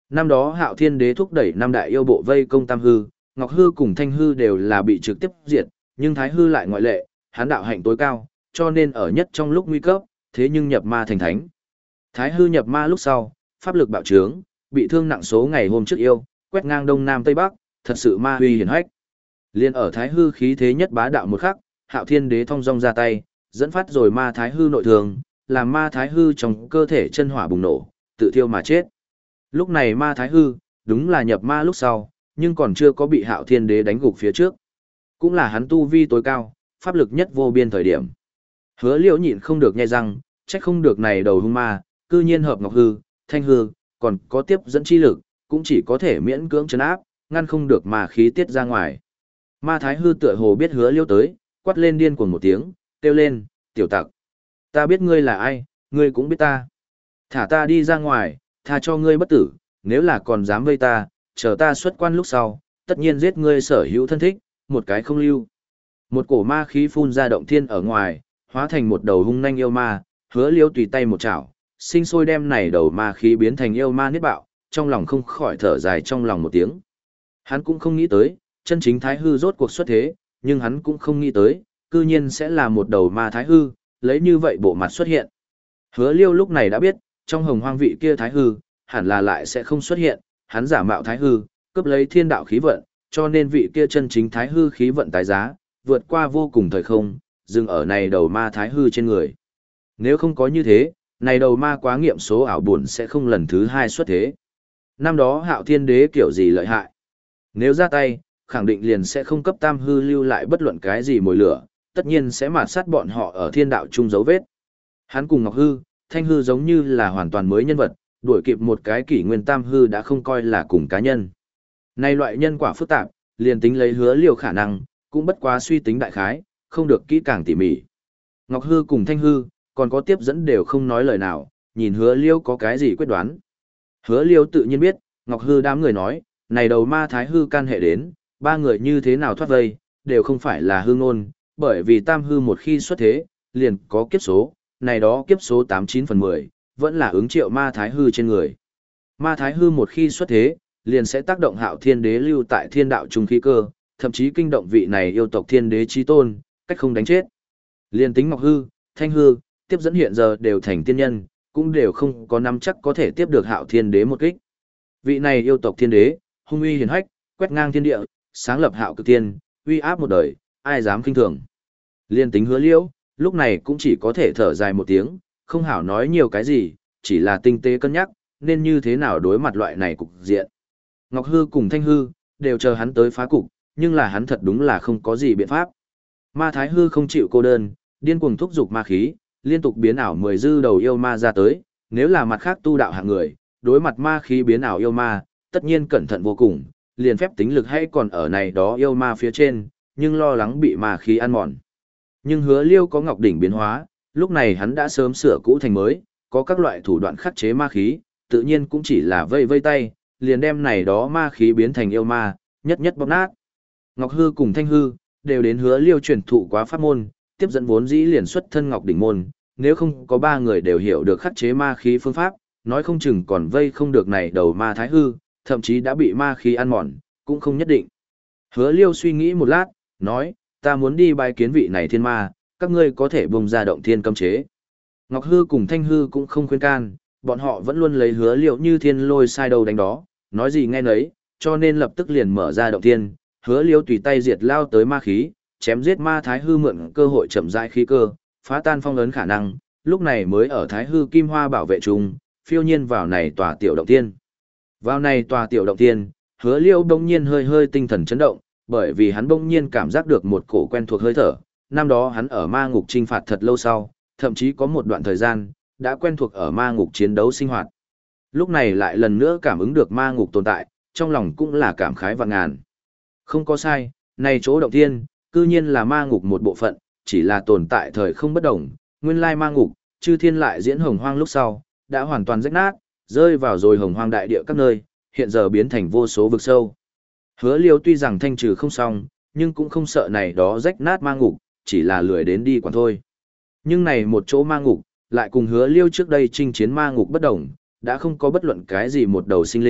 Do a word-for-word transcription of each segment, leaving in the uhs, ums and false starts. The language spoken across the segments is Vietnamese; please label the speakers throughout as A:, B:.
A: Năm đó Hạo Thiên Đế thúc đẩy năm đại yêu bộ vây công Tam Hư, Ngọc Hư cùng Thanh Hư đều là bị trực tiếp diệt, nhưng Thái Hư lại ngoại lệ, hắn đạo hạnh tối cao, cho nên ở nhất trong lúc nguy cấp, thế nhưng nhập ma thành thánh. Thái Hư nhập ma lúc sau, pháp lực bạo trướng, bị thương nặng số ngày hôm trước yêu, quét ngang đông nam tây bắc, thật sự ma huy hiển hách. Liên ở Thái Hư khí thế nhất bá đạo một khắc, Hạo Thiên Đế thong dong ra tay, dẫn phát rồi ma Thái Hư nội thương, làm ma Thái Hư trong cơ thể chân hỏa bùng nổ, tự thiêu mà chết. Lúc này ma Thái Hư, đúng là nhập ma lúc sau, nhưng còn chưa có bị Hạo Thiên Đế đánh gục phía trước. Cũng là hắn tu vi tối cao, pháp lực nhất vô biên thời điểm. Hứa Liễu nhịn không được nhai răng, trách không được này đầu hung ma, cư nhiên hợp Ngọc Hư, Thanh Hư, còn có tiếp dẫn chi lực, cũng chỉ có thể miễn cưỡng trấn áp, ngăn không được mà khí tiết ra ngoài. Ma Thái Hư tựa hồ biết Hứa Liễu tới, quát lên điên cuồng một tiếng, kêu lên, tiểu tặc. Ta biết ngươi là ai, ngươi cũng biết ta. Thả ta đi ra ngoài, tha cho ngươi bất tử, nếu là còn dám vây ta, chờ ta xuất quan lúc sau, tất nhiên giết ngươi sở hữu thân thích, một cái không lưu. Một cổ ma khí phun ra động thiên ở ngoài, hóa thành một đầu hung nhanh yêu ma, Hứa Liễu tùy tay một chảo, sinh sôi đem này đầu ma khí biến thành yêu ma niết bạo, trong lòng không khỏi thở dài trong lòng một tiếng. Hắn cũng không nghĩ tới, chân chính Thái Hư rốt cuộc xuất thế, nhưng hắn cũng không nghĩ tới, cư nhiên sẽ là một đầu ma Thái Hư, lấy như vậy bộ mặt xuất hiện. Hứa Liêu lúc này đã biết, trong hồng hoang vị kia Thái Hư, hẳn là lại sẽ không xuất hiện, hắn giả mạo Thái Hư, cướp lấy thiên đạo khí vận, cho nên vị kia chân chính Thái Hư khí vận tái giá, vượt qua vô cùng thời không, dừng ở này đầu ma Thái Hư trên người. Nếu không có như thế, này đầu ma quá nghiệm số ảo buồn sẽ không lần thứ hai xuất thế. Năm đó Hạo Thiên Đế kiểu gì lợi hại? Nếu ra tay, khẳng định liền sẽ không cấp Tam Hư lưu lại bất luận cái gì mồi lửa, tất nhiên sẽ mạt sát bọn họ ở thiên đạo chung dấu vết. Hắn cùng Ngọc Hư, Thanh Hư giống như là hoàn toàn mới nhân vật, đuổi kịp một cái kỷ nguyên Tam Hư đã không coi là cùng cá nhân. Này loại nhân quả phức tạp, liền tính lấy Hứa Liêu khả năng, cũng bất quá suy tính đại khái, không được kỹ càng tỉ mỉ. Ngọc Hư cùng Thanh Hư, còn có tiếp dẫn đều không nói lời nào, nhìn Hứa Liêu có cái gì quyết đoán. Hứa Liêu tự nhiên biết, Ngọc Hư đám người nói, này đầu ma Thái Hư can hệ đến, ba người như thế nào thoát vây, đều không phải là hư ngôn, bởi vì Tam Hư một khi xuất thế, liền có kiếp số, này đó kiếp số tám chín phần mười, vẫn là ứng triệu ma Thái Hư trên người. Ma Thái Hư một khi xuất thế, liền sẽ tác động Hạo Thiên Đế lưu tại thiên đạo trung khí cơ, thậm chí kinh động vị này yêu tộc Thiên Đế chí tôn, cách không đánh chết. Liên tính Ngọc Hư, Thanh Hư, tiếp dẫn hiện giờ đều thành tiên nhân, cũng đều không có nắm chắc có thể tiếp được Hạo Thiên Đế một kích. Vị này yêu tộc Thiên Đế, hung uy hiển hách, quét ngang thiên địa, sáng lập Hạo Cực Tiên, uy áp một đời, ai dám khinh thường. Liên tính Hứa Liễu, lúc này cũng chỉ có thể thở dài một tiếng, không hảo nói nhiều cái gì, chỉ là tinh tế cân nhắc, nên như thế nào đối mặt loại này cục diện. Ngọc Hư cùng Thanh Hư, đều chờ hắn tới phá cục, nhưng là hắn thật đúng là không có gì biện pháp. Ma Thái Hư không chịu cô đơn, điên cuồng thúc giục ma khí, liên tục biến ảo mười dư đầu yêu ma ra tới, nếu là mặt khác tu đạo hạng người, đối mặt ma khí biến ảo yêu ma, tất nhiên cẩn thận vô cùng, liền phép tính lực hay còn ở này đó yêu ma phía trên, nhưng lo lắng bị ma khí ăn mòn. Nhưng Hứa Liêu có Ngọc Đỉnh biến hóa, lúc này hắn đã sớm sửa cũ thành mới, có các loại thủ đoạn khắc chế ma khí, tự nhiên cũng chỉ là vây vây tay, liền đem này đó ma khí biến thành yêu ma, nhất nhất bóp nát. Ngọc Hư cùng Thanh Hư, đều đến Hứa Liêu truyền thụ quá pháp môn, tiếp dẫn vốn dĩ liền xuất thân Ngọc Đỉnh môn, nếu không có ba người đều hiểu được khắc chế ma khí phương pháp, nói không chừng còn vây không được này đầu ma Thái Hư, thậm chí đã bị ma khí ăn mòn, cũng không nhất định. Hứa Liêu suy nghĩ một lát, nói, ta muốn đi bái kiến vị này thiên ma, các ngươi có thể bùng ra động thiên cấm chế. Ngọc Hư cùng Thanh Hư cũng không khuyên can, bọn họ vẫn luôn lấy Hứa Liêu như thiên lôi sai đầu đánh đó, nói gì nghe nấy, cho nên lập tức liền mở ra động thiên, Hứa Liêu tùy tay diệt lao tới ma khí, chém giết ma Thái Hư mượn cơ hội chậm rãi khí cơ, phá tan phong ấn khả năng, lúc này mới ở Thái Hư Kim Hoa bảo vệ chung, phiêu nhiên vào này tòa tiểu động thiên. Vào này tòa tiểu động thiên, Hứa Liêu bỗng nhiên hơi hơi tinh thần chấn động, bởi vì hắn bỗng nhiên cảm giác được một cổ quen thuộc hơi thở, năm đó hắn ở ma ngục trinh phạt thật lâu sau, thậm chí có một đoạn thời gian, đã quen thuộc ở ma ngục chiến đấu sinh hoạt. Lúc này lại lần nữa cảm ứng được ma ngục tồn tại, trong lòng cũng là cảm khái vạn ngàn. Không có sai, này chỗ động thiên, cư nhiên là ma ngục một bộ phận, chỉ là tồn tại thời không bất đồng, nguyên lai ma ngục, chư thiên lại diễn hồng hoang lúc sau, đã hoàn toàn rách nát, rơi vào rồi hồng hoang đại địa các nơi, hiện giờ biến thành vô số vực sâu. Hứa Liêu tuy rằng thanh trừ không xong, nhưng cũng không sợ này đó rách nát ma ngục, chỉ là lười đến đi quản thôi. Nhưng này một chỗ ma ngục, lại cùng Hứa Liêu trước đây chinh chiến ma ngục bất đồng, đã không có bất luận cái gì một đầu sinh linh,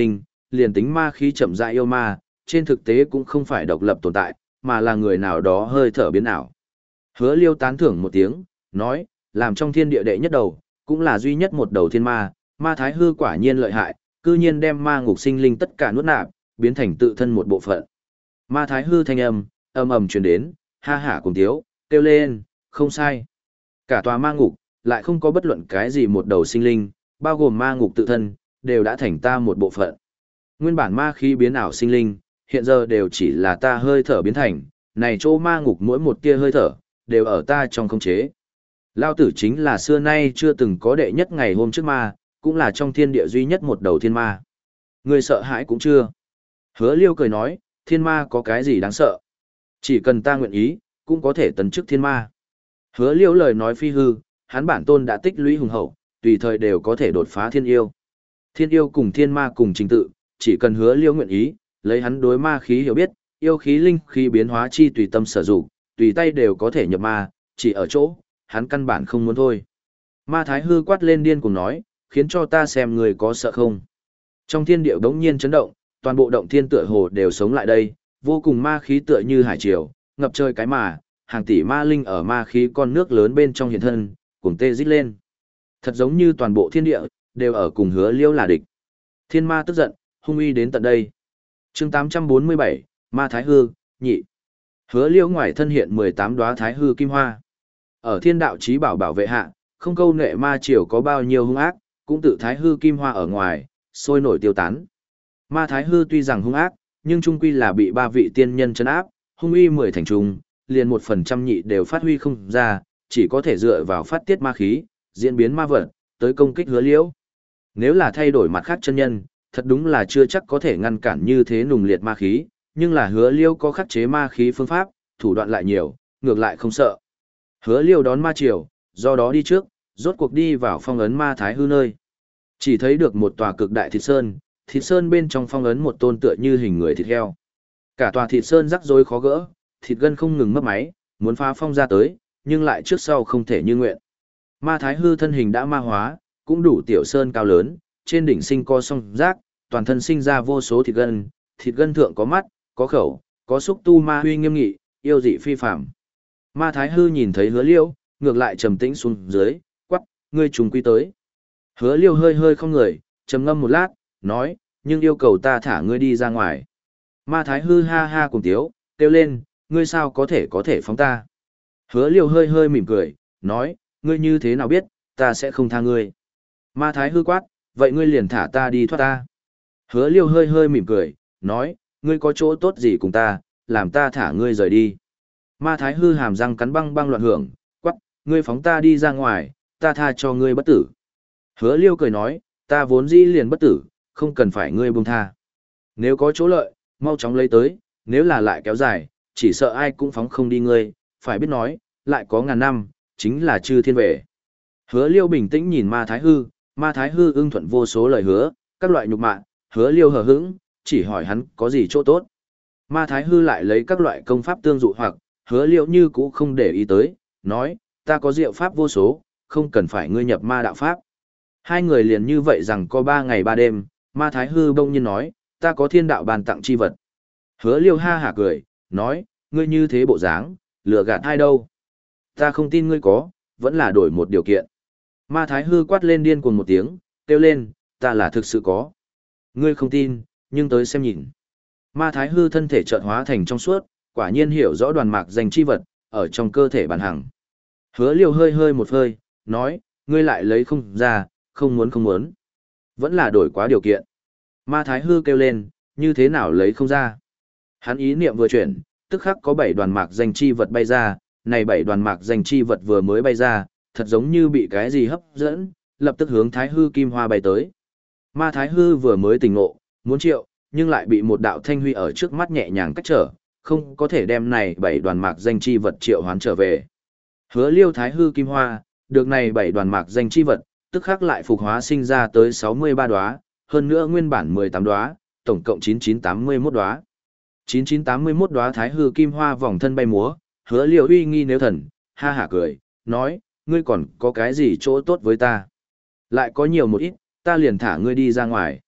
A: liền tính ma khí chậm rãi yêu ma, trên thực tế cũng không phải độc lập tồn tại, mà là người nào đó hơi thở biến ảo. Hứa Liêu tán thưởng một tiếng, nói, làm trong thiên địa đệ nhất đầu, cũng là duy nhất một đầu thiên ma, ma thái hư quả nhiên lợi hại, cư nhiên đem ma ngục sinh linh tất cả nuốt nạp, biến thành tự thân một bộ phận. Ma thái hư thanh âm, âm ầm truyền đến, ha hả cùng tiếu, kêu lên, không sai. Cả tòa ma ngục, lại không có bất luận cái gì một đầu sinh linh, bao gồm ma ngục tự thân, đều đã thành ta một bộ phận. Nguyên bản ma khí biến ảo sinh linh, hiện giờ đều chỉ là ta hơi thở biến thành, này chỗ ma ngục mỗi một tia hơi thở, đều ở ta trong khống chế. Lao tử chính là xưa nay chưa từng có đệ nhất ngày hôm trước ma, cũng là trong thiên địa duy nhất một đầu thiên ma. Người sợ hãi cũng chưa. Hứa Liêu cười nói, thiên ma có cái gì đáng sợ? Chỉ cần ta nguyện ý, cũng có thể tấn chức thiên ma. Hứa Liêu lời nói phi hư, hắn bản tôn đã tích lũy hùng hậu, tùy thời đều có thể đột phá thiên yêu. Thiên yêu cùng thiên ma cùng trình tự, chỉ cần Hứa Liêu nguyện ý, lấy hắn đối ma khí hiểu biết, yêu khí linh khí biến hóa chi tùy tâm sử dụng, tùy tay đều có thể nhập ma, chỉ ở chỗ, hắn căn bản không muốn thôi. Ma thái hư quát lên điên cùng nói, khiến cho ta xem người có sợ không. Trong thiên địa đống nhiên chấn động, toàn bộ động thiên tựa hồ đều sống lại đây, vô cùng ma khí tựa như hải triều, ngập trời cái mà, hàng tỷ ma linh ở ma khí con nước lớn bên trong hiện thân, cùng tê rít lên. Thật giống như toàn bộ thiên địa, đều ở cùng Hứa Liêu là địch. Thiên ma tức giận, hung uy đến tận đây. chương tám trăm bốn mươi bảy, Ma Thái Hư, nhị. Hứa Liêu ngoài thân hiện mười tám đóa Thái Hư kim hoa. Ở thiên đạo chí bảo bảo vệ hạ, không câu nệ ma triều có bao nhiêu hung ác, cũng tự Thái Hư kim hoa ở ngoài, sôi nổi tiêu tán. Ma Thái Hư tuy rằng hung ác, nhưng trung quy là bị ba vị tiên nhân trấn áp, hung uy mười thành trùng, liền một phần trăm nhị đều phát huy không ra, chỉ có thể dựa vào phát tiết ma khí, diễn biến ma vật, tới công kích Hứa Liêu. Nếu là thay đổi mặt khác chân nhân, thật đúng là chưa chắc có thể ngăn cản như thế nùng liệt ma khí, nhưng là Hứa Liêu có khắc chế ma khí phương pháp, thủ đoạn lại nhiều, ngược lại không sợ. Hứa Liêu đón ma triều, do đó đi trước, rốt cuộc đi vào phong ấn Ma Thái Hư nơi. Chỉ thấy được một tòa cực đại thịt sơn, thịt sơn bên trong phong ấn một tôn tựa như hình người thịt heo. Cả tòa thịt sơn rắc rối khó gỡ, thịt gân không ngừng mấp máy, muốn phá phong ra tới, nhưng lại trước sau không thể như nguyện. Ma Thái Hư thân hình đã ma hóa, cũng đủ tiểu sơn cao lớn, trên đỉnh sinh co song rác, toàn thân sinh ra vô số thịt gân, thịt gân thượng có mắt, có khẩu, có xúc tu ma huy nghiêm nghị, yêu dị phi phàm. Ma Thái Hư nhìn thấy Hứa Liêu, ngược lại trầm tĩnh xuống dưới, quắc, ngươi trùng quy tới. Hứa Liêu hơi hơi không người, trầm ngâm một lát, nói, nhưng yêu cầu ta thả ngươi đi ra ngoài. Ma Thái Hư ha ha cùng tiếu, kêu lên, ngươi sao có thể có thể phóng ta. Hứa Liêu hơi hơi mỉm cười, nói, ngươi như thế nào biết, ta sẽ không tha ngươi. Ma Thái Hư quát, vậy ngươi liền thả ta đi thoát ta. Hứa Liêu hơi hơi mỉm cười, nói, ngươi có chỗ tốt gì cùng ta, làm ta thả ngươi rời đi. Ma Thái Hư hàm răng cắn băng băng loạn hưởng, quắc, ngươi phóng ta đi ra ngoài, ta tha cho ngươi bất tử. Hứa Liêu cười nói, ta vốn dĩ liền bất tử, không cần phải ngươi buông tha. Nếu có chỗ lợi, mau chóng lấy tới, nếu là lại kéo dài, chỉ sợ ai cũng phóng không đi ngươi, phải biết nói, lại có ngàn năm, chính là chư thiên về. Hứa Liêu bình tĩnh nhìn Ma Thái Hư, Ma Thái Hư ưng thuận vô số lời hứa, các loại nhục mạ, Hứa Liêu hờ hững, chỉ hỏi hắn có gì chỗ tốt. Ma Thái Hư lại lấy các loại công pháp tương dụ hoặc, Hứa Liêu như cũ không để ý tới, nói, ta có diệu pháp vô số, không cần phải ngươi nhập ma đạo pháp. Hai người liền như vậy rằng có ba ngày ba đêm, Ma Thái Hư bỗng nhiên nói, ta có thiên đạo bàn tặng chi vật. Hứa Liêu ha hả cười, nói, ngươi như thế bộ dáng, lừa gạt ai đâu. Ta không tin ngươi có, vẫn là đổi một điều kiện. Ma Thái Hư quát lên điên cuồng một tiếng, kêu lên, ta là thực sự có. Ngươi không tin, nhưng tới xem nhìn. Ma Thái Hư thân thể chợt hóa thành trong suốt, quả nhiên hiểu rõ đoàn mạc danh chi vật, ở trong cơ thể bản hằng. Hứa Liêu hơi hơi một hơi, nói, ngươi lại lấy không ra, không muốn không muốn. Vẫn là đổi quá điều kiện. Ma Thái Hư kêu lên, như thế nào lấy không ra. Hắn ý niệm vừa chuyển, tức khắc có bảy đoàn mạc danh chi vật bay ra, này bảy đoàn mạc danh chi vật vừa mới bay ra, thật giống như bị cái gì hấp dẫn, lập tức hướng Thái Hư kim hoa bay tới. Ma Thái Hư vừa mới tỉnh ngộ, muốn triệu, nhưng lại bị một đạo thanh huy ở trước mắt nhẹ nhàng cách trở, không có thể đem này bảy đoàn mạc danh chi vật triệu hoán trở về. Hứa Liêu Thái Hư kim hoa, được này bảy đoàn mạc danh chi vật, tức khắc lại phục hóa sinh ra tới sáu mươi ba đóa, hơn nữa nguyên bản mười tám đóa, tổng cộng chín chín tám mươi mốt đóa. chín chín tám mươi mốt đóa Thái Hư kim hoa vòng thân bay múa, Hứa Liêu uy nghi nếu thần, ha hả cười, nói, ngươi còn có cái gì chỗ tốt với ta? Lại có nhiều một ít, ta liền thả ngươi đi ra ngoài.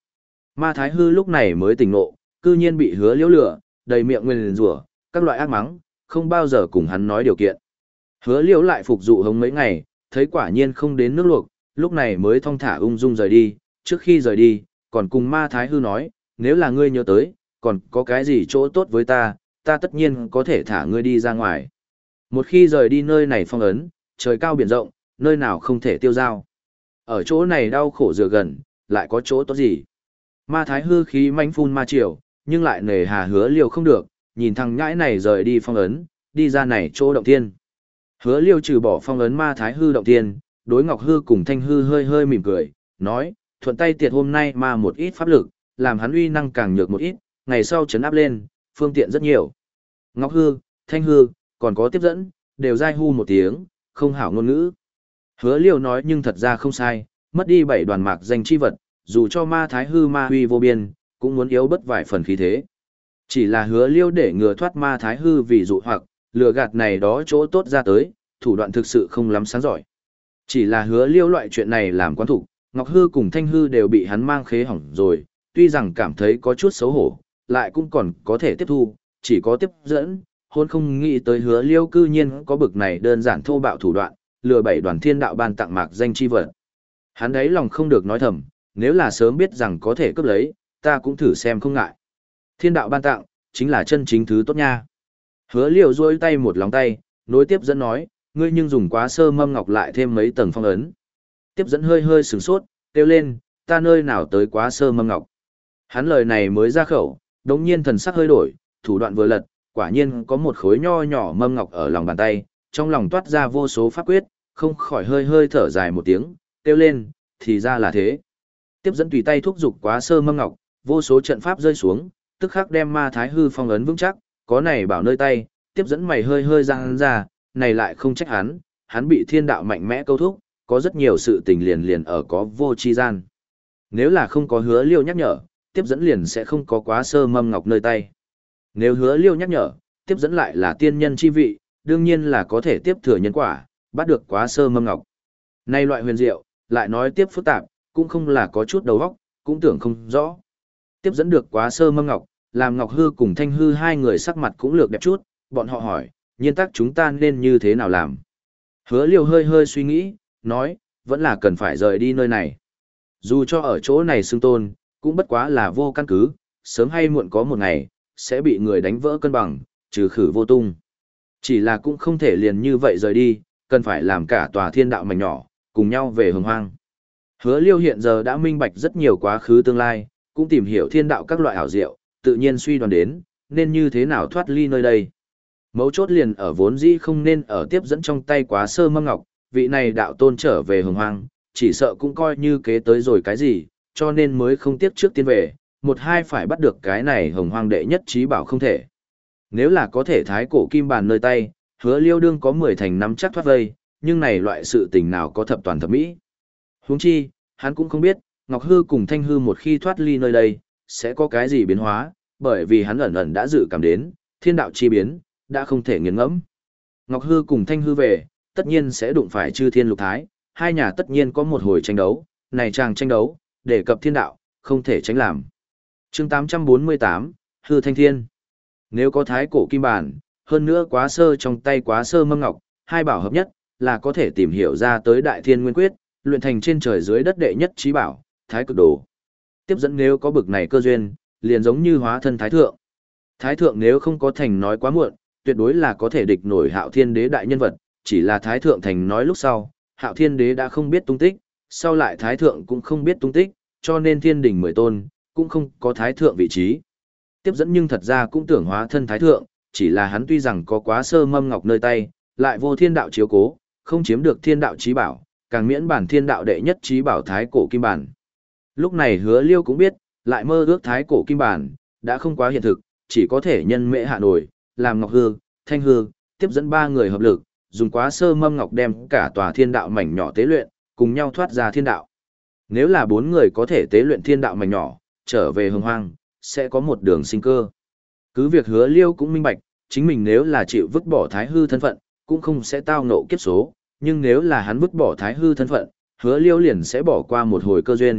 A: Ma Thái Hư lúc này mới tỉnh ngộ, cư nhiên bị hứa liễu lửa, đầy miệng nguyền rủa, các loại ác mắng, không bao giờ cùng hắn nói điều kiện. Hứa liễu lại phục dụ hống mấy ngày, thấy quả nhiên không đến nước luộc, lúc này mới thong thả ung dung rời đi, trước khi rời đi, còn cùng Ma Thái Hư nói, nếu là ngươi nhớ tới, còn có cái gì chỗ tốt với ta, ta tất nhiên có thể thả ngươi đi ra ngoài. Một khi rời đi nơi này phong ấn, trời cao biển rộng, nơi nào không thể tiêu dao. Ở chỗ này đau khổ dựa gần, lại có chỗ tốt gì? Ma Thái Hư khí mãnh phun ma triều, nhưng lại nề hà hứa liều không được, nhìn thằng nhãi này rời đi phong ấn, đi ra này chỗ động thiên. Hứa liêu trừ bỏ phong ấn Ma Thái Hư động thiên, đối Ngọc Hư cùng Thanh Hư hơi hơi mỉm cười, nói, thuận tay tiệt hôm nay ma một ít pháp lực, làm hắn uy năng càng nhược một ít, ngày sau chấn áp lên, phương tiện rất nhiều. Ngọc Hư, Thanh Hư, còn có tiếp dẫn, đều giai hu một tiếng, không hảo ngôn ngữ. Hứa liêu nói nhưng thật ra không sai, mất đi bảy đoàn mạc danh chi vật, dù cho Ma Thái Hư ma huy vô biên, cũng muốn yếu bất vài phần khí thế. Chỉ là hứa liêu để ngừa thoát Ma Thái Hư vì dụ hoặc, lừa gạt này đó chỗ tốt ra tới, thủ đoạn thực sự không lắm sáng giỏi. Chỉ là hứa liêu loại chuyện này làm quán thủ, Ngọc Hư cùng Thanh Hư đều bị hắn mang khế hỏng rồi, tuy rằng cảm thấy có chút xấu hổ, lại cũng còn có thể tiếp thu, chỉ có tiếp dẫn, hôn không nghĩ tới hứa liêu cư nhiên có bực này đơn giản thô bạo thủ đoạn, lừa bảy đoàn thiên đạo ban tặng mạc danh chi vật. Hắn đấy lòng không được nói thầm, nếu là sớm biết rằng có thể cướp lấy, ta cũng thử xem không ngại. Thiên đạo ban tặng, chính là chân chính thứ tốt nha. Hứa liêu duỗi tay một lòng tay, nối tiếp dẫn nói, ngươi nhưng dùng quá sơ mâm ngọc lại thêm mấy tầng phong ấn. Tiếp dẫn hơi hơi sửng sốt, kêu lên, ta nơi nào tới quá sơ mâm ngọc. Hắn lời này mới ra khẩu, đống nhiên thần sắc hơi đổi, thủ đoạn vừa lật, quả nhiên có một khối nho nhỏ mâm ngọc ở lòng bàn tay, trong lòng toát ra vô số pháp quyết, không khỏi hơi hơi thở dài một tiếng, kêu lên, thì ra là thế. Tiếp dẫn tùy tay thúc giục quá sơ mâm ngọc, vô số trận pháp rơi xuống, tức khắc đem Ma Thái Hư phong ấn vững chắc, có này bảo nơi tay, tiếp dẫn mày hơi hơi giang ra, này lại không trách hắn, hắn bị thiên đạo mạnh mẽ câu thúc, có rất nhiều sự tình liền liền ở có vô chi gian. Nếu là không có hứa liêu nhắc nhở, tiếp dẫn liền sẽ không có quá sơ mâm ngọc nơi tay. Nếu hứa liêu nhắc nhở, tiếp dẫn lại là tiên nhân chi vị, đương nhiên là có thể tiếp thừa nhân quả, bắt được quá sơ mâm ngọc. Nay loại huyền diệu, lại nói tiếp phức tạp, cũng không là có chút đầu óc, cũng tưởng không rõ. Tiếp dẫn được quá sơ mâm ngọc, làm Ngọc Hư cùng Thanh Hư hai người sắc mặt cũng lược đẹp chút, bọn họ hỏi, nhiên tắc chúng ta nên như thế nào làm? Hứa liêu hơi hơi suy nghĩ, nói, vẫn là cần phải rời đi nơi này. Dù cho ở chỗ này xưng tôn, cũng bất quá là vô căn cứ, sớm hay muộn có một ngày, sẽ bị người đánh vỡ cân bằng, trừ khử vô tung. Chỉ là cũng không thể liền như vậy rời đi, cần phải làm cả tòa thiên đạo mảnh nhỏ, cùng nhau về hồng hoang. Hứa liêu hiện giờ đã minh bạch rất nhiều quá khứ tương lai, cũng tìm hiểu thiên đạo các loại ảo diệu, tự nhiên suy đoán đến, nên như thế nào thoát ly nơi đây. Mấu chốt liền ở vốn dĩ không nên ở tiếp dẫn trong tay quá sơ mâm ngọc, vị này đạo tôn trở về hồng hoang, chỉ sợ cũng coi như kế tới rồi cái gì, cho nên mới không tiếp trước tiên về, một hai phải bắt được cái này hồng hoang đệ nhất trí bảo không thể. Nếu là có thể thái cổ kim bàn nơi tay, hứa liêu đương có mười thành nắm chắc thoát vây, nhưng này loại sự tình nào có thập toàn thập mỹ. Huống chi, hắn cũng không biết, Ngọc Hư cùng Thanh Hư một khi thoát ly nơi đây, sẽ có cái gì biến hóa, bởi vì hắn ẩn ẩn đã dự cảm đến, thiên đạo chi biến, đã không thể nghiền ngẫm. Ngọc Hư cùng Thanh Hư về, tất nhiên sẽ đụng phải chư thiên lục thái, hai nhà tất nhiên có một hồi tranh đấu, này chàng tranh đấu, đề cập thiên đạo, không thể tránh làm. Chương tám trăm bốn mươi tám, Hư Thanh Thiên. Nếu có thái cổ kim bản, hơn nữa quá sơ trong tay quá sơ mâm ngọc, hai bảo hợp nhất, là có thể tìm hiểu ra tới đại thiên nguyên quyết, luyện thành trên trời dưới đất đệ nhất trí bảo, thái cực đồ. Tiếp dẫn nếu có bực này cơ duyên, liền giống như hóa thân thái thượng. Thái thượng nếu không có thành nói quá muộn, tuyệt đối là có thể địch nổi Hạo Thiên Đế đại nhân vật, chỉ là thái thượng thành nói lúc sau, Hạo Thiên Đế đã không biết tung tích, sau lại thái thượng cũng không biết tung tích, cho nên thiên đình mười tôn, cũng không có thái thượng vị trí. Tiếp dẫn nhưng thật ra cũng tưởng hóa thân thái thượng, chỉ là hắn tuy rằng có quá sơ mâm ngọc nơi tay, lại vô thiên đạo chiếu cố, không chiếm được thiên đạo trí bảo, càng miễn bản thiên đạo đệ nhất trí bảo thái cổ kim bản. Lúc này hứa liêu cũng biết, lại mơ ước thái cổ kim bản, đã không quá hiện thực, chỉ có thể nhân mễ hạ nổi, làm Ngọc Hư, Thanh Hư, tiếp dẫn ba người hợp lực, dùng quá sơ mâm ngọc đem cả tòa thiên đạo mảnh nhỏ tế luyện, cùng nhau thoát ra thiên đạo. Nếu là bốn người có thể tế luyện thiên đạo mảnh nhỏ, trở về hồng hoang, sẽ có một đường sinh cơ. Cứ việc hứa liêu cũng minh bạch, chính mình nếu là chịu vứt bỏ thái hư thân phận, cũng không sẽ tao ngộ kiếp số, nhưng nếu là hắn vứt bỏ thái hư thân phận, hứa liêu liền sẽ bỏ qua một hồi cơ duyên,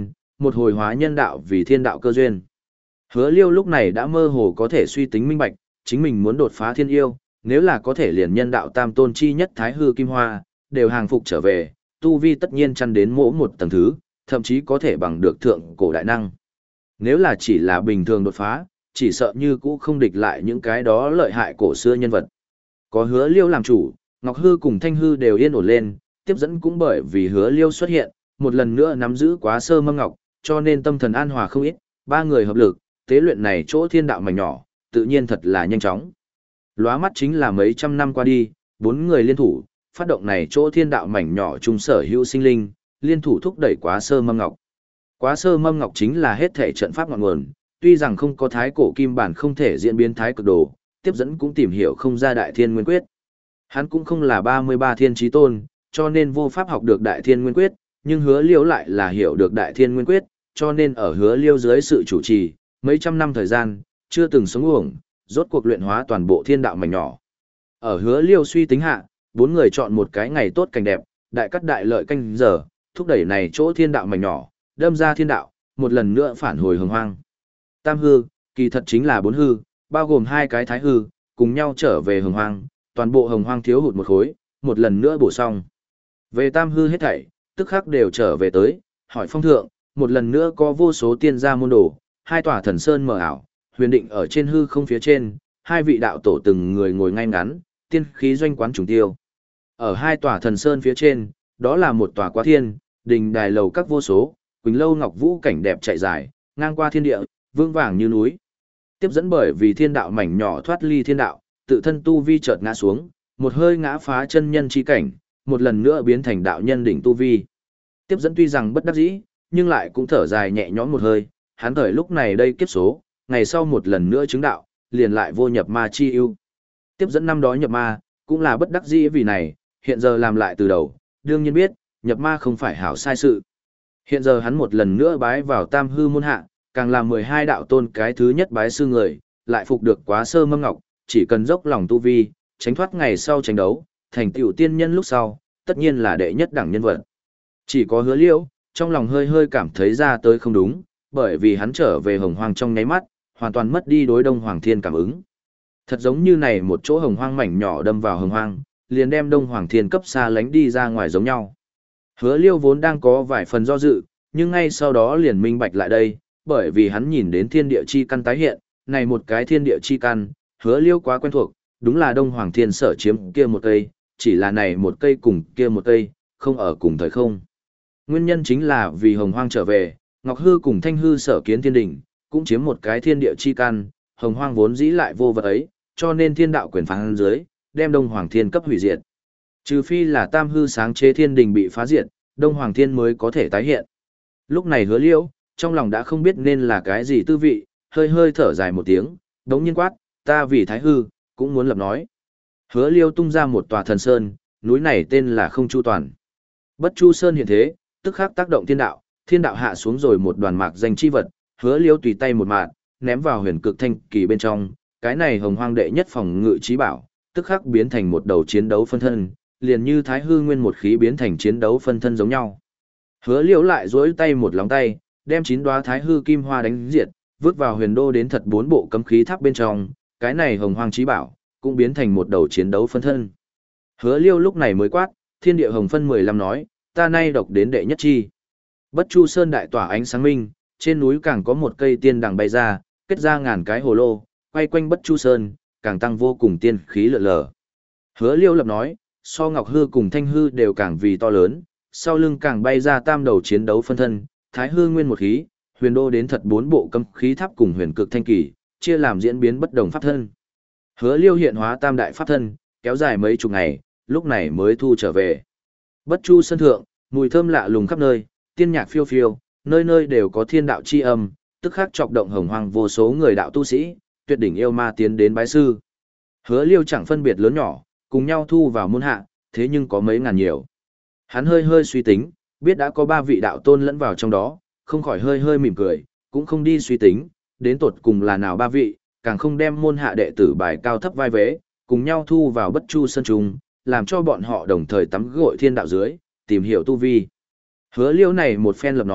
A: một hồi hóa nhân đạo vì thiên đạo cơ duyên. Hứa Liêu lúc này đã mơ hồ có thể suy tính minh bạch, chính mình muốn đột phá thiên yêu, nếu là có thể liền nhân đạo tam tôn chi nhất Thái Hư Kim Hoa, đều hàng phục trở về, tu vi tất nhiên chăn đến mỗi một tầng thứ, thậm chí có thể bằng được thượng cổ đại năng. Nếu là chỉ là bình thường đột phá, chỉ sợ như cũ không địch lại những cái đó lợi hại cổ xưa nhân vật. Có Hứa Liêu làm chủ, Ngọc Hư cùng Thanh Hư đều yên ổn lên, tiếp dẫn cũng bởi vì Hứa Liêu xuất hiện, một lần nữa nắm giữ Quá Sơ Mâm Ngọc, cho nên tâm thần an hòa không ít, ba người hợp lực, tế luyện này chỗ thiên đạo mảnh nhỏ, tự nhiên thật là nhanh chóng. Lóa mắt chính là mấy trăm năm qua đi, bốn người liên thủ, phát động này chỗ thiên đạo mảnh nhỏ chung sở hữu sinh linh, liên thủ thúc đẩy Quá Sơ Mâm Ngọc. Quá Sơ Mâm Ngọc chính là hết thể trận pháp ngọn nguồn, tuy rằng không có thái cổ kim bản không thể diễn biến thái cực đồ, tiếp dẫn cũng tìm hiểu không ra đại thiên nguyên quyết. Hắn cũng không là ba mươi ba thiên chí tôn, cho nên vô pháp học được đại thiên nguyên quyết, nhưng Hứa Liêu lại là hiểu được đại thiên nguyên quyết, cho nên ở Hứa Liêu dưới sự chủ trì, mấy trăm năm thời gian, chưa từng sống uổng, rốt cuộc luyện hóa toàn bộ thiên đạo mảnh nhỏ. Ở Hứa Liêu suy tính hạ, bốn người chọn một cái ngày tốt cảnh đẹp, đại cắt đại lợi canh giờ, thúc đẩy này chỗ thiên đạo mảnh nhỏ, đâm ra thiên đạo, một lần nữa phản hồi hồng hoang. Tam hư, kỳ thật chính là bốn hư, bao gồm hai cái thái hư, cùng nhau trở về hồng hoang, toàn bộ hồng hoang thiếu hụt một khối, một lần nữa bổ xong. Về tam hư hết thảy, tức khắc đều trở về tới, hỏi phong thượng, một lần nữa có vô số tiên gia môn đồ, hai tòa thần sơn mở ảo, huyền định ở trên hư không phía trên, hai vị đạo tổ từng người ngồi ngay ngắn, tiên khí doanh quán trùng tiêu. Ở hai tòa thần sơn phía trên, đó là một tòa quá thiên, đình đài lầu các vô số, quỳnh lâu ngọc vũ cảnh đẹp chạy dài, ngang qua thiên địa, vương vàng như núi. Tiếp dẫn bởi vì thiên đạo mảnh nhỏ thoát ly thiên đạo, tự thân tu vi chợt ngã xuống, một hơi ngã phá chân nhân chi cảnh, một lần nữa biến thành đạo nhân đỉnh tu vi. Tiếp dẫn tuy rằng bất đắc dĩ, nhưng lại cũng thở dài nhẹ nhõm một hơi, hắn thời lúc này đây kiếp số, ngày sau một lần nữa chứng đạo, liền lại vô nhập ma chi ưu. Tiếp dẫn năm đó nhập ma, cũng là bất đắc dĩ vì này, hiện giờ làm lại từ đầu, đương nhiên biết, nhập ma không phải hảo sai sự. Hiện giờ hắn một lần nữa bái vào tam hư môn hạ, càng là mười hai đạo tôn cái thứ nhất bái sư người, lại phục được Quá Sơ Mâm Ngọc, chỉ cần dốc lòng tu vi, tránh thoát ngày sau tranh đấu, thành tựu tiên nhân lúc sau, tất nhiên là đệ nhất đẳng nhân vật. Chỉ có Hứa Liêu, trong lòng hơi hơi cảm thấy ra tới không đúng, bởi vì hắn trở về hồng hoang trong nháy mắt, hoàn toàn mất đi đối Đông Hoàng Thiên cảm ứng. Thật giống như này một chỗ hồng hoang mảnh nhỏ đâm vào hồng hoang, liền đem Đông Hoàng Thiên cấp xa lánh đi ra ngoài giống nhau. Hứa Liêu vốn đang có vài phần do dự, nhưng ngay sau đó liền minh bạch lại đây, bởi vì hắn nhìn đến thiên địa chi căn tái hiện, này một cái thiên địa chi căn, Hứa Liêu quá quen thuộc, đúng là Đông Hoàng Thiên sở chiếm kia một cây, chỉ là này một cây cùng kia một cây, không ở cùng thời không. Nguyên nhân chính là vì hồng hoang trở về, Ngọc Hư cùng Thanh Hư sở kiến thiên đỉnh, cũng chiếm một cái thiên địa chi căn, hồng hoang vốn dĩ lại vô vật ấy, cho nên thiên đạo quyền phán dưới, đem Đông Hoàng Thiên cấp hủy diệt. Trừ phi là Tam Hư sáng chế thiên đình bị phá diệt, Đông Hoàng Thiên mới có thể tái hiện. Lúc này Hứa Liêu, trong lòng đã không biết nên là cái gì tư vị, hơi hơi thở dài một tiếng, đống nhiên quát, ta vì Thái Hư, cũng muốn lập nói. Hứa Liêu tung ra một tòa thần sơn, núi này tên là Không Chu Toàn. Bất Chu Sơn hiện thế, tức khắc tác động thiên đạo, thiên đạo hạ xuống rồi một đoàn mạc danh chi vật, Hứa Liêu tùy tay một mạt, ném vào huyền cực thanh kỳ bên trong, cái này hồng hoang đệ nhất phòng ngự trí bảo, tức khắc biến thành một đầu chiến đấu phân thân, liền như Thái Hư nguyên một khí biến thành chiến đấu phân thân giống nhau. Hứa Liêu lại duỗi tay một lòng tay, đem chín đóa Thái Hư kim hoa đánh diệt, vứt vào huyền đô đến thật bốn bộ cấm khí tháp bên trong, cái này hồng hoang trí bảo cũng biến thành một đầu chiến đấu phân thân. Hứa Liêu lúc này mới quát, thiên địa hồng phân mười lăm nói, ta nay độc đến đệ nhất chi. Bất Chu Sơn đại tỏa ánh sáng minh, trên núi càng có một cây tiên đằng bay ra, kết ra ngàn cái hồ lô, quay quanh Bất Chu Sơn, càng tăng vô cùng tiên khí lượn lờ. Hứa Liêu lập nói, so Ngọc Hư cùng Thanh Hư đều càng vì to lớn, sau lưng càng bay ra tam đầu chiến đấu phân thân, Thái Hư nguyên một khí, huyền đô đến thật bốn bộ cấm khí tháp cùng huyền cực thanh kỳ, chia làm diễn biến bất đồng pháp thân. Hứa Liêu hiện hóa tam đại pháp thân, kéo dài mấy chục ngày, lúc này mới thu trở về. Bất Chu Sơn thượng, mùi thơm lạ lùng khắp nơi, tiên nhạc phiêu phiêu, nơi nơi đều có thiên đạo chi âm, tức khắc chọc động hồng hoang vô số người đạo tu sĩ, tuyệt đỉnh yêu ma tiến đến bái sư. Hứa Liêu chẳng phân biệt lớn nhỏ, cùng nhau thu vào môn hạ, thế nhưng có mấy ngàn nhiều. Hắn hơi hơi suy tính, biết đã có ba vị đạo tôn lẫn vào trong đó, không khỏi hơi hơi mỉm cười, cũng không đi suy tính, đến tột cùng là nào ba vị, càng không đem môn hạ đệ tử bài cao thấp vai vế, cùng nhau thu vào Bất Chu Sơn trung, làm cho bọn họ đồng thời tắm gội thiên đạo dưới, tìm hiểu tu vi. Hứa Liêu này một phen lập nói,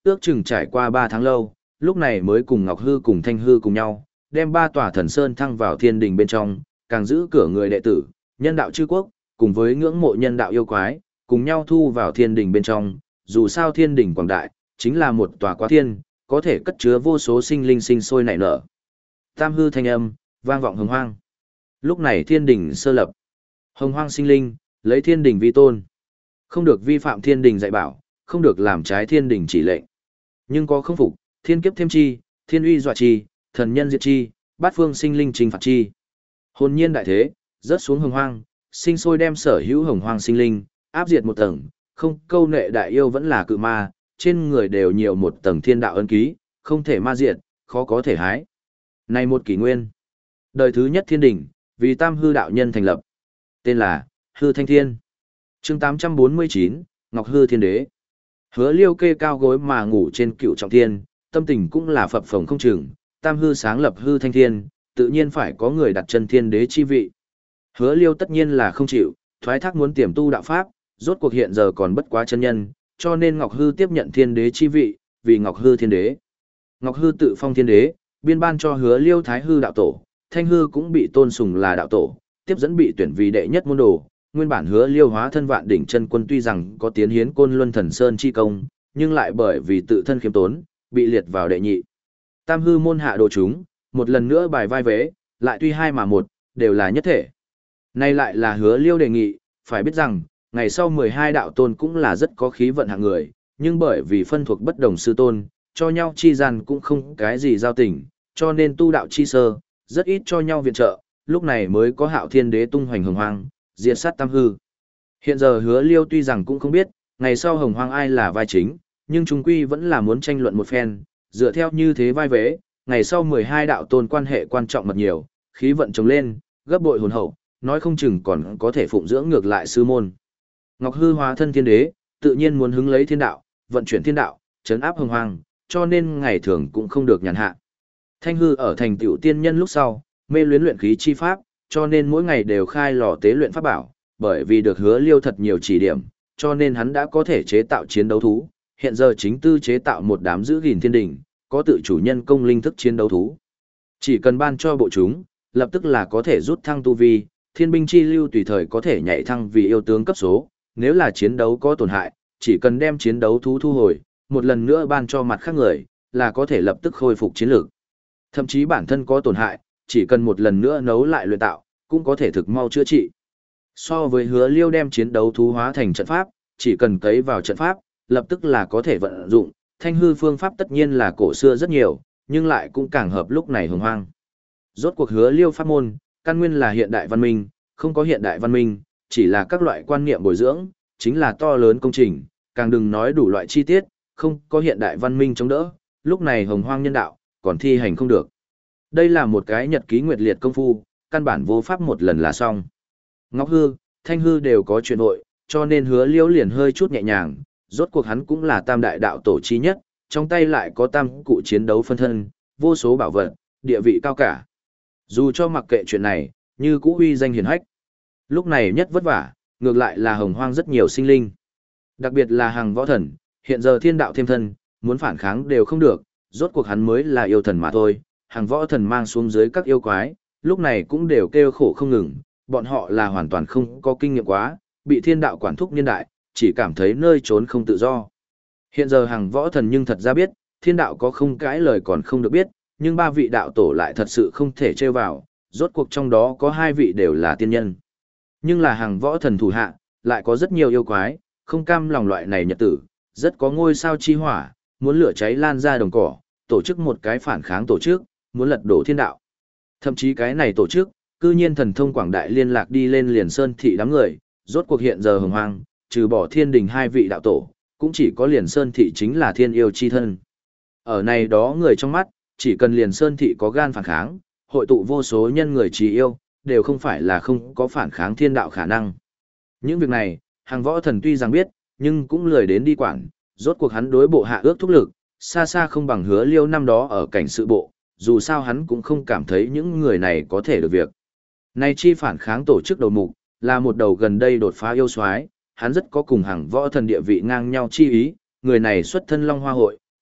A: ước chừng trải qua ba tháng lâu, lúc này mới cùng Ngọc Hư cùng Thanh Hư cùng nhau, đem ba tòa thần sơn thăng vào thiên đình bên trong, càng giữ cửa người đệ tử, nhân đạo chư quốc, cùng với ngưỡng mộ nhân đạo yêu quái, cùng nhau thu vào thiên đình bên trong, dù sao thiên đình quảng đại, chính là một tòa quá thiên, có thể cất chứa vô số sinh linh sinh sôi nảy nở. Tam hư thanh âm, vang vọng hồng hoang. Lúc này thiên đình sơ lập. Hồng hoang sinh linh, lấy thiên đình vi tôn. Không được vi phạm thiên đình dạy bảo, không được làm trái thiên đình chỉ lệnh. Nhưng có không phục, thiên kiếp thêm chi, thiên uy dọa chi, thần nhân diệt chi, bát phương sinh linh trừng phạt chi. Hồn nhiên đại thế, rớt xuống hồng hoang, sinh sôi đem sở hữu hồng hoang sinh linh, áp diệt một tầng, không câu nệ đại yêu vẫn là cự ma, trên người đều nhiều một tầng thiên đạo ân ký, không thể ma diệt, khó có thể hái. Này một kỷ nguyên, đời thứ nhất thiên đình, vì tam hư đạo nhân thành lập, tên là Hư Thanh Thiên. Chương tám trăm bốn mươi chín, Ngọc Hư Thiên Đế. Hứa Liêu kê cao gối mà ngủ trên cựu trọng thiên, tâm tình cũng là phập phồng không chừng, tam hư sáng lập Hư Thanh Thiên, tự nhiên phải có người đặt chân thiên đế chi vị. Hứa Liêu tất nhiên là không chịu, thoái thác muốn tiềm tu đạo pháp, rốt cuộc hiện giờ còn bất quá chân nhân, cho nên Ngọc Hư tiếp nhận thiên đế chi vị, vì Ngọc Hư Thiên Đế. Ngọc Hư tự phong thiên đế, biên ban cho Hứa Liêu Thái Hư đạo tổ, Thanh Hư cũng bị tôn sùng là đạo tổ, tiếp dẫn bị tuyển vì đệ nhất môn đồ. Nguyên bản Hứa Liêu hóa thân vạn đỉnh chân quân tuy rằng có tiến hiến Côn Luân Thần Sơn chi công, nhưng lại bởi vì tự thân khiêm tốn, bị liệt vào đệ nhị. Tam hư môn hạ đồ chúng, một lần nữa bài vai vế, lại tuy hai mà một, đều là nhất thể. Nay lại là Hứa Liêu đề nghị, phải biết rằng, ngày sau mười hai đạo tôn cũng là rất có khí vận hạng người, nhưng bởi vì phân thuộc bất đồng sư tôn, cho nhau chi gian cũng không cái gì giao tình, cho nên tu đạo chi sơ, rất ít cho nhau viện trợ, lúc này mới có Hạo Thiên Đế tung hoành hồng hoang, diệt sát tam hư. Hiện giờ Hứa Liêu tuy rằng cũng không biết, ngày sau hồng hoang ai là vai chính, nhưng chúng quy vẫn là muốn tranh luận một phen, dựa theo như thế vai vế, ngày sau mười hai đạo tôn quan hệ quan trọng mật nhiều, khí vận trồng lên, gấp bội hồn hậu, nói không chừng còn có thể phụng dưỡng ngược lại sư môn. Ngọc Hư hóa thân thiên đế, tự nhiên muốn hứng lấy thiên đạo, vận chuyển thiên đạo, trấn áp hồng hoang, cho nên ngày thường cũng không được nhàn hạ. Thanh Hư ở thành tiểu tiên nhân lúc sau, mê luyến luyện khí chi pháp, cho nên mỗi ngày đều khai lò tế luyện pháp bảo, bởi vì được Hứa Liêu thật nhiều chỉ điểm, cho nên hắn đã có thể chế tạo chiến đấu thú, hiện giờ chính tư chế tạo một đám giữ gìn thiên đình, có tự chủ nhân công linh thức chiến đấu thú. Chỉ cần ban cho bộ chúng, lập tức là có thể rút thăng tu vi, thiên binh chi lưu tùy thời có thể nhảy thăng vì yêu tướng cấp số, nếu là chiến đấu có tổn hại, chỉ cần đem chiến đấu thú thu hồi, một lần nữa ban cho mặt khác người, là có thể lập tức khôi phục chiến lược. Thậm chí bản thân có tổn hại, chỉ cần một lần nữa nấu lại luyện tạo, cũng có thể thực mau chữa trị. So với Hứa Liêu đem chiến đấu thú hóa thành trận pháp, chỉ cần cấy vào trận pháp, lập tức là có thể vận dụng, Thanh Hư phương pháp tất nhiên là cổ xưa rất nhiều, nhưng lại cũng càng hợp lúc này hồng hoang. Rốt cuộc Hứa Liêu pháp môn, căn nguyên là hiện đại văn minh, không có hiện đại văn minh, chỉ là các loại quan niệm bồi dưỡng, chính là to lớn công trình, càng đừng nói đủ loại chi tiết, không có hiện đại văn minh chống đỡ, lúc này hồng hoang nhân đạo, còn thi hành không được. Đây là một cái nhật ký nguyệt liệt công phu, căn bản vô pháp một lần là xong. Ngọc Hư, Thanh Hư đều có chuyện hội, cho nên Hứa Liêu liền hơi chút nhẹ nhàng, rốt cuộc hắn cũng là tam đại đạo tổ chi nhất, trong tay lại có tam cụ chiến đấu phân thân, vô số bảo vật, địa vị cao cả. Dù cho mặc kệ chuyện này, như cũ huy danh hiển hách. Lúc này nhất vất vả, ngược lại là hồng hoang rất nhiều sinh linh. Đặc biệt là hàng võ thần, hiện giờ thiên đạo thêm thân, muốn phản kháng đều không được, rốt cuộc hắn mới là yêu thần mà thôi. Hàng võ thần mang xuống dưới các yêu quái, lúc này cũng đều kêu khổ không ngừng, bọn họ là hoàn toàn không có kinh nghiệm quá, bị thiên đạo quản thúc niên đại, chỉ cảm thấy nơi trốn không tự do. Hiện giờ hàng võ thần nhưng thật ra biết, thiên đạo có không cãi lời còn không được biết, nhưng ba vị đạo tổ lại thật sự không thể trêu vào, rốt cuộc trong đó có hai vị đều là tiên nhân. Nhưng là hàng võ thần thủ hạ, lại có rất nhiều yêu quái, không cam lòng loại này nhật tử, rất có ngôi sao chi hỏa, muốn lửa cháy lan ra đồng cỏ, tổ chức một cái phản kháng tổ chức, muốn lật đổ thiên đạo. Thậm chí cái này tổ chức, cư nhiên thần thông quảng đại liên lạc đi lên liền sơn thị đám người, rốt cuộc hiện giờ hồng hoang, trừ bỏ thiên đình hai vị đạo tổ, cũng chỉ có liền sơn thị chính là thiên yêu chi thân. Ở này đó người trong mắt, chỉ cần liền sơn thị có gan phản kháng, hội tụ vô số nhân người trí yêu, đều không phải là không có phản kháng thiên đạo khả năng. Những việc này, hàng võ thần tuy rằng biết, nhưng cũng lười đến đi quản, rốt cuộc hắn đối bộ hạ ước thúc lực, xa xa không bằng Hứa Liêu năm đó ở cảnh sự bộ, dù sao hắn cũng không cảm thấy những người này có thể được việc. Nay chi phản kháng tổ chức đầu mục, là một đầu gần đây đột phá yêu soái, hắn rất có cùng hàng võ thần địa vị ngang nhau chi ý, người này xuất thân Long Hoa hội,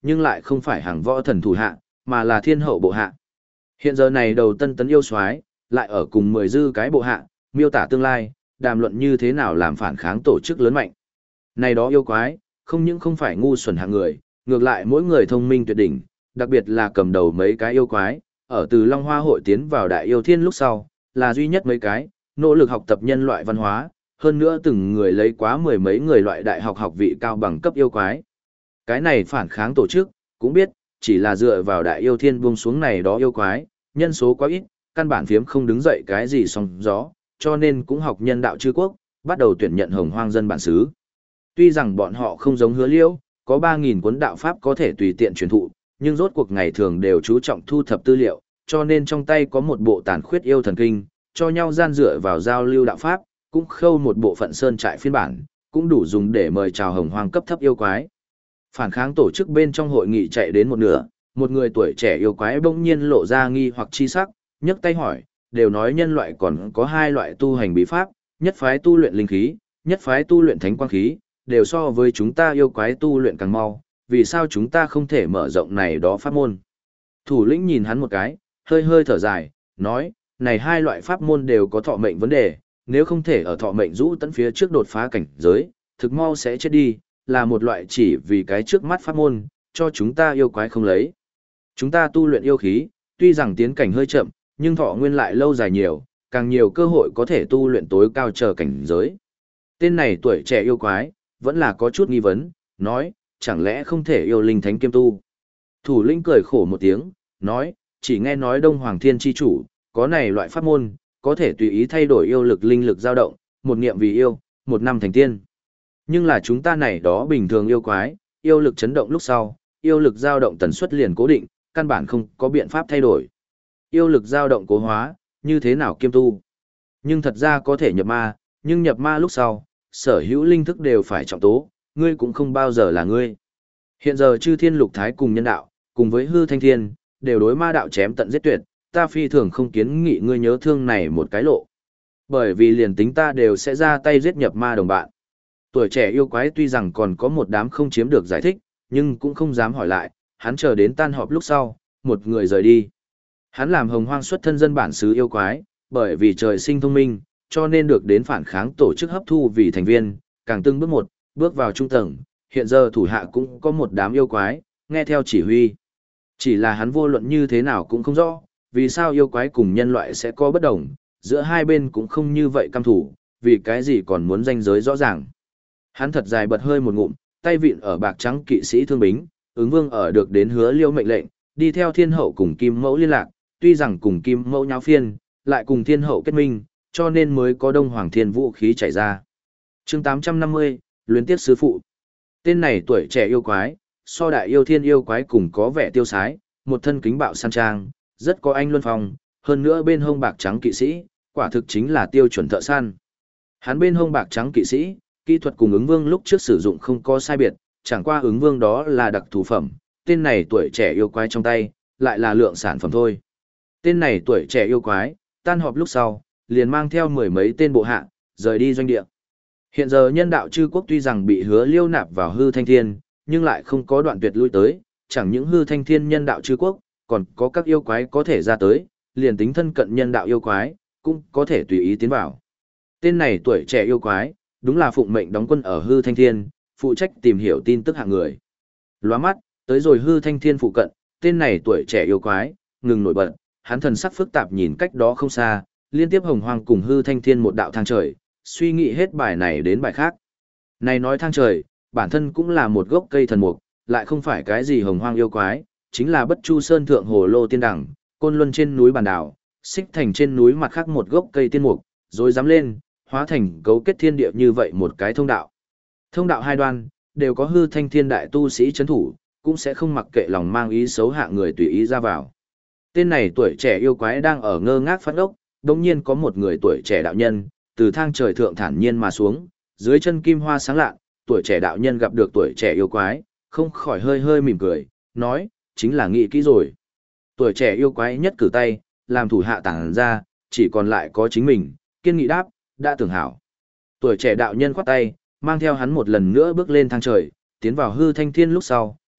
A: nhưng lại không phải hàng võ thần thủ hạ, mà là thiên hậu bộ hạ. Hiện giờ này đầu tân tấn yêu soái lại ở cùng mười dư cái bộ hạ, miêu tả tương lai, đàm luận như thế nào làm phản kháng tổ chức lớn mạnh. Này đó yêu quái, không những không phải ngu xuẩn hạng người, ngược lại mỗi người thông minh tuyệt đỉnh, đặc biệt là cầm đầu mấy cái yêu quái, ở từ Long Hoa hội tiến vào Đại Yêu Thiên lúc sau, là duy nhất mấy cái, nỗ lực học tập nhân loại văn hóa, hơn nữa từng người lấy quá mười mấy người loại đại học học vị cao bằng cấp yêu quái. Cái này phản kháng tổ chức, cũng biết, chỉ là dựa vào Đại Yêu Thiên buông xuống này đó yêu quái, nhân số quá ít, căn bản phiếm không đứng dậy cái gì song gió, cho nên cũng học nhân đạo chư quốc, bắt đầu tuyển nhận hồng hoang dân bản xứ. Tuy rằng bọn họ không giống hứa liễu, có ba nghìn cuốn đạo pháp có thể tùy tiện truyền thụ, nhưng rốt cuộc ngày thường đều chú trọng thu thập tư liệu, cho nên trong tay có một bộ tàn khuyết yêu thần kinh, cho nhau gian dựa vào giao lưu đạo pháp, cũng khâu một bộ phận sơn trại phiên bản, cũng đủ dùng để mời chào hồng hoang cấp thấp yêu quái. Phản kháng tổ chức bên trong hội nghị chạy đến một nửa, một người tuổi trẻ yêu quái bỗng nhiên lộ ra nghi hoặc chi sắc, nhấc tay hỏi, đều nói nhân loại còn có hai loại tu hành bí pháp, nhất phái tu luyện linh khí, nhất phái tu luyện thánh quang khí, đều so với chúng ta yêu quái tu luyện càng mau, vì sao chúng ta không thể mở rộng này đó pháp môn. Thủ lĩnh nhìn hắn một cái, hơi hơi thở dài, nói, này hai loại pháp môn đều có thọ mệnh vấn đề, nếu không thể ở thọ mệnh rũ tận phía trước đột phá cảnh giới, thực mau sẽ chết đi, là một loại chỉ vì cái trước mắt pháp môn, cho chúng ta yêu quái không lấy. Chúng ta tu luyện yêu khí, tuy rằng tiến cảnh hơi chậm, nhưng thọ nguyên lại lâu dài nhiều, càng nhiều cơ hội có thể tu luyện tối cao trở cảnh giới. Tên này tuổi trẻ yêu quái, vẫn là có chút nghi vấn, nói, chẳng lẽ không thể yêu linh thánh kiêm tu. Thủ lĩnh cười khổ một tiếng, nói, chỉ nghe nói Đông Hoàng Thiên Chi Chủ, có này loại pháp môn, có thể tùy ý thay đổi yêu lực linh lực dao động, một niệm vì yêu, một năm thành tiên. Nhưng là chúng ta này đó bình thường yêu quái, yêu lực chấn động lúc sau, yêu lực dao động tần suất liền cố định, căn bản không có biện pháp thay đổi. Yêu lực dao động cố hóa, như thế nào kiêm tu? Nhưng thật ra có thể nhập ma, nhưng nhập ma lúc sau, sở hữu linh thức đều phải trọng tố, ngươi cũng không bao giờ là ngươi. Hiện giờ chư thiên lục thái cùng nhân đạo, cùng với hư thanh thiên, đều đối ma đạo chém tận giết tuyệt, ta phi thường không kiến nghị ngươi nhớ thương này một cái lộ. Bởi vì liền tính ta đều sẽ ra tay giết nhập ma đồng bạn. Tuổi trẻ yêu quái tuy rằng còn có một đám không chiếm được giải thích, nhưng cũng không dám hỏi lại, hắn chờ đến tan họp lúc sau, một người rời đi. Hắn làm hồng hoang xuất thân dân bản xứ yêu quái, bởi vì trời sinh thông minh, cho nên được đến phản kháng tổ chức hấp thu vì thành viên, càng từng bước một, bước vào trung tầng, hiện giờ thủ hạ cũng có một đám yêu quái, nghe theo chỉ huy. Chỉ là hắn vô luận như thế nào cũng không rõ, vì sao yêu quái cùng nhân loại sẽ có bất đồng, giữa hai bên cũng không như vậy căm thủ, vì cái gì còn muốn ranh giới rõ ràng. Hắn thật dài bật hơi một ngụm, tay vịn ở bạc trắng kỵ sĩ thương bính, ứng vương ở được đến hứa liêu mệnh lệnh, đi theo thiên hậu cùng kim mẫu liên lạc, tuy rằng cùng kim mẫu nháo phiên, lại cùng thiên hậu kết minh, cho nên mới có đông hoàng thiên vũ khí chảy ra. chương tám trăm năm mươi, luyến tiếp sư phụ. Tên này tuổi trẻ yêu quái, so đại yêu thiên yêu quái cùng có vẻ tiêu sái, một thân kính bạo san trang, rất có anh luân phong, hơn nữa bên hông bạc trắng kỵ sĩ, quả thực chính là tiêu chuẩn thợ săn. Hắn bên hông bạc trắng kỵ sĩ, kỹ thuật cùng ứng vương lúc trước sử dụng không có sai biệt, chẳng qua ứng vương đó là đặc thù phẩm, tên này tuổi trẻ yêu quái trong tay, lại là lượng sản phẩm thôi. Tên này tuổi trẻ yêu quái, tan họp lúc sau, liền mang theo mười mấy tên bộ hạ, rời đi doanh địa. Hiện giờ nhân đạo chư quốc tuy rằng bị hứa liêu nạp vào hư thanh thiên, nhưng lại không có đoạn tuyệt lui tới, chẳng những hư thanh thiên nhân đạo chư quốc, còn có các yêu quái có thể ra tới, liền tính thân cận nhân đạo yêu quái, cũng có thể tùy ý tiến vào. Tên này tuổi trẻ yêu quái, đúng là phụng mệnh đóng quân ở hư thanh thiên, phụ trách tìm hiểu tin tức hạng người. Lóa mắt, tới rồi hư thanh thiên phụ cận, tên này tuổi trẻ yêu quái, ngừng nổi bật, hắn thần sắc phức tạp nhìn cách đó không xa, liên tiếp hồng hoang cùng hư thanh thiên một đạo thang trời, suy nghĩ hết bài này đến bài khác. Này nói thang trời, bản thân cũng là một gốc cây thần mục, lại không phải cái gì hồng hoang yêu quái, chính là bất chu sơn thượng hồ lô tiên đẳng, côn luân trên núi bàn đảo, xích thành trên núi mặt khác một gốc cây tiên mục, rồi dám lên, hóa thành cấu kết thiên địa như vậy một cái thông đạo. Thông đạo hai đoan, đều có hư thanh thiên đại tu sĩ chấn thủ, cũng sẽ không mặc kệ lòng mang ý xấu hạ người tùy ý ra vào. Tên này tuổi trẻ yêu quái đang ở ngơ ngác phát ốc, đồng nhiên có một người tuổi trẻ đạo nhân, từ thang trời thượng thản nhiên mà xuống, dưới chân kim hoa sáng lạ, tuổi trẻ đạo nhân gặp được tuổi trẻ yêu quái, không khỏi hơi hơi mỉm cười, nói, chính là nghĩ kỹ rồi. Tuổi trẻ yêu quái nhất cử tay, làm thủ hạ tản ra, chỉ còn lại có chính mình, kiên nghị đáp, đã tưởng hảo. Tuổi trẻ đạo nhân khoát tay, mang theo hắn một lần nữa bước lên thang trời, tiến vào hư thanh thiên lúc sau,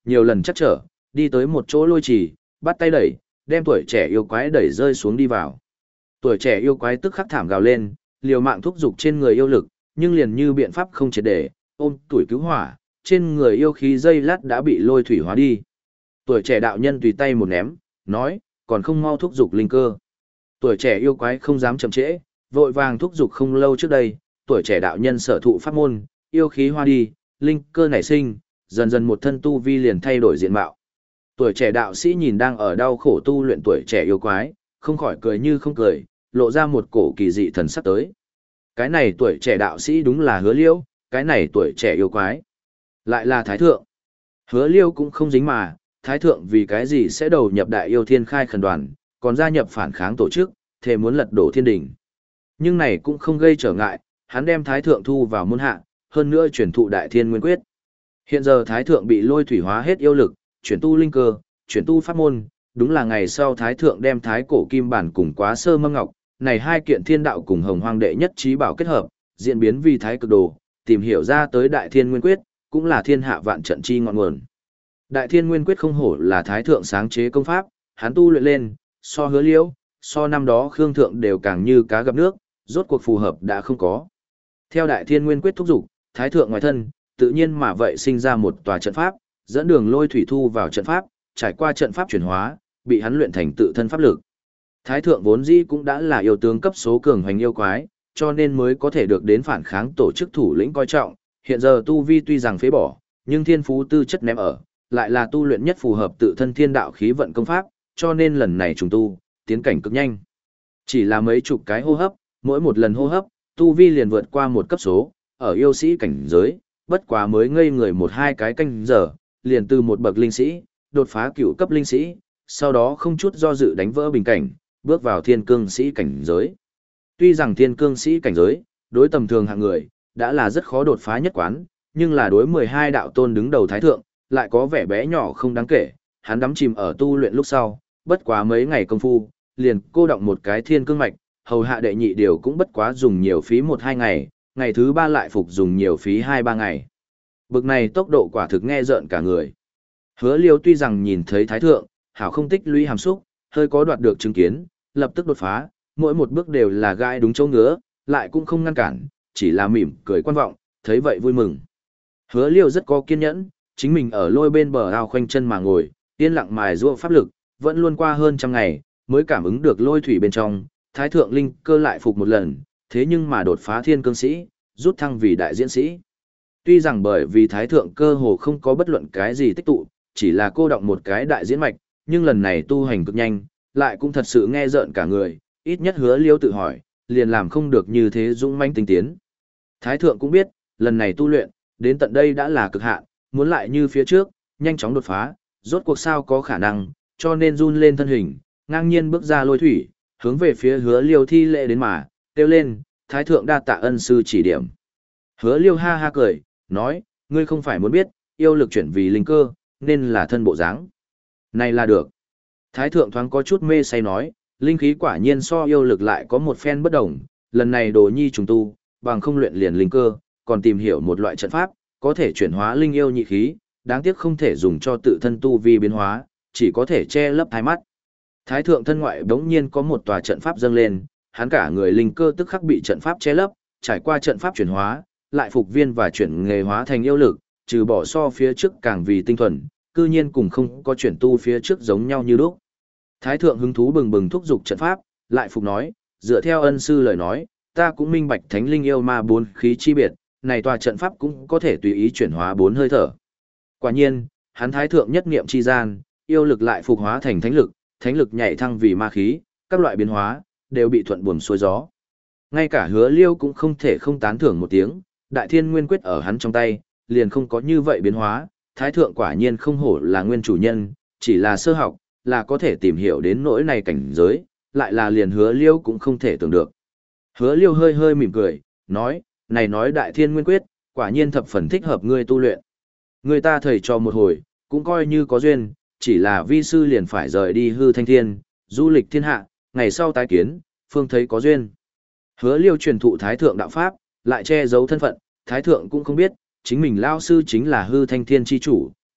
A: nhiều lần chắc trở, đi tới một chỗ lôi trì, bắt tay đẩy, đem tuổi trẻ yêu quái đẩy rơi xuống đi vào. Tuổi trẻ yêu quái tức khắc thảm gào lên, liều mạng thúc giục trên người yêu lực, nhưng liền như biện pháp không triệt để, ôm tuổi cứu hỏa, trên người yêu khí dây lát đã bị lôi thủy hóa đi. Tuổi trẻ đạo nhân tùy tay một ném, nói, còn không mau thúc giục linh cơ. Tuổi trẻ yêu quái không dám chậm trễ, vội vàng thúc giục không lâu trước đây, tuổi trẻ đạo nhân sở thụ pháp môn, yêu khí hoa đi, linh cơ nảy sinh, dần dần một thân tu vi liền thay đổi diện mạo. Tuổi trẻ đạo sĩ nhìn đang ở đau khổ tu luyện tuổi trẻ yêu quái, không khỏi cười như không cười, lộ ra một cổ kỳ dị thần sắc tới. Cái này tuổi trẻ đạo sĩ đúng là Hứa Liêu, cái này tuổi trẻ yêu quái lại là Thái Thượng. Hứa Liêu cũng không dính mà, Thái Thượng vì cái gì sẽ đầu nhập Đại Yêu Thiên Khai Khẩn Đoàn, còn gia nhập phản kháng tổ chức, thề muốn lật đổ thiên đình. Nhưng này cũng không gây trở ngại, hắn đem Thái Thượng thu vào môn hạ, hơn nữa chuyển thụ Đại Thiên Nguyên Quyết. Hiện giờ Thái Thượng bị lôi thủy hóa hết yêu lực, chuyển tu linh cơ, chuyển tu pháp môn, đúng là ngày sau Thái Thượng đem Thái Cổ Kim Bản cùng Quá Sơ Mâm Ngọc, này hai kiện thiên đạo cùng Hồng Hoang đệ nhất trí bảo kết hợp, diễn biến vì Thái Cực Đồ, tìm hiểu ra tới Đại Thiên Nguyên Quyết, cũng là thiên hạ vạn trận chi ngọn nguồn. Đại Thiên Nguyên Quyết không hổ là Thái Thượng sáng chế công pháp, hắn tu luyện lên, so Hứa Liễu, so năm đó Khương Thượng đều càng như cá gặp nước, rốt cuộc phù hợp đã không có. Theo Đại Thiên Nguyên Quyết thúc dục, Thái Thượng ngoài thân, tự nhiên mà vậy sinh ra một tòa trận pháp, dẫn đường lôi thủy thu vào trận pháp, trải qua trận pháp chuyển hóa, bị hắn luyện thành tự thân pháp lực. Thái Thượng vốn dĩ cũng đã là yêu tướng cấp số cường hoành yêu quái, cho nên mới có thể được đến phản kháng tổ chức thủ lĩnh coi trọng, hiện giờ tu vi tuy rằng phế bỏ, nhưng thiên phú tư chất ném ở, lại là tu luyện nhất phù hợp tự thân thiên đạo khí vận công pháp, cho nên lần này trùng tu, tiến cảnh cực nhanh. Chỉ là mấy chục cái hô hấp, mỗi một lần hô hấp, tu vi liền vượt qua một cấp số, ở yêu sĩ cảnh giới, bất quá mới ngây người một hai cái canh giờ, liền từ một bậc linh sĩ, đột phá cửu cấp linh sĩ, sau đó không chút do dự đánh vỡ bình cảnh, bước vào thiên cương sĩ cảnh giới. Tuy rằng thiên cương sĩ cảnh giới, đối tầm thường hạng người, đã là rất khó đột phá nhất quán, nhưng là đối mười hai đạo tôn đứng đầu thái thượng, lại có vẻ bé nhỏ không đáng kể, hắn đắm chìm ở tu luyện lúc sau, bất quá mấy ngày công phu, liền cô động một cái thiên cương mạch, hầu hạ đệ nhị điều cũng bất quá dùng nhiều phí một hai ngày, ngày thứ ba lại phục dùng nhiều phí hai ba ngày. Bực này tốc độ quả thực nghe rợn cả người. Hứa Liêu tuy rằng nhìn thấy thái thượng, hảo không tích lũy hàm xúc, hơi có đoạt được chứng kiến, lập tức đột phá, mỗi một bước đều là gai đúng chỗ ngứa, lại cũng không ngăn cản, chỉ là mỉm cười quan vọng, thấy vậy vui mừng. Hứa Liêu rất có kiên nhẫn, chính mình ở lôi bên bờ ao khoanh chân mà ngồi, yên lặng mài giũa pháp lực, vẫn luôn qua hơn trăm ngày, mới cảm ứng được lôi thủy bên trong, thái thượng linh cơ lại phục một lần, thế nhưng mà đột phá thiên cương sĩ, rút thăng vì đại diễn sĩ. Tuy rằng bởi vì thái thượng cơ hồ không có bất luận cái gì tích tụ, chỉ là cô động một cái đại diễn mạch, nhưng lần này tu hành cực nhanh, lại cũng thật sự nghe rợn cả người, ít nhất Hứa Liêu tự hỏi, liền làm không được như thế dũng mãnh tinh tiến. Thái thượng cũng biết, lần này tu luyện, đến tận đây đã là cực hạn, muốn lại như phía trước, nhanh chóng đột phá, rốt cuộc sao có khả năng, cho nên run lên thân hình, ngang nhiên bước ra lôi thủy, hướng về phía Hứa Liêu thi lễ đến mà, kêu lên, thái thượng đa tạ ân sư chỉ điểm. Hứa Liêu ha ha cười, nói, ngươi không phải muốn biết, yêu lực chuyển vì linh cơ, nên là thân bộ dáng. Này là được. Thái thượng thoáng có chút mê say nói, linh khí quả nhiên so yêu lực lại có một phen bất đồng, lần này đồ nhi trùng tu, bằng không luyện liền linh cơ, còn tìm hiểu một loại trận pháp, có thể chuyển hóa linh yêu nhị khí, đáng tiếc không thể dùng cho tự thân tu vi biến hóa, chỉ có thể che lấp hai mắt. Thái thượng thân ngoại đống nhiên có một tòa trận pháp dâng lên, hắn cả người linh cơ tức khắc bị trận pháp che lấp, trải qua trận pháp chuyển hóa, lại phục viên và chuyển nghề hóa thành yêu lực, trừ bỏ so phía trước càng vì tinh thuần, cư nhiên cùng không có chuyển tu phía trước giống nhau như lúc. Thái thượng hứng thú bừng bừng thúc giục trận pháp, lại phục nói, dựa theo ân sư lời nói, ta cũng minh bạch thánh linh yêu ma bốn khí chi biệt, này tòa trận pháp cũng có thể tùy ý chuyển hóa bốn hơi thở. Quả nhiên, hắn thái thượng nhất niệm chi gian, yêu lực lại phục hóa thành thánh lực, thánh lực nhảy thăng vì ma khí, các loại biến hóa đều bị thuận buồm xuôi gió. Ngay cả Hứa Liêu cũng không thể không tán thưởng một tiếng, Đại Thiên Nguyên Quyết ở hắn trong tay, liền không có như vậy biến hóa, thái thượng quả nhiên không hổ là nguyên chủ nhân, chỉ là sơ học, là có thể tìm hiểu đến nỗi này cảnh giới, lại là liền Hứa Liêu cũng không thể tưởng được. Hứa Liêu hơi hơi mỉm cười, nói, này nói Đại Thiên Nguyên Quyết, quả nhiên thập phần thích hợp ngươi tu luyện. Người ta thầy cho một hồi, cũng coi như có duyên, chỉ là vi sư liền phải rời đi hư thanh thiên, du lịch thiên hạ, ngày sau tái kiến, phương thấy có duyên. Hứa Liêu truyền thụ thái thượng đạo pháp, lại che giấu thân phận, thái thượng cũng không biết, chính mình lao sư chính là hư thanh thiên chi chủ,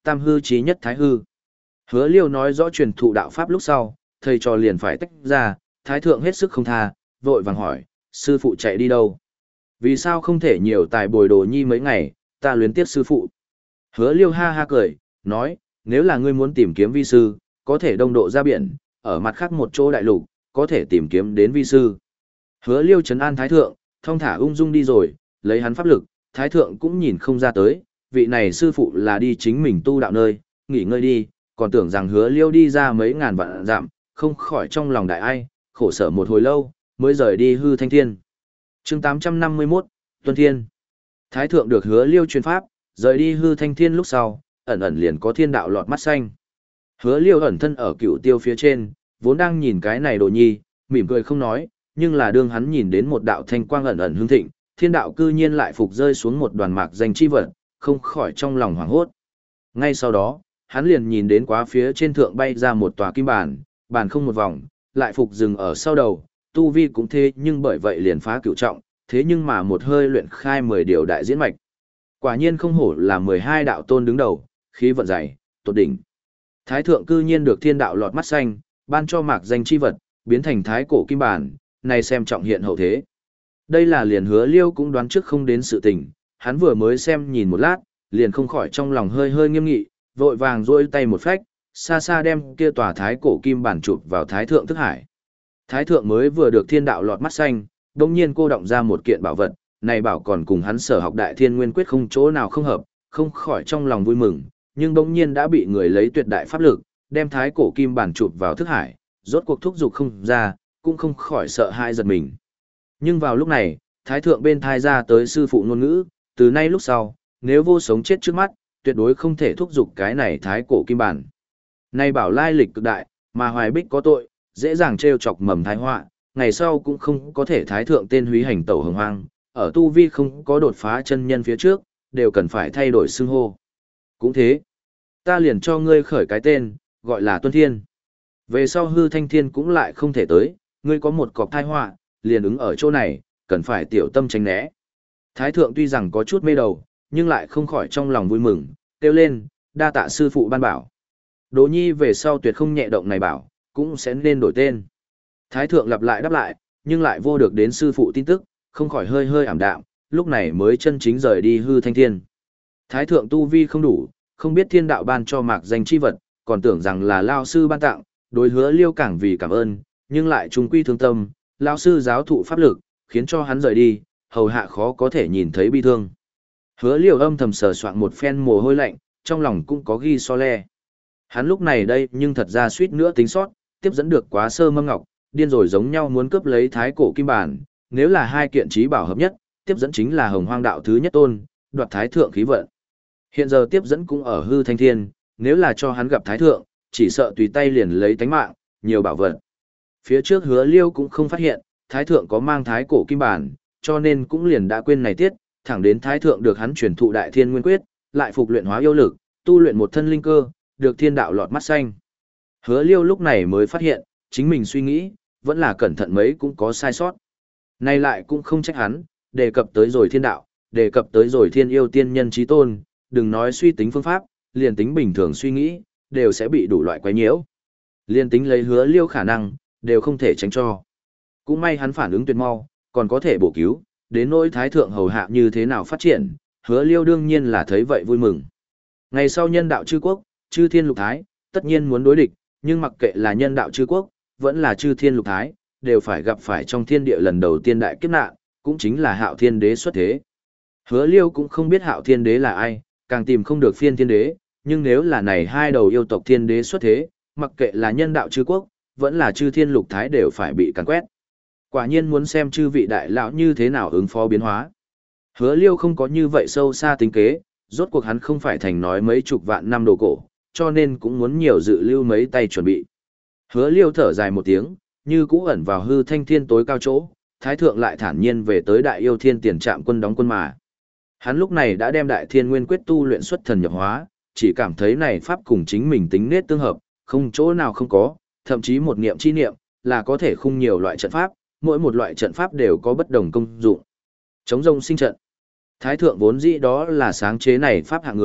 A: tam hư chí nhất thái hư. Hứa Liêu nói rõ truyền thụ đạo pháp lúc sau, thầy trò liền phải tách ra, thái thượng hết sức không tha, vội vàng hỏi, sư phụ chạy đi đâu? Vì sao không thể nhiều tài bồi đồ nhi mấy ngày, ta luyến tiếc sư phụ. Hứa Liêu ha ha cười, nói, nếu là ngươi muốn tìm kiếm vi sư, có thể đông độ ra biển, ở mặt khác một chỗ đại lục, có thể tìm kiếm đến vi sư. Hứa Liêu trấn an thái thượng, thong thả ung dung đi rồi, lấy hắn pháp lực, thái thượng cũng nhìn không ra tới, vị này sư phụ là đi chính mình tu đạo nơi, nghỉ ngơi đi, còn tưởng rằng Hứa Liêu đi ra mấy ngàn vạn dặm, không khỏi trong lòng đại ai, khổ sở một hồi lâu, mới rời đi hư thanh thiên. Chương tám trăm năm mươi mốt, Tuân Thiên. Thái thượng được Hứa Liêu truyền pháp, rời đi hư thanh thiên lúc sau, ẩn ẩn liền có thiên đạo lọt mắt xanh. Hứa Liêu ẩn thân ở cựu tiêu phía trên, vốn đang nhìn cái này đồ nhi, mỉm cười không nói, nhưng là đương hắn nhìn đến một đạo thanh quang ẩn ẩn hương thịnh, thiên đạo cư nhiên lại phục rơi xuống một đoàn mạc danh chi vật, không khỏi trong lòng hoảng hốt. Ngay sau đó, hắn liền nhìn đến quá phía trên thượng bay ra một tòa kim bàn, bàn không một vòng, lại phục dừng ở sau đầu, tu vi cũng thế nhưng bởi vậy liền phá cửu trọng, thế nhưng mà một hơi luyện khai mười điều đại diễn mạch. Quả nhiên không hổ là mười hai đạo tôn đứng đầu, khí vận dày, tột đỉnh. Thái thượng cư nhiên được thiên đạo lọt mắt xanh, ban cho mạc danh chi vật, biến thành thái cổ kim bản, này xem trọng hiện hậu thế. Đây là liền Hứa Liêu cũng đoán trước không đến sự tình, hắn vừa mới xem nhìn một lát, liền không khỏi trong lòng hơi hơi nghiêm nghị, vội vàng duỗi tay một phách, xa xa đem kia tòa thái cổ kim bản chụp vào thái thượng thức hải. Thái thượng mới vừa được thiên đạo lọt mắt xanh, đột nhiên cô động ra một kiện bảo vật, này bảo còn cùng hắn sở học đại thiên nguyên quyết không chỗ nào không hợp, không khỏi trong lòng vui mừng, nhưng đột nhiên đã bị người lấy tuyệt đại pháp lực, đem thái cổ kim bản chụp vào thức hải, rốt cuộc thúc dục không ra, cũng không khỏi sợ hãi giật mình. Nhưng vào lúc này, thái thượng bên thai ra tới sư phụ ngôn ngữ, từ nay lúc sau, nếu vô sống chết trước mắt, tuyệt đối không thể thúc dục cái này thái cổ kim bản. Nay bảo lai lịch cực đại, mà hoài bích có tội, dễ dàng trêu chọc mầm thái họa, ngày sau cũng không có thể thái thượng tên húy hành tẩu hồng hoang, ở tu vi không có đột phá chân nhân phía trước, đều cần phải thay đổi xưng hô. Cũng thế, ta liền cho ngươi khởi cái tên, gọi là Tuân Thiên. Về sau hư thanh thiên cũng lại không thể tới, ngươi có một cọc thai họa, liền ứng ở chỗ này, cần phải tiểu tâm tránh né. Thái thượng tuy rằng có chút mê đầu, nhưng lại không khỏi trong lòng vui mừng, kêu lên, đa tạ sư phụ ban bảo. Đỗ nhi về sau tuyệt không nhẹ động này bảo, cũng sẽ nên đổi tên. Thái thượng lặp lại đáp lại, nhưng lại vô được đến sư phụ tin tức, không khỏi hơi hơi ảm đạm, lúc này mới chân chính rời đi hư thanh thiên. Thái thượng tu vi không đủ, không biết thiên đạo ban cho mạc danh chi vật, còn tưởng rằng là lao sư ban tặng, đối Hứa Liêu càng vì cảm ơn, nhưng lại trung quy thương tâm, lao sư giáo thụ pháp lực, khiến cho hắn rời đi, hầu hạ khó có thể nhìn thấy bi thương. Hứa Liêu âm thầm sờ soạn một phen mồ hôi lạnh, trong lòng cũng có ghi so le. Hắn lúc này đây nhưng thật ra suýt nữa tính sót, tiếp dẫn được quá sơ mâm ngọc, điên rồi giống nhau muốn cướp lấy thái cổ kim bản, nếu là hai kiện trí bảo hợp nhất, tiếp dẫn chính là hồng hoang đạo thứ nhất tôn, đoạt thái thượng khí vận. Hiện giờ tiếp dẫn cũng ở hư thanh thiên, nếu là cho hắn gặp thái thượng, chỉ sợ tùy tay liền lấy tánh mạng, nhiều bảo vật. Phía trước Hứa Liêu cũng không phát hiện, thái thượng có mang thái cổ kim bản, cho nên cũng liền đã quên này tiết, thẳng đến thái thượng được hắn truyền thụ đại thiên nguyên quyết, lại phục luyện hóa yêu lực, tu luyện một thân linh cơ, được thiên đạo lọt mắt xanh. Hứa Liêu lúc này mới phát hiện, chính mình suy nghĩ, vẫn là cẩn thận mấy cũng có sai sót. Nay lại cũng không trách hắn, đề cập tới rồi thiên đạo, đề cập tới rồi thiên yêu tiên nhân trí tôn, đừng nói suy tính phương pháp, liền tính bình thường suy nghĩ, đều sẽ bị đủ loại quấy nhiễu. Liên tính lấy Hứa Liêu khả năng, đều không thể tránh cho. Cũng may hắn phản ứng tuyệt mau, còn có thể bổ cứu, đến nỗi thái thượng hầu hạ như thế nào phát triển, Hứa Liêu đương nhiên là thấy vậy vui mừng. Ngày sau nhân đạo chư quốc, chư thiên lục thái, tất nhiên muốn đối địch, nhưng mặc kệ là nhân đạo chư quốc, vẫn là chư thiên lục thái, đều phải gặp phải trong thiên địa lần đầu tiên đại kiếp nạn, cũng chính là Hạo Thiên Đế xuất thế. Hứa Liêu cũng không biết Hạo Thiên Đế là ai, càng tìm không được phiên thiên đế, nhưng nếu là này hai đầu yêu tộc thiên đế xuất thế, mặc kệ là nhân đạo chư quốc, vẫn là chư thiên lục thái đều phải bị càn quét. Quả nhiên muốn xem chư vị đại lão như thế nào ứng phó biến hóa. Hứa Liêu không có như vậy sâu xa tính kế, rốt cuộc hắn không phải thành nói mấy chục vạn năm đồ cổ, cho nên cũng muốn nhiều dự lưu mấy tay chuẩn bị. Hứa Liêu thở dài một tiếng, như cũ ẩn vào hư thanh thiên tối cao chỗ, thái thượng lại thản nhiên về tới đại yêu thiên tiền trạm quân đóng quân mà. Hắn lúc này đã đem đại thiên nguyên quyết tu luyện xuất thần nhập hóa, chỉ cảm thấy này pháp cùng chính mình tính nết tương hợp, không chỗ nào không có, thậm chí một niệm chi niệm, là có thể khung nhiều loại trận pháp, mỗi một loại trận pháp đều có bất đồng công dụng. Chống rông sinh trận. Thái thượng vốn dĩ đó là sáng chế này pháp hạng người,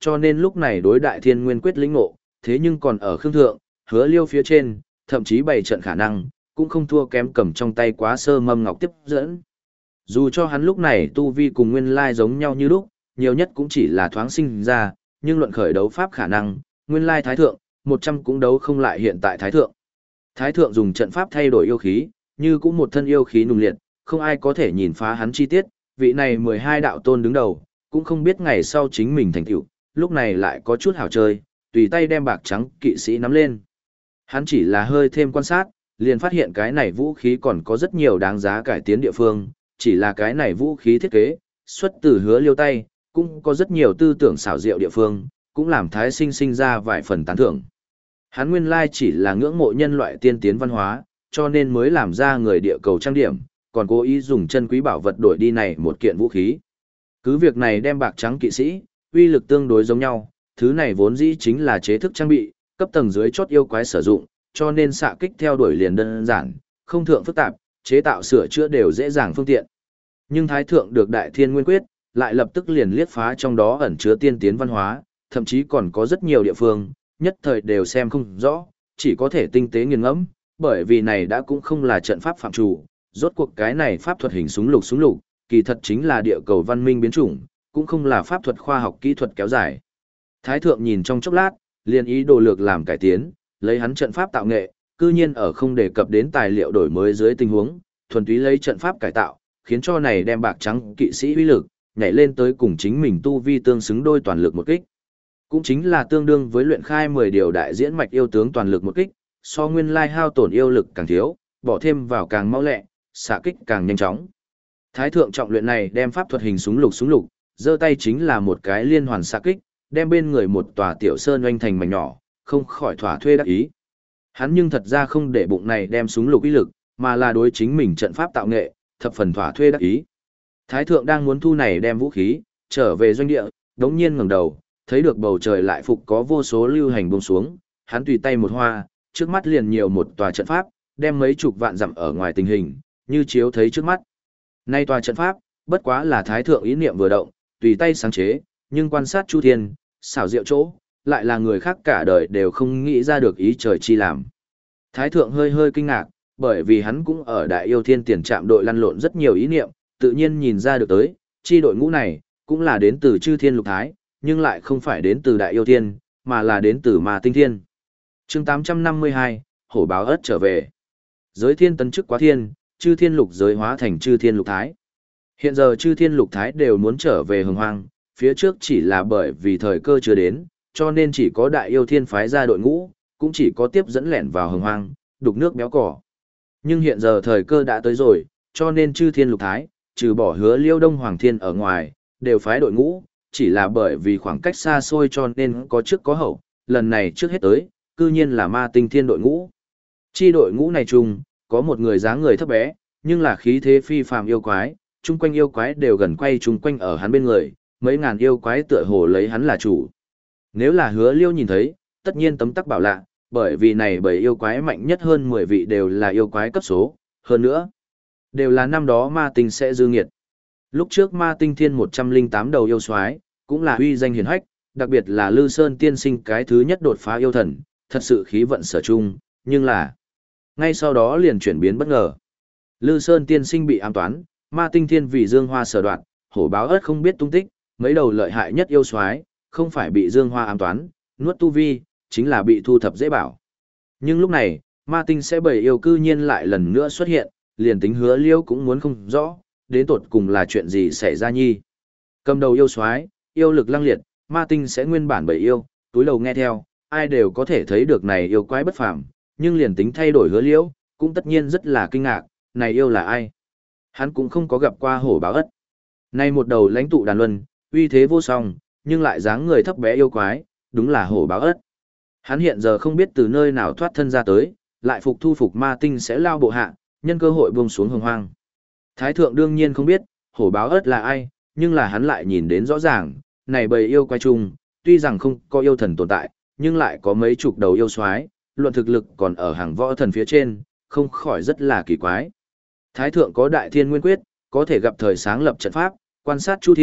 A: cho nên lúc này đối đại thiên nguyên quyết lĩnh ngộ, thế nhưng còn ở khương thượng, hứa liêu phía trên, thậm chí bày trận khả năng, cũng không thua kém cầm trong tay quá sơ mâm ngọc tiếp dẫn. Dù cho hắn lúc này tu vi cùng nguyên lai giống nhau như lúc, nhiều nhất cũng chỉ là thoáng sinh ra, nhưng luận khởi đấu pháp khả năng, nguyên lai thái thượng, một trăm cũng đấu không lại hiện tại thái thượng. Thái thượng dùng trận pháp thay đổi yêu khí, như cũng một thân yêu khí nùng liệt, không ai có thể nhìn phá hắn chi tiết, vị này mười hai đạo tôn đứng đầu, cũng không biết ngày sau chính mình thành tựu, lúc này lại có chút hảo chơi, tùy tay đem bạc trắng kỵ sĩ nắm lên. Hắn chỉ là hơi thêm quan sát, liền phát hiện cái này vũ khí còn có rất nhiều đáng giá cải tiến địa phương, chỉ là cái này vũ khí thiết kế, xuất từ hứa liêu tay, cũng có rất nhiều tư tưởng xảo diệu địa phương, cũng làm thái sinh sinh ra vài phần tán thưởng. Hắn nguyên lai chỉ là ngưỡng mộ nhân loại tiên tiến văn hóa, cho nên mới làm ra người địa cầu trang điểm, còn cố ý dùng chân quý bảo vật đổi đi này một kiện vũ khí. Cứ việc này đem bạc trắng kỵ sĩ, uy lực tương đối giống nhau, thứ này vốn dĩ chính là chế thức trang bị, cấp tầng dưới chốt yêu quái sử dụng, cho nên xạ kích theo đuổi liền đơn giản, không thượng phức tạp, chế tạo sửa chữa đều dễ dàng phương tiện. Nhưng thái thượng được đại thiên nguyên quyết, lại lập tức liền liếc phá trong đó ẩn chứa tiên tiến văn hóa, thậm chí còn có rất nhiều địa phương, nhất thời đều xem không rõ, chỉ có thể tinh tế nghiền ngẫm, bởi vì này đã cũng không là trận pháp phạm chủ, rốt cuộc cái này pháp thuật hình súng lục súng lục, kỳ thật chính là địa cầu văn minh biến chủng, cũng không là pháp thuật khoa học kỹ thuật kéo dài. Thái thượng nhìn trong chốc lát, liền ý đồ lược làm cải tiến, lấy hắn trận pháp tạo nghệ, cư nhiên ở không đề cập đến tài liệu đổi mới dưới tình huống, thuần túy lấy trận pháp cải tạo, khiến cho này đem bạc trắng kỵ sĩ uy lực, nhảy lên tới cùng chính mình tu vi tương xứng đôi toàn lực một kích. Cũng chính là tương đương với luyện khai mười điều đại diễn mạch yêu tướng toàn lực một kích, so nguyên lai hao tổn yêu lực càng thiếu, bỏ thêm vào càng mau lẹ, xạ kích càng nhanh chóng. Thái thượng trọng luyện này đem pháp thuật hình súng lục súng lục, giơ tay chính là một cái liên hoàn xạ kích, đem bên người một tòa tiểu sơn oanh thành mảnh nhỏ, không khỏi thỏa thuê đắc ý. Hắn nhưng thật ra không để bụng này đem súng lục uy lực, mà là đối chính mình trận pháp tạo nghệ, thập phần thỏa thuê đắc ý. Thái thượng đang muốn thu này đem vũ khí, trở về doanh địa, đống nhiên ngẩng đầu, thấy được bầu trời lại phục có vô số lưu hành buông xuống, hắn tùy tay một hoa, trước mắt liền nhiều một tòa trận pháp, đem mấy chục vạn dặm ở ngoài tình hình, như chiếu thấy trước mắt. Nay tòa trận pháp, bất quá là thái thượng ý niệm vừa động, tùy tay sáng chế, nhưng quan sát Chu Thiên, xảo diệu chỗ, lại là người khác cả đời đều không nghĩ ra được ý trời chi làm. Thái thượng hơi hơi kinh ngạc, bởi vì hắn cũng ở Đại Yêu Thiên tiền trạm đội lăn lộn rất nhiều ý niệm, tự nhiên nhìn ra được tới, chi đội ngũ này, cũng là đến từ Chư Thiên Lục Thái, nhưng lại không phải đến từ Đại Yêu Thiên, mà là đến từ Ma Tinh Thiên. Chương tám trăm năm mươi hai, Hổ báo ất trở về. Giới thiên tấn chức quá thiên, Chư Thiên Lục giới hóa thành Chư Thiên Lục Thái. Hiện giờ Chư Thiên Lục Thái đều muốn trở về Hồng Hoang, phía trước chỉ là bởi vì thời cơ chưa đến, cho nên chỉ có Đại Yêu Thiên phái ra đội ngũ, cũng chỉ có tiếp dẫn lẻn vào Hồng Hoang, đục nước béo cỏ. Nhưng hiện giờ thời cơ đã tới rồi, cho nên Chư Thiên Lục Thái, trừ bỏ Hứa Liêu Đông Hoàng Thiên ở ngoài, đều phái đội ngũ, chỉ là bởi vì khoảng cách xa xôi cho nên có trước có hậu, lần này trước hết tới, cư nhiên là Ma Tinh Thiên đội ngũ. Chi đội ngũ này chung, có một người dáng người thấp bé, nhưng là khí thế phi phàm yêu quái, chung quanh yêu quái đều gần quay chung quanh ở hắn bên người, mấy ngàn yêu quái tựa hồ lấy hắn là chủ. Nếu là Hứa Liêu nhìn thấy, tất nhiên tấm tắc bảo lạ, bởi vì này bởi yêu quái mạnh nhất hơn mười vị đều là yêu quái cấp số, hơn nữa, đều là năm đó Ma Tinh sẽ dư nghiệt. Lúc trước Ma Tinh Thiên một trăm lẻ tám đầu yêu soái, cũng là uy danh hiển hách, đặc biệt là Lư Sơn tiên sinh cái thứ nhất đột phá yêu thần, thật sự khí vận sở chung, nhưng là ngay sau đó liền chuyển biến bất ngờ. Lư Sơn tiên sinh bị ám toán, Ma Tinh Thiên vì Dương Hoa sở đoạn, hổ báo ớt không biết tung tích, mấy đầu lợi hại nhất yêu soái, không phải bị Dương Hoa ám toán, nuốt tu vi, chính là bị thu thập dễ bảo. Nhưng lúc này, Ma Tinh sẽ bầy yêu cư nhiên lại lần nữa xuất hiện, liền tính Hứa Liêu cũng muốn không rõ, đến tột cùng là chuyện gì xảy ra nhi. Cầm đầu yêu soái, yêu lực lăng liệt, Ma Tinh sẽ nguyên bản bầy yêu, túi đầu nghe theo, ai đều có thể thấy được này yêu quái bất phàm, nhưng liền tính thay đổi Hứa Liêu, cũng tất nhiên rất là kinh ngạc, này yêu là ai? Hắn cũng không có gặp qua hổ báo ất. Này một đầu lãnh tụ đàn luân, uy thế vô song, nhưng lại dáng người thấp bé yêu quái, đúng là hổ báo ất. Hắn hiện giờ không biết từ nơi nào thoát thân ra tới, lại phục thu phục Ma Tinh sẽ lao bộ hạ, nhân cơ hội buông xuống Hồng Hoang. Thái thượng đương nhiên không biết, hổ báo ất là ai, nhưng là hắn lại nhìn đến rõ ràng, này bầy yêu quái chung, tuy rằng không có yêu thần tồn tại, nhưng lại có mấy chục đầu yêu soái, luận thực lực còn ở hàng võ thần phía trên, không khỏi rất là kỳ quái. Thái thượng có đại thiên nguyên quyết, có thể gặp thời sáng lập trận pháp, quan sát chu thiên,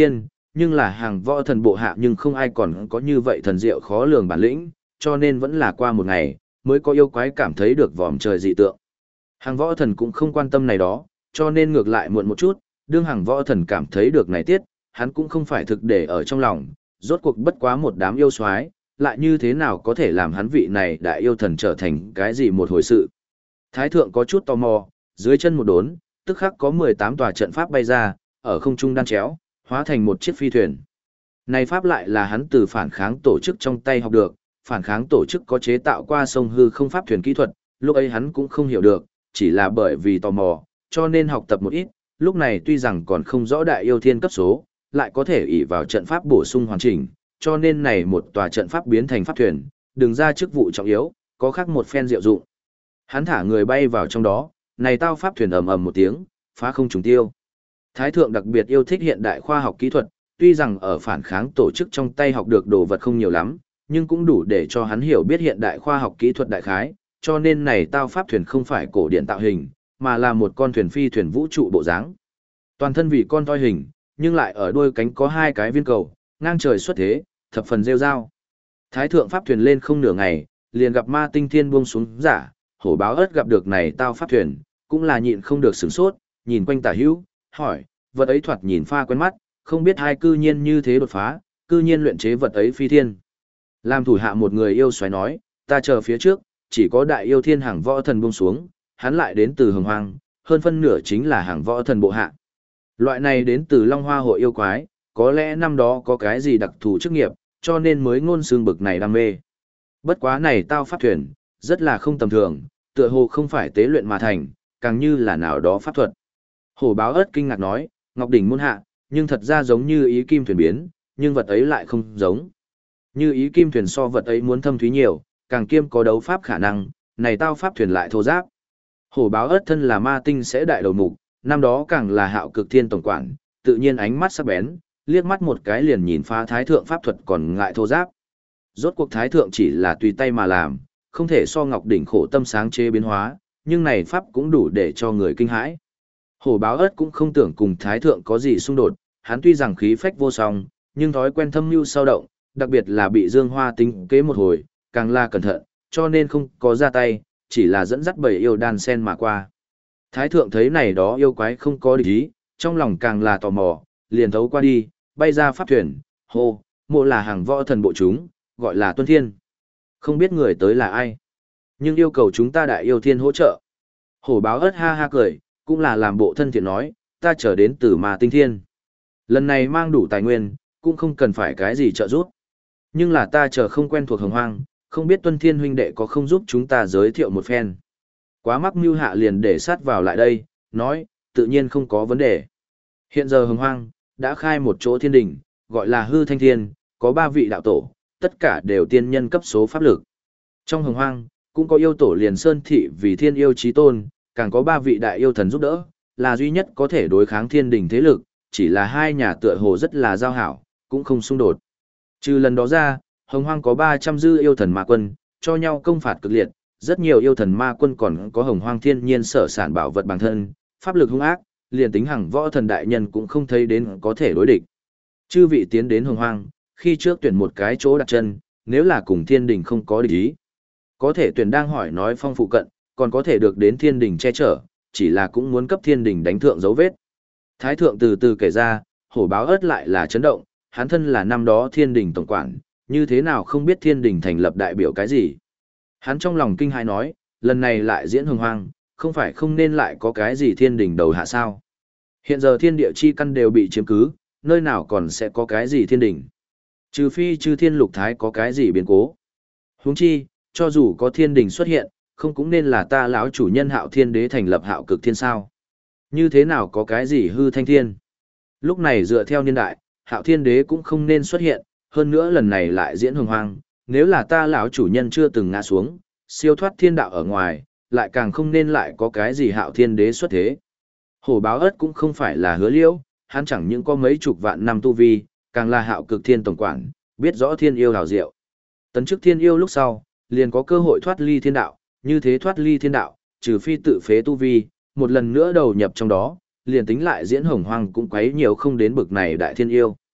A: nhưng là hàng võ thần bộ hạ nhưng không ai còn có như vậy thần diệu khó lường bản lĩnh, cho nên vẫn là qua một ngày, mới có yêu quái cảm thấy được vòm trời dị tượng. Hàng võ thần cũng không quan tâm này đó, cho nên ngược lại muộn một chút, đương hàng võ thần cảm thấy được này tiết, hắn cũng không phải thực để ở trong lòng, rốt cuộc bất quá một đám yêu soái, lại như thế nào có thể làm hắn vị này đại yêu thần trở thành cái gì một hồi sự. Thái thượng có chút tò mò, dưới chân một đốn, tức khắc có mười tám tòa trận pháp bay ra, ở không trung đan chéo, hóa thành một chiếc phi thuyền. Này pháp lại là hắn từ phản kháng tổ chức trong tay học được, phản kháng tổ chức có chế tạo qua sông hư không pháp thuyền kỹ thuật, lúc ấy hắn cũng không hiểu được, chỉ là bởi vì tò mò, cho nên học tập một ít, lúc này tuy rằng còn không rõ đại yêu thiên cấp số, lại có thể ỷ vào trận pháp bổ sung hoàn chỉnh, cho nên này một tòa trận pháp biến thành pháp thuyền, đừng ra chức vụ trọng yếu, có khác một phen diệu dụng. Hắn thả người bay vào trong đó, này tao pháp thuyền ầm ầm một tiếng, phá không trùng tiêu. Thái thượng đặc biệt yêu thích hiện đại khoa học kỹ thuật, tuy rằng ở phản kháng tổ chức trong tay học được đồ vật không nhiều lắm, nhưng cũng đủ để cho hắn hiểu biết hiện đại khoa học kỹ thuật đại khái, cho nên này tao pháp thuyền không phải cổ điển tạo hình, mà là một con thuyền phi thuyền vũ trụ bộ dáng. Toàn thân vì con toi hình, nhưng lại ở đuôi cánh có hai cái viên cầu, ngang trời xuất thế, thập phần rêu rao. Thái thượng pháp thuyền lên không nửa ngày, liền gặp ma tinh thiên buông xuống giả, hổ báo ớt gặp được này tao pháp thuyền, cũng là nhịn không được sửng sốt, nhìn quanh tả hữu, hỏi, vật ấy thoạt nhìn pha quen mắt, không biết hai cư nhiên như thế đột phá, cư nhiên luyện chế vật ấy phi thiên. Làm thủ hạ một người yêu xoáy nói, ta chờ phía trước, chỉ có đại yêu thiên hàng võ thần buông xuống, hắn lại đến từ hồng hoang, hơn phân nửa chính là hàng võ thần bộ hạ. Loại này đến từ Long Hoa hội yêu quái, có lẽ năm đó có cái gì đặc thù chức nghiệp, cho nên mới ngôn xương bực này đam mê. Bất quá này tao pháp thuyền, rất là không tầm thường, tựa hồ không phải tế luyện mà thành, càng như là nào đó pháp thuật. Hổ báo ớt kinh ngạc nói, Ngọc Đỉnh môn hạ, nhưng thật ra giống như ý kim thuyền biến, nhưng vật ấy lại không giống. Như ý kim thuyền so vật ấy muốn thâm thúy nhiều, càng kiêm có đấu pháp khả năng, này tao pháp thuyền lại thô giáp. Hổ báo ớt thân là ma tinh sẽ đại đầu mục, năm đó càng là hạo cực thiên tổng quản, tự nhiên ánh mắt sắc bén, liếc mắt một cái liền nhìn phá thái thượng pháp thuật còn ngại thô giáp. Rốt cuộc thái thượng chỉ là tùy tay mà làm, không thể so Ngọc Đỉnh khổ tâm sáng chế biến hóa, nhưng này pháp cũng đủ để cho người kinh hãi. Hổ báo ớt cũng không tưởng cùng thái thượng có gì xung đột, hắn tuy rằng khí phách vô song, nhưng thói quen thâm mưu sâu động, đặc biệt là bị Dương Hoa tính kế một hồi, càng là cẩn thận, cho nên không có ra tay, chỉ là dẫn dắt bầy yêu đan sen mà qua. Thái thượng thấy này đó yêu quái không có địch ý, trong lòng càng là tò mò, liền thấu qua đi, bay ra pháp thuyền, hô, mộ là hàng võ thần bộ chúng, gọi là Tuân Thiên. Không biết người tới là ai, nhưng yêu cầu chúng ta đại yêu thiên hỗ trợ. Hổ báo ớt ha ha cười, cũng là làm bộ thân thiện nói, ta trở đến từ Ma Tinh Thiên. Lần này mang đủ tài nguyên, cũng không cần phải cái gì trợ giúp. Nhưng là ta chờ không quen thuộc hồng hoang, không biết Tuân Thiên huynh đệ có không giúp chúng ta giới thiệu một phen. Quá mắc mưu hạ liền để sát vào lại đây, nói, tự nhiên không có vấn đề. Hiện giờ hồng hoang, đã khai một chỗ thiên đình, gọi là hư thanh thiên, có ba vị đạo tổ, tất cả đều tiên nhân cấp số pháp lực. Trong hồng hoang, cũng có yêu tổ liền sơn thị vì thiên yêu chí tôn, càng có ba vị đại yêu thần giúp đỡ, là duy nhất có thể đối kháng thiên đình thế lực, chỉ là hai nhà tựa hồ rất là giao hảo, cũng không xung đột. Trừ lần đó ra, hồng hoang có ba trăm dư yêu thần ma quân, cho nhau công phạt cực liệt, rất nhiều yêu thần ma quân còn có hồng hoang thiên nhiên sở sản bảo vật bằng thân, pháp lực hung ác, liền tính hằng võ thần đại nhân cũng không thấy đến có thể đối địch. Chư vị tiến đến hồng hoang, khi trước tuyển một cái chỗ đặt chân, nếu là cùng thiên đình không có địch ý, có thể tuyển đang hỏi nói phong phụ cận, còn có thể được đến thiên đình che chở, chỉ là cũng muốn cấp thiên đình đánh thượng dấu vết. Thái thượng từ từ kể ra, hổ báo ớt lại là chấn động, hắn thân là năm đó thiên đình tổng quản, như thế nào không biết thiên đình thành lập đại biểu cái gì. Hắn trong lòng kinh hãi nói, lần này lại diễn hồng hoang, không phải không nên lại có cái gì thiên đình đầu hạ sao. Hiện giờ thiên địa chi căn đều bị chiếm cứ, nơi nào còn sẽ có cái gì thiên đình. Trừ phi chư thiên lục thái có cái gì biến cố. Huống chi, cho dù có thiên đình xuất hiện, không cũng nên là ta lão chủ nhân hạo thiên đế thành lập hạo cực thiên sao. Như thế nào có cái gì hư thanh thiên. Lúc này dựa theo niên đại, hạo thiên đế cũng không nên xuất hiện, hơn nữa lần này lại diễn hồng hoang, nếu là ta lão chủ nhân chưa từng ngã xuống, siêu thoát thiên đạo ở ngoài, lại càng không nên lại có cái gì hạo thiên đế xuất thế. Hổ báo ớt cũng không phải là hứa liễu, hắn chẳng những có mấy chục vạn năm tu vi, càng là hạo cực thiên tổng quản, biết rõ thiên yêu hào diệu. Tấn chức thiên yêu lúc sau, liền có cơ hội thoát ly thiên đạo, như thế thoát ly thiên đạo, trừ phi tự phế tu vi, một lần nữa đầu nhập trong đó, liền tính lại diễn hồng hoang cũng quấy nhiều không đến bực này đại thiên yêu.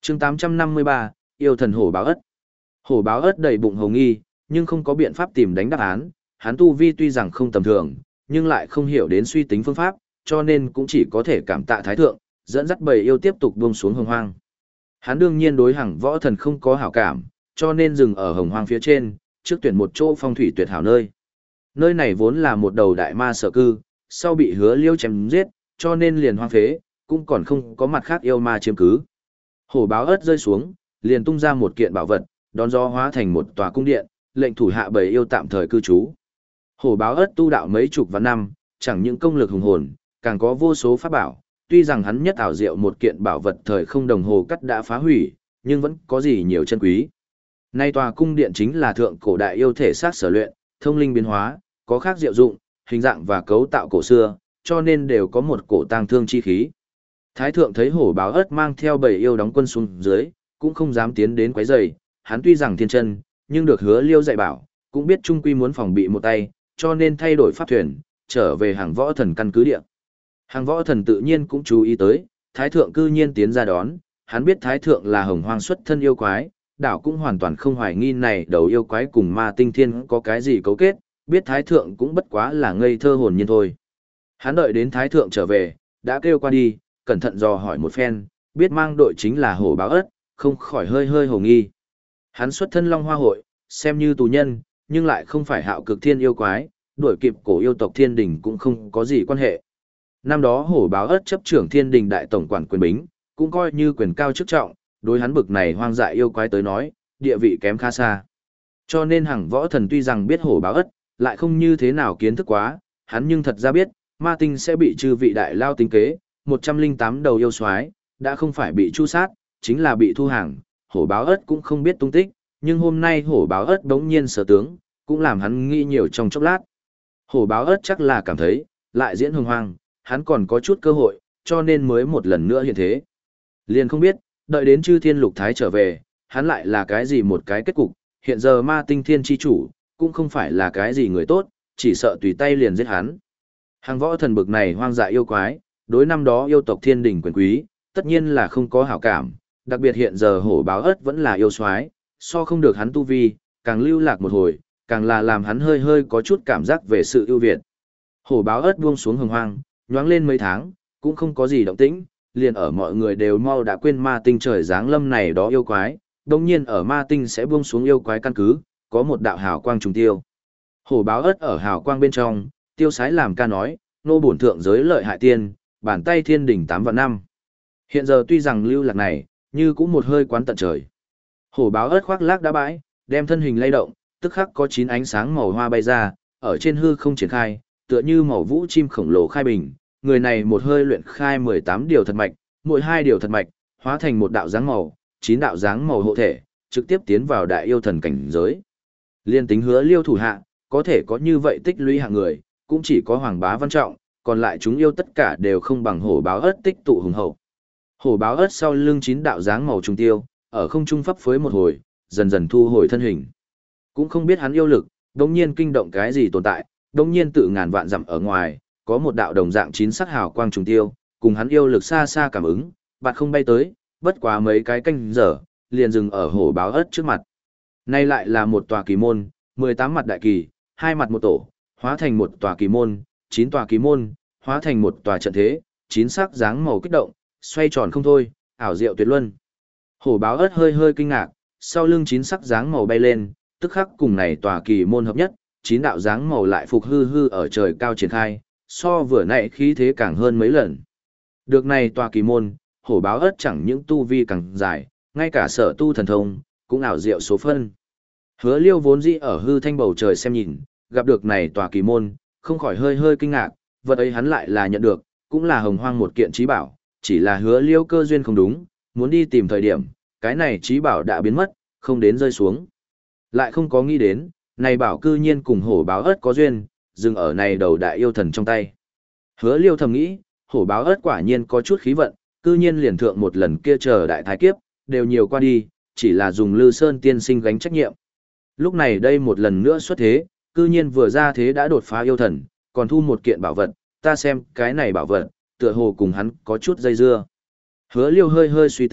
A: chương tám trăm năm mươi ba, yêu thần hổ báo ất. Hổ báo ất đầy bụng hồng nghi, nhưng không có biện pháp tìm đánh đáp án, hắn tu vi tuy rằng không tầm thường, nhưng lại không hiểu đến suy tính phương pháp, cho nên cũng chỉ có thể cảm tạ thái thượng, dẫn dắt bầy yêu tiếp tục buông xuống hồng hoang. Hắn đương nhiên đối Hằng Võ Thần không có hảo cảm, cho nên dừng ở hồng hoang phía trên, trước tuyển một chỗ phong thủy tuyệt hảo nơi. Nơi này vốn là một đầu đại ma sở cư, sau bị Hứa Liêu chém giết, cho nên liền hoang phế, cũng còn không có mặt khác yêu ma chiếm cứ. Hổ báo ất rơi xuống, liền tung ra một kiện bảo vật, đón gió hóa thành một tòa cung điện, lệnh thủ hạ bầy yêu tạm thời cư trú. Hổ báo ất tu đạo mấy chục vạn năm, chẳng những công lực hùng hồn, càng có vô số pháp bảo, tuy rằng hắn nhất ảo diệu một kiện bảo vật thời không đồng hồ cắt đã phá hủy, nhưng vẫn có gì nhiều chân quý. Nay tòa cung điện chính là thượng cổ đại yêu thể xác sở luyện, thông linh biến hóa, có khác diệu dụng, hình dạng và cấu tạo cổ xưa, cho nên đều có một cổ tang thương chi khí. Thái thượng thấy hổ báo ất mang theo bầy yêu đóng quân xuống dưới, cũng không dám tiến đến quấy rầy, hắn tuy rằng thiên chân, nhưng được Hứa Liêu dạy bảo, cũng biết trung quy muốn phòng bị một tay, cho nên thay đổi pháp thuyền, trở về Hàng Võ Thần căn cứ địa. Hàng Võ Thần tự nhiên cũng chú ý tới, Thái thượng cư nhiên tiến ra đón, hắn biết Thái thượng là hồng hoang xuất thân yêu quái, đảo cũng hoàn toàn không hoài nghi này đầu yêu quái cùng ma tinh thiên có cái gì cấu kết, biết Thái thượng cũng bất quá là ngây thơ hồn nhiên thôi. Hắn đợi đến Thái thượng trở về, đã kêu qua đi, cẩn thận dò hỏi một phen, biết mang đội chính là hổ báo ất, không khỏi hơi hơi hồ nghi. Hắn xuất thân Long Hoa hội, xem như tù nhân, nhưng lại không phải hạo cực thiên yêu quái, đuổi kịp cổ yêu tộc thiên đình cũng không có gì quan hệ. Năm đó hổ báo ất chấp trưởng thiên đình đại tổng quản quyền bính, cũng coi như quyền cao chức trọng, đối hắn bực này hoang dại yêu quái tới nói, địa vị kém khá xa. Cho nên Hằng Võ Thần tuy rằng biết hổ báo ất, lại không như thế nào kiến thức quá, hắn nhưng thật ra biết, ma tinh sẽ bị chư vị đại lao tính kế, một trăm linh tám đầu yêu soái đã không phải bị chu sát, chính là bị thu hàng, hổ báo ất cũng không biết tung tích, nhưng hôm nay hổ báo ất đống nhiên sở tướng, cũng làm hắn nghĩ nhiều trong chốc lát. Hổ báo ất chắc là cảm thấy, lại diễn hồng hoang, hắn còn có chút cơ hội, cho nên mới một lần nữa hiện thế. Liền không biết, đợi đến chư thiên lục thái trở về, hắn lại là cái gì một cái kết cục, hiện giờ ma tinh thiên chi chủ, cũng không phải là cái gì người tốt, chỉ sợ tùy tay liền giết hắn. Hàng Võ Thần bực này hoang dại yêu quái, đối năm đó yêu tộc thiên đình quyền quý, tất nhiên là không có hảo cảm, đặc biệt hiện giờ hổ báo ất vẫn là yêu soái, so không được hắn tu vi, càng lưu lạc một hồi, càng là làm hắn hơi hơi có chút cảm giác về sự ưu việt. Hổ báo ất buông xuống hồng hoang, nhoáng lên mấy tháng, cũng không có gì động tĩnh, liền ở mọi người đều mau đã quên ma tinh trời giáng lâm này đó yêu quái, đồng nhiên ở ma tinh sẽ buông xuống yêu quái căn cứ, có một đạo hào quang trùng tiêu. Hổ báo ất ở hào quang bên trong, tiêu sái làm ca nói, nô bổn thượng giới lợi hại tiên, bản tay thiên đỉnh tám vạn năm. Hiện giờ tuy rằng lưu lạc này, như cũng một hơi quán tận trời. Hổ báo ất khoác lác đã bãi, đem thân hình lay động, tức khắc có chín ánh sáng màu hoa bay ra, ở trên hư không triển khai, tựa như màu vũ chim khổng lồ khai bình, người này một hơi luyện khai mười tám điều thật mạch, mỗi hai điều thật mạch, hóa thành một đạo dáng màu, chín đạo dáng màu hộ thể, trực tiếp tiến vào đại yêu thần cảnh giới. Liên tính Hứa Liêu thủ hạ, có thể có như vậy tích lũy hạng người, cũng chỉ có Hoàng Bá Văn Trọng, còn lại chúng yêu tất cả đều không bằng hổ báo ất tích tụ hùng hậu. Hổ báo ất sau lưng chín đạo dáng màu trùng tiêu, ở không trung phấp phới một hồi, dần dần thu hồi thân hình. Cũng không biết hắn yêu lực, đống nhiên kinh động cái gì tồn tại, đống nhiên tự ngàn vạn dặm ở ngoài, có một đạo đồng dạng chín sắc hào quang trùng tiêu, cùng hắn yêu lực xa xa cảm ứng, bạt không bay tới, bất quá mấy cái canh giờ, liền dừng ở hổ báo ất trước mặt. Nay lại là một tòa kỳ môn, mười tám mặt đại kỳ, hai mặt một tổ, hóa thành một tòa kỳ môn, chín tòa kỳ môn, hóa thành một tòa trận thế, chín sắc dáng màu kích động, xoay tròn không thôi, ảo diệu tuyệt luân. Hổ báo ất hơi hơi kinh ngạc, sau lưng chín sắc dáng màu bay lên, tức khắc cùng này tòa kỳ môn hợp nhất, chín đạo dáng màu lại phục hư hư ở trời cao triển khai, so vừa nãy khí thế càng hơn mấy lần. Được này tòa kỳ môn, hổ báo ất chẳng những tu vi càng dài, ngay cả sở tu thần thông, cũng ảo diệu số phân. Hứa Liêu vốn dĩ ở hư thanh bầu trời xem nhìn, gặp được này tòa kỳ môn, không khỏi hơi hơi kinh ngạc, vật ấy hắn lại là nhận được, cũng là hồng hoang một kiện trí bảo, chỉ là Hứa Liêu cơ duyên không đúng, muốn đi tìm thời điểm, cái này trí bảo đã biến mất, không đến rơi xuống. Lại không có nghĩ đến, này bảo cư nhiên cùng hổ báo ất có duyên, dừng ở này đầu đại yêu thần trong tay. Hứa Liêu thầm nghĩ, hổ báo ất quả nhiên có chút khí vận, cư nhiên liền thượng một lần kia chờ đại thái kiếp, đều nhiều qua đi, chỉ là dùng Lư Sơn tiên sinh gánh trách nhiệm. Lúc này đây một lần nữa xuất thế, cư nhiên vừa ra thế đã đột phá yêu thần, còn thu một kiện bảo vật, ta xem cái này bảo vật, tựa hồ cùng hắn có chút dây dưa. Hứa Liêu hơi hơi suy tính,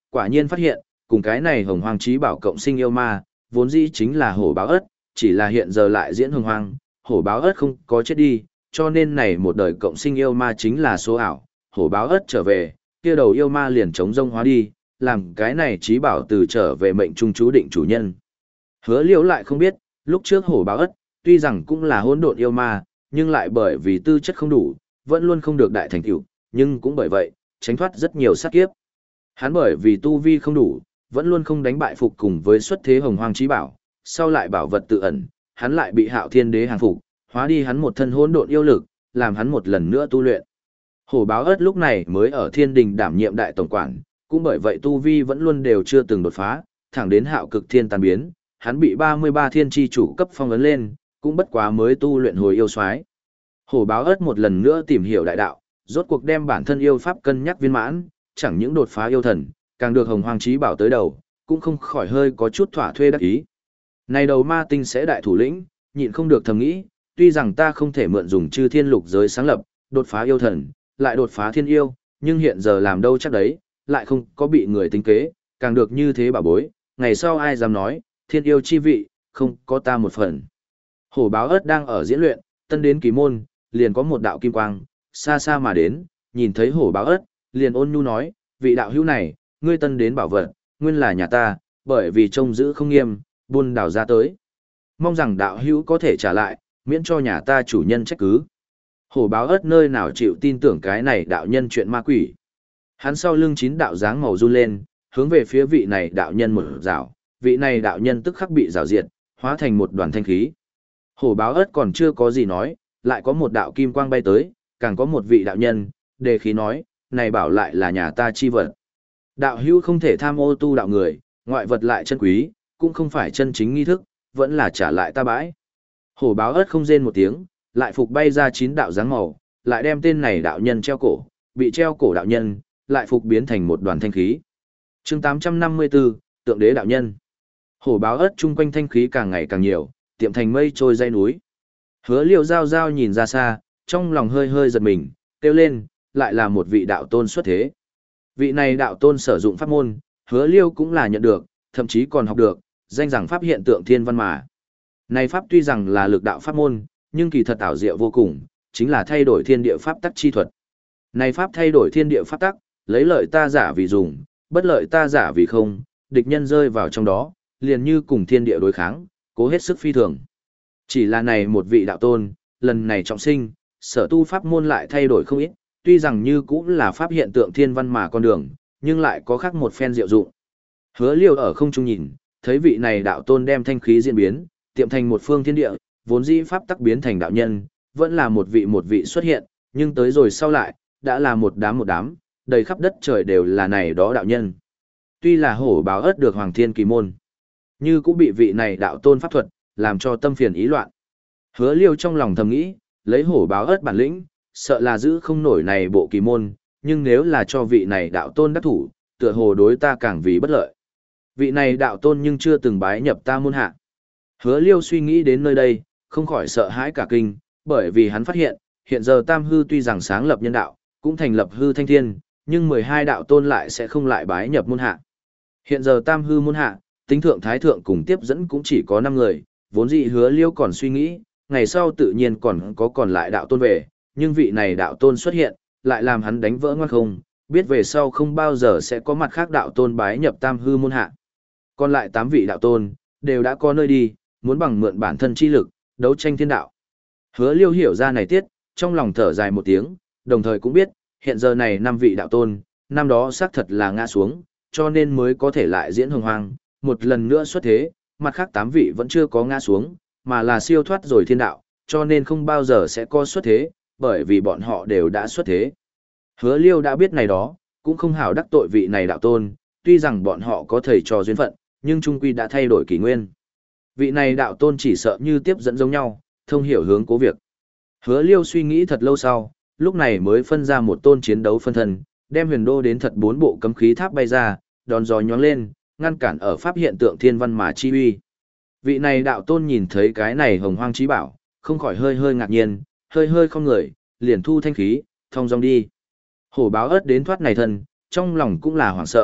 A: quả nhiên phát hiện, cùng cái này hồng hoang trí bảo cộng sinh yêu ma, vốn dĩ chính là hổ báo ất, chỉ là hiện giờ lại diễn hồng hoang, hổ báo ất không có chết đi, cho nên này một đời cộng sinh yêu ma chính là số ảo, hổ báo ất trở về, kia đầu yêu ma liền chống rông hóa đi, làm cái này trí bảo từ trở về mệnh trung chú định chủ nhân. Hứa Liễu lại không biết, lúc trước hổ báo ất, tuy rằng cũng là hỗn độn yêu ma, nhưng lại bởi vì tư chất không đủ, vẫn luôn không được đại thành tựu, nhưng cũng bởi vậy, tránh thoát rất nhiều sát kiếp. Hắn bởi vì tu vi không đủ, vẫn luôn không đánh bại phục cùng với xuất thế hồng hoang trí bảo, sau lại bảo vật tự ẩn, hắn lại bị Hạo Thiên Đế hàng phục, hóa đi hắn một thân hỗn độn yêu lực, làm hắn một lần nữa tu luyện. Hổ báo ất lúc này mới ở Thiên Đình đảm nhiệm đại tổng quản, cũng bởi vậy tu vi vẫn luôn đều chưa từng đột phá, thẳng đến Hạo Cực Thiên tan biến, hắn bị ba mươi ba thiên chi chủ cấp phong ấn lên, cũng bất quá mới tu luyện hồi yêu soái. Hổ báo ất một lần nữa tìm hiểu đại đạo, rốt cuộc đem bản thân yêu pháp cân nhắc viên mãn, chẳng những đột phá yêu thần, càng được hồng hoang trí bảo tới đầu, cũng không khỏi hơi có chút thỏa thuê đắc ý. Này đầu ma tinh sẽ đại thủ lĩnh, nhịn không được thầm nghĩ, tuy rằng ta không thể mượn dùng chư thiên lục giới sáng lập, đột phá yêu thần, lại đột phá thiên yêu, nhưng hiện giờ làm đâu chắc đấy, lại không có bị người tính kế, càng được như thế bảo bối, ngày sau ai dám nói, thiên yêu chi vị, không có ta một phần. Hổ báo ất đang ở diễn luyện, tân đến kỳ môn, liền có một đạo kim quang, xa xa mà đến, nhìn thấy hổ báo ất, liền ôn nhu nói, vị đạo hữu này, ngươi tân đến bảo vật, nguyên là nhà ta, bởi vì trông giữ không nghiêm, buôn đảo ra tới. Mong rằng đạo hữu có thể trả lại, miễn cho nhà ta chủ nhân trách cứ. Hổ báo ất nơi nào chịu tin tưởng cái này đạo nhân chuyện ma quỷ. Hắn sau lưng chín đạo dáng màu run lên, hướng về phía vị này đạo nhân một rào, vị này đạo nhân tức khắc bị rào diệt, hóa thành một đoàn thanh khí. Hổ báo ất còn chưa có gì nói, lại có một đạo kim quang bay tới, càng có một vị đạo nhân, đề khí nói, này bảo lại là nhà ta chi vật. Đạo hữu không thể tham ô tu đạo người, ngoại vật lại chân quý, cũng không phải chân chính nghi thức, vẫn là trả lại ta bãi. Hổ báo ất không rên một tiếng, lại phục bay ra chín đạo dáng màu, lại đem tên này đạo nhân treo cổ, bị treo cổ đạo nhân, lại phục biến thành một đoàn thanh khí. chương tám trăm năm mươi tư, tượng đế đạo nhân. Hổ báo ất chung quanh thanh khí càng ngày càng nhiều, tiệm thành mây trôi dây núi. Hứa Liêu giao giao nhìn ra xa, trong lòng hơi hơi giật mình, kêu lên, lại là một vị đạo tôn xuất thế. Vị này đạo tôn sử dụng pháp môn, Hứa Liêu cũng là nhận được, thậm chí còn học được, danh rằng pháp hiện tượng thiên văn mà. Này pháp tuy rằng là lực đạo pháp môn, nhưng kỳ thật ảo diệu vô cùng, chính là thay đổi thiên địa pháp tắc chi thuật. Này pháp thay đổi thiên địa pháp tắc, lấy lợi ta giả vì dùng, bất lợi ta giả vì không, địch nhân rơi vào trong đó, liền như cùng thiên địa đối kháng, cố hết sức phi thường. Chỉ là này một vị đạo tôn, lần này trọng sinh, sở tu pháp môn lại thay đổi không ít, tuy rằng như cũng là pháp hiện tượng thiên văn mà con đường, nhưng lại có khác một phen diệu dụng. Hứa Liêu ở không trung nhìn, thấy vị này đạo tôn đem thanh khí diễn biến, tiệm thành một phương thiên địa, vốn dĩ pháp tắc biến thành đạo nhân, vẫn là một vị một vị xuất hiện, nhưng tới rồi sau lại, đã là một đám một đám, đầy khắp đất trời đều là này đó đạo nhân. Tuy là hổ báo ất được hoàng thiên kỳ môn, như cũng bị vị này đạo tôn pháp thuật, làm cho tâm phiền ý loạn. Hứa Liêu trong lòng thầm nghĩ, lấy hổ báo ất bản lĩnh, sợ là giữ không nổi này bộ kỳ môn, nhưng nếu là cho vị này đạo tôn đắc thủ, tựa hồ đối ta càng vì bất lợi. Vị này đạo tôn nhưng chưa từng bái nhập ta môn hạ. Hứa Liêu suy nghĩ đến nơi đây, không khỏi sợ hãi cả kinh, bởi vì hắn phát hiện, hiện giờ Tam Hư tuy rằng sáng lập nhân đạo, cũng thành lập hư thanh thiên, nhưng mười hai đạo tôn lại sẽ không lại bái nhập môn hạ. Hiện giờ Tam Hư môn hạ, tính thượng thái thượng cùng tiếp dẫn cũng chỉ có năm người, vốn dĩ Hứa Liêu còn suy nghĩ, ngày sau tự nhiên còn có còn lại đạo tôn về, nhưng vị này đạo tôn xuất hiện, lại làm hắn đánh vỡ ngoan không, biết về sau không bao giờ sẽ có mặt khác đạo tôn bái nhập Tam Hư môn hạ. Còn lại tám vị đạo tôn, đều đã có nơi đi, muốn bằng mượn bản thân chi lực, đấu tranh thiên đạo. Hứa Liêu hiểu ra này tiết, trong lòng thở dài một tiếng, đồng thời cũng biết, hiện giờ này năm vị đạo tôn, năm đó xác thật là ngã xuống, cho nên mới có thể lại diễn hồng hoang, một lần nữa xuất thế, mặt khác tám vị vẫn chưa có ngã xuống, mà là siêu thoát rồi thiên đạo, cho nên không bao giờ sẽ có xuất thế, bởi vì bọn họ đều đã xuất thế. Hứa Liêu đã biết này đó, cũng không hảo đắc tội vị này đạo tôn, tuy rằng bọn họ có thầy trò duyên phận, nhưng trung quy đã thay đổi kỷ nguyên. Vị này đạo tôn chỉ sợ như tiếp dẫn giống nhau, thông hiểu hướng cố việc. Hứa Liêu suy nghĩ thật lâu sau, lúc này mới phân ra một tôn chiến đấu phân thân, đem huyền đô đến thật bốn bộ cấm khí tháp bay ra, đón gió nhoáng lên, ngăn cản ở pháp hiện tượng thiên văn mà chi uy. Vị này đạo tôn nhìn thấy cái này hồng hoang trí bảo, không khỏi hơi hơi ngạc nhiên, hơi hơi không người, liền thu thanh khí, thông dong đi. Hổ báo ất đến thoát này thân, trong lòng cũng là hoảng sợ,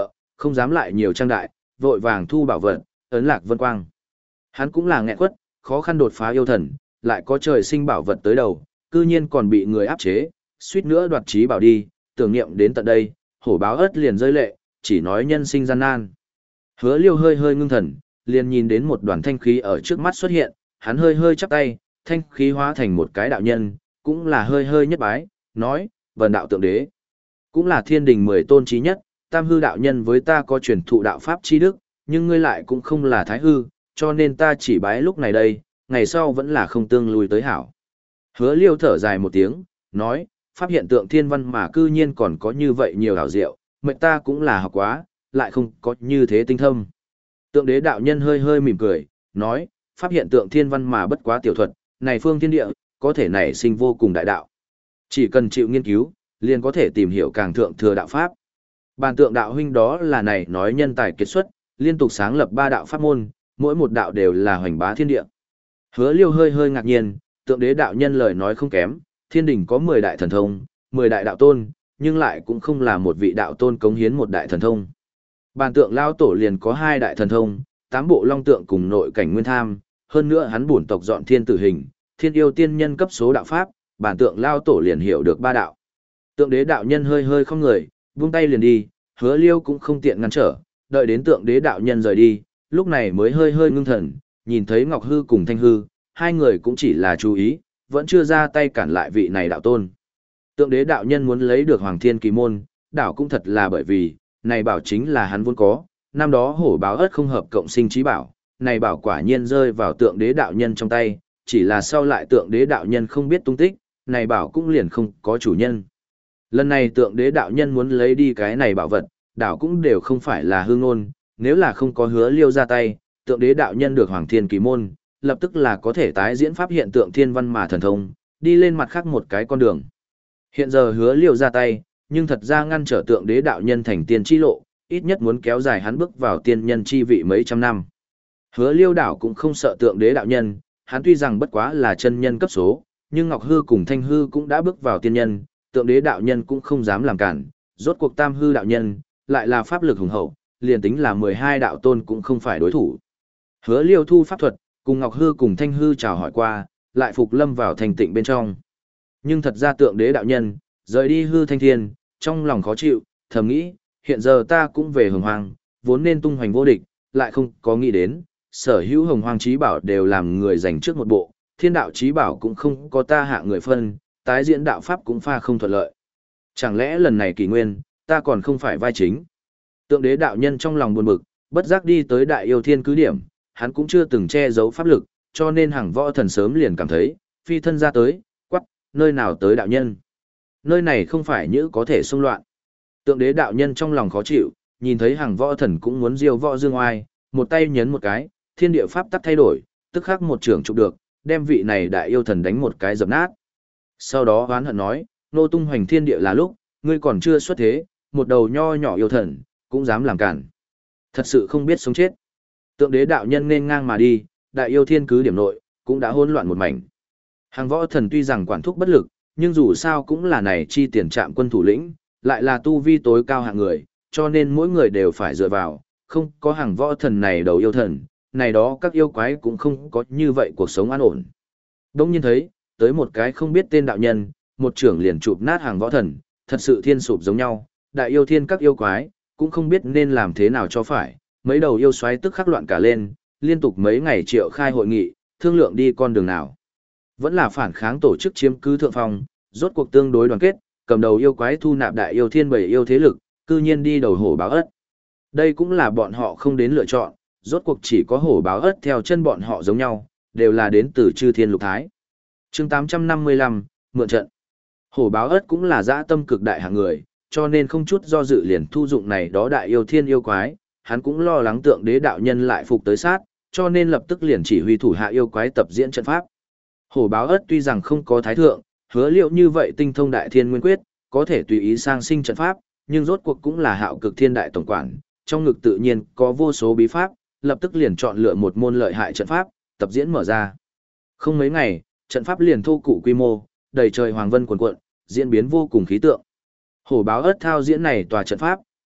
A: không dám lại nhiều trang đại, vội vàng thu bảo vật, ấn lạc vân quang. Hắn cũng là nghẹn quất, khó khăn đột phá yêu thần, lại có trời sinh bảo vật tới đầu, cư nhiên còn bị người áp chế, suýt nữa đoạt trí bảo đi, tưởng niệm đến tận đây, hổ báo ớt liền rơi lệ, chỉ nói nhân sinh gian nan. Hứa Liêu hơi hơi ngưng thần, liền nhìn đến một đoàn thanh khí ở trước mắt xuất hiện, hắn hơi hơi chắp tay, thanh khí hóa thành một cái đạo nhân, cũng là hơi hơi nhất bái, nói, vần đạo tượng đế, cũng là thiên đình mười tôn trí nhất, tam hư đạo nhân với ta có truyền thụ đạo pháp chi đức, nhưng ngươi lại cũng không là thái hư, cho nên ta chỉ bái lúc này đây, ngày sau vẫn là không tương lui tới hảo. Hứa Liêu thở dài một tiếng, nói, pháp hiện tượng thiên văn mà cư nhiên còn có như vậy nhiều hảo diệu, mệnh ta cũng là học quá, lại không có như thế tinh thâm. Tượng đế đạo nhân hơi hơi mỉm cười, nói, pháp hiện tượng thiên văn mà bất quá tiểu thuật, này phương thiên địa, có thể nảy sinh vô cùng đại đạo. Chỉ cần chịu nghiên cứu, liền có thể tìm hiểu càng thượng thừa đạo pháp. Bàn tượng đạo huynh đó là này nói nhân tài kiệt xuất, liên tục sáng lập ba đạo pháp môn, mỗi một đạo đều là hoành bá thiên địa. Hứa Liêu hơi hơi ngạc nhiên, tượng đế đạo nhân lời nói không kém, thiên đình có mười đại thần thông, mười đại đạo tôn, nhưng lại cũng không là một vị đạo tôn cống hiến một đại thần thông. Bàn tượng lao tổ liền có hai đại thần thông, tám bộ long tượng cùng nội cảnh nguyên tham, hơn nữa hắn bổn tộc dọn thiên tử hình, thiên yêu tiên nhân cấp số đạo pháp, bàn tượng lao tổ liền hiểu được ba đạo. Tượng đế đạo nhân hơi hơi không người, vung tay liền đi, Hứa Liêu cũng không tiện ngăn trở, đợi đến tượng đế đạo nhân rời đi, lúc này mới hơi hơi ngưng thần, nhìn thấy Ngọc Hư cùng Thanh Hư, hai người cũng chỉ là chú ý, vẫn chưa ra tay cản lại vị này đạo tôn. Tượng đế đạo nhân muốn lấy được Hoàng Thiên Kỳ Môn, đảo cũng thật là bởi vì, này bảo chính là hắn vốn có, năm đó hổ báo ớt không hợp cộng sinh trí bảo, này bảo quả nhiên rơi vào tượng đế đạo nhân trong tay, chỉ là sau lại tượng đế đạo nhân không biết tung tích, này bảo cũng liền không có chủ nhân. Lần này tượng đế đạo nhân muốn lấy đi cái này bảo vật, đảo cũng đều không phải là hư ngôn, nếu là không có Hứa Liêu ra tay, tượng đế đạo nhân được Hoàng Thiên Kỳ Môn, lập tức là có thể tái diễn pháp hiện tượng thiên văn mà thần thông, đi lên mặt khác một cái con đường. Hiện giờ Hứa Liêu ra tay, nhưng thật ra ngăn trở tượng đế đạo nhân thành tiên chi lộ, ít nhất muốn kéo dài hắn bước vào tiên nhân chi vị mấy trăm năm. Hứa Liêu đảo cũng không sợ tượng đế đạo nhân, hắn tuy rằng bất quá là chân nhân cấp số, nhưng Ngọc Hư cùng Thanh Hư cũng đã bước vào tiên nhân, tượng đế đạo nhân cũng không dám làm cản, rốt cuộc tam hư đạo nhân, lại là pháp lực hùng hậu, liền tính là mười hai đạo tôn cũng không phải đối thủ. Hứa Liêu thu pháp thuật, cùng Ngọc Hư cùng Thanh Hư chào hỏi qua, lại phục lâm vào thành tịnh bên trong. Nhưng thật ra tượng đế đạo nhân, rời đi hư thanh thiên, trong lòng khó chịu, thầm nghĩ, hiện giờ ta cũng về hồng hoang, vốn nên tung hoành vô địch, lại không có nghĩ đến, sở hữu hồng hoang trí bảo đều làm người giành trước một bộ, thiên đạo trí bảo cũng không có ta hạ người phân, tái diễn đạo pháp cũng pha không thuận lợi. Chẳng lẽ lần này kỷ nguyên, ta còn không phải vai chính? Tượng đế đạo nhân trong lòng buồn bực, bất giác đi tới đại yêu thiên cứ điểm, hắn cũng chưa từng che giấu pháp lực, cho nên hàng võ thần sớm liền cảm thấy, phi thân ra tới, quắc, nơi nào tới đạo nhân? Nơi này không phải như có thể xung loạn. Tượng đế đạo nhân trong lòng khó chịu, nhìn thấy hàng võ thần cũng muốn diêu võ dương oai, một tay nhấn một cái, thiên địa pháp tắc thay đổi, tức khắc một trưởng chụp được, đem vị này đại yêu thần đánh một cái dập nát. Sau đó oán hận nói, nô tung hoành thiên địa là lúc, ngươi còn chưa xuất thế, một đầu nho nhỏ yêu thần, cũng dám làm cản. Thật sự không biết sống chết. Tượng đế đạo nhân nên ngang mà đi, đại yêu thiên cứ điểm nội, cũng đã hỗn loạn một mảnh. Hàng võ thần tuy rằng quản thúc bất lực, nhưng dù sao cũng là này chi tiền trạm quân thủ lĩnh, lại là tu vi tối cao hạng người, cho nên mỗi người đều phải dựa vào, không có hàng võ thần này đầu yêu thần, này đó các yêu quái cũng không có như vậy cuộc sống an ổn. Đông nhiên thấy, tới một cái không biết tên đạo nhân, một trưởng liền chụp nát hàng võ thần, thật sự thiên sụp giống nhau, đại yêu thiên các yêu quái, cũng không biết nên làm thế nào cho phải, mấy đầu yêu xoáy tức khắc loạn cả lên, liên tục mấy ngày triệu khai hội nghị, thương lượng đi con đường nào. Vẫn là phản kháng tổ chức chiếm cứ thượng phong, rốt cuộc tương đối đoàn kết, cầm đầu yêu quái thu nạp đại yêu thiên bảy yêu thế lực, cư nhiên đi đầu hổ báo ất. Đây cũng là bọn họ không đến lựa chọn, rốt cuộc chỉ có hổ báo ất theo chân bọn họ giống nhau, đều là đến từ chư thiên lục thái. Chương tám trăm năm mươi lăm, mượn trận. Hổ báo ất cũng là dã tâm cực đại hạng người, cho nên không chút do dự liền thu dụng này đó đại yêu thiên yêu quái, hắn cũng lo lắng tượng đế đạo nhân lại phục tới sát, cho nên lập tức liền chỉ huy thủ hạ yêu quái tập diễn trận pháp. Hổ báo ất tuy rằng không có thái thượng, hứa liệu như vậy tinh thông đại thiên nguyên quyết, có thể tùy ý sang sinh trận pháp, nhưng rốt cuộc cũng là hạo cực thiên đại tổng quản, trong ngực tự nhiên có vô số bí pháp, lập tức liền chọn lựa một môn lợi hại trận pháp, tập diễn mở ra. Không mấy ngày, trận pháp liền thô cụ quy mô, đầy trời hoàng vân cuồn cuộn, diễn biến vô cùng khí tượng. Hổ báo ất thao diễn này tòa trận pháp,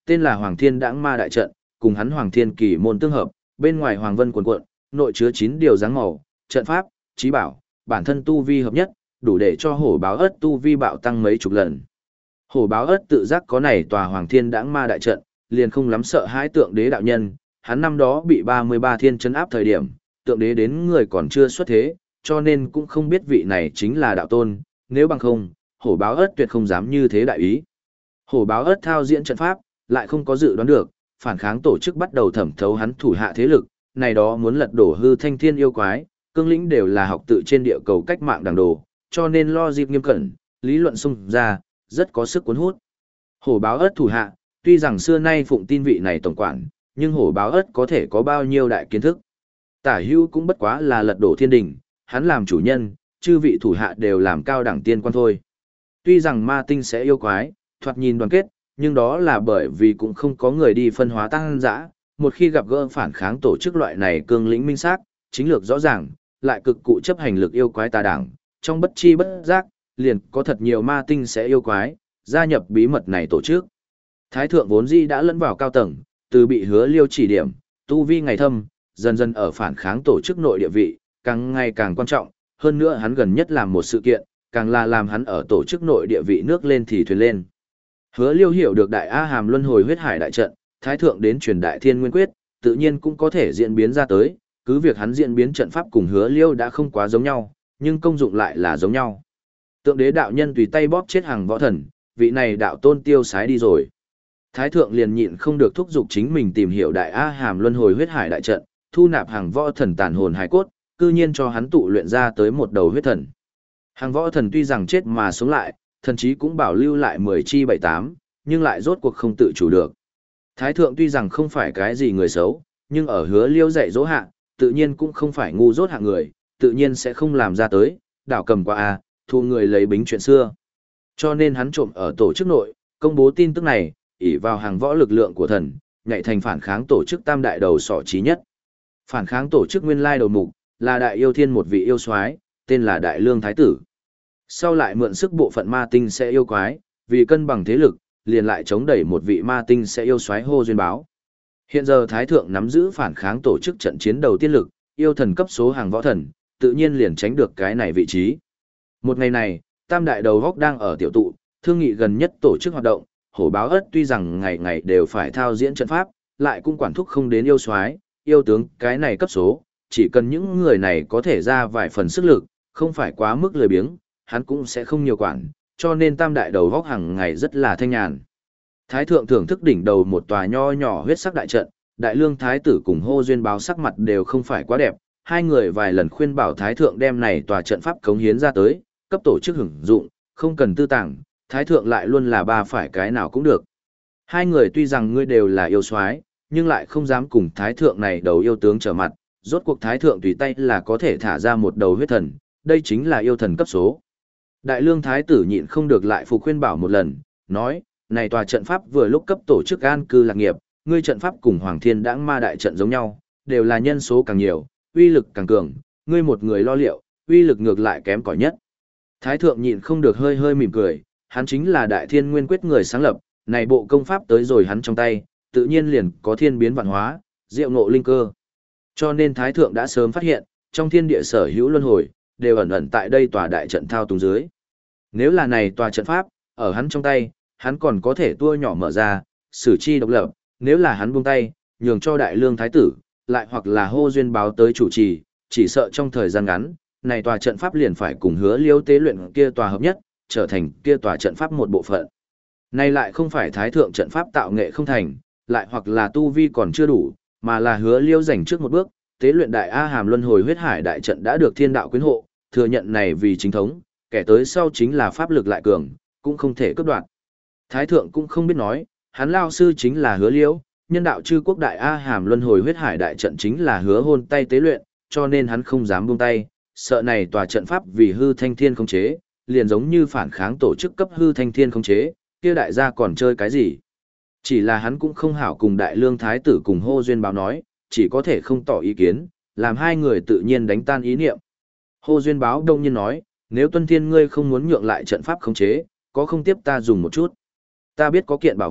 A: tên là Hoàng Thiên Đãng Ma Đại Trận, cùng hắn Hoàng Thiên Kỳ môn tương hợp, bên ngoài Hoàng Vân cuồn cuộn, nội chứa chín điều dáng màu, trận pháp, trí bảo, bản thân tu vi hợp nhất, đủ để cho hổ báo ất tu vi bạo tăng mấy chục lần. Hổ báo ất tự giác có này tòa Hoàng Thiên Đãng Ma Đại Trận, liền không lắm sợ hãi tượng đế đạo nhân, hắn năm đó bị ba mươi ba thiên trấn áp thời điểm, tượng đế đến người còn chưa xuất thế, cho nên cũng không biết vị này chính là đạo tôn, nếu bằng không, hổ báo ất tuyệt không dám như thế đại ý. Hổ báo ất thao diễn trận pháp, lại không có dự đoán được, phản kháng tổ chức bắt đầu thẩm thấu hắn thủ hạ thế lực, này đó muốn lật đổ hư thanh thiên yêu quái, cương lĩnh đều là học tự trên địa cầu cách mạng đảng đồ, cho nên lo dịp nghiêm cẩn, lý luận xung ra, rất có sức cuốn hút. Hổ báo ất thủ hạ, tuy rằng xưa nay phụng tin vị này tổng quản, nhưng hổ báo ất có thể có bao nhiêu đại kiến thức. Tả hưu cũng bất quá là lật đổ thiên đình, hắn làm chủ nhân, chư vị thủ hạ đều làm cao đẳng tiên quan thôi. Tuy rằng ma tinh sẽ yêu quái, thoạt nhìn đoàn kết, nhưng đó là bởi vì cũng không có người đi phân hóa tăng dã. Một khi gặp gỡ phản kháng tổ chức loại này cương lĩnh minh xác, chính lược rõ ràng, lại cực cụ chấp hành lực yêu quái tà đảng, trong bất chi bất giác, liền có thật nhiều ma tinh sẽ yêu quái, gia nhập bí mật này tổ chức. Thái thượng vốn dĩ đã lẫn vào cao tầng, từ bị hứa liêu chỉ điểm, tu vi ngày thâm, dần dần ở phản kháng tổ chức nội địa vị, càng ngày càng quan trọng, hơn nữa hắn gần nhất làm một sự kiện, càng là làm hắn ở tổ chức nội địa vị nước lên thì thuyền lên. Hứa liêu hiểu được đại A Hàm luân hồi huyết hải đại trận, thái thượng đến truyền đại thiên nguyên quyết, tự nhiên cũng có thể diễn biến ra tới, cứ việc hắn diễn biến trận pháp cùng hứa liêu đã không quá giống nhau, nhưng công dụng lại là giống nhau. Tượng đế đạo nhân tùy tay bóp chết hàng võ thần, vị này đạo tôn tiêu sái đi rồi. Thái thượng liền nhịn không được thúc giục chính mình tìm hiểu đại A Hàm luân hồi huyết hải đại trận, thu nạp hàng võ thần tàn hồn hải cốt, cư nhiên cho hắn tụ luyện ra tới một đầu huyết thần. Hàng võ thần tuy rằng chết mà sống lại, thần chí cũng bảo lưu lại mười chi bảy tám, nhưng lại rốt cuộc không tự chủ được. Thái thượng tuy rằng không phải cái gì người xấu, nhưng ở hứa liêu dạy dỗ hạ, tự nhiên cũng không phải ngu dốt hạng người, tự nhiên sẽ không làm ra tới, đảo cầm qua a, thu người lấy bính chuyện xưa. Cho nên hắn trộm ở tổ chức nội, công bố tin tức này, ỷ vào hàng võ lực lượng của thần, nhảy thành phản kháng tổ chức tam đại đầu sỏ trí nhất. Phản kháng tổ chức nguyên lai đầu mục, là đại yêu thiên một vị yêu soái, tên là Đại Lương Thái Tử. Sau lại mượn sức bộ phận ma tinh sẽ yêu quái, vì cân bằng thế lực, liền lại chống đẩy một vị ma tinh sẽ yêu soái hô duyên báo. Hiện giờ Thái Thượng nắm giữ phản kháng tổ chức trận chiến đầu tiên lực, yêu thần cấp số hàng võ thần, tự nhiên liền tránh được cái này vị trí. Một ngày này, tam đại đầu góc đang ở tiểu tụ, thương nghị gần nhất tổ chức hoạt động, hổ báo ất tuy rằng ngày ngày đều phải thao diễn trận pháp, lại cũng quản thúc không đến yêu soái, yêu tướng cái này cấp số, chỉ cần những người này có thể ra vài phần sức lực, không phải quá mức lười biếng, hắn cũng sẽ không nhiều quản, cho nên tam đại đầu góc hàng ngày rất là thanh nhàn. Thái thượng thưởng thức đỉnh đầu một tòa nho nhỏ huyết sắc đại trận, đại lương thái tử cùng hô duyên báo sắc mặt đều không phải quá đẹp, hai người vài lần khuyên bảo thái thượng đem này tòa trận pháp cống hiến ra tới, cấp tổ chức hưởng dụng, không cần tư tàng, thái thượng lại luôn là ba phải cái nào cũng được. Hai người tuy rằng ngươi đều là yêu soái, nhưng lại không dám cùng thái thượng này đầu yêu tướng trở mặt, rốt cuộc thái thượng tùy tay là có thể thả ra một đầu huyết thần, đây chính là yêu thần cấp số. Đại lương thái tử nhịn không được lại phục khuyên bảo một lần, nói, này tòa trận pháp vừa lúc cấp tổ chức an cư lạc nghiệp, ngươi trận pháp cùng Hoàng Thiên Đãng Ma đại trận giống nhau, đều là nhân số càng nhiều, uy lực càng cường, ngươi một người lo liệu, uy lực ngược lại kém cỏi nhất. Thái thượng nhịn không được hơi hơi mỉm cười, hắn chính là Đại Thiên Nguyên Quyết người sáng lập, này bộ công pháp tới rồi hắn trong tay, tự nhiên liền có thiên biến vạn hóa, diệu ngộ linh cơ. Cho nên Thái thượng đã sớm phát hiện, trong thiên địa sở hữu luân hồi, đều ẩn ẩn tại đây tòa đại trận thao túng dưới. Nếu là này tòa trận pháp, ở hắn trong tay, hắn còn có thể tua nhỏ mở ra, xử chi độc lập, nếu là hắn buông tay, nhường cho đại lương thái tử, lại hoặc là hô duyên báo tới chủ trì, chỉ sợ trong thời gian ngắn, này tòa trận pháp liền phải cùng hứa liêu tế luyện kia tòa hợp nhất, trở thành kia tòa trận pháp một bộ phận. Này lại không phải thái thượng trận pháp tạo nghệ không thành, lại hoặc là tu vi còn chưa đủ, mà là hứa liêu giành trước một bước, tế luyện đại A Hàm luân hồi huyết hải đại trận đã được thiên đạo quyến hộ, thừa nhận này vì chính thống, kẻ tới sau chính là pháp lực lại cường, cũng không thể cướp đoạt. Thái thượng cũng không biết nói, hắn lao sư chính là hứa liễu, nhân đạo chư quốc đại A Hàm luân hồi huyết hải đại trận chính là hứa hôn tay tế luyện, cho nên hắn không dám buông tay, sợ này tòa trận pháp vì hư thanh thiên không chế, liền giống như phản kháng tổ chức cấp hư thanh thiên không chế, kia đại gia còn chơi cái gì. Chỉ là hắn cũng không hảo cùng đại lương thái tử cùng hô duyên báo nói, chỉ có thể không tỏ ý kiến, làm hai người tự nhiên đánh tan ý niệm. Hô duyên báo đông nhiên nói, nếu tuân thiên ngươi không muốn nhượng lại trận pháp khống chế, có không tiếp ta dùng một chút. Ta biết có kiện bảo vật,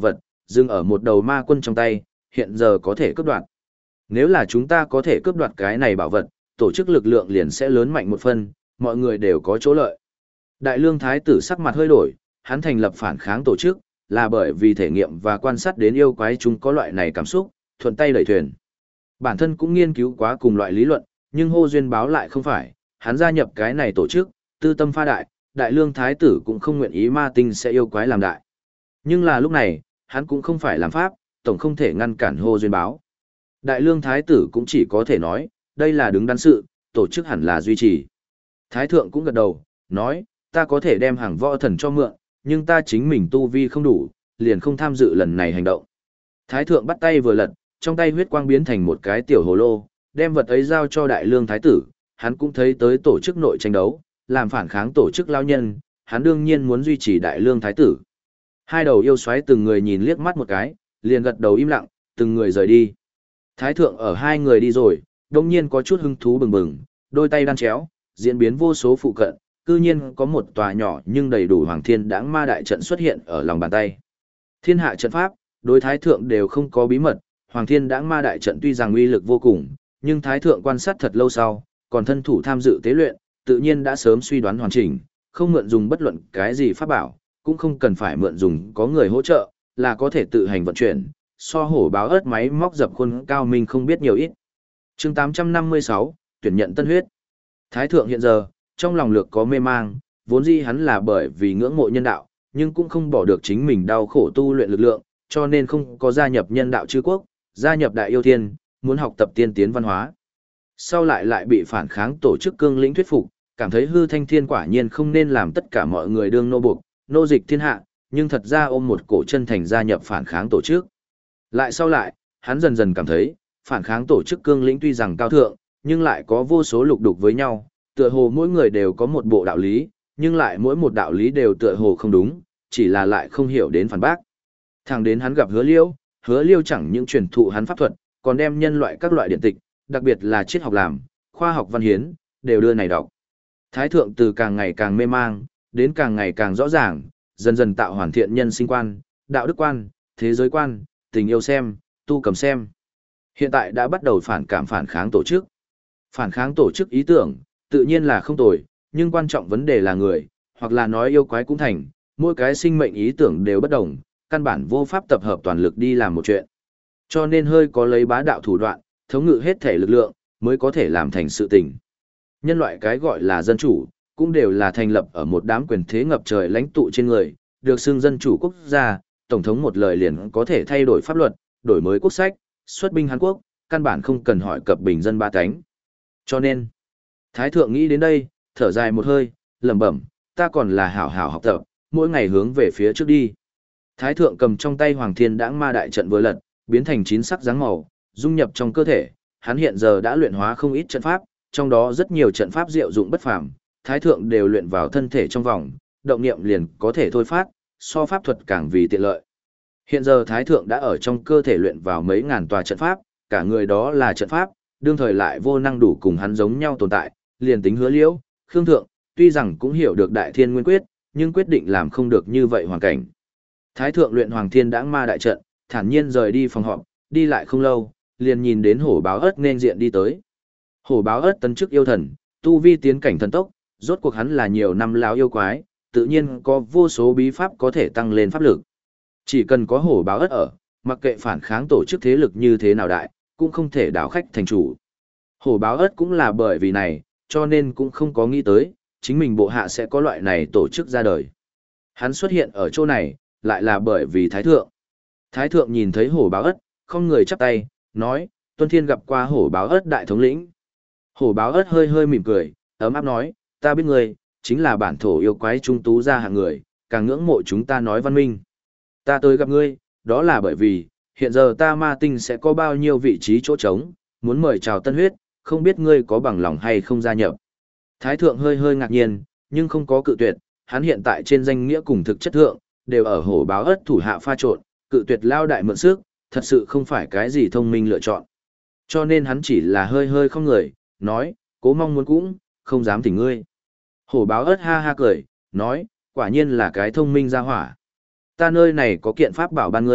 A: dừng ở một đầu ma quân trong tay, hiện giờ có thể cướp đoạt. Nếu là chúng ta có thể cướp đoạt cái này bảo vật, tổ chức lực lượng liền sẽ lớn mạnh một phần, mọi người đều có chỗ lợi. Đại lương thái tử sắc mặt hơi đổi, hắn thành lập phản kháng tổ chức, là bởi vì thể nghiệm và quan sát đến yêu quái chúng có loại này cảm xúc, thuận tay đẩy thuyền. Bản thân cũng nghiên cứu quá cùng loại lý luận, nhưng hô duyên báo lại không phải, hắn gia nhập cái này tổ chức, tư tâm pha đại, đại lương thái tử cũng không nguyện ý ma tinh sẽ yêu quái làm đại. Nhưng là lúc này, hắn cũng không phải làm pháp, tổng không thể ngăn cản hô duyên báo. Đại lương thái tử cũng chỉ có thể nói, đây là đứng đắn sự, tổ chức hẳn là duy trì. Thái thượng cũng gật đầu, nói, ta có thể đem hàng võ thần cho mượn, nhưng ta chính mình tu vi không đủ, liền không tham dự lần này hành động. Thái thượng bắt tay vừa lật, trong tay huyết quang biến thành một cái tiểu hồ lô, đem vật ấy giao cho đại lương thái tử, hắn cũng thấy tới tổ chức nội tranh đấu, làm phản kháng tổ chức lao nhân, hắn đương nhiên muốn duy trì đại lương thái tử. Hai đầu yêu xoáy từng người nhìn liếc mắt một cái, liền gật đầu im lặng, từng người rời đi. Thái thượng ở hai người đi rồi, đông nhiên có chút hứng thú bừng bừng, đôi tay đan chéo, diễn biến vô số phụ cận, cư nhiên có một tòa nhỏ nhưng đầy đủ hoàng thiên đãng ma đại trận xuất hiện ở lòng bàn tay. Thiên hạ trận pháp, đối thái thượng đều không có bí mật, hoàng thiên đãng ma đại trận tuy rằng uy lực vô cùng, nhưng thái thượng quan sát thật lâu sau, còn thân thủ tham dự tế luyện, tự nhiên đã sớm suy đoán hoàn chỉnh, không mượn dùng bất luận cái gì pháp bảo, cũng không cần phải mượn dùng có người hỗ trợ, là có thể tự hành vận chuyển, so hổ báo ớt máy móc dập khuôn cao minh không biết nhiều ít. Chương tám trăm năm mươi sáu, tuyển nhận tân huyết. Thái thượng hiện giờ, trong lòng lược có mê mang, vốn dĩ hắn là bởi vì ngưỡng mộ nhân đạo, nhưng cũng không bỏ được chính mình đau khổ tu luyện lực lượng, cho nên không có gia nhập nhân đạo chư quốc, gia nhập đại yêu thiên, muốn học tập tiên tiến văn hóa. Sau lại lại bị phản kháng tổ chức cương lĩnh thuyết phục, cảm thấy hư thanh thiên quả nhiên không nên làm tất cả mọi người đương nô buộc, nô dịch thiên hạ, nhưng thật ra ôm một cổ chân thành gia nhập phản kháng tổ chức. Lại sau lại, hắn dần dần cảm thấy, phản kháng tổ chức cương lĩnh tuy rằng cao thượng, nhưng lại có vô số lục đục với nhau, tựa hồ mỗi người đều có một bộ đạo lý, nhưng lại mỗi một đạo lý đều tựa hồ không đúng, chỉ là lại không hiểu đến phản bác. Thẳng đến hắn gặp Hứa Liêu, Hứa Liêu chẳng những truyền thụ hắn pháp thuật, còn đem nhân loại các loại điện tịch, đặc biệt là triết học làm, khoa học văn hiến, đều đưa này đọc. Thái thượng từ càng ngày càng mê mang, đến càng ngày càng rõ ràng, dần dần tạo hoàn thiện nhân sinh quan, đạo đức quan, thế giới quan, tình yêu xem, tu cầm xem. Hiện tại đã bắt đầu phản cảm phản kháng tổ chức. Phản kháng tổ chức ý tưởng, tự nhiên là không tồi, nhưng quan trọng vấn đề là người, hoặc là nói yêu quái cũng thành, mỗi cái sinh mệnh ý tưởng đều bất đồng, căn bản vô pháp tập hợp toàn lực đi làm một chuyện. Cho nên hơi có lấy bá đạo thủ đoạn, thống ngự hết thể lực lượng, mới có thể làm thành sự tình. Nhân loại cái gọi là dân chủ, cũng đều là thành lập ở một đám quyền thế ngập trời lãnh tụ trên người, được xưng dân chủ quốc gia, tổng thống một lời liền có thể thay đổi pháp luật, đổi mới quốc sách, xuất binh Hàn Quốc, căn bản không cần hỏi cập bình dân ba cánh. Cho nên, Thái thượng nghĩ đến đây, thở dài một hơi, lẩm bẩm, ta còn là hảo hảo học tập, mỗi ngày hướng về phía trước đi. Thái thượng cầm trong tay Hoàng Thiên Đãng Ma đại trận vừa lật, biến thành chín sắc dáng màu, dung nhập trong cơ thể, hắn hiện giờ đã luyện hóa không ít trận pháp, trong đó rất nhiều trận pháp diệu dụng bất phàm, Thái thượng đều luyện vào thân thể trong vòng, động niệm liền có thể thôi phát, so pháp thuật càng vì tiện lợi. Hiện giờ Thái thượng đã ở trong cơ thể luyện vào mấy ngàn tòa trận pháp, cả người đó là trận pháp, đương thời lại vô năng đủ cùng hắn giống nhau tồn tại, liền tính Hứa Liễu, Khương Thượng, tuy rằng cũng hiểu được Đại Thiên Nguyên Quyết, nhưng quyết định làm không được như vậy hoàn cảnh. Thái thượng luyện Hoàng Thiên Đãng Ma đại trận, thản nhiên rời đi phòng họp, đi lại không lâu, liền nhìn đến Hổ Báo Ất nên diện đi tới. Hổ Báo Ất tấn chức yêu thần, tu vi tiến cảnh thần tốc, rốt cuộc hắn là nhiều năm lão yêu quái, tự nhiên có vô số bí pháp có thể tăng lên pháp lực. Chỉ cần có Hổ Báo Ất ở, mặc kệ phản kháng tổ chức thế lực như thế nào đại, cũng không thể đảo khách thành chủ. Hổ Báo Ất cũng là bởi vì này, cho nên cũng không có nghĩ tới, chính mình bộ hạ sẽ có loại này tổ chức ra đời. Hắn xuất hiện ở chỗ này, lại là bởi vì Thái thượng. Thái thượng nhìn thấy Hổ Báo Ất, không người chắp tay, nói, Tuân Thiên gặp qua Hổ Báo Ất đại thống lĩnh. Hổ Báo Ất hơi hơi mỉm cười, ấm áp nói, ta biết ngươi, chính là bản thổ yêu quái trung tú ra hạng người, càng ngưỡng mộ chúng ta nói văn minh. Ta tới gặp ngươi, đó là bởi vì, hiện giờ ta ma tinh sẽ có bao nhiêu vị trí chỗ trống, muốn mời chào tân huyết, không biết ngươi có bằng lòng hay không gia nhập. Thái thượng hơi hơi ngạc nhiên, nhưng không có cự tuyệt, hắn hiện tại trên danh nghĩa cùng thực chất thượng, đều ở Hổ Báo Ất thủ hạ pha trộn, cự tuyệt lao đại mượn sức, thật sự không phải cái gì thông minh lựa chọn. Cho nên hắn chỉ là hơi hơi không người, nói, cố mong muốn cũng, không dám thỉnh ngươi. Hổ Báo Ất ha ha cười, nói, quả nhiên là cái thông minh ra hỏa. Ta nơi này có kiện pháp bảo ban ngươi,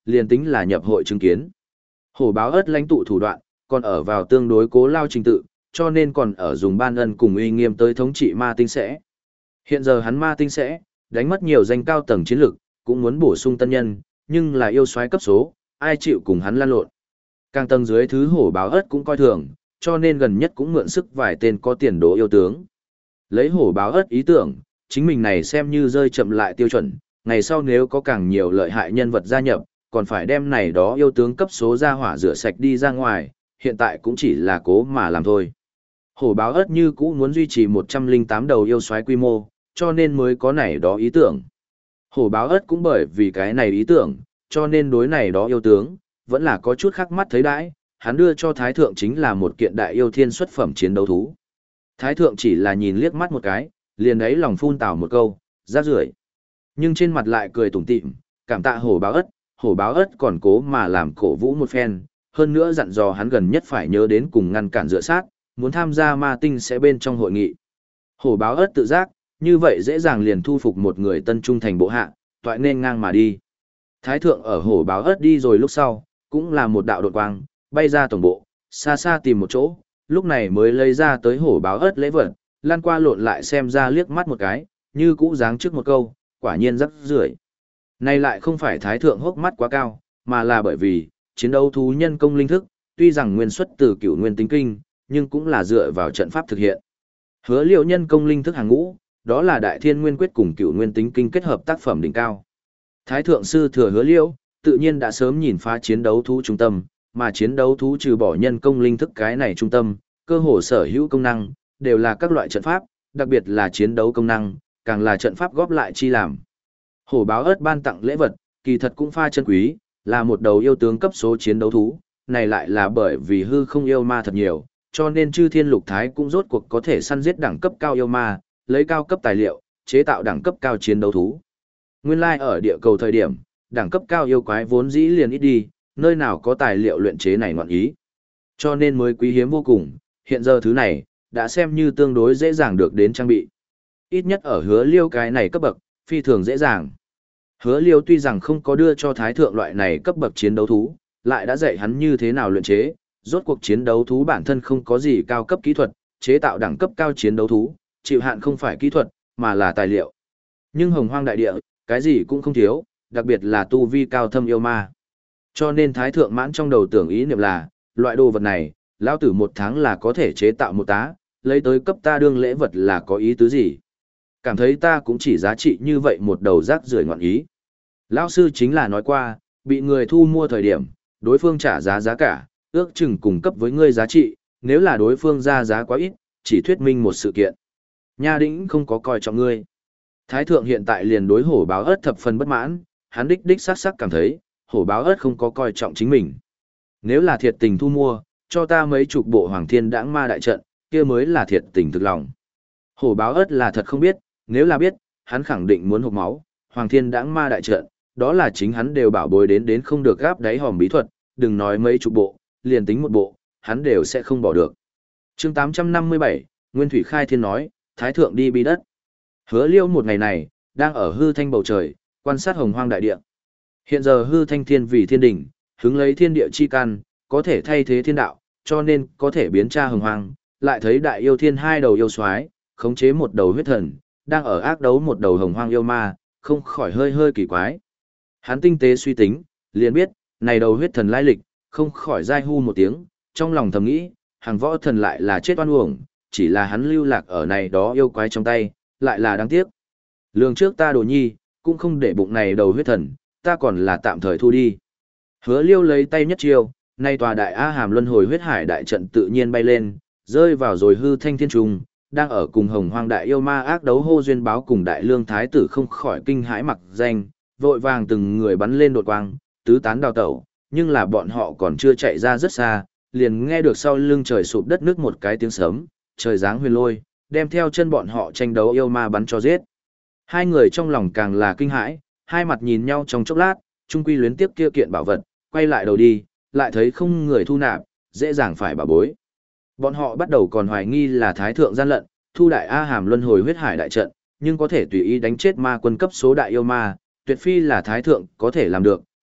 A: liền tính là nhập hội chứng kiến. Hổ báo ớt lãnh tụ thủ đoạn, còn ở vào tương đối cố lao trình tự, cho nên còn ở dùng ban ân cùng uy nghiêm tới thống trị ma tinh sẽ. Hiện giờ hắn ma tinh sẽ, đánh mất nhiều danh cao tầng chiến lực, cũng muốn bổ sung tân nhân, nhưng là yêu soái cấp số, ai chịu cùng hắn lan lộn. Càng tầng dưới thứ hổ báo ớt cũng coi thường, cho nên gần nhất cũng mượn sức vài tên có tiền đồ yêu tướng. Lấy hổ báo ớt ý tưởng, chính mình này xem như rơi chậm lại tiêu chuẩn, ngày sau nếu có càng nhiều lợi hại nhân vật gia nhập, còn phải đem này đó yêu tướng cấp số ra hỏa rửa sạch đi ra ngoài, hiện tại cũng chỉ là cố mà làm thôi. Hổ báo ớt như cũ muốn duy trì một trăm lẻ tám đầu yêu soái quy mô, cho nên mới có này đó ý tưởng. Hổ báo ớt cũng bởi vì cái này ý tưởng, cho nên đối này đó yêu tướng, vẫn là có chút khắc mắt thấy đãi, hắn đưa cho Thái Thượng chính là một kiện đại yêu thiên xuất phẩm chiến đấu thú. Thái Thượng chỉ là nhìn liếc mắt một cái, liền ấy lòng phun tào một câu, rác rưởi. Nhưng trên mặt lại cười tủm tỉm, cảm tạ hổ báo ớt, hổ báo ớt còn cố mà làm cổ vũ một phen, hơn nữa dặn dò hắn gần nhất phải nhớ đến cùng ngăn cản dựa sát, muốn tham gia ma tinh sẽ bên trong hội nghị. Hổ báo ớt tự giác, như vậy dễ dàng liền thu phục một người tân trung thành bộ hạ, toại nên ngang mà đi. Thái Thượng ở hổ báo ớt đi rồi lúc sau, cũng là một đạo đột quang, bay ra tổng bộ, xa xa tìm một chỗ, lúc này mới lấy ra tới hổ báo ớt lễ vật, lan qua lộn lại xem ra liếc mắt một cái, như cũ dáng trước một câu, quả nhiên rắc rưởi. Này lại không phải Thái Thượng hốc mắt quá cao, mà là bởi vì, chiến đấu thú nhân công linh thức, tuy rằng nguyên xuất từ cửu nguyên tính kinh, nhưng cũng là dựa vào trận pháp thực hiện. Hứa Liêu nhân công linh thức hàng ngũ, đó là Đại Thiên Nguyên Quyết cùng cửu nguyên tính kinh kết hợp tác phẩm đỉnh cao. Thái Thượng sư thừa Hứa Liêu, tự nhiên đã sớm nhìn phá chiến đấu thú trung tâm, mà chiến đấu thú trừ bỏ nhân công linh thức cái này trung tâm, cơ hồ sở hữu công năng, đều là các loại trận pháp, đặc biệt là chiến đấu công năng, càng là trận pháp góp lại chi làm. Hổ báo ớt ban tặng lễ vật, kỳ thật cũng pha chân quý, là một đầu yêu tướng cấp số chiến đấu thú, này lại là bởi vì hư không yêu ma thật nhiều, cho nên chư thiên lục thái cũng rốt cuộc có thể săn giết đẳng cấp cao yêu ma, lấy cao cấp tài liệu, chế tạo đẳng cấp cao chiến đấu thú. Nguyên lai like ở địa cầu thời điểm, đẳng cấp cao yêu quái vốn dĩ liền ít đi, nơi nào có tài liệu luyện chế này ngọn ý. Cho nên mới quý hiếm vô cùng, hiện giờ thứ này, đã xem như tương đối dễ dàng được đến trang bị. Ít nhất ở Hứa Liêu cái này cấp bậc, phi thường dễ dàng. Hứa Liêu tuy rằng không có đưa cho Thái Thượng loại này cấp bậc chiến đấu thú, lại đã dạy hắn như thế nào luyện chế, rốt cuộc chiến đấu thú bản thân không có gì cao cấp kỹ thuật, chế tạo đẳng cấp cao chiến đấu thú, chịu hạn không phải kỹ thuật, mà là tài liệu. Nhưng Hồng Hoang đại địa, cái gì cũng không thiếu, đặc biệt là tu vi cao thâm yêu ma. Cho nên Thái Thượng mãn trong đầu tưởng ý niệm là, loại đồ vật này, lão tử một tháng là có thể chế tạo một tá, lấy tới cấp ta đương lễ vật là có ý tứ gì. Cảm thấy ta cũng chỉ giá trị như vậy một đầu rác rưởi ngọn ý. Lão sư chính là nói qua, bị người thu mua thời điểm, đối phương trả giá giá cả, ước chừng cùng cấp với ngươi giá trị, nếu là đối phương ra giá quá ít, chỉ thuyết minh một sự kiện. Nha đĩnh không có coi trọng ngươi. Thái Thượng hiện tại liền đối hổ báo ớt thập phần bất mãn, hắn đích đích sắc sắc cảm thấy, hổ báo ớt không có coi trọng chính mình. Nếu là thiệt tình thu mua, cho ta mấy chục bộ Hoàng Thiên Đãng Ma đại trận, kia mới là thiệt tình thực lòng. Hổ báo ớt là thật không biết, nếu là biết, hắn khẳng định muốn hộc máu, Hoàng Thiên Đãng Ma đại trận, đó là chính hắn đều bảo bối đến đến không được gáp đáy hòm bí thuật, đừng nói mấy chục bộ, liền tính một bộ, hắn đều sẽ không bỏ được. Chương tám trăm năm mươi bảy, Nguyên Thủy Khai Thiên nói, Thái Thượng đi bi đất. Hứa Liêu một ngày này, đang ở hư thanh bầu trời, quan sát hồng hoang đại địa. Hiện giờ hư thanh thiên vì thiên đỉnh, hứng lấy thiên địa chi căn, có thể thay thế thiên đạo, cho nên có thể biến tra hồng hoang, lại thấy đại yêu thiên hai đầu yêu soái, khống chế một đầu huyết thần, đang ở ác đấu một đầu hồng hoang yêu ma, không khỏi hơi hơi kỳ quái. Hắn tinh tế suy tính, liền biết, này đầu huyết thần lai lịch, không khỏi dai hu một tiếng, trong lòng thầm nghĩ, hàng võ thần lại là chết oan uổng, chỉ là hắn lưu lạc ở này đó yêu quái trong tay, lại là đáng tiếc. Lường trước ta đồ nhi, cũng không để bụng này đầu huyết thần, ta còn là tạm thời thu đi. Hứa Liêu lấy tay nhất chiêu, nay tòa đại A Hàm Luân Hồi huyết hải đại trận tự nhiên bay lên, rơi vào rồi hư thanh thiên trùng, đang ở cùng hồng hoang đại yêu ma ác đấu hô duyên báo cùng đại lương thái tử không khỏi kinh hãi mặc danh, vội vàng từng người bắn lên đột quang, tứ tán đào tẩu, nhưng là bọn họ còn chưa chạy ra rất xa, liền nghe được sau lưng trời sụp đất nước một cái tiếng sớm, trời giáng huyền lôi, đem theo chân bọn họ tranh đấu yêu ma bắn cho giết. Hai người trong lòng càng là kinh hãi, hai mặt nhìn nhau trong chốc lát, chung quy luyến tiếp kia kiện bảo vật, quay lại đầu đi, lại thấy không người thu nạp, dễ dàng phải bảo bối. Bọn họ bắt đầu còn hoài nghi là thái thượng gian lận, thu đại A Hàm Luân Hồi huyết hải đại trận, nhưng có thể tùy ý đánh chết ma quân cấp số đại yêu ma, tuyệt phi là thái thượng có thể làm được,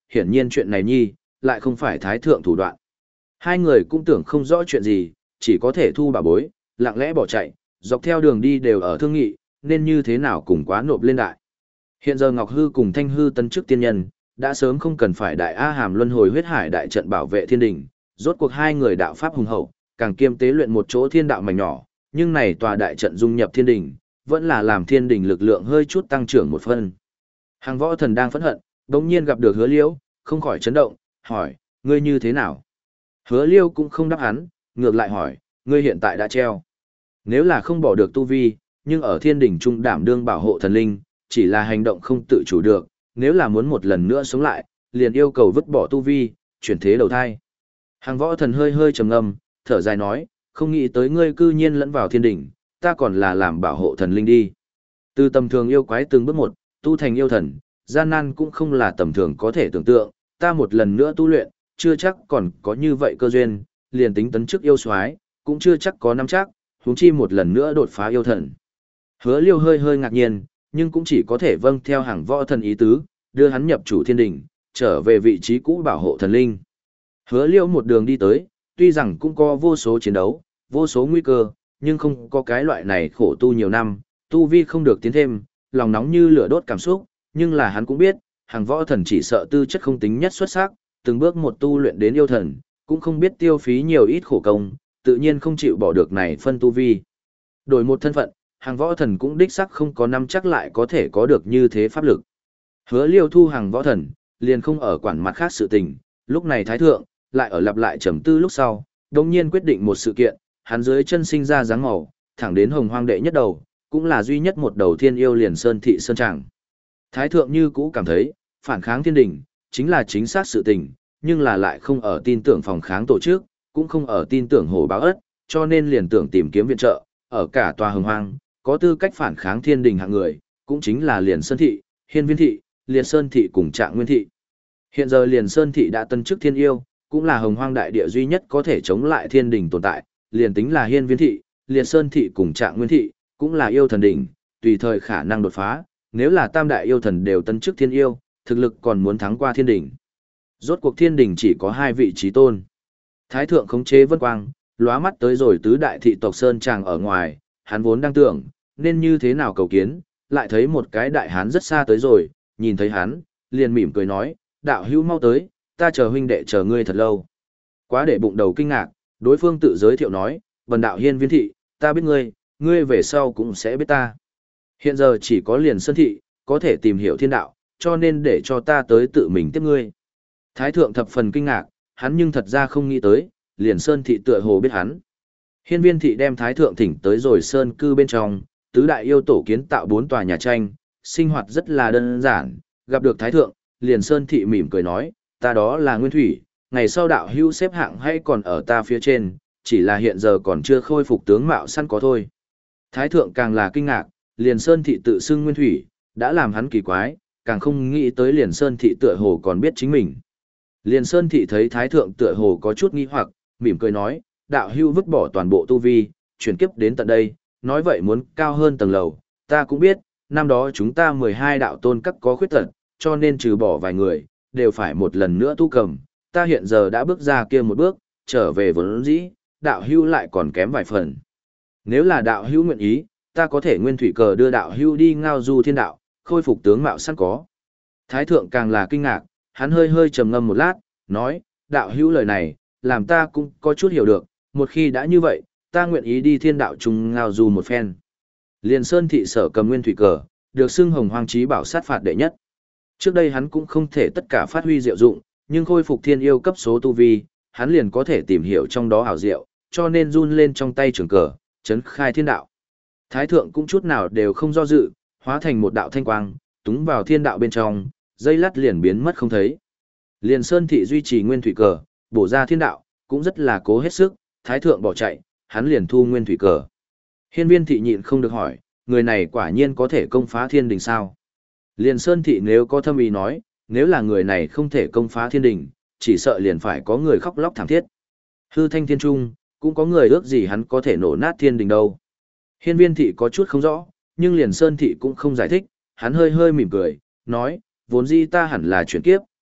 A: hiển nhiên chuyện này nhi, lại không phải thái thượng thủ đoạn. Hai người cũng tưởng không rõ chuyện gì, chỉ có thể thu bà bối, lặng lẽ bỏ chạy, dọc theo đường đi đều ở thương nghị, nên như thế nào cùng quá nộp lên đại. Hiện giờ Ngọc Hư cùng Thanh Hư tân chức tiên nhân, đã sớm không cần phải đại A Hàm luân hồi huyết hải đại trận bảo vệ thiên đình, rốt cuộc hai người đạo pháp hùng hậu, càng kiêm tế luyện một chỗ thiên đạo mảnh nhỏ, nhưng này tòa đại trận dung nhập thiên đình, vẫn là làm thiên đình lực lượng hơi chút tăng trưởng một phân. Hàng võ thần đang phẫn hận, đống nhiên gặp được hứa liễu, không khỏi chấn động, hỏi, ngươi như thế nào? Hứa liêu cũng không đáp hắn, ngược lại hỏi, ngươi hiện tại đã treo. Nếu là không bỏ được tu vi, nhưng ở thiên đình trung đảm đương bảo hộ thần linh, chỉ là hành động không tự chủ được, nếu là muốn một lần nữa sống lại, liền yêu cầu vứt bỏ tu vi, chuyển thế đầu thai. Hàng võ thần hơi hơi trầm ngâm, thở dài nói, không nghĩ tới ngươi cư nhiên lẫn vào thiên đình, ta còn là làm bảo hộ thần linh đi. Từ tầm thường yêu quái từng bước một, tu thành yêu thần, gian nan cũng không là tầm thường có thể tưởng tượng, ta một lần nữa tu luyện, chưa chắc còn có như vậy cơ duyên, liền tính tấn chức yêu soái, cũng chưa chắc có nắm chắc, huống chi một lần nữa đột phá yêu thần. Hứa Liêu hơi hơi ngạc nhiên, nhưng cũng chỉ có thể vâng theo hàng võ thần ý tứ, đưa hắn nhập chủ thiên đình, trở về vị trí cũ bảo hộ thần linh. Hứa Liêu một đường đi tới, tuy rằng cũng có vô số chiến đấu, vô số nguy cơ, nhưng không có cái loại này khổ tu nhiều năm, tu vi không được tiến thêm, lòng nóng như lửa đốt cảm xúc, nhưng là hắn cũng biết, hàng võ thần chỉ sợ tư chất không tính nhất xuất sắc, từng bước một tu luyện đến yêu thần, cũng không biết tiêu phí nhiều ít khổ công, tự nhiên không chịu bỏ được này phân tu vi. Đổi một thân phận, hàng võ thần cũng đích sắc không có năm chắc lại có thể có được như thế pháp lực. Hứa Liêu thu hàng võ thần, liền không ở quản mặt khác sự tình, lúc này thái thượng, lại ở lặp lại trầm tư lúc sau, đồng nhiên quyết định một sự kiện, hắn dưới chân sinh ra dáng màu, thẳng đến hồng hoang đệ nhất đầu, cũng là duy nhất một đầu thiên yêu liền sơn thị sơn tràng. Thái thượng như cũ cảm thấy, phản kháng thiên đình, chính là chính xác sự tình, nhưng là lại không ở tin tưởng phòng kháng tổ chức, cũng không ở tin tưởng hồ báo ất, cho nên liền tưởng tìm kiếm viện trợ, ở cả tòa hồng hoang, có tư cách phản kháng thiên đình hạng người, cũng chính là liền sơn thị, hiên viên thị, liệt sơn thị cùng trạng nguyên thị. Hiện giờ liền sơn thị đã tân chức thiên yêu, cũng là hồng hoang đại địa duy nhất có thể chống lại thiên đình tồn tại, liền tính là hiên viên thị, liệt sơn thị cùng trạng nguyên thị, cũng là yêu thần đỉnh, tùy thời khả năng đột phá, nếu là tam đại yêu thần đều tân chức thiên yêu, thực lực còn muốn thắng qua thiên đình. Rốt cuộc thiên đình chỉ có hai vị trí tôn. Thái thượng khống chế vân quang, lóa mắt tới rồi tứ đại thị tộc sơn tràng ở ngoài, hắn vốn đang tưởng, nên như thế nào cầu kiến, lại thấy một cái đại hán rất xa tới rồi, nhìn thấy hắn, liền mỉm cười nói, đạo hữu mau tới, ta chờ huynh đệ chờ ngươi thật lâu. Quá để bụng đầu kinh ngạc, đối phương tự giới thiệu nói, vần đạo hiên viên thị, ta biết ngươi, ngươi về sau cũng sẽ biết ta. Hiện giờ chỉ có liền sơn thị, có thể tìm hiểu thiên đạo, cho nên để cho ta tới tự mình tiếp ngươi. Thái thượng thập phần kinh ngạc, hắn nhưng thật ra không nghĩ tới, liền sơn thị tựa hồ biết hắn. Hiên viên thị đem thái thượng thỉnh tới rồi sơn cư bên trong, tứ đại yêu tổ kiến tạo bốn tòa nhà tranh, sinh hoạt rất là đơn giản, gặp được thái thượng, liền sơn thị mỉm cười nói, ta đó là nguyên thủy, ngày sau đạo hưu xếp hạng hay còn ở ta phía trên, chỉ là hiện giờ còn chưa khôi phục tướng mạo săn có thôi. Thái thượng càng là kinh ngạc, liền sơn thị tự xưng nguyên thủy, đã làm hắn kỳ quái, càng không nghĩ tới liền sơn thị tựa hồ còn biết chính mình. Liền sơn thị thấy thái thượng tựa hồ có chút nghi hoặc, mỉm cười nói, đạo hưu vứt bỏ toàn bộ tu vi, chuyển kiếp đến tận đây, nói vậy muốn cao hơn tầng lầu, ta cũng biết, năm đó chúng ta mười hai đạo tôn các có khuyết tật, cho nên trừ bỏ vài người, đều phải một lần nữa tu cầm, ta hiện giờ đã bước ra kia một bước, trở về vốn dĩ, đạo hưu lại còn kém vài phần. Nếu là đạo hưu nguyện ý, ta có thể nguyên thủy cờ đưa đạo hưu đi ngao du thiên đạo, khôi phục tướng mạo sẵn có. Thái thượng càng là kinh ngạc, hắn hơi hơi trầm ngâm một lát, nói, đạo hưu lời này, làm ta cũng có chút hiểu được, một khi đã như vậy, ta nguyện ý đi thiên đạo chung ngao du một phen. Liền sơn thị sở cầm nguyên thủy cờ, được xưng hồng hoang chí bảo sát phạt đệ nhất. Trước đây hắn cũng không thể tất cả phát huy diệu dụng, nhưng khôi phục thiên yêu cấp số tu vi, hắn liền có thể tìm hiểu trong đó hảo diệu, cho nên run lên trong tay trường cờ, chấn khai thiên đạo. Thái thượng cũng chút nào đều không do dự, hóa thành một đạo thanh quang, túng vào thiên đạo bên trong, dây lát liền biến mất không thấy. Liền sơn thị duy trì nguyên thủy cờ, bổ ra thiên đạo, cũng rất là cố hết sức, thái thượng bỏ chạy, hắn liền thu nguyên thủy cờ. Hiên viên thị nhịn không được hỏi, người này quả nhiên có thể công phá thiên đình sao? Liền sơn thị nếu có thâm ý nói, nếu là người này không thể công phá thiên đình, chỉ sợ liền phải có người khóc lóc thảm thiết. Hư thanh thiên trung, cũng có người ước gì hắn có thể nổ nát thiên đình đâu. Hiên viên thị có chút không rõ, nhưng liền sơn thị cũng không giải thích, hắn hơi hơi mỉm cười, nói, vốn dĩ ta hẳn là chuyển kiếp,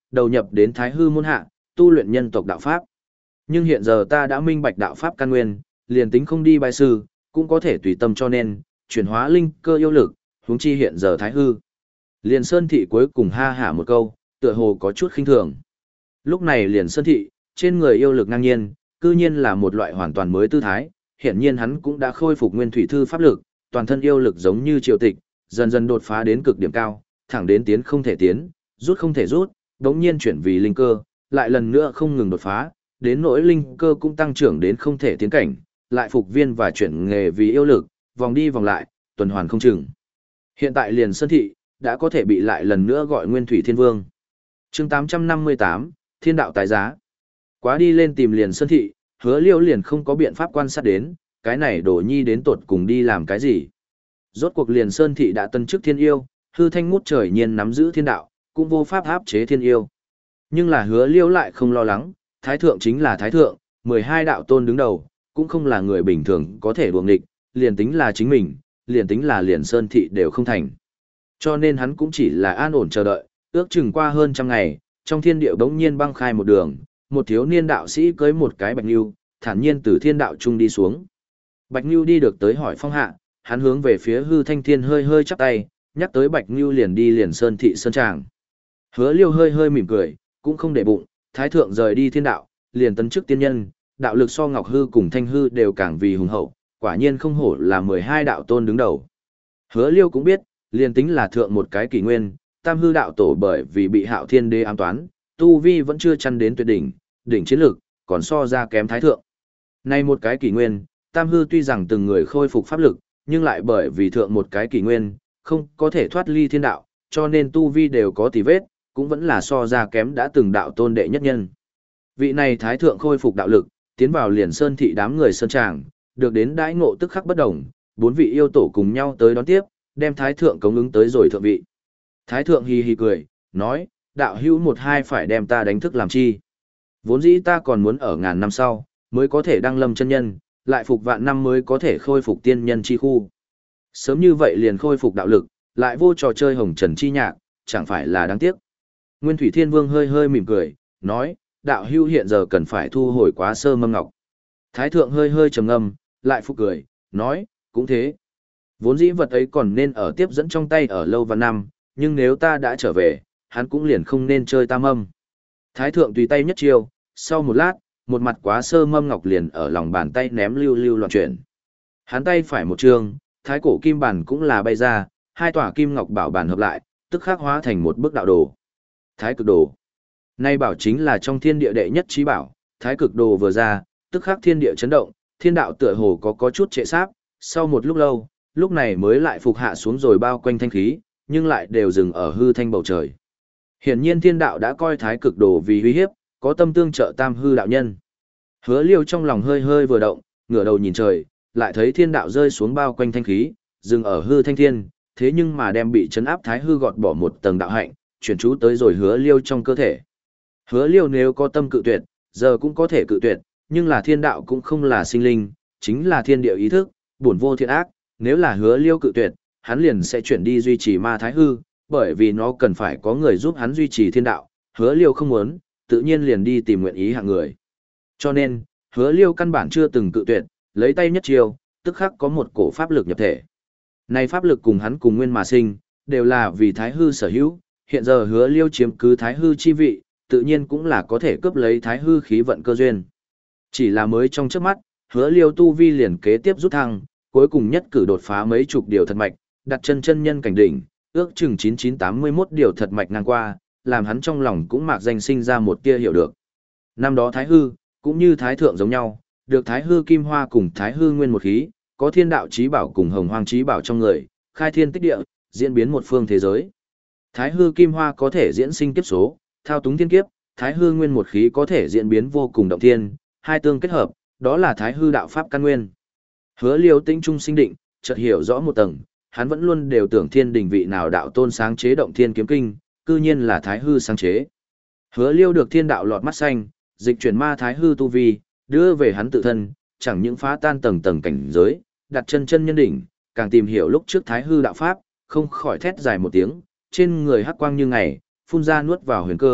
A: đầu nhập đến Thái Hư môn hạ, tu luyện nhân tộc đạo pháp. Nhưng hiện giờ ta đã minh bạch đạo pháp căn nguyên, liền tính không đi bài sư, cũng có thể tùy tâm cho nên, chuyển hóa linh cơ yêu lực, huống chi hiện giờ Thái Hư. Liền Sơn Thị cuối cùng ha hả một câu, tựa hồ có chút khinh thường. Lúc này liền Sơn Thị, trên người yêu lực ngang nhiên, cư nhiên là một loại hoàn toàn mới tư thái, hiện nhiên hắn cũng đã khôi phục nguyên thủy thư pháp lực, toàn thân yêu lực giống như triều tịch, dần dần đột phá đến cực điểm cao, thẳng đến tiến không thể tiến, rút không thể rút, đống nhiên chuyển vì linh cơ, lại lần nữa không ngừng đột phá, đến nỗi linh cơ cũng tăng trưởng đến không thể tiến cảnh, lại phục viên và chuyển nghề vì yêu lực, vòng đi vòng lại, tuần hoàn không chừng. Hiện tại liền Sơn Thị, đã có thể bị lại lần nữa gọi Nguyên Thủy Thiên Vương. chương tám trăm năm mươi tám, Thiên đạo tái giá. Quá đi lên tìm liền Sơn Thị, Hứa Liêu liền không có biện pháp quan sát đến, cái này Đồ Nhi đến tột cùng đi làm cái gì. Rốt cuộc liền Sơn Thị đã tân chức thiên yêu, hư thanh ngút trời nhiên nắm giữ thiên đạo, cũng vô pháp áp chế thiên yêu. Nhưng là Hứa Liêu lại không lo lắng, Thái Thượng chính là Thái Thượng, mười hai đạo tôn đứng đầu, cũng không là người bình thường có thể đuồng địch, liền tính là chính mình, liền tính là liền Sơn Thị đều không thành. Cho nên hắn cũng chỉ là an ổn chờ đợi, ước chừng qua hơn trăm ngày, trong thiên địa bỗng nhiên băng khai một đường, một thiếu niên đạo sĩ cưới một cái bạch nưu, thản nhiên từ thiên đạo trung đi xuống. Bạch nưu đi được tới hỏi phong hạ, hắn hướng về phía hư thanh thiên hơi hơi chắp tay, nhắc tới bạch nưu liền đi liền Sơn Thị sơn tràng. Hứa Liêu hơi hơi mỉm cười, cũng không để bụng, Thái Thượng rời đi thiên đạo, liền tấn chức tiên nhân, đạo lực so Ngọc Hư cùng Thanh Hư đều càng vì hùng hậu, quả nhiên không hổ là mười hai đạo tôn đứng đầu. Hứa Liêu cũng biết, liền tính là thượng một cái kỷ nguyên, Tam Hư đạo tổ bởi vì bị Hạo Thiên Đế ám toán, tu vi vẫn chưa chăn đến tuyệt đỉnh, đỉnh chiến lực, còn so ra kém Thái Thượng. Nay một cái kỷ nguyên, Tam Hư tuy rằng từng người khôi phục pháp lực, nhưng lại bởi vì thượng một cái kỷ nguyên, không có thể thoát ly thiên đạo, cho nên tu vi đều có tì vết, cũng vẫn là so ra kém đã từng đạo tôn đệ nhất nhân. Vị này Thái Thượng khôi phục đạo lực, tiến vào liền Sơn Thị đám người sơn tràng, được đến đãi ngộ tức khắc bất đồng, bốn vị yêu tổ cùng nhau tới đón tiếp, đem Thái Thượng cống ứng tới rồi thượng vị. Thái Thượng hì hì cười, nói, đạo hữu một hai phải đem ta đánh thức làm chi. Vốn dĩ ta còn muốn ở ngàn năm sau, mới có thể đăng lâm chân nhân, lại phục vạn năm mới có thể khôi phục tiên nhân chi khu. Sớm như vậy liền khôi phục đạo lực, lại vô trò chơi hồng trần chi nhạc, chẳng phải là đáng tiếc. Nguyên Thủy Thiên Vương hơi hơi mỉm cười, nói, đạo hữu hiện giờ cần phải thu hồi Quá Sơ Mâm Ngọc. Thái Thượng hơi hơi trầm ngâm, lại phục cười, nói, cũng thế. Vốn dĩ vật ấy còn nên ở tiếp dẫn trong tay ở lâu và năm, nhưng nếu ta đã trở về, hắn cũng liền không nên chơi tam âm. Thái Thượng tùy tay nhất chiêu, sau một lát, một mặt Quá Sơ Mâm Ngọc liền ở lòng bàn tay ném lưu lưu loạn chuyển. Hắn tay phải một trường, thái cổ kim bản cũng là bay ra, hai tòa kim ngọc bảo bản hợp lại, tức khắc hóa thành một bức đạo đồ. Thái cực đồ. Nay bảo chính là trong thiên địa đệ nhất trí bảo, thái cực đồ vừa ra, tức khắc thiên địa chấn động, thiên đạo tựa hồ có có chút trệ sáp, sau một lúc lâu, lúc này mới lại phục hạ xuống rồi bao quanh thanh khí, nhưng lại đều dừng ở hư thanh bầu trời. Hiển nhiên thiên đạo đã coi thái cực đồ vì uy hiếp, có tâm tương trợ Tam Hư đạo nhân. Hứa Liêu trong lòng hơi hơi vừa động, ngửa đầu nhìn trời, lại thấy thiên đạo rơi xuống bao quanh thanh khí, dừng ở hư thanh thiên, thế nhưng mà đem bị chấn áp thái hư gọt bỏ một tầng đạo hạnh, chuyển chú tới rồi Hứa Liêu trong cơ thể. Hứa Liêu nếu có tâm cự tuyệt, giờ cũng có thể cự tuyệt, nhưng là thiên đạo cũng không là sinh linh, chính là thiên địa ý thức, bổn vô thiện ác, nếu là Hứa Liêu cự tuyệt, hắn liền sẽ chuyển đi duy trì ma thái hư, bởi vì nó cần phải có người giúp hắn duy trì thiên đạo, Hứa Liêu không muốn, tự nhiên liền đi tìm nguyện ý hạng người. Cho nên, Hứa Liêu căn bản chưa từng cự tuyệt, lấy tay nhất chiêu, tức khắc có một cổ pháp lực nhập thể. Này pháp lực cùng hắn cùng nguyên mà sinh, đều là vì thái hư sở hữu, hiện giờ Hứa Liêu chiếm cứ thái hư chi vị, tự nhiên cũng là có thể cướp lấy thái hư khí vận cơ duyên. Chỉ là mới trong trước mắt, Hứa Liêu tu vi liền kế tiếp rút thăng, cuối cùng nhất cử đột phá mấy chục điều thật mạch, đặt chân chân nhân cảnh đỉnh, ước chừng chín chín tám mươi mốt điều thật mạch ngang qua, làm hắn trong lòng cũng mạc danh sinh ra một tia hiểu được. Năm đó thái hư, cũng như thái thượng giống nhau, được thái hư kim hoa cùng thái hư nguyên một khí, có thiên đạo chí bảo cùng hồng hoang chí bảo trong người, khai thiên tích địa, diễn biến một phương thế giới. Thái hư kim hoa có thể diễn sinh kiếp số, thao túng thiên kiếp, thái hư nguyên một khí có thể diễn biến vô cùng động thiên, hai tương kết hợp, đó là thái hư đạo pháp căn nguyên. Hứa Liêu tinh trung sinh định, chợt hiểu rõ một tầng, hắn vẫn luôn đều tưởng thiên đình vị nào đạo tôn sáng chế động thiên kiếm kinh, cư nhiên là thái hư sáng chế. Hứa Liêu được thiên đạo lọt mắt xanh, dịch chuyển ma thái hư tu vi, đưa về hắn tự thân, chẳng những phá tan tầng tầng cảnh giới, đặt chân chân nhân đỉnh, càng tìm hiểu lúc trước thái hư đạo pháp, không khỏi thét dài một tiếng, trên người hắc quang như ngày, phun ra nuốt vào huyền cơ,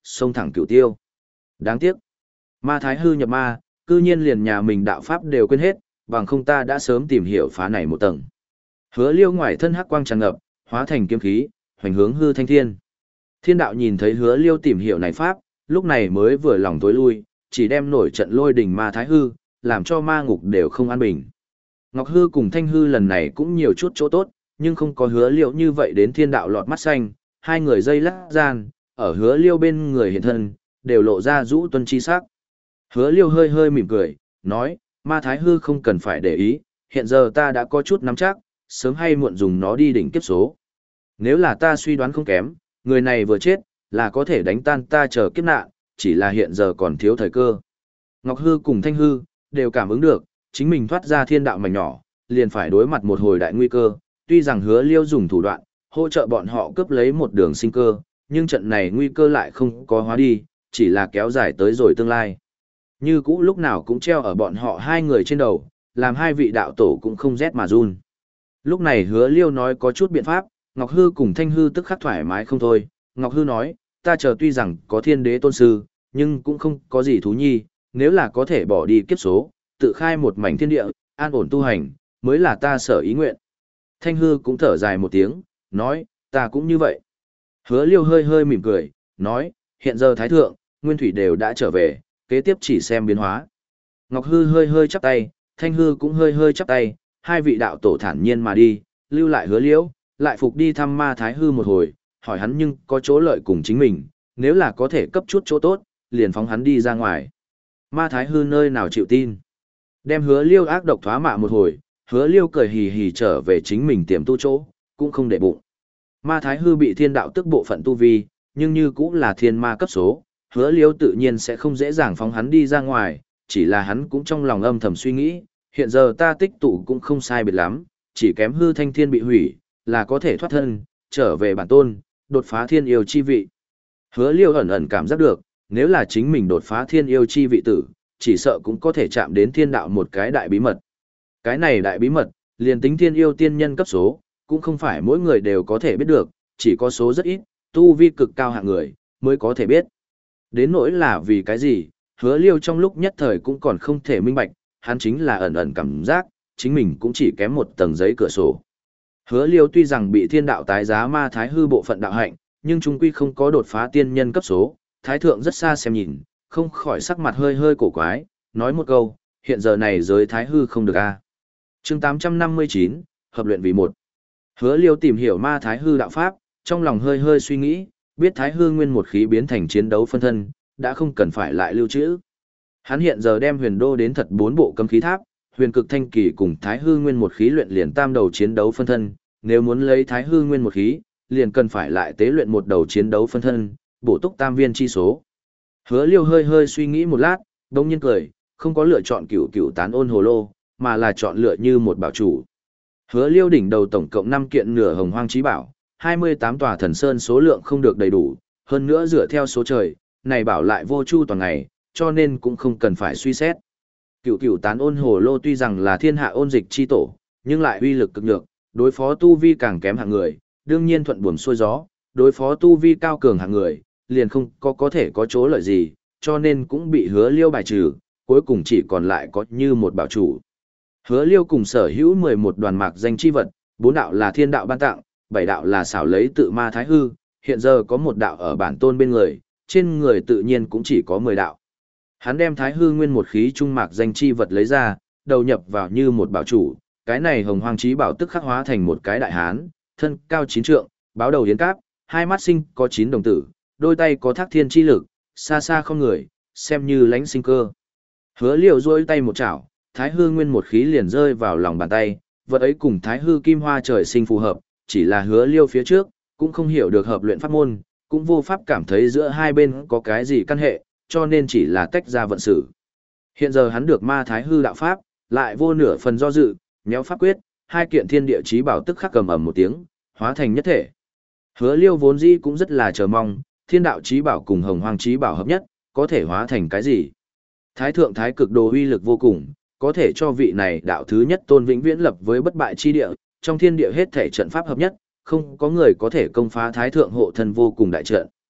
A: xông thẳng cửu tiêu. Đáng tiếc, ma thái hư nhập ma, cư nhiên liền nhà mình đạo pháp đều quên hết, bằng không ta đã sớm tìm hiểu phá này một tầng. Hứa Liêu ngoài thân hắc quang tràn ngập, hóa thành kiếm khí, hoành hướng hư thanh thiên. Thiên đạo nhìn thấy Hứa Liêu tìm hiểu này pháp, lúc này mới vừa lòng tối lui, chỉ đem nổi trận lôi đình ma thái hư, làm cho ma ngục đều không an bình. Ngọc hư cùng thanh hư lần này cũng nhiều chút chỗ tốt, nhưng không có Hứa Liêu như vậy đến thiên đạo lọt mắt xanh, hai người dây lắc gian, ở Hứa Liêu bên người hiện thân, đều lộ ra rũ tuân chi sắc. Hứa Liêu hơi hơi mỉm cười, nói, ma thái hư không cần phải để ý, hiện giờ ta đã có chút nắm chắc, sớm hay muộn dùng nó đi đỉnh kiếp số. Nếu là ta suy đoán không kém, người này vừa chết, là có thể đánh tan ta chờ kiếp nạn, chỉ là hiện giờ còn thiếu thời cơ. Ngọc hư cùng thanh hư, đều cảm ứng được, chính mình thoát ra thiên đạo mảnh nhỏ, liền phải đối mặt một hồi đại nguy cơ, tuy rằng Hứa Liêu dùng thủ đoạn, hỗ trợ bọn họ cướp lấy một đường sinh cơ, nhưng trận này nguy cơ lại không có hóa đi, chỉ là kéo dài tới rồi tương lai. Như cũ lúc nào cũng treo ở bọn họ hai người trên đầu, làm hai vị đạo tổ cũng không rét mà run. Lúc này Hứa Liêu nói có chút biện pháp, Ngọc hư cùng thanh hư tức khắc thoải mái không thôi. Ngọc hư nói, ta chờ tuy rằng có thiên đế tôn sư, nhưng cũng không có gì thú nhi, nếu là có thể bỏ đi kiếp số, tự khai một mảnh thiên địa, an ổn tu hành, mới là ta sở ý nguyện. Thanh hư cũng thở dài một tiếng, nói, ta cũng như vậy. Hứa Liêu hơi hơi mỉm cười, nói, hiện giờ thái thượng, nguyên thủy đều đã trở về, kế tiếp chỉ xem biến hóa. Ngọc hư hơi hơi chắp tay, thanh hư cũng hơi hơi chắp tay, hai vị đạo tổ thản nhiên mà đi, lưu lại Hứa Liêu, lại phục đi thăm ma thái hư một hồi, hỏi hắn nhưng có chỗ lợi cùng chính mình, nếu là có thể cấp chút chỗ tốt, liền phóng hắn đi ra ngoài. Ma thái hư nơi nào chịu tin. Đem Hứa Liêu ác độc thoá mạ một hồi, Hứa Liêu cười hì hì trở về chính mình tiềm tu chỗ, cũng không để bụng. Ma thái hư bị thiên đạo tức bộ phận tu vi, nhưng như cũng là thiên ma cấp số, Hứa Liêu tự nhiên sẽ không dễ dàng phóng hắn đi ra ngoài, chỉ là hắn cũng trong lòng âm thầm suy nghĩ, hiện giờ ta tích tụ cũng không sai biệt lắm, chỉ kém hư thanh thiên bị hủy, là có thể thoát thân, trở về bản tôn, đột phá thiên yêu chi vị. Hứa Liêu ẩn ẩn cảm giác được, nếu là chính mình đột phá thiên yêu chi vị tử, chỉ sợ cũng có thể chạm đến thiên đạo một cái đại bí mật. Cái này đại bí mật, liền tính thiên yêu tiên nhân cấp số, cũng không phải mỗi người đều có thể biết được, chỉ có số rất ít, tu vi cực cao hạng người, mới có thể biết. Đến nỗi là vì cái gì, Hứa Liêu trong lúc nhất thời cũng còn không thể minh bạch, hắn chính là ẩn ẩn cảm giác, chính mình cũng chỉ kém một tầng giấy cửa sổ. Hứa Liêu tuy rằng bị thiên đạo tái giá ma thái hư bộ phận đạo hạnh, nhưng trung quy không có đột phá tiên nhân cấp số, thái thượng rất xa xem nhìn, không khỏi sắc mặt hơi hơi cổ quái, nói một câu, hiện giờ này giới thái hư không được a. Chương tám trăm năm mươi chín, hợp luyện vì một. Hứa Liêu tìm hiểu ma thái hư đạo pháp, trong lòng hơi hơi suy nghĩ, biết thái hư nguyên một khí biến thành chiến đấu phân thân, đã không cần phải lại lưu trữ. Hắn hiện giờ đem huyền đô đến thật bốn bộ cấm khí tháp, huyền cực thanh kỳ cùng thái hư nguyên một khí luyện liền tam đầu chiến đấu phân thân, nếu muốn lấy thái hư nguyên một khí, liền cần phải lại tế luyện một đầu chiến đấu phân thân, bổ túc tam viên chi số. Hứa Liêu hơi hơi suy nghĩ một lát, đông nhiên cười, không có lựa chọn cửu cửu tán ôn hồ lô, mà là chọn lựa như một bảo chủ. Hứa Liêu đỉnh đầu tổng cộng năm kiện nửa hồng hoang chí bảo, hai mươi tám tòa thần sơn số lượng không được đầy đủ, hơn nữa dựa theo số trời, này bảo lại vô chu toàn ngày, cho nên cũng không cần phải suy xét. Cửu cửu tán ôn hồ lô tuy rằng là thiên hạ ôn dịch chi tổ, nhưng lại uy lực cực nhược, đối phó tu vi càng kém hạng người, đương nhiên thuận buồm xuôi gió, đối phó tu vi cao cường hạng người, liền không có có thể có chỗ lợi gì, cho nên cũng bị Hứa Liêu bài trừ, cuối cùng chỉ còn lại có như một bảo chủ. Hứa Liêu cùng sở hữu mười một đoàn mạc danh chi vật, bốn đạo là thiên đạo ban tặng, bảy đạo là xảo lấy tự ma thái hư, hiện giờ có một đạo ở bản tôn bên người, trên người tự nhiên cũng chỉ có mười đạo. Hắn đem thái hư nguyên một khí trung mạc danh chi vật lấy ra, đầu nhập vào như một bảo chủ, cái này hồng hoang chí bảo tức khắc hóa thành một cái đại hán, thân cao chín trượng, báo đầu yến cáp, hai mắt sinh có chín đồng tử, đôi tay có thác thiên chi lực, xa xa không người, xem như lãnh sinh cơ. Hứa Liêu duỗi tay một chảo, thái hư nguyên một khí liền rơi vào lòng bàn tay, vật ấy cùng thái hư kim hoa trời sinh phù hợp, chỉ là Hứa Liêu phía trước, cũng không hiểu được hợp luyện pháp môn, cũng vô pháp cảm thấy giữa hai bên có cái gì căn hệ, cho nên chỉ là tách ra vận xử. Hiện giờ hắn được ma thái hư đạo pháp, lại vô nửa phần do dự, méo pháp quyết, hai kiện thiên địa chí bảo tức khắc cầm ầm một tiếng, hóa thành nhất thể. Hứa Liêu vốn dĩ cũng rất là chờ mong, thiên đạo chí bảo cùng hồng hoang chí bảo hợp nhất, có thể hóa thành cái gì? Thái thượng thái cực đồ uy lực vô cùng, có thể cho vị này đạo thứ nhất tôn vĩnh viễn lập với bất bại chi địa, trong thiên địa hết thể trận pháp hợp nhất, không có người có thể công phá thái thượng hộ thân vô cùng đại trận.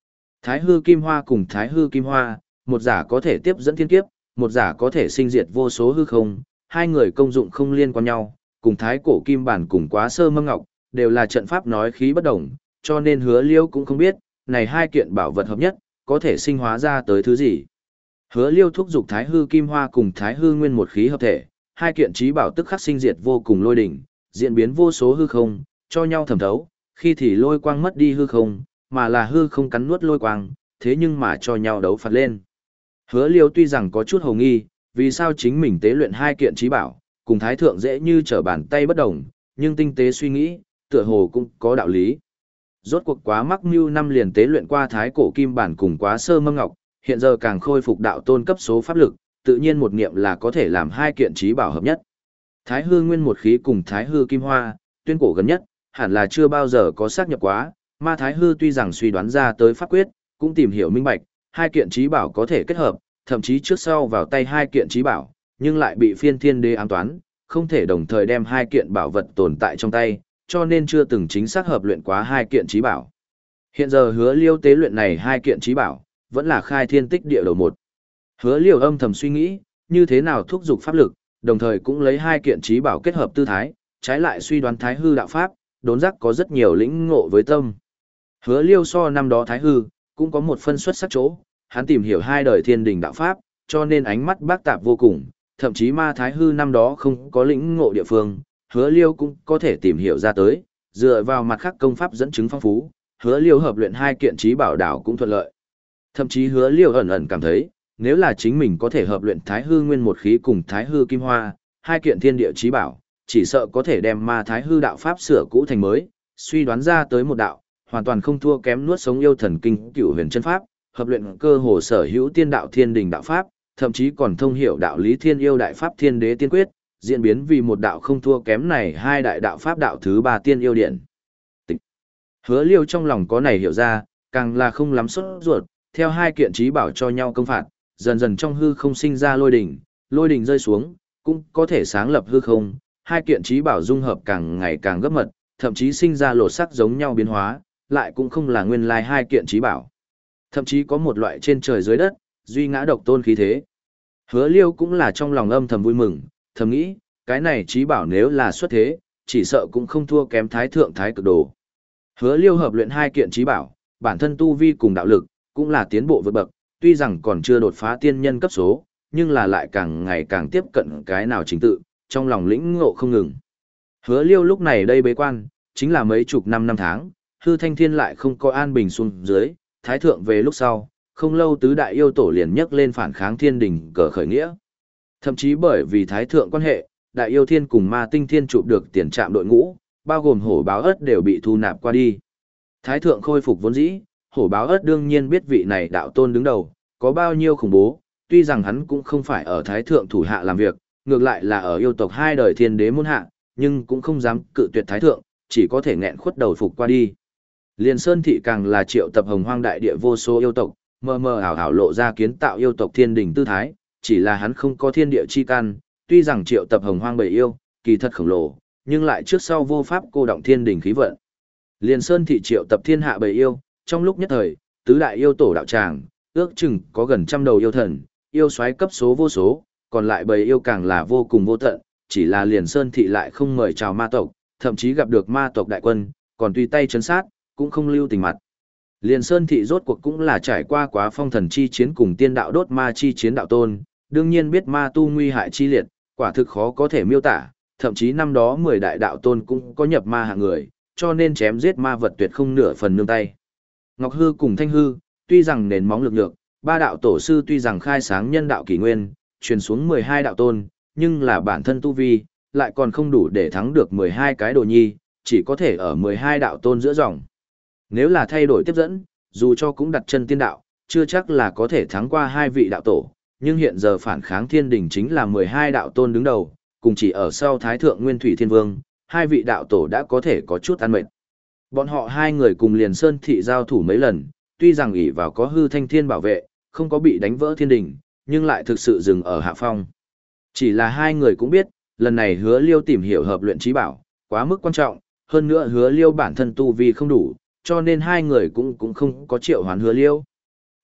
A: Thái hư kim hoa cùng thái hư kim hoa, một giả có thể tiếp dẫn thiên kiếp, một giả có thể sinh diệt vô số hư không, hai người công dụng không liên quan nhau, cùng thái cổ kim bản cùng quá sơ mâm ngọc, đều là trận pháp nói khí bất đồng, cho nên hứa liêu cũng không biết, này hai kiện bảo vật hợp nhất, có thể sinh hóa ra tới thứ gì. Hứa liêu thúc giục thái hư kim hoa cùng thái hư nguyên một khí hợp thể, hai kiện trí bảo tức khắc sinh diệt vô cùng lôi đỉnh, diễn biến vô số hư không, cho nhau thẩm thấu, khi thì lôi quang mất đi hư không, mà là hư không cắn nuốt lôi quang, thế nhưng mà cho nhau đấu phạt lên. Hứa liêu tuy rằng có chút hồ nghi, vì sao chính mình tế luyện hai kiện trí bảo, cùng thái thượng dễ như trở bàn tay bất đồng, nhưng tinh tế suy nghĩ, tựa hồ cũng có đạo lý. Rốt cuộc quá mắc mưu năm liền tế luyện qua thái cổ kim bản cùng quá sơ mâm ngọc, hiện giờ càng khôi phục đạo tôn cấp số pháp lực, tự nhiên một niệm là có thể làm hai kiện trí bảo hợp nhất. Thái hư nguyên một khí cùng thái hư kim hoa, tuyên cổ gần nhất, hẳn là chưa bao giờ có xác nhập quá, ma thái hư tuy rằng suy đoán ra tới pháp quyết, cũng tìm hiểu minh bạch, hai kiện trí bảo có thể kết hợp, thậm chí trước sau vào tay hai kiện trí bảo, nhưng lại bị phiên thiên đế ám toán, không thể đồng thời đem hai kiện bảo vật tồn tại trong tay, cho nên chưa từng chính xác hợp luyện quá hai kiện trí bảo. Hiện giờ hứa liêu tế luyện này hai kiện trí bảo, vẫn là khai thiên tích địa đầu một. Hứa liêu âm thầm suy nghĩ, như thế nào thúc giục pháp lực, đồng thời cũng lấy hai kiện trí bảo kết hợp tư thái, trái lại suy đoán thái hư đạo pháp, đốn giác có rất nhiều lĩnh ngộ với tâm. Hứa liêu so năm đó thái hư, cũng có một phân xuất sắc chỗ, hắn tìm hiểu hai đời thiên đình đạo pháp, cho nên ánh mắt bác tạp vô cùng, thậm chí ma thái hư năm đó không có lĩnh ngộ địa phương, hứa liêu cũng có thể tìm hiểu ra tới, dựa vào mặt khác công pháp dẫn chứng phong phú, hứa liêu hợp luyện hai kiện trí bảo đảo cũng thuận lợi. Thậm chí hứa liêu ẩn ẩn cảm thấy, nếu là chính mình có thể hợp luyện thái hư nguyên một khí cùng thái hư kim hoa, hai kiện thiên địa trí bảo, chỉ sợ có thể đem ma thái hư đạo pháp sửa cũ thành mới, suy đoán ra tới một đạo, hoàn toàn không thua kém nuốt sống yêu thần kinh cửu huyền chân pháp, hợp luyện cơ hồ sở hữu tiên đạo thiên đình đạo pháp, thậm chí còn thông hiểu đạo lý thiên yêu đại pháp thiên đế tiên quyết, diễn biến vì một đạo không thua kém này hai đại đạo pháp đạo thứ ba tiên yêu điện. Tịch. Hứa liêu trong lòng có này hiểu ra, càng là không lắm sốt ruột, theo hai kiện trí bảo cho nhau công phạt, dần dần trong hư không sinh ra lôi đỉnh, lôi đỉnh rơi xuống, cũng có thể sáng lập hư không, hai kiện trí bảo dung hợp càng ngày càng gấp mật, thậm chí sinh ra lột sắc giống nhau biến hóa, lại cũng không là nguyên lai hai kiện trí bảo. Thậm chí có một loại trên trời dưới đất, duy ngã độc tôn khí thế. Hứa liêu cũng là trong lòng âm thầm vui mừng, thầm nghĩ, cái này trí bảo nếu là xuất thế, chỉ sợ cũng không thua kém thái thượng thái cực đồ. Hứa liêu hợp luyện hai kiện trí bảo, bản thân tu vi cùng đạo lực, cũng là tiến bộ vượt bậc, tuy rằng còn chưa đột phá tiên nhân cấp số, nhưng là lại càng ngày càng tiếp cận cái nào chính tự, trong lòng lĩnh ngộ không ngừng. Hứa liêu lúc này đây bế quan, chính là mấy chục năm năm tháng, hư thanh thiên lại không có an bình xuống dưới, thái thượng về lúc sau, không lâu tứ đại yêu tổ liền nhấc lên phản kháng thiên đình cờ khởi nghĩa. Thậm chí bởi vì thái thượng quan hệ, đại yêu thiên cùng ma tinh thiên chụp được tiền trạm đội ngũ, bao gồm hổ báo ớt đều bị thu nạp qua đi. Thái thượng khôi phục vốn dĩ, hổ báo ớt đương nhiên biết vị này đạo tôn đứng đầu, có bao nhiêu khủng bố, tuy rằng hắn cũng không phải ở thái thượng thủ hạ làm việc, ngược lại là ở yêu tộc hai đời thiên đế môn hạ, nhưng cũng không dám cự tuyệt thái thượng, chỉ có thể nghẹn khuất đầu phục qua đi. Liên Sơn thị càng là triệu tập hồng hoang đại địa vô số yêu tộc, mơ mơ ảo ảo lộ ra kiến tạo yêu tộc thiên đình tư thái, chỉ là hắn không có thiên địa chi căn, tuy rằng triệu tập hồng hoang bầy yêu, kỳ thật khổng lồ, nhưng lại trước sau vô pháp cô động thiên đình khí vận. Liên Sơn thị triệu tập thiên hạ bầy yêu, trong lúc nhất thời, tứ đại yêu tổ đạo tràng, ước chừng có gần trăm đầu yêu thần, yêu soái cấp số vô số, còn lại bầy yêu càng là vô cùng vô tận, chỉ là Liên Sơn thị lại không mời chào ma tộc, thậm chí gặp được ma tộc đại quân, còn tùy tay trấn sát, cũng không lưu tình mặt. Liên Sơn thị rốt cuộc cũng là trải qua quá phong thần chi chiến cùng tiên đạo đốt ma chi chiến đạo tôn, đương nhiên biết ma tu nguy hại chi liệt, quả thực khó có thể miêu tả, thậm chí năm đó mười đại đạo tôn cũng có nhập ma hạng người, cho nên chém giết ma vật tuyệt không nửa phần nương tay. Ngọc Hư cùng Thanh Hư, tuy rằng nền móng lực lượng, ba đạo tổ sư tuy rằng khai sáng nhân đạo kỷ nguyên, truyền xuống mười hai đạo tôn, nhưng là bản thân tu vi, lại còn không đủ để thắng được mười hai cái đồ nhi, chỉ có thể ở mười hai đạo tôn giữa dòng. Nếu là thay đổi tiếp dẫn, dù cho cũng đặt chân tiên đạo, chưa chắc là có thể thắng qua hai vị đạo tổ, nhưng hiện giờ phản kháng thiên đình chính là mười hai đạo tôn đứng đầu, cùng chỉ ở sau Thái Thượng Nguyên Thủy Thiên Vương, hai vị đạo tổ đã có thể có chút ăn mệt. Bọn họ hai người cùng Liền Sơn thị giao thủ mấy lần, tuy rằng ỷ vào có hư thanh thiên bảo vệ, không có bị đánh vỡ thiên đình, nhưng lại thực sự dừng ở hạ phong. Chỉ là hai người cũng biết, lần này Hứa Liêu tìm hiểu hợp luyện trí bảo, quá mức quan trọng, hơn nữa Hứa Liêu bản thân tu vi không đủ, cho nên hai người cũng cũng không có triệu hoán Hứa Liêu,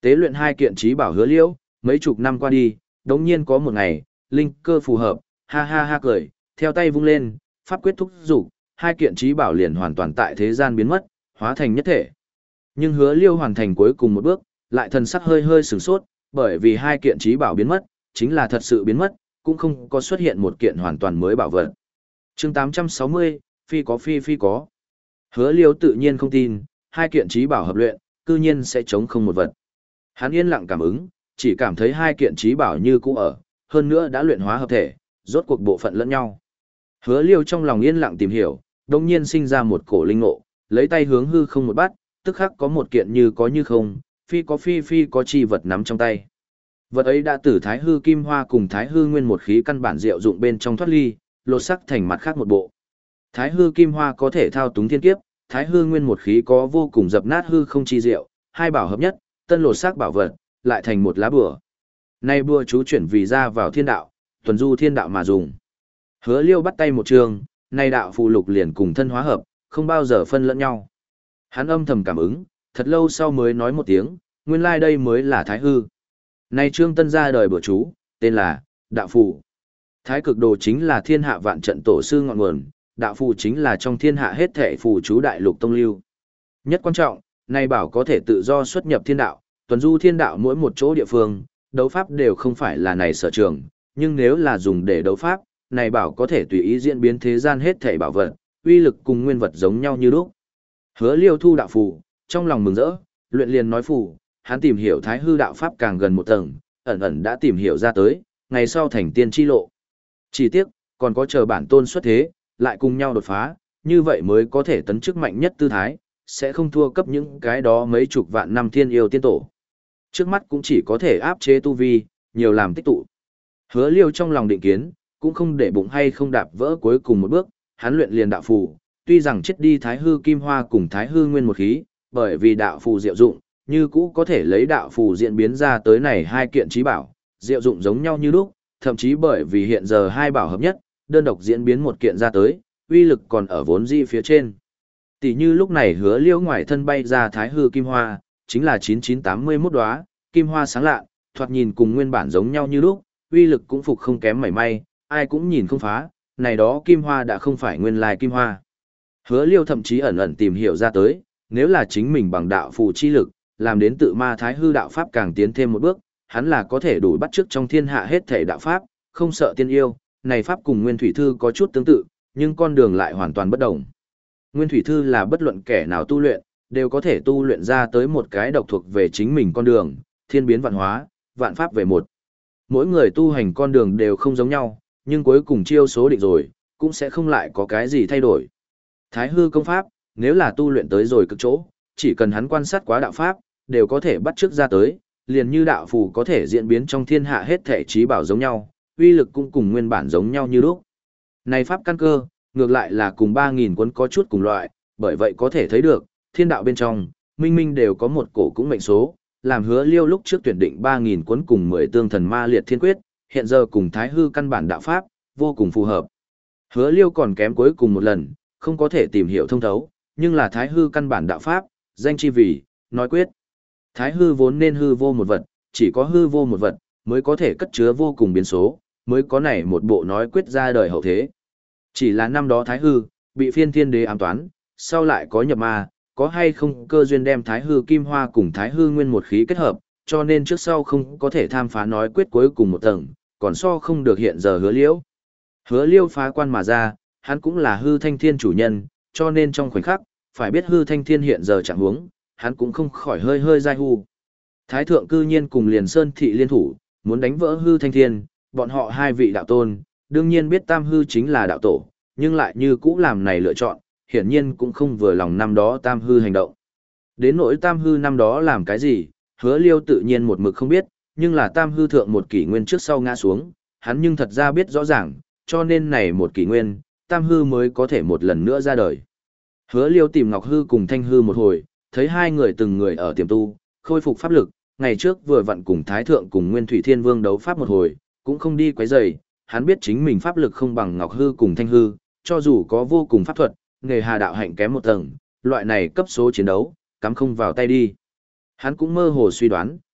A: Tế luyện hai kiện trí bảo Hứa Liễu, mấy chục năm qua đi, đống nhiên có một ngày, linh cơ phù hợp, ha ha ha cười, theo tay vung lên, pháp quyết thúc dục, hai kiện trí bảo liền hoàn toàn tại thế gian biến mất, hóa thành nhất thể. Nhưng Hứa Liêu hoàn thành cuối cùng một bước, lại thần sắc hơi hơi sửng sốt, bởi vì hai kiện trí bảo biến mất, chính là thật sự biến mất, cũng không có xuất hiện một kiện hoàn toàn mới bảo vật. Chương tám trăm sáu mươi, phi có phi phi có. Hứa Liêu tự nhiên không tin, hai kiện trí bảo hợp luyện, cư nhiên sẽ chống không một vật. Hắn yên lặng cảm ứng, chỉ cảm thấy hai kiện trí bảo như cũ ở, hơn nữa đã luyện hóa hợp thể, rốt cuộc bộ phận lẫn nhau. Hứa Liêu trong lòng yên lặng tìm hiểu, đồng nhiên sinh ra một cổ linh ngộ, lấy tay hướng hư không một bát, tức khắc có một kiện như có như không, phi có phi phi có chi vật nắm trong tay. Vật ấy đã từ Thái Hư Kim Hoa cùng Thái Hư Nguyên một khí căn bản diệu dụng bên trong thoát ly, lột sắc thành mặt khác một bộ. Thái Hư Kim Hoa có thể thao túng thiên kiếp, Thái Hư Nguyên một khí có vô cùng dập nát hư không chi diệu, hai bảo hợp nhất, tân lột sắc bảo vật, lại thành một lá bùa. Nay bùa chú chuyển vì ra vào thiên đạo, tuần du thiên đạo mà dùng. Hứa Liêu bắt tay một trường, nay đạo phù lục liền cùng thân hóa hợp, không bao giờ phân lẫn nhau. Hắn âm thầm cảm ứng, thật lâu sau mới nói một tiếng, nguyên lai like đây mới là Thái Hư. Nay trương tân ra đời bữa chú, tên là đạo phù. Thái cực đồ chính là thiên hạ vạn trận tổ sư ngọn nguồn, đạo phù chính là trong thiên hạ hết thể phù chú đại lục tông lưu. Nhất quan trọng, nay bảo có thể tự do xuất nhập thiên đạo, tuần du thiên đạo mỗi một chỗ địa phương, đấu pháp đều không phải là này sở trường, nhưng nếu là dùng để đấu pháp, này bảo có thể tùy ý diễn biến thế gian hết thể bảo vật, uy lực cùng nguyên vật giống nhau như lúc. Hứa Liêu thu đạo phù, trong lòng mừng rỡ, luyện liền nói phù, hắn tìm hiểu Thái Hư đạo pháp càng gần một tầng, ẩn ẩn đã tìm hiểu ra tới, ngày sau thành tiên chi lộ. Chỉ tiếc, còn có chờ bản tôn xuất thế, lại cùng nhau đột phá, như vậy mới có thể tấn chức mạnh nhất tư thái, sẽ không thua cấp những cái đó mấy chục vạn năm thiên yêu tiên tổ. Trước mắt cũng chỉ có thể áp chế tu vi, nhiều làm tích tụ. Hứa Liêu trong lòng định kiến, cũng không để bụng hay không đạp vỡ cuối cùng một bước, hắn luyện liền đạo phù, tuy rằng chết đi Thái Hư Kim Hoa cùng Thái Hư Nguyên một khí, bởi vì đạo phù diệu dụng, như cũ có thể lấy đạo phù diễn biến ra tới này hai kiện trí bảo, diệu dụng giống nhau như lúc, thậm chí bởi vì hiện giờ hai bảo hợp nhất, đơn độc diễn biến một kiện ra tới, uy lực còn ở vốn di phía trên. Tỷ như lúc này Hứa Liêu ngoài thân bay ra Thái Hư Kim Hoa, chính là chín chín tám mươi mốt đóa, kim hoa sáng lạ, thoạt nhìn cùng nguyên bản giống nhau như lúc, uy lực cũng phục không kém mảy may, ai cũng nhìn không phá, này đó kim hoa đã không phải nguyên lai kim hoa. Hứa Liêu thậm chí ẩn ẩn tìm hiểu ra tới, nếu là chính mình bằng đạo phù chi lực, làm đến tự ma Thái Hư đạo pháp càng tiến thêm một bước, hắn là có thể đủ bắt chước trong thiên hạ hết thể đạo pháp, không sợ tiên yêu, này pháp cùng Nguyên Thủy Thư có chút tương tự, nhưng con đường lại hoàn toàn bất đồng. Nguyên Thủy Thư là bất luận kẻ nào tu luyện, đều có thể tu luyện ra tới một cái độc thuộc về chính mình con đường, thiên biến vạn hóa, vạn pháp về một. Mỗi người tu hành con đường đều không giống nhau, nhưng cuối cùng chiêu số định rồi, cũng sẽ không lại có cái gì thay đổi. Thái Hư công pháp, nếu là tu luyện tới rồi cực chỗ, chỉ cần hắn quan sát quá đạo pháp, đều có thể bắt chước ra tới, liền như đạo phù có thể diễn biến trong thiên hạ hết thể trí bảo giống nhau, uy lực cũng cùng nguyên bản giống nhau như lúc. Này pháp căn cơ, ngược lại là cùng ba nghìn cuốn có chút cùng loại, bởi vậy có thể thấy được, thiên đạo bên trong, minh minh đều có một cổ cũng mệnh số, làm Hứa Liêu lúc trước tuyển định ba nghìn cuốn cùng mười tương thần ma liệt thiên quyết, hiện giờ cùng Thái Hư căn bản đạo pháp, vô cùng phù hợp. Hứa Liêu còn kém cuối cùng một lần, không có thể tìm hiểu thông thấu, nhưng là Thái Hư căn bản đạo pháp, danh chi vì, nói quyết. Thái Hư vốn nên hư vô một vật, chỉ có hư vô một vật, mới có thể cất chứa vô cùng biến số, mới có nảy một bộ nói quyết ra đời hậu thế. Chỉ là năm đó Thái Hư, bị phiên thiên đế ám toán, sau lại có nhập ma, có hay không cơ duyên đem Thái Hư Kim Hoa cùng Thái Hư Nguyên một khí kết hợp, cho nên trước sau không có thể tham phá nói quyết cuối cùng một tầng, còn so không được hiện giờ Hứa Liễu. Hứa Liêu phá quan mà ra, hắn cũng là Hư Thanh Thiên chủ nhân, cho nên trong khoảnh khắc, phải biết Hư Thanh Thiên hiện giờ trạng huống, hắn cũng không khỏi hơi hơi dai hu. Thái thượng cư nhiên cùng Liền Sơn thị liên thủ, muốn đánh vỡ Hư Thanh Thiên, bọn họ hai vị đạo tôn, đương nhiên biết Tam Hư chính là đạo tổ, nhưng lại như cũ làm này lựa chọn, hiển nhiên cũng không vừa lòng năm đó Tam Hư hành động. Đến nỗi Tam Hư năm đó làm cái gì, Hứa Liêu tự nhiên một mực không biết, nhưng là Tam Hư thượng một kỷ nguyên trước sau ngã xuống, hắn nhưng thật ra biết rõ ràng, cho nên này một kỷ nguyên, Tam Hư mới có thể một lần nữa ra đời. Hứa Liêu tìm Ngọc Hư cùng Thanh Hư một hồi, thấy hai người từng người ở tiềm tu, khôi phục pháp lực, ngày trước vừa vặn cùng Thái Thượng cùng Nguyên Thủy Thiên Vương đấu pháp một hồi, cũng không đi quấy rầy, hắn biết chính mình pháp lực không bằng Ngọc Hư cùng Thanh Hư, cho dù có vô cùng pháp thuật, nghề hà đạo hạnh kém một tầng, loại này cấp số chiến đấu, cắm không vào tay đi. Hắn cũng mơ hồ suy đoán,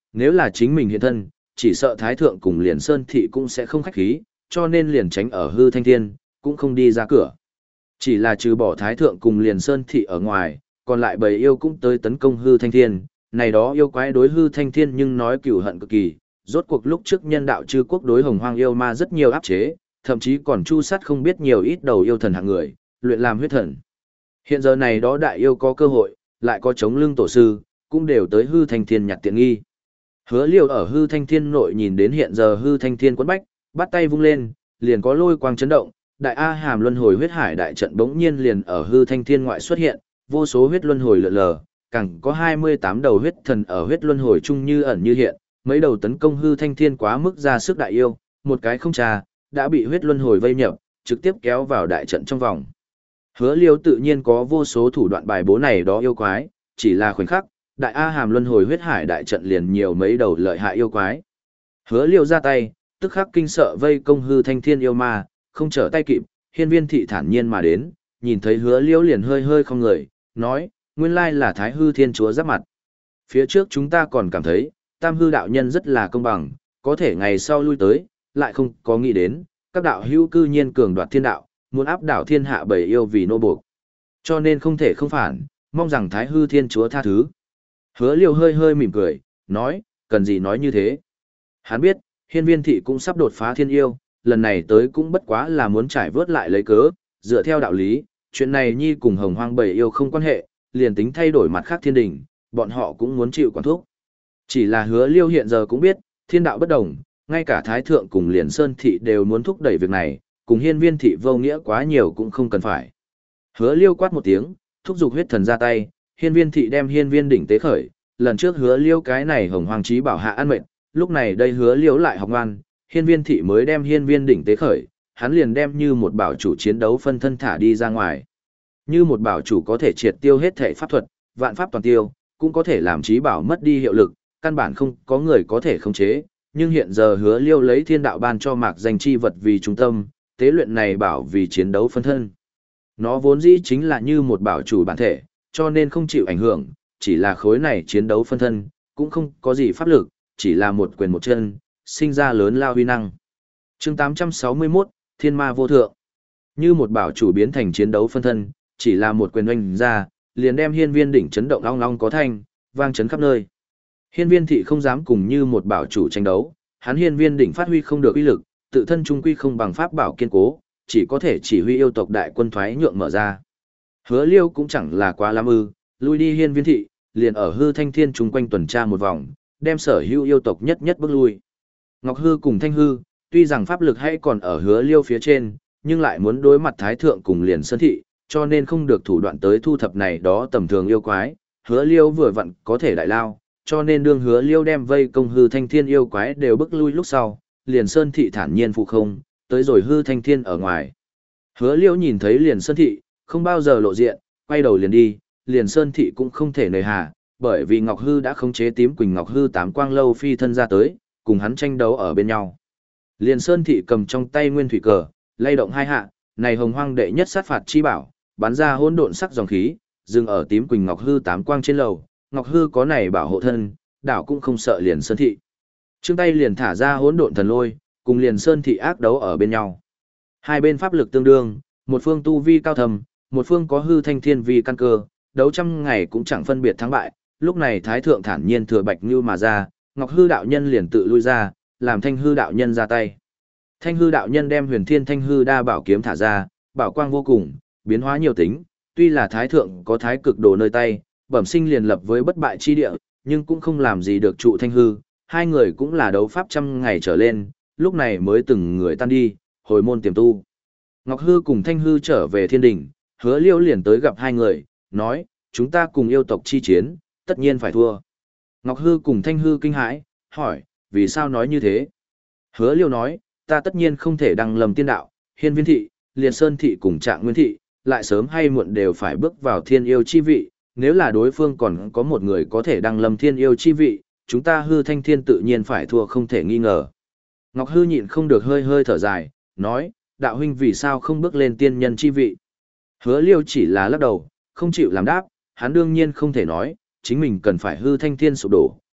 A: Nếu là chính mình hiện thân, chỉ sợ Thái Thượng cùng liền Sơn Thị cũng sẽ không khách khí, cho nên liền tránh ở hư thanh thiên, cũng không đi ra cửa. Chỉ là trừ bỏ Thái Thượng cùng liền Sơn Thị ở ngoài, còn lại bầy yêu cũng tới tấn công hư thanh thiên, này đó yêu quái đối hư thanh thiên nhưng nói cửu hận cực kỳ, rốt cuộc lúc trước nhân đạo chư quốc đối hồng hoang yêu ma rất nhiều áp chế, thậm chí còn chu sát không biết nhiều ít đầu yêu thần hạng người, luyện làm huyết thần. Hiện giờ này đó đại yêu có cơ hội, lại có chống lưng tổ sư, cũng đều tới hư thanh thiên nhặt tiện nghi. Hứa Liêu ở hư thanh thiên nội nhìn đến hiện giờ hư thanh thiên quấn bách, bắt tay vung lên, liền có lôi quang chấn động, đại A Hàm luân hồi huyết hải đại trận bỗng nhiên liền ở hư thanh thiên ngoại xuất hiện, vô số huyết luân hồi lượn lờ, càng có hai mươi tám đầu huyết thần ở huyết luân hồi chung như ẩn như hiện, mấy đầu tấn công hư thanh thiên quá mức ra sức đại yêu, một cái không trà, đã bị huyết luân hồi vây nhập, trực tiếp kéo vào đại trận trong vòng. Hứa Liêu tự nhiên có vô số thủ đoạn bài bố này đó yêu quái, chỉ là khoảnh khắc, đại A Hàm luân hồi huyết hải đại trận liền nhiều mấy đầu lợi hại yêu quái. Hứa Liêu ra tay, tức khắc kinh sợ vây công hư thanh thiên yêu ma, không trở tay kịp, hiên viên thị thản nhiên mà đến, nhìn thấy Hứa Liêu liền hơi hơi không người, nói, nguyên lai là Thái hư thiên chúa giáp mặt. Phía trước chúng ta còn cảm thấy, tam hư đạo nhân rất là công bằng, có thể ngày sau lui tới, lại không có nghĩ đến, các đạo hữu cư nhiên cường đoạt thiên đạo, muốn áp đảo thiên hạ bầy yêu vì nô buộc. Cho nên không thể không phản, mong rằng Thái hư thiên chúa tha thứ. Hứa Liêu hơi hơi mỉm cười, nói, cần gì nói như thế. Hắn biết, hiên viên thị cũng sắp đột phá thiên yêu, lần này tới cũng bất quá là muốn trải vớt lại lấy cớ, dựa theo đạo lý, chuyện này nhi cùng hồng hoang bầy yêu không quan hệ, liền tính thay đổi mặt khác thiên đình, bọn họ cũng muốn chịu quản thúc. Chỉ là Hứa Liêu hiện giờ cũng biết, thiên đạo bất đồng, ngay cả Thái Thượng cùng liền Sơn Thị đều muốn thúc đẩy việc này, cùng hiên viên thị vô nghĩa quá nhiều cũng không cần phải. Hứa Liêu quát một tiếng, thúc giục huyết thần ra tay, hiên viên thị đem hiên viên đỉnh tế khởi, lần trước Hứa Liêu cái này hồng hoàng chí bảo hạ ăn mệt, lúc này đây Hứa Liêu lại học ngoan, hiên viên thị mới đem hiên viên đỉnh tế khởi, hắn liền đem như một bảo chủ chiến đấu phân thân thả đi ra ngoài. Như một bảo chủ có thể triệt tiêu hết thể pháp thuật, vạn pháp toàn tiêu, cũng có thể làm chí bảo mất đi hiệu lực, căn bản không có người có thể khống chế, nhưng hiện giờ Hứa Liêu lấy thiên đạo ban cho mạc danh chi vật vì trung tâm, tế luyện này bảo vì chiến đấu phân thân. Nó vốn dĩ chính là như một bảo chủ bản thể, cho nên không chịu ảnh hưởng, chỉ là khối này chiến đấu phân thân, cũng không có gì pháp lực, chỉ là một quyền một chân, sinh ra lớn lao huy năng. chương tám trăm sáu mươi mốt, Thiên Ma Vô Thượng. Như một bảo chủ biến thành chiến đấu phân thân, chỉ là một quyền oanh ra, liền đem hiên viên đỉnh chấn động long long có thanh, vang chấn khắp nơi. Hiên viên thị không dám cùng như một bảo chủ tranh đấu, hắn hiên viên đỉnh phát huy không được uy lực, tự thân trung quy không bằng pháp bảo kiên cố, chỉ có thể chỉ huy yêu tộc đại quân thoái nhượng mở ra. Hứa Liêu cũng chẳng là quá lắm ư, lui đi hiên viên thị, liền ở hư thanh thiên chung quanh tuần tra một vòng, đem sở hữu yêu tộc nhất nhất bước lui. Ngọc Hư cùng Thanh Hư, tuy rằng pháp lực hay còn ở Hứa Liêu phía trên, nhưng lại muốn đối mặt Thái Thượng cùng liền Sơn Thị, cho nên không được thủ đoạn tới thu thập này đó tầm thường yêu quái. Hứa Liêu vừa vặn có thể đại lao, cho nên đương Hứa Liêu đem vây công hư thanh thiên yêu quái đều bước lui lúc sau, liền Sơn Thị thản nhiên phụ không, tới rồi hư thanh thiên ở ngoài. Hứa Liêu nhìn thấy liền Sơn Thị, không bao giờ lộ diện, quay đầu liền đi, liền Sơn Thị cũng không thể nề hà, bởi vì Ngọc Hư đã khống chế tím Quỳnh Ngọc Hư tám quang lâu phi thân ra tới, cùng hắn tranh đấu ở bên nhau. Liền Sơn Thị cầm trong tay nguyên thủy cờ, lay động hai hạ, này hồng hoang đệ nhất sát phạt chi bảo, bắn ra hỗn độn sắc dòng khí, dừng ở tím Quỳnh Ngọc Hư tám quang trên lầu, Ngọc Hư có này bảo hộ thân, đảo cũng không sợ liền Sơn Thị. Trương tay liền thả ra hỗn độn thần lôi, cùng liền Sơn Thị ác đấu ở bên nhau. Hai bên pháp lực tương đương, một phương tu vi cao thầm, một phương có hư thanh thiên vi căn cơ, đấu trăm ngày cũng chẳng phân biệt thắng bại. Lúc này Thái Thượng thản nhiên thừa Bạch Như mà ra, Ngọc Hư đạo nhân liền tự lui ra, làm Thanh Hư đạo nhân ra tay. Thanh Hư đạo nhân đem Huyền Thiên Thanh Hư đa bảo kiếm thả ra, bảo quang vô cùng, biến hóa nhiều tính, tuy là Thái Thượng có thái cực đồ nơi tay, bẩm sinh liền lập với bất bại chi địa, nhưng cũng không làm gì được trụ Thanh Hư, hai người cũng là đấu pháp trăm ngày trở lên, lúc này mới từng người tan đi, hồi môn tiềm tu. Ngọc Hư cùng Thanh Hư trở về thiên đỉnh, Hứa Liêu liền tới gặp hai người, nói, chúng ta cùng yêu tộc chi chiến, tất nhiên phải thua. Ngọc Hư cùng Thanh Hư kinh hãi, hỏi, vì sao nói như thế? Hứa Liêu nói, ta tất nhiên không thể đăng lầm tiên đạo, hiên viên thị, liền sơn thị cùng trạng nguyên thị, lại sớm hay muộn đều phải bước vào thiên yêu chi vị, nếu là đối phương còn có một người có thể đăng lâm thiên yêu chi vị, chúng ta hư thanh thiên tự nhiên phải thua không thể nghi ngờ. Ngọc Hư nhịn không được hơi hơi thở dài, nói, đạo huynh vì sao không bước lên tiên nhân chi vị? Hứa Liêu chỉ là lắc đầu, không chịu làm đáp, hắn đương nhiên không thể nói, chính mình cần phải hư thanh thiên sụp đổ,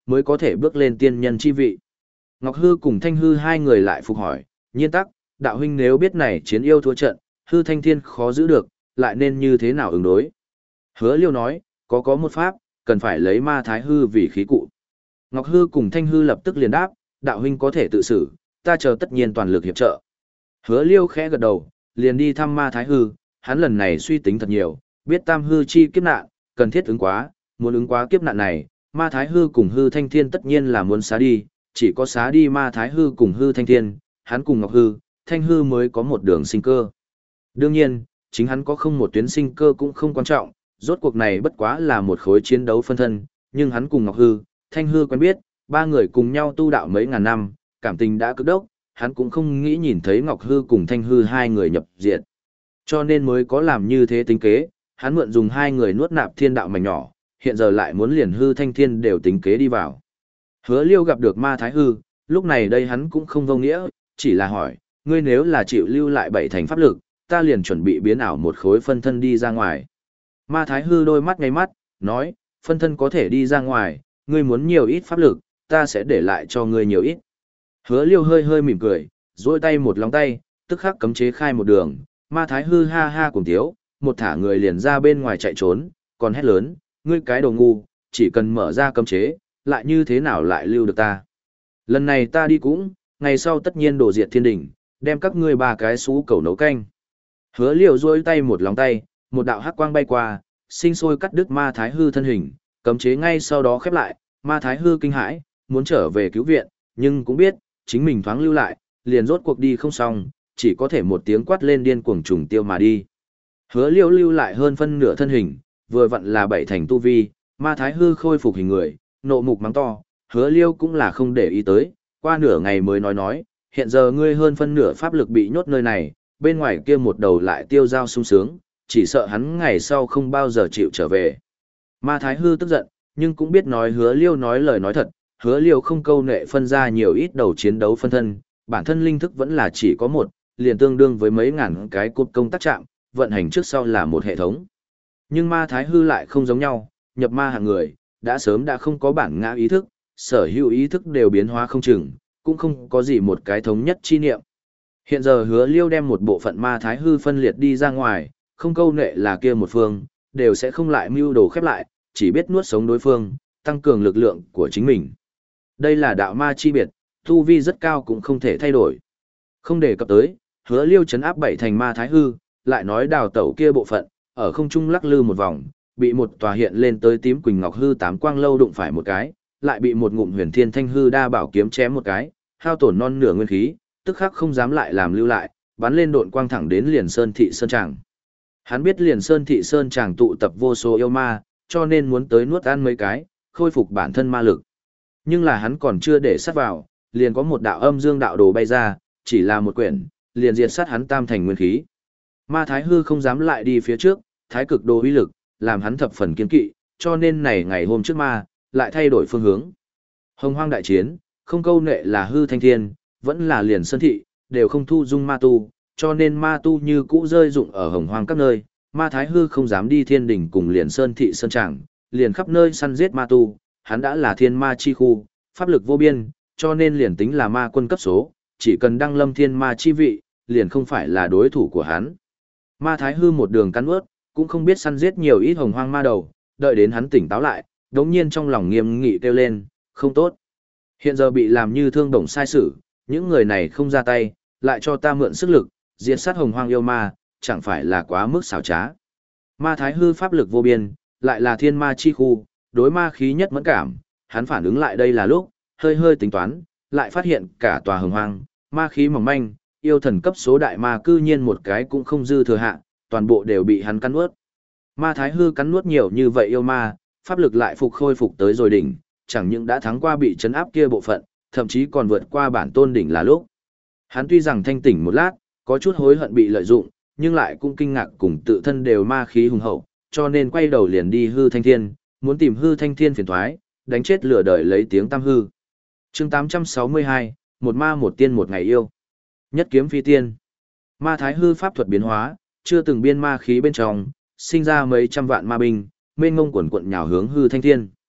A: mới có thể bước lên tiên nhân chi vị. Ngọc Hư cùng Thanh Hư hai người lại phục hỏi, nhiên tắc, đạo huynh nếu biết này chiến yêu thua trận, Hư Thanh Thiên khó giữ được, lại nên như thế nào ứng đối? Hứa Liêu nói, có có một pháp, cần phải lấy ma thái hư vì khí cụ. Ngọc Hư cùng Thanh Hư lập tức liền đáp, đạo huynh có thể tự xử, ta chờ tất nhiên toàn lực hiệp trợ. Hứa Liêu khẽ gật đầu, liền đi thăm ma thái hư, hắn lần này suy tính thật nhiều, biết tam hư chi kiếp nạn, cần thiết ứng quá, muốn ứng quá kiếp nạn này, ma thái hư cùng Hư Thanh Thiên tất nhiên là muốn xá đi, chỉ có xá đi ma thái hư cùng Hư Thanh Thiên, hắn cùng Ngọc Hư, Thanh Hư mới có một đường sinh cơ. Đương nhiên, chính hắn có không một tuyến sinh cơ cũng không quan trọng, rốt cuộc này bất quá là một khối chiến đấu phân thân, nhưng hắn cùng Ngọc Hư, Thanh Hư quen biết, ba người cùng nhau tu đạo mấy ngàn năm, cảm tình đã cực đốc, hắn cũng không nghĩ nhìn thấy Ngọc Hư cùng Thanh Hư hai người nhập diệt. Cho nên mới có làm như thế tính kế, hắn mượn dùng hai người nuốt nạp thiên đạo mảnh nhỏ, hiện giờ lại muốn liền Hư Thanh Thiên đều tính kế đi vào. Hứa Liêu gặp được ma thái hư, lúc này đây hắn cũng không vô nghĩa, chỉ là hỏi, ngươi nếu là chịu lưu lại bảy thành pháp lực, ta liền chuẩn bị biến ảo một khối phân thân đi ra ngoài. Ma thái hư đôi mắt ngay mắt, nói, phân thân có thể đi ra ngoài, ngươi muốn nhiều ít pháp lực, ta sẽ để lại cho ngươi nhiều ít. Hứa Liêu hơi hơi mỉm cười, duỗi tay một lóng tay, tức khắc cấm chế khai một đường, ma thái hư ha ha cùng tiếu, một thả người liền ra bên ngoài chạy trốn, còn hét lớn, ngươi cái đồ ngu, chỉ cần mở ra cấm chế, lại như thế nào lại lưu được ta. Lần này ta đi cũng, ngày sau tất nhiên đổ diệt thiên đỉnh, đem các ngươi ba cái xú cẩu nấu canh. Hứa Liêu duỗi tay một lóng tay, một đạo hắc quang bay qua, sinh sôi cắt đứt ma thái hư thân hình, cấm chế ngay sau đó khép lại, ma thái hư kinh hãi, muốn trở về cứu viện, nhưng cũng biết, chính mình thoáng lưu lại, liền rốt cuộc đi không xong, chỉ có thể một tiếng quát lên điên cuồng trùng tiêu mà đi. Hứa Liêu lưu lại hơn phân nửa thân hình, vừa vặn là bảy thành tu vi, ma thái hư khôi phục hình người, nộ mục mắng to, Hứa Liêu cũng là không để ý tới, qua nửa ngày mới nói nói, hiện giờ ngươi hơn phân nửa pháp lực bị nhốt nơi này, bên ngoài kia một đầu lại tiêu dao sung sướng, chỉ sợ hắn ngày sau không bao giờ chịu trở về. Ma thái hư tức giận, nhưng cũng biết nói Hứa Liêu nói lời nói thật, Hứa Liêu không câu nệ phân ra nhiều ít đầu chiến đấu phân thân, bản thân linh thức vẫn là chỉ có một, liền tương đương với mấy ngàn cái cột công tác chạm, vận hành trước sau là một hệ thống. Nhưng ma thái hư lại không giống nhau, nhập ma hạng người, đã sớm đã không có bản ngã ý thức, sở hữu ý thức đều biến hóa không chừng, cũng không có gì một cái thống nhất chi niệm. Hiện giờ Hứa Liêu đem một bộ phận ma thái hư phân liệt đi ra ngoài, không câu nệ là kia một phương, đều sẽ không lại mưu đồ khép lại, chỉ biết nuốt sống đối phương, tăng cường lực lượng của chính mình. Đây là đạo ma chi biệt, tu vi rất cao cũng không thể thay đổi. Không đề cập tới, Hứa Liêu chấn áp bảy thành ma thái hư, lại nói đào tẩu kia bộ phận, ở không trung lắc lư một vòng, bị một tòa hiện lên tới tím quỳnh ngọc hư tám quang lâu đụng phải một cái, lại bị một ngụm huyền thiên thanh hư đa bảo kiếm chém một cái, hao tổn non nửa nguyên khí, tức khắc không dám lại làm lưu lại, bắn lên độn quang thẳng đến Liền Sơn thị sơn tràng. Hắn biết Liền Sơn thị sơn tràng tụ tập vô số yêu ma, cho nên muốn tới nuốt ăn mấy cái, khôi phục bản thân ma lực. Nhưng là hắn còn chưa để sát vào, liền có một đạo âm dương đạo đồ bay ra, chỉ là một quyển, liền diệt sát hắn tam thành nguyên khí. Ma thái hư không dám lại đi phía trước, thái cực đồ uy lực, làm hắn thập phần kiên kỵ, cho nên này ngày hôm trước ma, lại thay đổi phương hướng. Hồng hoang đại chiến, không câu nệ là Hư Thanh Thiên, vẫn là Liền Sơn thị, đều không thu dung ma tu, cho nên ma tu như cũ rơi dụng ở hồng hoang các nơi, ma thái hư không dám đi thiên đỉnh cùng Liền Sơn thị sơn tràng, liền khắp nơi săn giết ma tu, hắn đã là thiên ma chi khu, pháp lực vô biên, cho nên liền tính là ma quân cấp số, chỉ cần đăng lâm thiên ma chi vị, liền không phải là đối thủ của hắn. Ma thái hư một đường cắn ướt, cũng không biết săn giết nhiều ít hồng hoang ma đầu, đợi đến hắn tỉnh táo lại, đống nhiên trong lòng nghiêm nghị kêu lên, không tốt. Hiện giờ bị làm như thương đồng sai sử, những người này không ra tay, lại cho ta mượn sức lực, diệt sát hồng hoang yêu ma, chẳng phải là quá mức xảo trá. Ma thái hư pháp lực vô biên, lại là thiên ma chi khu, đối ma khí nhất mẫn cảm, hắn phản ứng lại đây là lúc, hơi hơi tính toán, lại phát hiện cả tòa hồng hoang, ma khí mỏng manh, yêu thần cấp số đại ma cư nhiên một cái cũng không dư thừa hạ, toàn bộ đều bị hắn cắn nuốt. Ma thái hư cắn nuốt nhiều như vậy yêu ma, pháp lực lại phục khôi phục tới rồi đỉnh, chẳng những đã thắng qua bị chấn áp kia bộ phận, thậm chí còn vượt qua bản tôn đỉnh là lúc. Hắn tuy rằng thanh tỉnh một lát, có chút hối hận bị lợi dụng, nhưng lại cũng kinh ngạc cùng tự thân đều ma khí hùng hậu, cho nên quay đầu liền đi Hư Thanh Thiên, muốn tìm Hư Thanh Thiên phiền toái, đánh chết lửa đời lấy tiếng tam hư. Chương tám trăm sáu mươi hai, một ma một tiên một ngày yêu. Nhất kiếm phi tiên. Ma thái hư pháp thuật biến hóa, chưa từng biên ma khí bên trong, sinh ra mấy trăm vạn ma binh, mênh ngông quần quận nhào hướng Hư Thanh Thiên.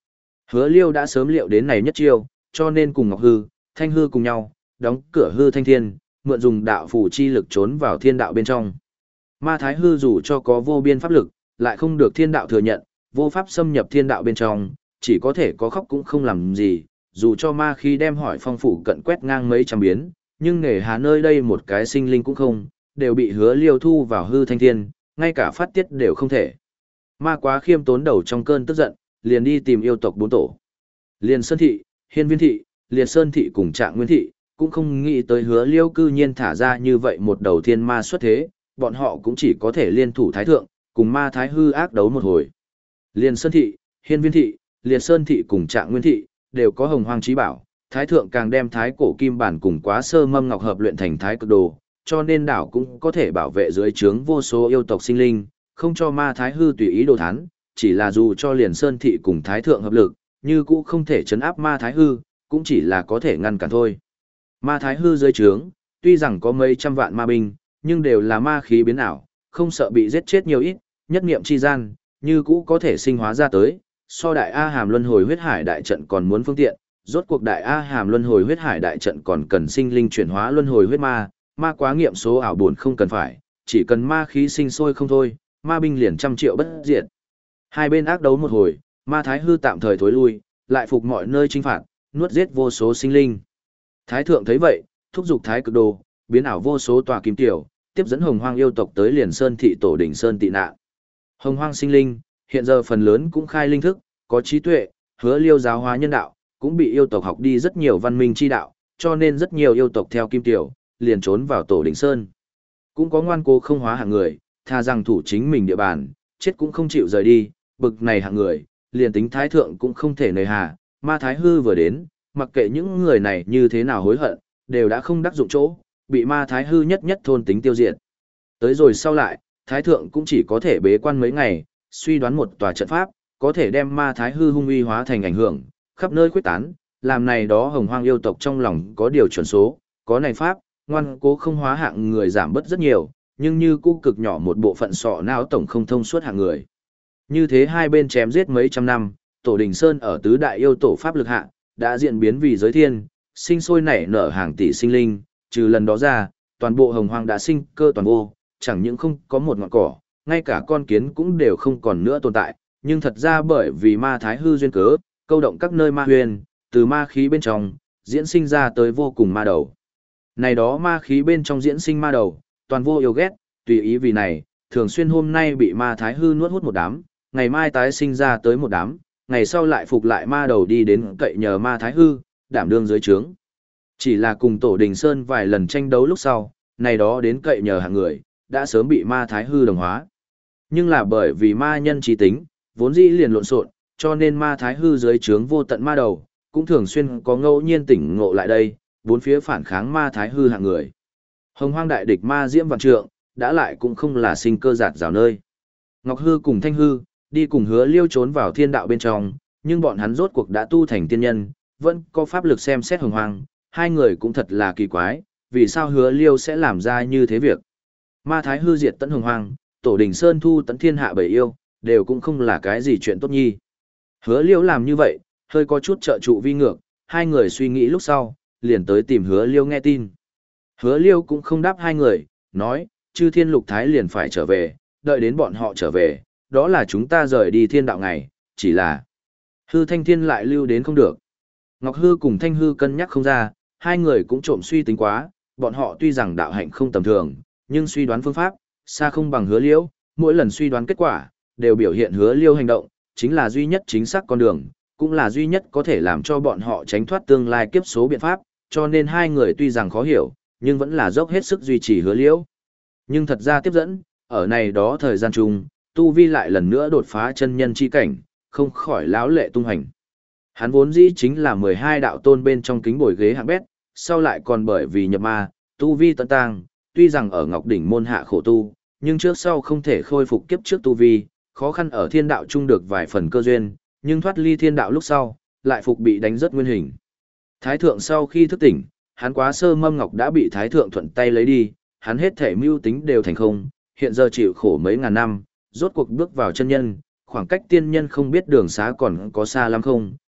A: Hứa Liêu đã sớm liệu đến này nhất chiêu, cho nên cùng Ngọc Hư, Thanh Hư cùng nhau, đóng cửa hư thanh thiên, mượn dùng đạo phù chi lực trốn vào thiên đạo bên trong. Ma Thái Hư dù cho có vô biên pháp lực, lại không được thiên đạo thừa nhận, vô pháp xâm nhập thiên đạo bên trong, chỉ có thể có khóc cũng không làm gì, dù cho ma khí đem hỏi phong phủ cận quét ngang mấy trăm biến, nhưng nể hà nơi đây một cái sinh linh cũng không, đều bị Hứa Liêu thu vào hư thanh thiên, ngay cả phát tiết đều không thể. Ma quá khiêm tốn đầu trong cơn tức giận, liền đi tìm yêu tộc bốn tổ. Liền Sơn Thị, Hiên Viên Thị, Liệt Sơn Thị cùng Trạng Nguyên Thị, cũng không nghĩ tới Hứa Liêu cư nhiên thả ra như vậy một đầu thiên ma xuất thế, bọn họ cũng chỉ có thể liên thủ thái thượng, cùng ma thái hư ác đấu một hồi. Liền Sơn Thị, Hiên Viên Thị, Liệt Sơn Thị cùng Trạng Nguyên Thị, đều có hồng hoang trí bảo, thái thượng càng đem thái cổ kim bản cùng quá sơ mâm ngọc hợp luyện thành thái cực đồ, cho nên đảo cũng có thể bảo vệ dưới trướng vô số yêu tộc sinh linh, không cho ma thái hư tùy ý đồ thán, chỉ là dù cho Liền Sơn Thị cùng thái thượng hợp lực, như cũ không thể chấn áp ma thái hư, cũng chỉ là có thể ngăn cản thôi. Ma thái hư dưới trướng, tuy rằng có mấy trăm vạn ma binh, nhưng đều là ma khí biến ảo, không sợ bị giết chết nhiều ít, nhất niệm chi gian, như cũ có thể sinh hóa ra tới, so đại A Hàm Luân Hồi Huyết Hải đại trận còn muốn phương tiện, rốt cuộc đại A Hàm Luân Hồi Huyết Hải đại trận còn cần sinh linh chuyển hóa luân hồi huyết ma, ma quá nghiệm số ảo buồn không cần phải, chỉ cần ma khí sinh sôi không thôi, ma binh liền trăm triệu bất diệt. Hai bên ác đấu một hồi, ma thái hư tạm thời thối lui, lại phục mọi nơi chinh phạt, nuốt giết vô số sinh linh. Thái thượng thấy vậy, thúc giục thái cực đồ, biến ảo vô số tòa kim tiểu, tiếp dẫn hồng hoang yêu tộc tới Liền Sơn Thị tổ đỉnh sơn tị nạn. Hồng hoang sinh linh, hiện giờ phần lớn cũng khai linh thức, có trí tuệ, Hứa Liêu giáo hóa nhân đạo, cũng bị yêu tộc học đi rất nhiều văn minh chi đạo, cho nên rất nhiều yêu tộc theo kim tiểu, liền trốn vào tổ đỉnh sơn. Cũng có ngoan cố không hóa hạng người, tha rằng thủ chính mình địa bàn, chết cũng không chịu rời đi, bực này hạng người, liền tính thái thượng cũng không thể nề hà, ma thái hư vừa đến, mặc kệ những người này như thế nào hối hận, đều đã không đắc dụng chỗ, bị ma thái hư nhất nhất thôn tính tiêu diệt. Tới rồi sau lại, thái thượng cũng chỉ có thể bế quan mấy ngày, suy đoán một tòa trận pháp, có thể đem ma thái hư hung uy hóa thành ảnh hưởng, khắp nơi khuếch tán, làm này đó hồng hoang yêu tộc trong lòng có điều chuẩn số, có này pháp, ngoan cố không hóa hạng người giảm bớt rất nhiều, nhưng như cũ cực nhỏ một bộ phận sọ não tổng không thông suốt hạng người. Như thế hai bên chém giết mấy trăm năm, tổ đình sơn ở tứ đại yêu tổ pháp lực hạ, đã diễn biến vì giới thiên, sinh sôi nảy nở hàng tỷ sinh linh, trừ lần đó ra, toàn bộ hồng hoang đã sinh cơ toàn vô, chẳng những không có một ngọn cỏ, ngay cả con kiến cũng đều không còn nữa tồn tại, nhưng thật ra bởi vì ma thái hư duyên cớ, câu động các nơi ma huyền, từ ma khí bên trong, diễn sinh ra tới vô cùng ma đầu. Này đó ma khí bên trong diễn sinh ma đầu, toàn vô yêu ghét, tùy ý vì này, thường xuyên hôm nay bị ma thái hư nuốt hút một đám, ngày mai tái sinh ra tới một đám, ngày sau lại phục lại ma đầu đi đến cậy nhờ ma thái hư, đảm đương dưới trướng. Chỉ là cùng tổ đình sơn vài lần tranh đấu lúc sau, này đó đến cậy nhờ hạng người, đã sớm bị ma thái hư đồng hóa. Nhưng là bởi vì ma nhân trí tính, vốn dĩ liền lộn xộn, cho nên ma thái hư dưới trướng vô tận ma đầu, cũng thường xuyên có ngẫu nhiên tỉnh ngộ lại đây, bốn phía phản kháng ma thái hư hạng người. Hồng hoang đại địch ma diễm vạn trượng, đã lại cũng không là sinh cơ giạt rào nơi. Ngọc hư cùng thanh hư, đi cùng Hứa Liêu trốn vào thiên đạo bên trong, nhưng bọn hắn rốt cuộc đã tu thành tiên nhân, vẫn có pháp lực xem xét hồng hoang, hai người cũng thật là kỳ quái, vì sao Hứa Liêu sẽ làm ra như thế việc. Ma thái hư diệt tận hồng hoang, tổ đình sơn thu tận thiên hạ bảy yêu, đều cũng không là cái gì chuyện tốt nhi. Hứa Liêu làm như vậy, hơi có chút trợ trụ vi ngược, hai người suy nghĩ lúc sau, liền tới tìm Hứa Liêu nghe tin. Hứa Liêu cũng không đáp hai người, nói, chư thiên lục thái liền phải trở về, đợi đến bọn họ trở về, đó là chúng ta rời đi thiên đạo ngày, chỉ là hư thanh thiên lại lưu đến không được. Ngọc hư cùng thanh hư cân nhắc không ra, hai người cũng trộm suy tính quá, bọn họ tuy rằng đạo hạnh không tầm thường, nhưng suy đoán phương pháp, xa không bằng Hứa Liêu, mỗi lần suy đoán kết quả, đều biểu hiện Hứa Liêu hành động, chính là duy nhất chính xác con đường, cũng là duy nhất có thể làm cho bọn họ tránh thoát tương lai kiếp số biện pháp, cho nên hai người tuy rằng khó hiểu, nhưng vẫn là dốc hết sức duy trì Hứa Liêu. Nhưng thật ra tiếp dẫn, ở này đó thời gian chung, tu vi lại lần nữa đột phá chân nhân chi cảnh, không khỏi lão lệ tung hành. Hắn vốn dĩ chính là mười hai đạo tôn bên trong kính bồi ghế hạng bét, sau lại còn bởi vì nhập ma, tu vi tận tang, tuy rằng ở Ngọc đỉnh môn hạ khổ tu, nhưng trước sau không thể khôi phục kiếp trước tu vi, khó khăn ở thiên đạo chung được vài phần cơ duyên, nhưng thoát ly thiên đạo lúc sau, lại phục bị đánh rất nguyên hình. Thái thượng sau khi thức tỉnh, hắn quá sơ mâm ngọc đã bị thái thượng thuận tay lấy đi, hắn hết thể mưu tính đều thành không, hiện giờ chịu khổ mấy ngàn năm, rốt cuộc bước vào chân nhân, khoảng cách tiên nhân không biết đường xá còn có xa lắm không,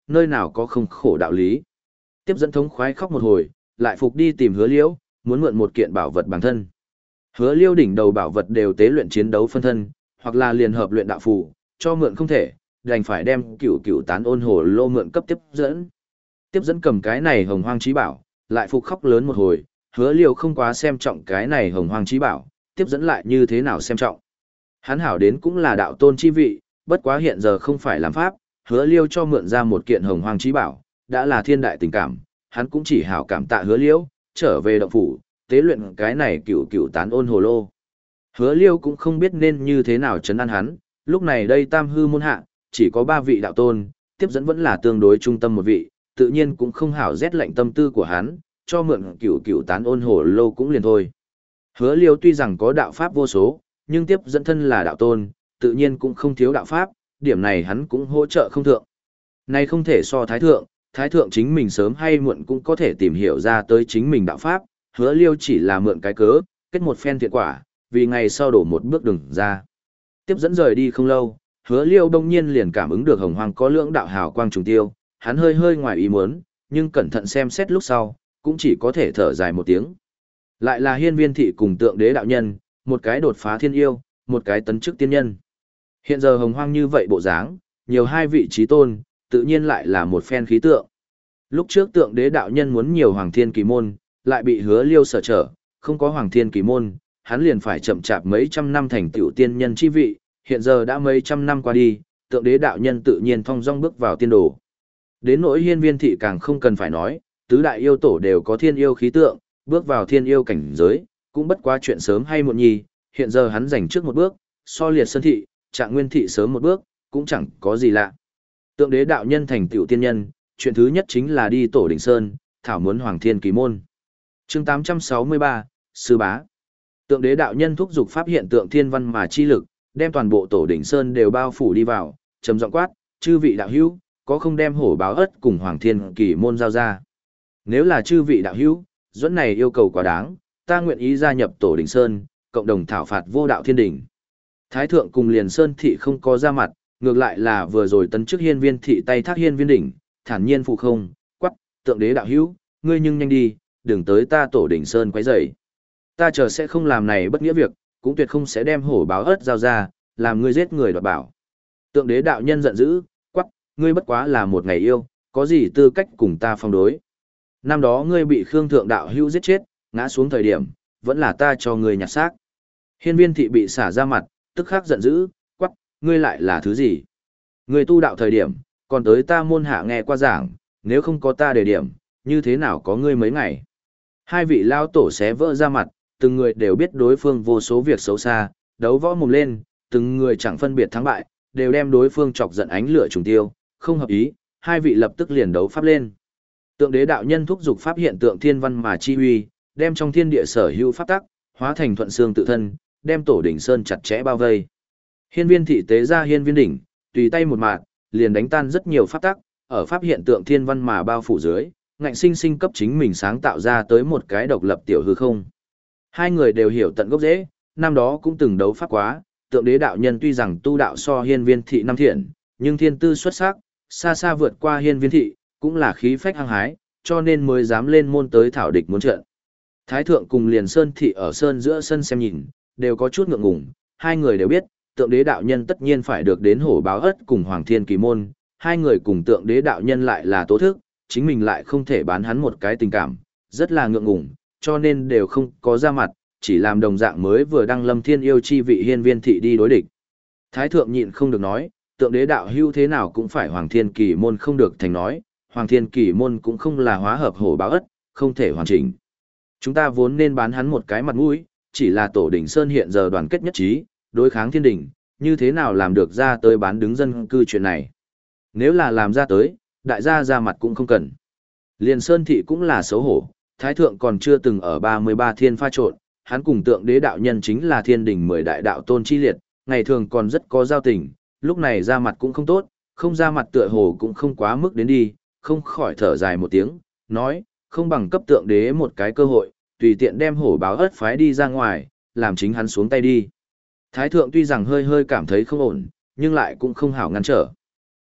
A: nơi nào có không khổ đạo lý. Tiếp dẫn thống khoái khóc một hồi, lại phục đi tìm hứa liễu, muốn mượn một kiện bảo vật bản thân. Hứa liêu đỉnh đầu bảo vật đều tế luyện chiến đấu phân thân, hoặc là liền hợp luyện đạo phù, cho mượn không thể, đành phải đem cửu cửu tán ôn hồ lô mượn cấp tiếp dẫn. Tiếp dẫn cầm cái này hồng hoang trí bảo, lại phục khóc lớn một hồi, hứa liêu không quá xem trọng cái này hồng hoang trí bảo, tiếp dẫn lại như thế nào xem trọng. Hắn hảo đến cũng là đạo tôn chi vị, bất quá hiện giờ không phải làm pháp, hứa liêu cho mượn ra một kiện hồng hoang trí bảo, đã là thiên đại tình cảm, hắn cũng chỉ hảo cảm tạ hứa liêu, trở về động phủ, tế luyện cái này cửu cửu tán ôn hồ lô. Hứa liêu cũng không biết nên như thế nào trấn an hắn, lúc này đây tam hư môn hạ, chỉ có ba vị đạo tôn, tiếp dẫn vẫn là tương đối trung tâm một vị, tự nhiên cũng không hảo rét lạnh tâm tư của hắn, cho mượn cửu cửu tán ôn hồ lô cũng liền thôi. Hứa liêu tuy rằng có đạo pháp vô số, nhưng tiếp dẫn thân là đạo tôn, tự nhiên cũng không thiếu đạo pháp, điểm này hắn cũng hỗ trợ không thượng. Này không thể so thái thượng, thái thượng chính mình sớm hay muộn cũng có thể tìm hiểu ra tới chính mình đạo pháp, hứa liêu chỉ là mượn cái cớ, kết một phen thiện quả, vì ngày sau đổ một bước đừng ra. Tiếp dẫn rời đi không lâu, hứa liêu đông nhiên liền cảm ứng được hồng hoang có lưỡng đạo hào quang trùng tiêu, hắn hơi hơi ngoài ý muốn, nhưng cẩn thận xem xét lúc sau, cũng chỉ có thể thở dài một tiếng. Lại là hiên viên thị cùng tượng đế đạo nhân, một cái đột phá thiên yêu, một cái tấn chức tiên nhân. Hiện giờ hồng hoang như vậy bộ dáng, nhiều hai vị trí tôn, tự nhiên lại là một phen khí tượng. Lúc trước tượng đế đạo nhân muốn nhiều hoàng thiên kỳ môn, lại bị hứa liêu sở trở, không có hoàng thiên kỳ môn, hắn liền phải chậm chạp mấy trăm năm thành tiểu tiên nhân chi vị, hiện giờ đã mấy trăm năm qua đi, tượng đế đạo nhân tự nhiên thong dong bước vào tiên đồ. Đến nỗi hiên viên thị càng không cần phải nói, tứ đại yêu tổ đều có thiên yêu khí tượng, bước vào thiên yêu cảnh giới, cũng bất quá chuyện sớm hay muộn nhì, hiện giờ hắn giành trước một bước, so liệt sơn thị, trạng nguyên thị sớm một bước, cũng chẳng có gì lạ. Tượng đế đạo nhân thành tiểu tiên nhân, chuyện thứ nhất chính là đi tổ đỉnh sơn, thảo muốn hoàng thiên kỳ môn. Chương tám trăm sáu mươi ba, Sư Bá. Tượng đế đạo nhân thúc giục pháp hiện tượng thiên văn mà chi lực, đem toàn bộ tổ đỉnh sơn đều bao phủ đi vào, trầm giọng quát, chư vị đạo hữu, có không đem hổ báo ất cùng hoàng thiên kỳ môn giao ra. Nếu là chư vị đạo hữu, dẫn này yêu cầu quá đáng, ta nguyện ý gia nhập tổ đỉnh sơn, cộng đồng thảo phạt vô đạo thiên đỉnh. Thái thượng cùng liền sơn thị không có ra mặt, ngược lại là vừa rồi tấn chức hiên viên thị tay thác hiên viên đỉnh, thản nhiên phụ không, quắc, tượng đế đạo hữu, ngươi nhưng nhanh đi, đừng tới ta tổ đỉnh sơn quấy rầy. Ta chờ sẽ không làm này bất nghĩa việc, cũng tuyệt không sẽ đem hổ báo ớt giao ra, làm ngươi giết người đoạt bảo. Tượng đế đạo nhân giận dữ, quắc, ngươi bất quá là một ngày yêu, có gì tư cách cùng ta phong đối. Năm đó ngươi bị Khương Thượng đạo hữu giết chết, ngã xuống thời điểm, vẫn là ta cho ngươi nhặt xác. Hiên viên thị bị xả ra mặt, tức khắc giận dữ, quắc, ngươi lại là thứ gì? Ngươi tu đạo thời điểm, còn tới ta môn hạ nghe qua giảng, nếu không có ta đề điểm, như thế nào có ngươi mấy ngày? Hai vị lao tổ xé vỡ ra mặt, từng người đều biết đối phương vô số việc xấu xa, đấu võ mồm lên, từng người chẳng phân biệt thắng bại, đều đem đối phương chọc giận ánh lửa trùng tiêu, không hợp ý, hai vị lập tức liền đấu pháp lên. Tượng đế đạo nhân thúc giục pháp hiện tượng thiên văn mà chi uy, đem trong thiên địa sở hữu pháp tắc, hóa thành thuận xương tự thân, đem tổ đỉnh sơn chặt chẽ bao vây. Hiên viên thị tế ra hiên viên đỉnh, tùy tay một mạt, liền đánh tan rất nhiều pháp tắc, ở pháp hiện tượng thiên văn mà bao phủ dưới, ngạnh sinh sinh cấp chính mình sáng tạo ra tới một cái độc lập tiểu hư không. Hai người đều hiểu tận gốc rễ, năm đó cũng từng đấu pháp quá, tượng đế đạo nhân tuy rằng tu đạo so hiên viên thị năm thiện, nhưng thiên tư xuất sắc, xa xa vượt qua hiên viên thị, cũng là khí phách hăng hái, cho nên mới dám lên môn tới thảo địch muốn trận. Thái thượng cùng liền sơn thị ở sơn giữa sân xem nhìn, đều có chút ngượng ngùng, hai người đều biết, tượng đế đạo nhân tất nhiên phải được đến hổ báo ất cùng hoàng thiên kỳ môn, hai người cùng tượng đế đạo nhân lại là tố thức, chính mình lại không thể bán hắn một cái tình cảm, rất là ngượng ngùng, cho nên đều không có ra mặt, chỉ làm đồng dạng mới vừa đăng lâm thiên yêu chi vị hiên viên thị đi đối địch. Thái thượng nhịn không được nói, tượng đế đạo hưu thế nào cũng phải hoàng thiên kỳ môn không được thành nói, hoàng thiên kỳ môn cũng không là hóa hợp hổ báo ất, không thể hoàn chỉnh. Chúng ta vốn nên bán hắn một cái mặt mũi, chỉ là tổ đỉnh sơn hiện giờ đoàn kết nhất trí, đối kháng thiên đỉnh, như thế nào làm được ra tới bán đứng dân cư chuyện này. Nếu là làm ra tới, đại gia ra mặt cũng không cần. Liền sơn thị cũng là xấu hổ, thái thượng còn chưa từng ở ba mươi ba thiên pha trộn, hắn cùng tượng đế đạo nhân chính là thiên đỉnh mười đại đạo tôn chi liệt, ngày thường còn rất có giao tình, lúc này ra mặt cũng không tốt, không ra mặt tựa hồ cũng không quá mức đến đi, không khỏi thở dài một tiếng, nói, không bằng cấp tượng đế một cái cơ hội, tùy tiện đem hổ báo ất phái đi ra ngoài, làm chính hắn xuống tay đi. Thái thượng tuy rằng hơi hơi cảm thấy không ổn, nhưng lại cũng không hảo ngăn trở.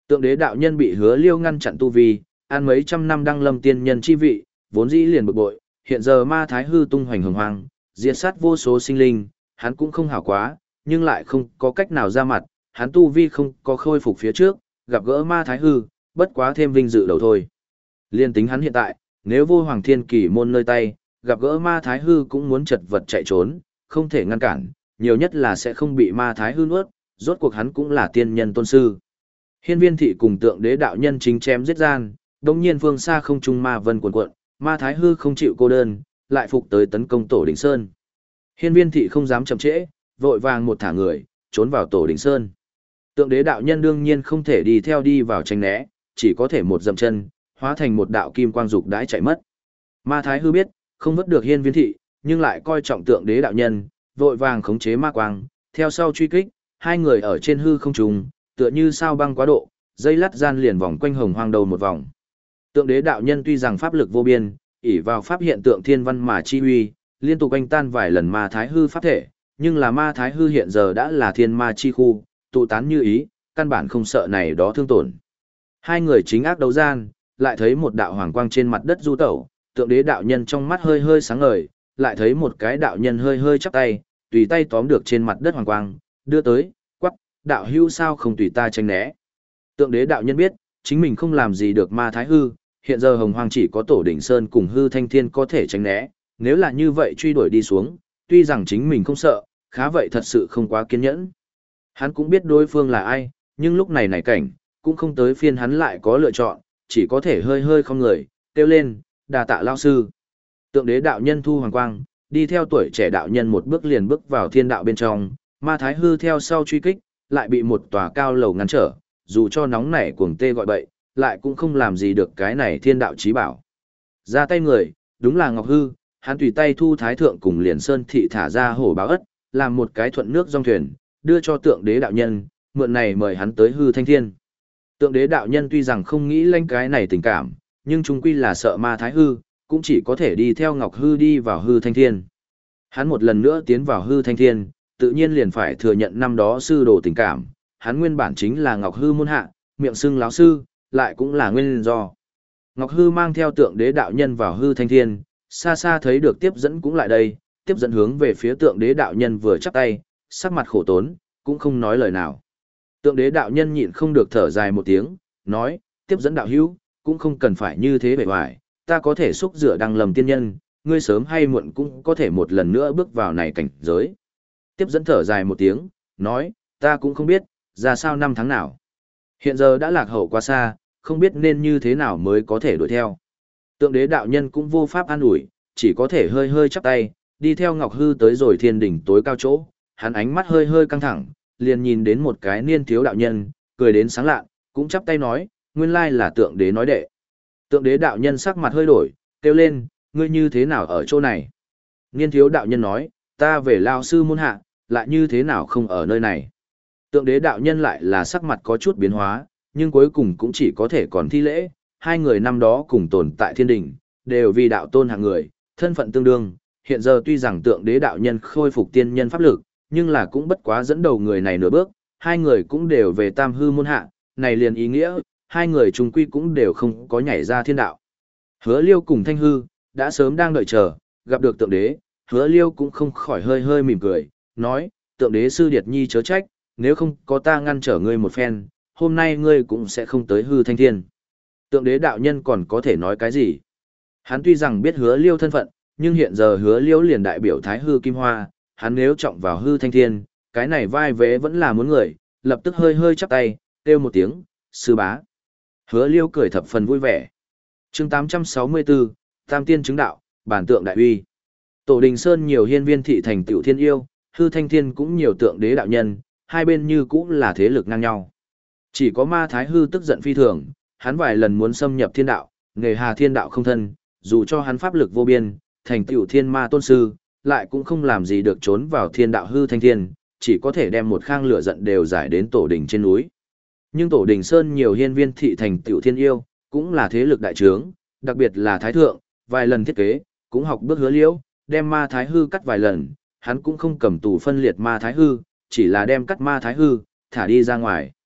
A: Tượng đế đạo nhân bị Hứa Liêu ngăn chặn tu vi, ăn mấy trăm năm đăng lâm tiên nhân chi vị, vốn dĩ liền bực bội, hiện giờ ma thái hư tung hoành hồng hoang, diệt sát vô số sinh linh, hắn cũng không hảo quá, nhưng lại không có cách nào ra mặt, hắn tu vi không có khôi phục phía trước, gặp gỡ ma thái hư, bất quá thêm vinh dự đầu thôi. Liên tính hắn hiện tại, nếu vô hoàng thiên kỳ môn nơi tay, gặp gỡ ma thái hư cũng muốn chật vật chạy trốn, không thể ngăn cản, nhiều nhất là sẽ không bị ma thái hư nuốt, rốt cuộc hắn cũng là tiên nhân tôn sư. Hiên viên thị cùng tượng đế đạo nhân chính chém giết gian, đồng nhiên phương xa không trung ma vân cuộn cuộn, ma thái hư không chịu cô đơn, lại phục tới tấn công tổ đỉnh sơn. Hiên viên thị không dám chậm trễ, vội vàng một thả người, trốn vào tổ đỉnh sơn. Tượng đế đạo nhân đương nhiên không thể đi theo đi vào tranh né, chỉ có thể một dậm chân, hóa thành một đạo kim quang dục đãi chạy mất. Ma thái hư biết, không vớt được hiên viên thị, nhưng lại coi trọng tượng đế đạo nhân, vội vàng khống chế ma quang, theo sau truy kích, hai người ở trên hư không trùng, tựa như sao băng quá độ, dây lắt gian liền vòng quanh hồng hoang đầu một vòng. Tượng đế đạo nhân tuy rằng pháp lực vô biên, ỷ vào pháp hiện tượng thiên văn mà chi uy, liên tục anh tan vài lần ma thái hư pháp thể, nhưng là ma thái hư hiện giờ đã là thiên ma chi khu, tụ tán như ý, căn bản không sợ này đó thương tổn. Hai người chính ác đấu gian, lại thấy một đạo hoàng quang trên mặt đất du tẩu, tượng đế đạo nhân trong mắt hơi hơi sáng ngời, lại thấy một cái đạo nhân hơi hơi chắp tay, tùy tay tóm được trên mặt đất hoàng quang, đưa tới, quắc, đạo hưu sao không tùy ta tránh né. Tượng đế đạo nhân biết, chính mình không làm gì được ma thái hư, hiện giờ hồng hoang chỉ có tổ đỉnh sơn cùng hư thanh thiên có thể tránh né, nếu là như vậy truy đuổi đi xuống, tuy rằng chính mình không sợ, khá vậy thật sự không quá kiên nhẫn. Hắn cũng biết đối phương là ai, nhưng lúc này nảy cảnh, cũng không tới phiên hắn lại có lựa chọn, chỉ có thể hơi hơi không người, kêu lên, đà tạ lao sư. Tượng đế đạo nhân thu hoàng quang, đi theo tuổi trẻ đạo nhân một bước liền bước vào thiên đạo bên trong, ma thái hư theo sau truy kích, lại bị một tòa cao lầu ngăn trở, dù cho nóng nảy cuồng tê gọi bậy, lại cũng không làm gì được cái này thiên đạo chí bảo. Ra tay người, đúng là Ngọc Hư, hắn tùy tay thu thái thượng cùng liền sơn thị thả ra hổ báo ất, làm một cái thuận nước dòng thuyền, đưa cho tượng đế đạo nhân, mượn này mời hắn tới hư thanh thiên. Tượng đế đạo nhân tuy rằng không nghĩ lanh cái này tình cảm, nhưng chung quy là sợ ma thái hư, cũng chỉ có thể đi theo Ngọc Hư đi vào hư thanh thiên. Hắn một lần nữa tiến vào hư thanh thiên, tự nhiên liền phải thừa nhận năm đó sư đồ tình cảm, hắn nguyên bản chính là Ngọc Hư môn hạ, miệng xưng láo sư, lại cũng là nguyên do. Ngọc Hư mang theo tượng đế đạo nhân vào hư thanh thiên, xa xa thấy được tiếp dẫn cũng lại đây, tiếp dẫn hướng về phía tượng đế đạo nhân vừa chắp tay, sắc mặt khổ tốn, cũng không nói lời nào. Tượng đế đạo nhân nhịn không được thở dài một tiếng, nói, tiếp dẫn đạo hữu, cũng không cần phải như thế bề ngoài, ta có thể xúc rửa đăng lầm tiên nhân, ngươi sớm hay muộn cũng có thể một lần nữa bước vào này cảnh giới. Tiếp dẫn thở dài một tiếng, nói, ta cũng không biết, ra sao năm tháng nào. Hiện giờ đã lạc hậu quá xa, không biết nên như thế nào mới có thể đuổi theo. Tượng đế đạo nhân cũng vô pháp an ủi, chỉ có thể hơi hơi chắp tay, đi theo Ngọc Hư tới rồi thiên đỉnh tối cao chỗ, hắn ánh mắt hơi hơi căng thẳng, liền nhìn đến một cái niên thiếu đạo nhân, cười đến sáng lạ, cũng chắp tay nói, nguyên lai là tượng đế nói đệ. Tượng đế đạo nhân sắc mặt hơi đổi, kêu lên, ngươi như thế nào ở chỗ này? Niên thiếu đạo nhân nói, ta về lao sư môn hạ, lại như thế nào không ở nơi này? Tượng đế đạo nhân lại là sắc mặt có chút biến hóa, nhưng cuối cùng cũng chỉ có thể còn thi lễ, hai người năm đó cùng tồn tại thiên đình, đều vì đạo tôn hạng người, thân phận tương đương, hiện giờ tuy rằng tượng đế đạo nhân khôi phục tiên nhân pháp lực, nhưng là cũng bất quá dẫn đầu người này nửa bước, hai người cũng đều về tam hư môn hạ, này liền ý nghĩa, hai người chung quy cũng đều không có nhảy ra thiên đạo. Hứa Liêu cùng Thanh Hư, đã sớm đang đợi chờ, gặp được tượng đế, Hứa Liêu cũng không khỏi hơi hơi mỉm cười, nói, tượng đế sư điệt nhi chớ trách, nếu không có ta ngăn trở ngươi một phen, hôm nay ngươi cũng sẽ không tới hư thanh thiên. Tượng đế đạo nhân còn có thể nói cái gì? Hắn tuy rằng biết Hứa Liêu thân phận, nhưng hiện giờ Hứa Liêu liền đại biểu thái hư kim hoa, hắn nếu trọng vào hư thanh thiên, cái này vai vế vẫn là muốn người, lập tức hơi hơi chắp tay, kêu một tiếng, sư bá. Hứa Liêu cười thập phần vui vẻ. Chương tám trăm sáu mươi tư, Tam tiên chứng đạo, bản tượng đại uy. Tổ Đình Sơn nhiều hiên viên thị thành tựu thiên yêu, hư thanh thiên cũng nhiều tượng đế đạo nhân, hai bên như cũng là thế lực ngang nhau. Chỉ có ma thái hư tức giận phi thường, hắn vài lần muốn xâm nhập thiên đạo, nghề hà thiên đạo không thân, dù cho hắn pháp lực vô biên, thành tựu thiên ma tôn sư, lại cũng không làm gì được trốn vào thiên đạo hư thanh thiên, chỉ có thể đem một khang lửa giận đều giải đến tổ đình trên núi. Nhưng tổ đình Sơn nhiều hiên viên thị thành tựu thiên yêu, cũng là thế lực đại trướng, đặc biệt là thái thượng, vài lần thiết kế, cũng học bước Hứa Liễu, đem ma thái hư cắt vài lần, hắn cũng không cầm tù phân liệt ma thái hư, chỉ là đem cắt ma thái hư, thả đi ra ngoài.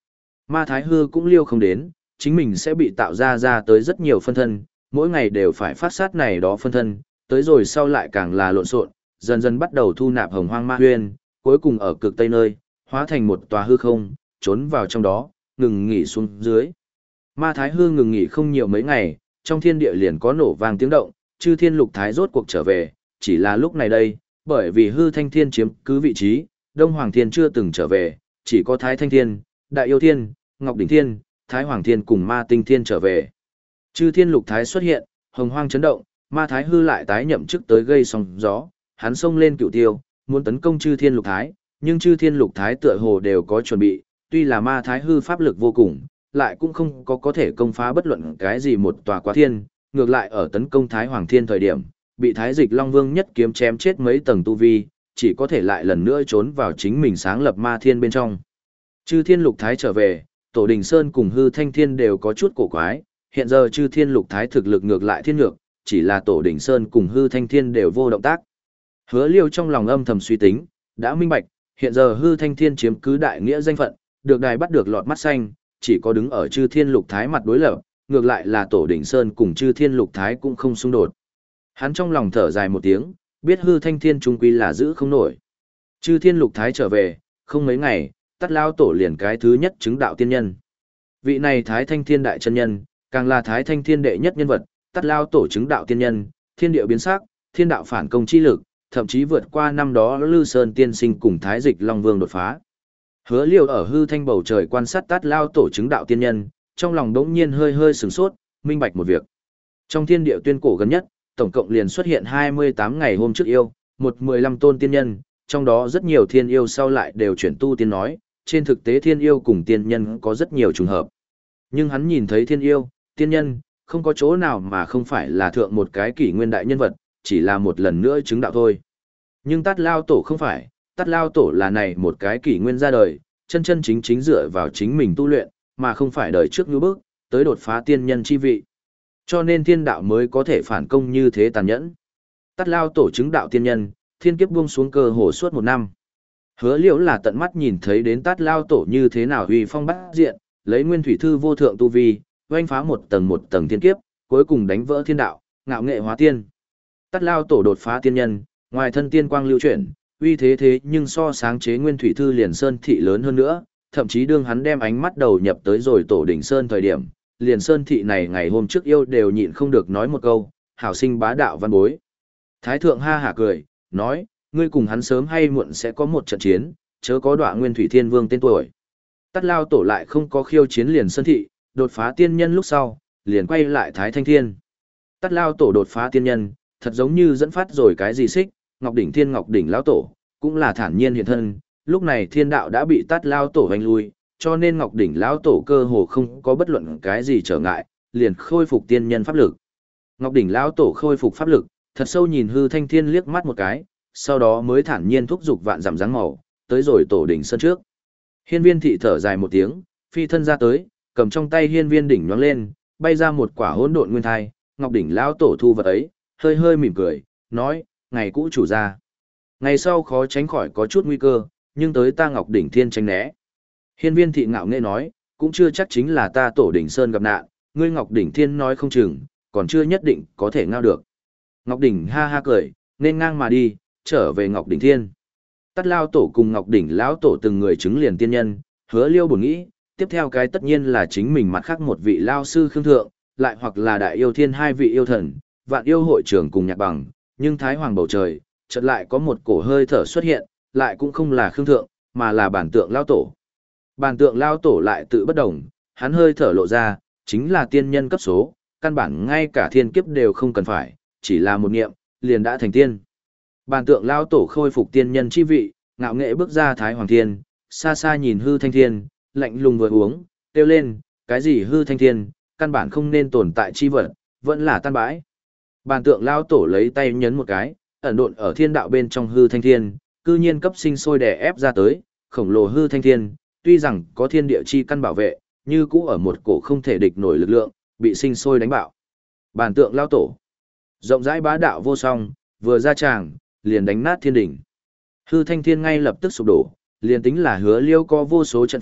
A: Ma Thái Hư cũng liêu không đến, chính mình sẽ bị tạo ra ra tới rất nhiều phân thân, mỗi ngày đều phải phát sát này đó phân thân, tới rồi sau lại càng là lộn xộn, dần dần bắt đầu thu nạp hồng hoang ma huyên, cuối cùng ở cực tây nơi, hóa thành một tòa hư không, trốn vào trong đó, ngừng nghỉ xuống dưới. Ma Thái Hư ngừng nghỉ không nhiều mấy ngày, trong thiên địa liền có nổ vang tiếng động, chư thiên lục thái rốt cuộc trở về, chỉ là lúc này đây, bởi vì hư thanh thiên chiếm cứ vị trí, Đông Hoàng Thiên chưa từng trở về, chỉ có Thái Thanh Thiên, Đại Yêu Thiên, Ngọc Đỉnh Thiên, Thái Hoàng Thiên cùng Ma Tinh Thiên trở về. Chư thiên lục thái xuất hiện, hồng hoang chấn động, Ma Thái Hư lại tái nhậm chức tới gây sóng gió, hắn xông lên cựu tiêu, muốn tấn công chư thiên lục thái, nhưng chư thiên lục thái tựa hồ đều có chuẩn bị, tuy là Ma Thái Hư pháp lực vô cùng, lại cũng không có có thể công phá bất luận cái gì một tòa quá thiên, ngược lại ở tấn công Thái Hoàng Thiên thời điểm, bị Thái Dịch Long Vương nhất kiếm chém chết mấy tầng tu vi, chỉ có thể lại lần nữa trốn vào chính mình sáng lập ma thiên bên trong. Chư thiên lục thái trở về, Tổ Đình Sơn cùng Hư Thanh Thiên đều có chút cổ quái, hiện giờ chư thiên lục thái thực lực ngược lại thiên ngược, chỉ là Tổ Đình Sơn cùng Hư Thanh Thiên đều vô động tác. Hứa Liêu trong lòng âm thầm suy tính, đã minh bạch, hiện giờ Hư Thanh Thiên chiếm cứ đại nghĩa danh phận, được đài bắt được lọt mắt xanh, chỉ có đứng ở chư thiên lục thái mặt đối lập, ngược lại là Tổ Đình Sơn cùng chư thiên lục thái cũng không xung đột. Hắn trong lòng thở dài một tiếng, biết Hư Thanh Thiên trung quy là giữ không nổi. Chư thiên lục thái trở về, không mấy ngày, Tát Lao Tổ liền cái thứ nhất chứng đạo tiên nhân. Vị này Thái Thanh Thiên đại chân nhân, càng là Thái Thanh Thiên đệ nhất nhân vật, Tát Lao Tổ chứng đạo tiên nhân, thiên địa biến sắc, thiên đạo phản công chi lực, thậm chí vượt qua năm đó Lư Sơn tiên sinh cùng Thái Dịch Long Vương đột phá. Hứa Liêu ở hư thanh bầu trời quan sát Tát Lao Tổ chứng đạo tiên nhân, trong lòng đống nhiên hơi hơi sửng sốt, minh bạch một việc. Trong thiên địa tuyên cổ gần nhất, tổng cộng liền xuất hiện hai mươi tám ngày hôm trước yêu, một mười lăm tôn tiên nhân, trong đó rất nhiều thiên yêu sau lại đều chuyển tu tiên nói, trên thực tế thiên yêu cùng tiên nhân có rất nhiều trùng hợp. Nhưng hắn nhìn thấy thiên yêu, tiên nhân, không có chỗ nào mà không phải là thượng một cái kỷ nguyên đại nhân vật, chỉ là một lần nữa chứng đạo thôi. Nhưng Tát Lao Tổ không phải, Tát Lao Tổ là này một cái kỷ nguyên ra đời, chân chân chính chính dựa vào chính mình tu luyện, mà không phải đời trước như bước, tới đột phá tiên nhân chi vị. Cho nên thiên đạo mới có thể phản công như thế tàn nhẫn. Tát Lao Tổ chứng đạo tiên nhân, thiên kiếp buông xuống cơ hồ suốt một năm. Hứa Liễu là tận mắt nhìn thấy đến Tát Lao Tổ như thế nào uy phong bát diện, lấy nguyên thủy thư vô thượng tu vi, oanh phá một tầng một tầng thiên kiếp, cuối cùng đánh vỡ thiên đạo, ngạo nghệ hóa tiên. Tát Lao Tổ đột phá tiên nhân, ngoài thân tiên quang lưu chuyển, uy thế thế nhưng so sáng chế nguyên thủy thư liền sơn thị lớn hơn nữa, thậm chí đương hắn đem ánh mắt đầu nhập tới rồi Tổ đỉnh sơn thời điểm, liền sơn thị này ngày hôm trước yêu đều nhịn không được nói một câu, hảo sinh bá đạo văn bối. Thái thượng ha hả cười, nói, ngươi cùng hắn sớm hay muộn sẽ có một trận chiến, chớ có đọa nguyên thủy thiên vương tên tuổi. Tát Lao Tổ lại không có khiêu chiến liền sơn thị, đột phá tiên nhân lúc sau, liền quay lại Thái Thanh Thiên. Tát Lao Tổ đột phá tiên nhân, thật giống như dẫn phát rồi cái gì xích, Ngọc Đỉnh Thiên Ngọc Đỉnh Lão Tổ, cũng là thản nhiên hiện thân, lúc này thiên đạo đã bị Tát Lao Tổ hoành lui, cho nên Ngọc Đỉnh Lão Tổ cơ hồ không có bất luận cái gì trở ngại, liền khôi phục tiên nhân pháp lực. Ngọc Đỉnh Lão Tổ khôi phục pháp lực, thật sâu nhìn Hư Thanh Thiên liếc mắt một cái, sau đó mới thản nhiên thúc giục vạn dặm dáng màu, tới rồi Tổ đỉnh sơn trước. Hiên Viên thị thở dài một tiếng, phi thân ra tới, cầm trong tay Hiên Viên đỉnh nhoáng lên, bay ra một quả hỗn độn nguyên thai, Ngọc Đỉnh Lão Tổ thu vật ấy, hơi hơi mỉm cười, nói, ngày cũ chủ ra. Ngày sau khó tránh khỏi có chút nguy cơ, nhưng tới ta Ngọc Đỉnh Thiên tránh né. Hiên Viên thị ngạo nghễ nói, cũng chưa chắc chính là ta Tổ đỉnh sơn gặp nạn, ngươi Ngọc Đỉnh Thiên nói không chừng, còn chưa nhất định có thể ngao được. Ngọc Đỉnh ha ha cười, nên ngang mà đi, trở về Ngọc Đỉnh Thiên. Tát Lao Tổ cùng Ngọc Đỉnh Lão Tổ từng người chứng liền tiên nhân, Hứa Liêu buồn nghĩ, tiếp theo cái tất nhiên là chính mình mặt khác một vị lao sư Khương Thượng, lại hoặc là Đại Yêu Thiên hai vị yêu thần, Vạn Yêu hội trưởng cùng Nhạc Bằng, nhưng Thái Hoàng bầu trời, chợt lại có một cổ hơi thở xuất hiện, lại cũng không là Khương Thượng, mà là Bản Tượng Lao Tổ. Bản Tượng Lao Tổ lại tự bất đồng, hắn hơi thở lộ ra, chính là tiên nhân cấp số, căn bản ngay cả thiên kiếp đều không cần phải, chỉ là một niệm, liền đã thành tiên. Bản Tượng Lao Tổ khôi phục tiên nhân chi vị, ngạo nghệ bước ra Thái Hoàng Thiên, xa xa nhìn Hư Thanh Thiên, lạnh lùng vừa uống, kêu lên, cái gì Hư Thanh Thiên, căn bản không nên tồn tại chi vật, vẫn là tan bãi. Bản Tượng Lao Tổ lấy tay nhấn một cái, ẩn độn ở thiên đạo bên trong Hư Thanh Thiên, cư nhiên cấp sinh sôi đè ép ra tới, khổng lồ Hư Thanh Thiên, tuy rằng có thiên địa chi căn bảo vệ, như cũ ở một cổ không thể địch nổi lực lượng, bị sinh sôi đánh bạo. Bản Tượng Lao Tổ, rộng rãi bá đạo vô song, vừa ra tràng, liền đánh nát thiên đỉnh. Hư Thanh Thiên ngay lập tức sụp đổ, liền tính là Hứa Liêu có vô số trận pháp,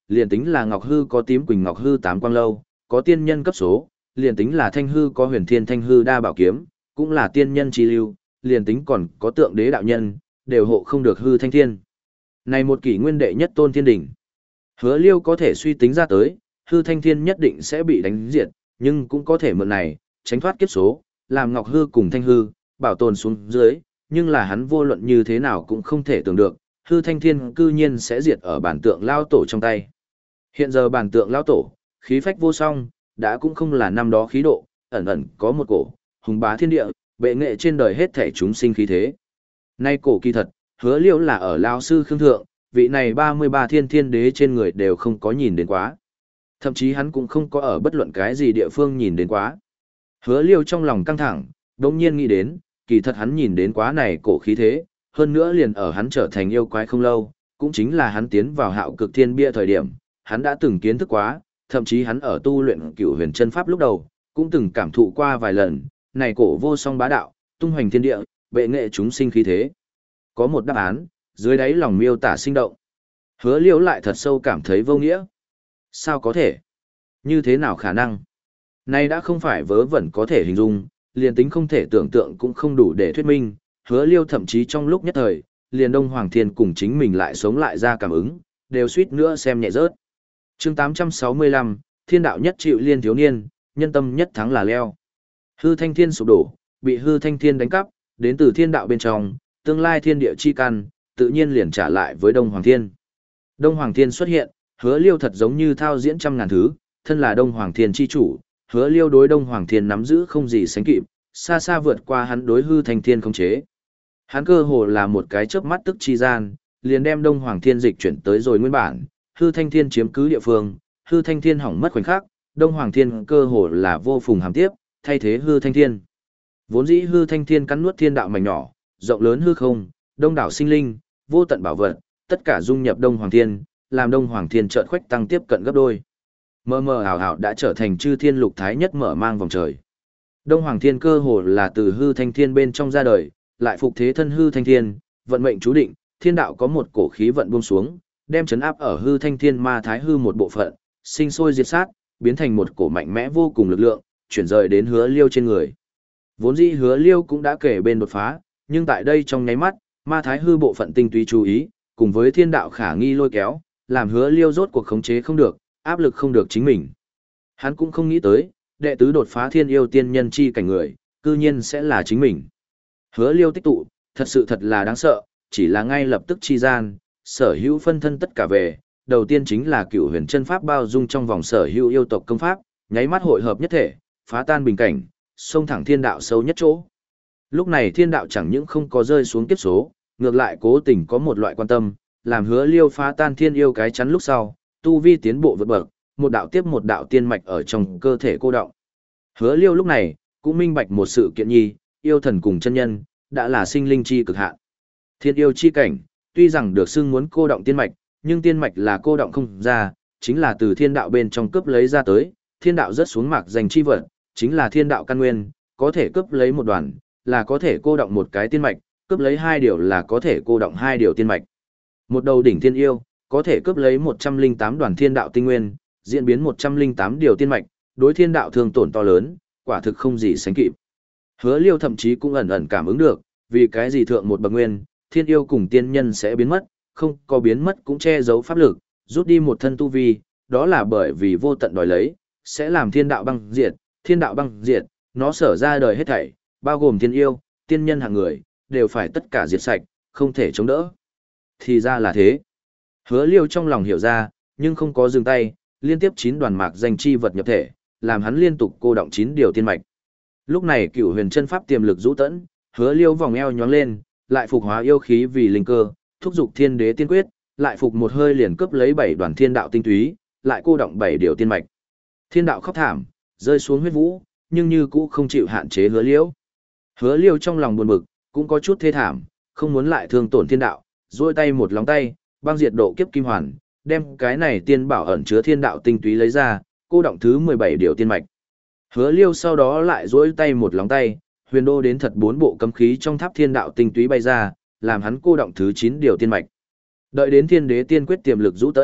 A: liền tính là Ngọc Hư có tím quỳnh Ngọc Hư tám quang lâu, có tiên nhân cấp số, liền tính là Thanh Hư có huyền thiên Thanh Hư đa bảo kiếm, cũng là tiên nhân chi lưu, liền tính còn có tượng đế đạo nhân, đều hộ không được hư thanh thiên. Này một kỷ nguyên đệ nhất tôn thiên đỉnh. Hứa Liêu có thể suy tính ra tới, hư thanh thiên nhất định sẽ bị đánh diệt, nhưng cũng có thể mượn này, tránh thoát kiếp số, làm Ngọc Hư cùng Thanh Hư, bảo tồn xuống dưới, nhưng là hắn vô luận như thế nào cũng không thể tưởng được, hư thanh thiên cư nhiên sẽ diệt ở bản tượng lao tổ trong tay. Hiện giờ bản tượng lao tổ, khí phách vô song, đã cũng không là năm đó khí độ, ẩn ẩn có một cổ, hùng bá thiên địa, bệ nghệ trên đời hết thể chúng sinh khí thế. Nay cổ kỳ thật, Hứa Liêu là ở lao sư khương thượng, vị này ba mươi ba thiên thiên đế trên người đều không có nhìn đến quá. Thậm chí hắn cũng không có ở bất luận cái gì địa phương nhìn đến quá. Hứa Liêu trong lòng căng thẳng, đồng nhiên nghĩ đến, kỳ thật hắn nhìn đến quá này cổ khí thế, hơn nữa liền ở hắn trở thành yêu quái không lâu, cũng chính là hắn tiến vào hạo cực thiên bia thời điểm, hắn đã từng kiến thức quá, thậm chí hắn ở tu luyện cửu huyền chân pháp lúc đầu, cũng từng cảm thụ qua vài lần, này cổ vô song bá đạo, tung hoành thiên địa, bệ nghệ chúng sinh khí thế. Có một đáp án, dưới đáy lòng miêu tả sinh động. Hứa Liêu lại thật sâu cảm thấy vô nghĩa. Sao có thể? Như thế nào khả năng? Này đã không phải vớ vẩn có thể hình dung, liền tính không thể tưởng tượng cũng không đủ để thuyết minh. Hứa Liêu thậm chí trong lúc nhất thời, liền Đông Hoàng Thiên cùng chính mình lại sống lại ra cảm ứng, đều suýt nữa xem nhẹ rớt. Chương tám trăm sáu mươi lăm, Thiên đạo nhất chịu liên thiếu niên, nhân tâm nhất thắng là leo. Hư Thanh Thiên sụp đổ, bị Hư Thanh Thiên đánh cắp, đến từ thiên đạo bên trong, tương lai thiên địa chi căn, tự nhiên liền trả lại với Đông Hoàng Thiên. Đông Hoàng Thiên xuất hiện, Hứa Liêu thật giống như thao diễn trăm ngàn thứ, thân là Đông Hoàng Thiên chi chủ, Hứa Liêu đối Đông Hoàng Thiên nắm giữ không gì sánh kịp, xa xa vượt qua hắn đối Hư Thanh Thiên khống chế. Hắn cơ hồ là một cái chớp mắt tức chi gian, liền đem Đông Hoàng Thiên dịch chuyển tới rồi nguyên bản, Hư Thanh Thiên chiếm cứ địa phương, Hư Thanh Thiên hỏng mất khoảnh khắc, Đông Hoàng Thiên cơ hồ là vô phùng hàm tiếp, thay thế Hư Thanh Thiên. Vốn dĩ Hư Thanh Thiên cắn nuốt thiên đạo mảnh nhỏ, rộng lớn hư không, đông đảo sinh linh, vô tận bảo vật, tất cả dung nhập Đông Hoàng Thiên, làm Đông Hoàng Thiên chợt khuếch tăng tiếp cận gấp đôi. Mơ mơ ảo ảo đã trở thành chư thiên lục thái nhất mở mang vòng trời. Đông Hoàng Thiên cơ hồ là từ Hư Thanh Thiên bên trong ra đời, lại phục thế thân Hư Thanh Thiên, vận mệnh chú định, thiên đạo có một cổ khí vận buông xuống, đem chấn áp ở Hư Thanh Thiên ma thái hư một bộ phận, sinh sôi diệt sát, biến thành một cổ mạnh mẽ vô cùng lực lượng, chuyển rời đến Hứa Liêu trên người. Vốn dĩ Hứa Liêu cũng đã kể bên đột phá, nhưng tại đây trong nháy mắt, ma thái hư bộ phận tinh túy chú ý, cùng với thiên đạo khả nghi lôi kéo, làm Hứa Liêu rốt cuộc khống chế không được, áp lực không được chính mình. Hắn cũng không nghĩ tới, đệ tứ đột phá thiên yêu tiên nhân chi cảnh người, cư nhiên sẽ là chính mình. Hứa Liêu tích tụ, thật sự thật là đáng sợ, chỉ là ngay lập tức chi gian, sở hữu phân thân tất cả về, đầu tiên chính là cựu huyền chân pháp bao dung trong vòng sở hữu yêu tộc công pháp, nháy mắt hội hợp nhất thể, phá tan bình cảnh, xông thẳng thiên đạo sâu nhất chỗ. Lúc này thiên đạo chẳng những không có rơi xuống kiếp số, ngược lại cố tình có một loại quan tâm, làm Hứa Liêu phá tan thiên yêu cái chắn lúc sau, tu vi tiến bộ vượt bậc, một đạo tiếp một đạo tiên mạch ở trong cơ thể cô động. Hứa Liêu lúc này cũng minh bạch một sự kiện nhi, yêu thần cùng chân nhân đã là sinh linh chi cực hạn. Thiên yêu chi cảnh, tuy rằng được xưng muốn cô động tiên mạch, nhưng tiên mạch là cô động không ra, chính là từ thiên đạo bên trong cướp lấy ra tới, thiên đạo rất xuống mạc dành chi vật, chính là thiên đạo căn nguyên, có thể cướp lấy một đoàn, là có thể cô động một cái tiên mạch, cướp lấy hai điều là có thể cô động hai điều tiên mạch. Một đầu đỉnh thiên yêu, có thể cướp lấy một trăm linh tám đoàn thiên đạo tinh nguyên, diễn biến một trăm linh tám điều tiên mạch, đối thiên đạo thương tổn to lớn, quả thực không gì sánh kịp. Hứa Liêu thậm chí cũng ẩn ẩn cảm ứng được, vì cái gì thượng một bậc nguyên, thiên yêu cùng tiên nhân sẽ biến mất, không có biến mất cũng che giấu pháp lực, rút đi một thân tu vi, đó là bởi vì vô tận đòi lấy, sẽ làm thiên đạo băng diệt, thiên đạo băng diệt, nó sở ra đời hết thảy, bao gồm thiên yêu, tiên nhân hạng người, đều phải tất cả diệt sạch, không thể chống đỡ. Thì ra là thế. Hứa Liêu trong lòng hiểu ra, nhưng không có dừng tay, liên tiếp chín đoàn mạc danh chi vật nhập thể, làm hắn liên tục cô động chín điều tiên mạch. Lúc này cửu huyền chân pháp tiềm lực rũ tẫn, Hứa Liêu vòng eo nhón lên, lại phục hóa yêu khí vì linh cơ, thúc dục thiên đế tiên quyết, lại phục một hơi liền cướp lấy bảy đoàn thiên đạo tinh túy, lại cô động bảy điều tiên mạch. Thiên đạo khóc thảm, rơi xuống huyết vũ, nhưng như cũ không chịu hạn chế Hứa Liêu. Hứa Liêu trong lòng buồn bực, cũng có chút thê thảm, không muốn lại thương tổn thiên đạo, duỗi tay một lóng tay, băng diệt độ kiếp kim hoàn, đem cái này tiên bảo ẩn chứa thiên đạo tinh túy lấy ra, cô động thứ mười bảy điều tiên mạch. Hứa Liêu sau đó lại duỗi tay một lóng tay, huyền đô đến thật bốn bộ cấm khí trong tháp thiên đạo tinh túy bay ra, làm hắn cô động thứ chín điều tiên mạch. Đợi đến thiên đế tiên quyết tiềm lực rũ tẫn,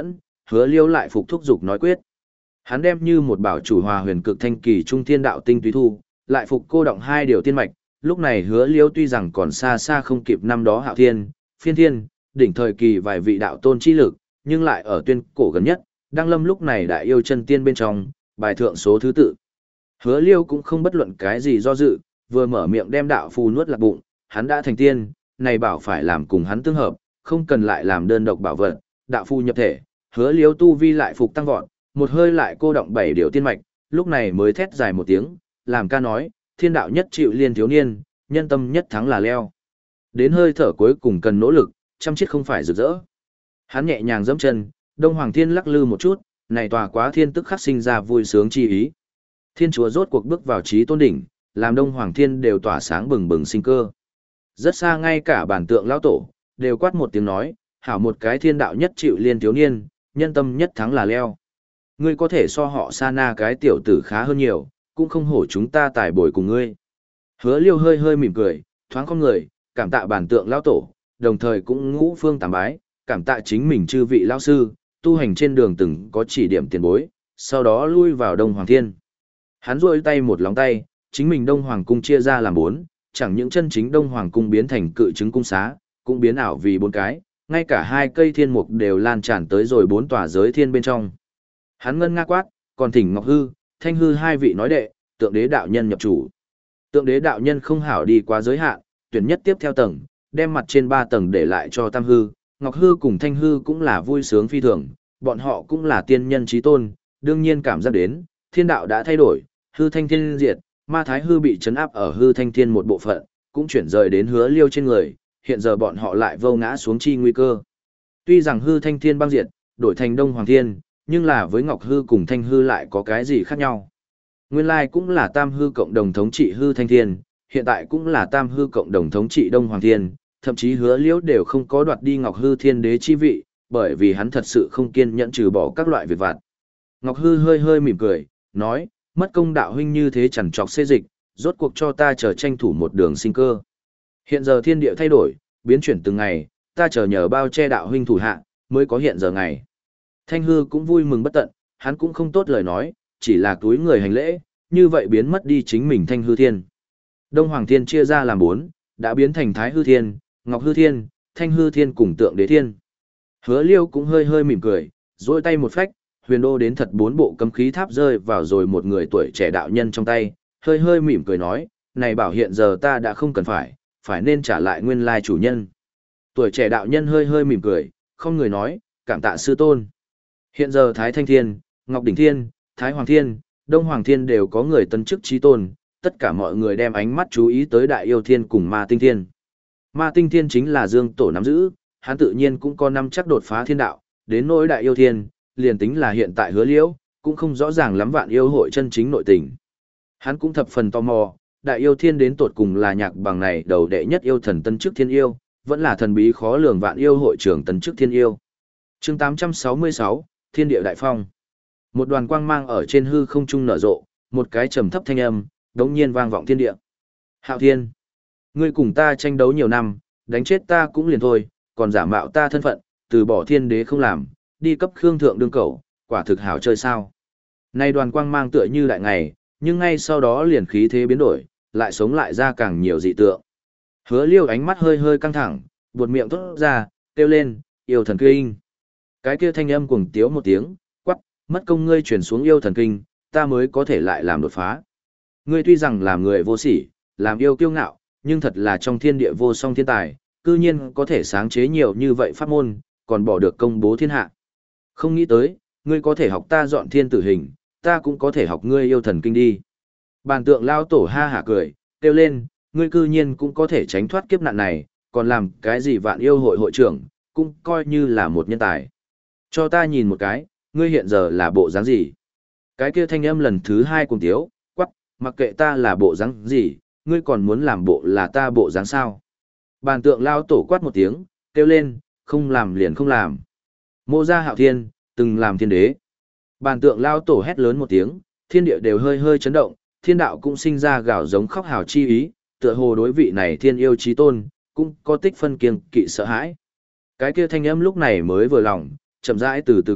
A: Hứa Liêu lại phục thúc dục nói quyết. Hắn đem như một bảo chủ hòa huyền cực thanh kỳ trung thiên đạo tinh túy thu, lại phục cô động hai điều tiên mạch, lúc này Hứa Liêu tuy rằng còn xa xa không kịp năm đó Hạo Thiên, Phiên Thiên, đỉnh thời kỳ vài vị đạo tôn chi lực, nhưng lại ở tuyên cổ gần nhất, Đăng Lâm lúc này đại yêu chân tiên bên trong, bài thượng số thứ tự. Hứa Liêu cũng không bất luận cái gì do dự, vừa mở miệng đem đạo phù nuốt lạc bụng, hắn đã thành tiên, này bảo phải làm cùng hắn tương hợp, không cần lại làm đơn độc bảo vật, đạo phù nhập thể, Hứa Liêu tu vi lại phục tăng vọt, một hơi lại cô động bảy điều tiên mạch, lúc này mới thét dài một tiếng, làm ca nói, thiên đạo nhất chịu liên thiếu niên, nhân tâm nhất thắng là leo. Đến hơi thở cuối cùng cần nỗ lực, chăm chết không phải rực rỡ. Hắn nhẹ nhàng giẫm chân, Đông Hoàng Thiên lắc lư một chút, này tòa quá thiên tức khắc sinh ra vui sướng chi ý. Thiên chúa rốt cuộc bước vào trí tôn đỉnh, làm Đông Hoàng Thiên đều tỏa sáng bừng bừng sinh cơ. Rất xa ngay cả bản tượng lão tổ, đều quát một tiếng nói, hảo một cái thiên đạo nhất chịu liên thiếu niên, nhân tâm nhất thắng là leo. Ngươi có thể so họ sa na cái tiểu tử khá hơn nhiều, cũng không hổ chúng ta tài bồi cùng ngươi. Hứa Liêu hơi hơi mỉm cười, thoáng không người, cảm tạ bản tượng lão tổ, đồng thời cũng ngũ phương tạm bái, cảm tạ chính mình chư vị lão sư, tu hành trên đường từng có chỉ điểm tiền bối, sau đó lui vào Đông Hoàng Thiên. Hắn rôi tay một lóng tay, chính mình Đông Hoàng Cung chia ra làm bốn, chẳng những chân chính Đông Hoàng Cung biến thành cự trứng cung xá, cũng biến ảo vì bốn cái, ngay cả hai cây thiên mục đều lan tràn tới rồi bốn tòa giới thiên bên trong. Hắn ngân nga quát, còn thỉnh Ngọc Hư, Thanh Hư hai vị nói đệ, tượng đế đạo nhân nhập chủ. Tượng đế đạo nhân không hảo đi quá giới hạn, tuyển nhất tiếp theo tầng, đem mặt trên ba tầng để lại cho Tam Hư, Ngọc Hư cùng Thanh Hư cũng là vui sướng phi thường, bọn họ cũng là tiên nhân trí tôn, đương nhiên cảm giác đến, thiên đạo đã thay đổi, hư thanh thiên diệt, ma thái hư bị chấn áp ở hư thanh thiên một bộ phận, cũng chuyển rời đến Hứa Liêu trên người, hiện giờ bọn họ lại vô ngã xuống chi nguy cơ. Tuy rằng hư thanh thiên băng diệt, đổi thành Đông Hoàng Thiên, nhưng là với Ngọc Hư cùng Thanh Hư lại có cái gì khác nhau. Nguyên lai cũng là Tam Hư cộng đồng thống trị hư thanh thiên, hiện tại cũng là Tam Hư cộng đồng thống trị Đông Hoàng Thiên, thậm chí Hứa Liễu đều không có đoạt đi Ngọc Hư Thiên Đế chi vị, bởi vì hắn thật sự không kiên nhẫn trừ bỏ các loại việc vặt. Ngọc Hư hơi hơi mỉm cười, nói, mất công đạo huynh như thế chẳng trọc xê dịch, rốt cuộc cho ta chờ tranh thủ một đường sinh cơ. Hiện giờ thiên địa thay đổi, biến chuyển từng ngày, ta chờ nhờ bao che đạo huynh thủ hạ, mới có hiện giờ ngày. Thanh Hư cũng vui mừng bất tận, hắn cũng không tốt lời nói, chỉ là túi người hành lễ, như vậy biến mất đi chính mình Thanh Hư Thiên. Đông Hoàng Thiên chia ra làm bốn, đã biến thành Thái Hư Thiên, Ngọc Hư Thiên, Thanh Hư Thiên cùng Tượng Đế Thiên. Hứa Liêu cũng hơi hơi mỉm cười, duỗi tay một phách, huyền đô đến thật bốn bộ cấm khí tháp rơi vào rồi một người tuổi trẻ đạo nhân trong tay, hơi hơi mỉm cười nói, này bảo hiện giờ ta đã không cần phải, phải nên trả lại nguyên lai chủ nhân. Tuổi trẻ đạo nhân hơi hơi mỉm cười, không người nói, cảm tạ sư tôn. Hiện giờ Thái Thanh Thiên, Ngọc Đỉnh Thiên, Thái Hoàng Thiên, Đông Hoàng Thiên đều có người tân chức trí tôn, tất cả mọi người đem ánh mắt chú ý tới Đại Yêu Thiên cùng Ma Tinh Thiên. Ma Tinh Thiên chính là Dương Tổ nắm giữ, hắn tự nhiên cũng có năm chắc đột phá thiên đạo, đến nỗi Đại Yêu Thiên, liền tính là hiện tại Hứa Liễu, cũng không rõ ràng lắm vạn yêu hội chân chính nội tình. Hắn cũng thập phần tò mò, Đại Yêu Thiên đến tột cùng là nhạc bằng này đầu đệ nhất yêu thần tân chức thiên yêu, vẫn là thần bí khó lường vạn yêu hội trưởng tân chức thiên yêu. Chương tám trăm sáu mươi sáu, Thiên Địa Đại Phong. Một đoàn quang mang ở trên hư không trung nở rộ, một cái trầm thấp thanh âm, đống nhiên vang vọng thiên địa. Hạo Thiên, ngươi cùng ta tranh đấu nhiều năm, đánh chết ta cũng liền thôi, còn giả mạo ta thân phận, từ bỏ thiên đế không làm, đi cấp khương thượng đương cầu, quả thực hảo chơi sao. Nay đoàn quang mang tựa như đại ngày, nhưng ngay sau đó liền khí thế biến đổi, lại sống lại ra càng nhiều dị tượng. Hứa Liêu ánh mắt hơi hơi căng thẳng, buột miệng thốt ra, kêu lên, yêu thần kinh. Cái kia thanh âm cuồng tiếu một tiếng, quắc, mất công ngươi chuyển xuống yêu thần kinh, ta mới có thể lại làm đột phá. Ngươi tuy rằng làm người vô sỉ, làm yêu kiêu ngạo, nhưng thật là trong thiên địa vô song thiên tài, cư nhiên có thể sáng chế nhiều như vậy pháp môn, còn bỏ được công bố thiên hạ. Không nghĩ tới, ngươi có thể học ta dọn thiên tử hình, ta cũng có thể học ngươi yêu thần kinh đi. Bàn tượng lao tổ ha hả cười, kêu lên, ngươi cư nhiên cũng có thể tránh thoát kiếp nạn này, còn làm cái gì vạn yêu hội hội trưởng, cũng coi như là một nhân tài. Cho ta nhìn một cái, ngươi hiện giờ là bộ dáng gì? Cái kia thanh âm lần thứ hai cùng tiếu, quắc, mặc kệ ta là bộ dáng gì, ngươi còn muốn làm bộ là ta bộ dáng sao? Bàn tượng lao tổ quát một tiếng, kêu lên, không làm liền không làm. Mô gia Hạo Thiên, từng làm thiên đế. Bàn tượng lao tổ hét lớn một tiếng, thiên địa đều hơi hơi chấn động, thiên đạo cũng sinh ra gào giống khóc hào chi ý, tựa hồ đối vị này thiên yêu chí tôn, cũng có tích phân kiêng kỵ sợ hãi. Cái kia thanh âm lúc này mới vừa lòng, chậm rãi từ từ quát,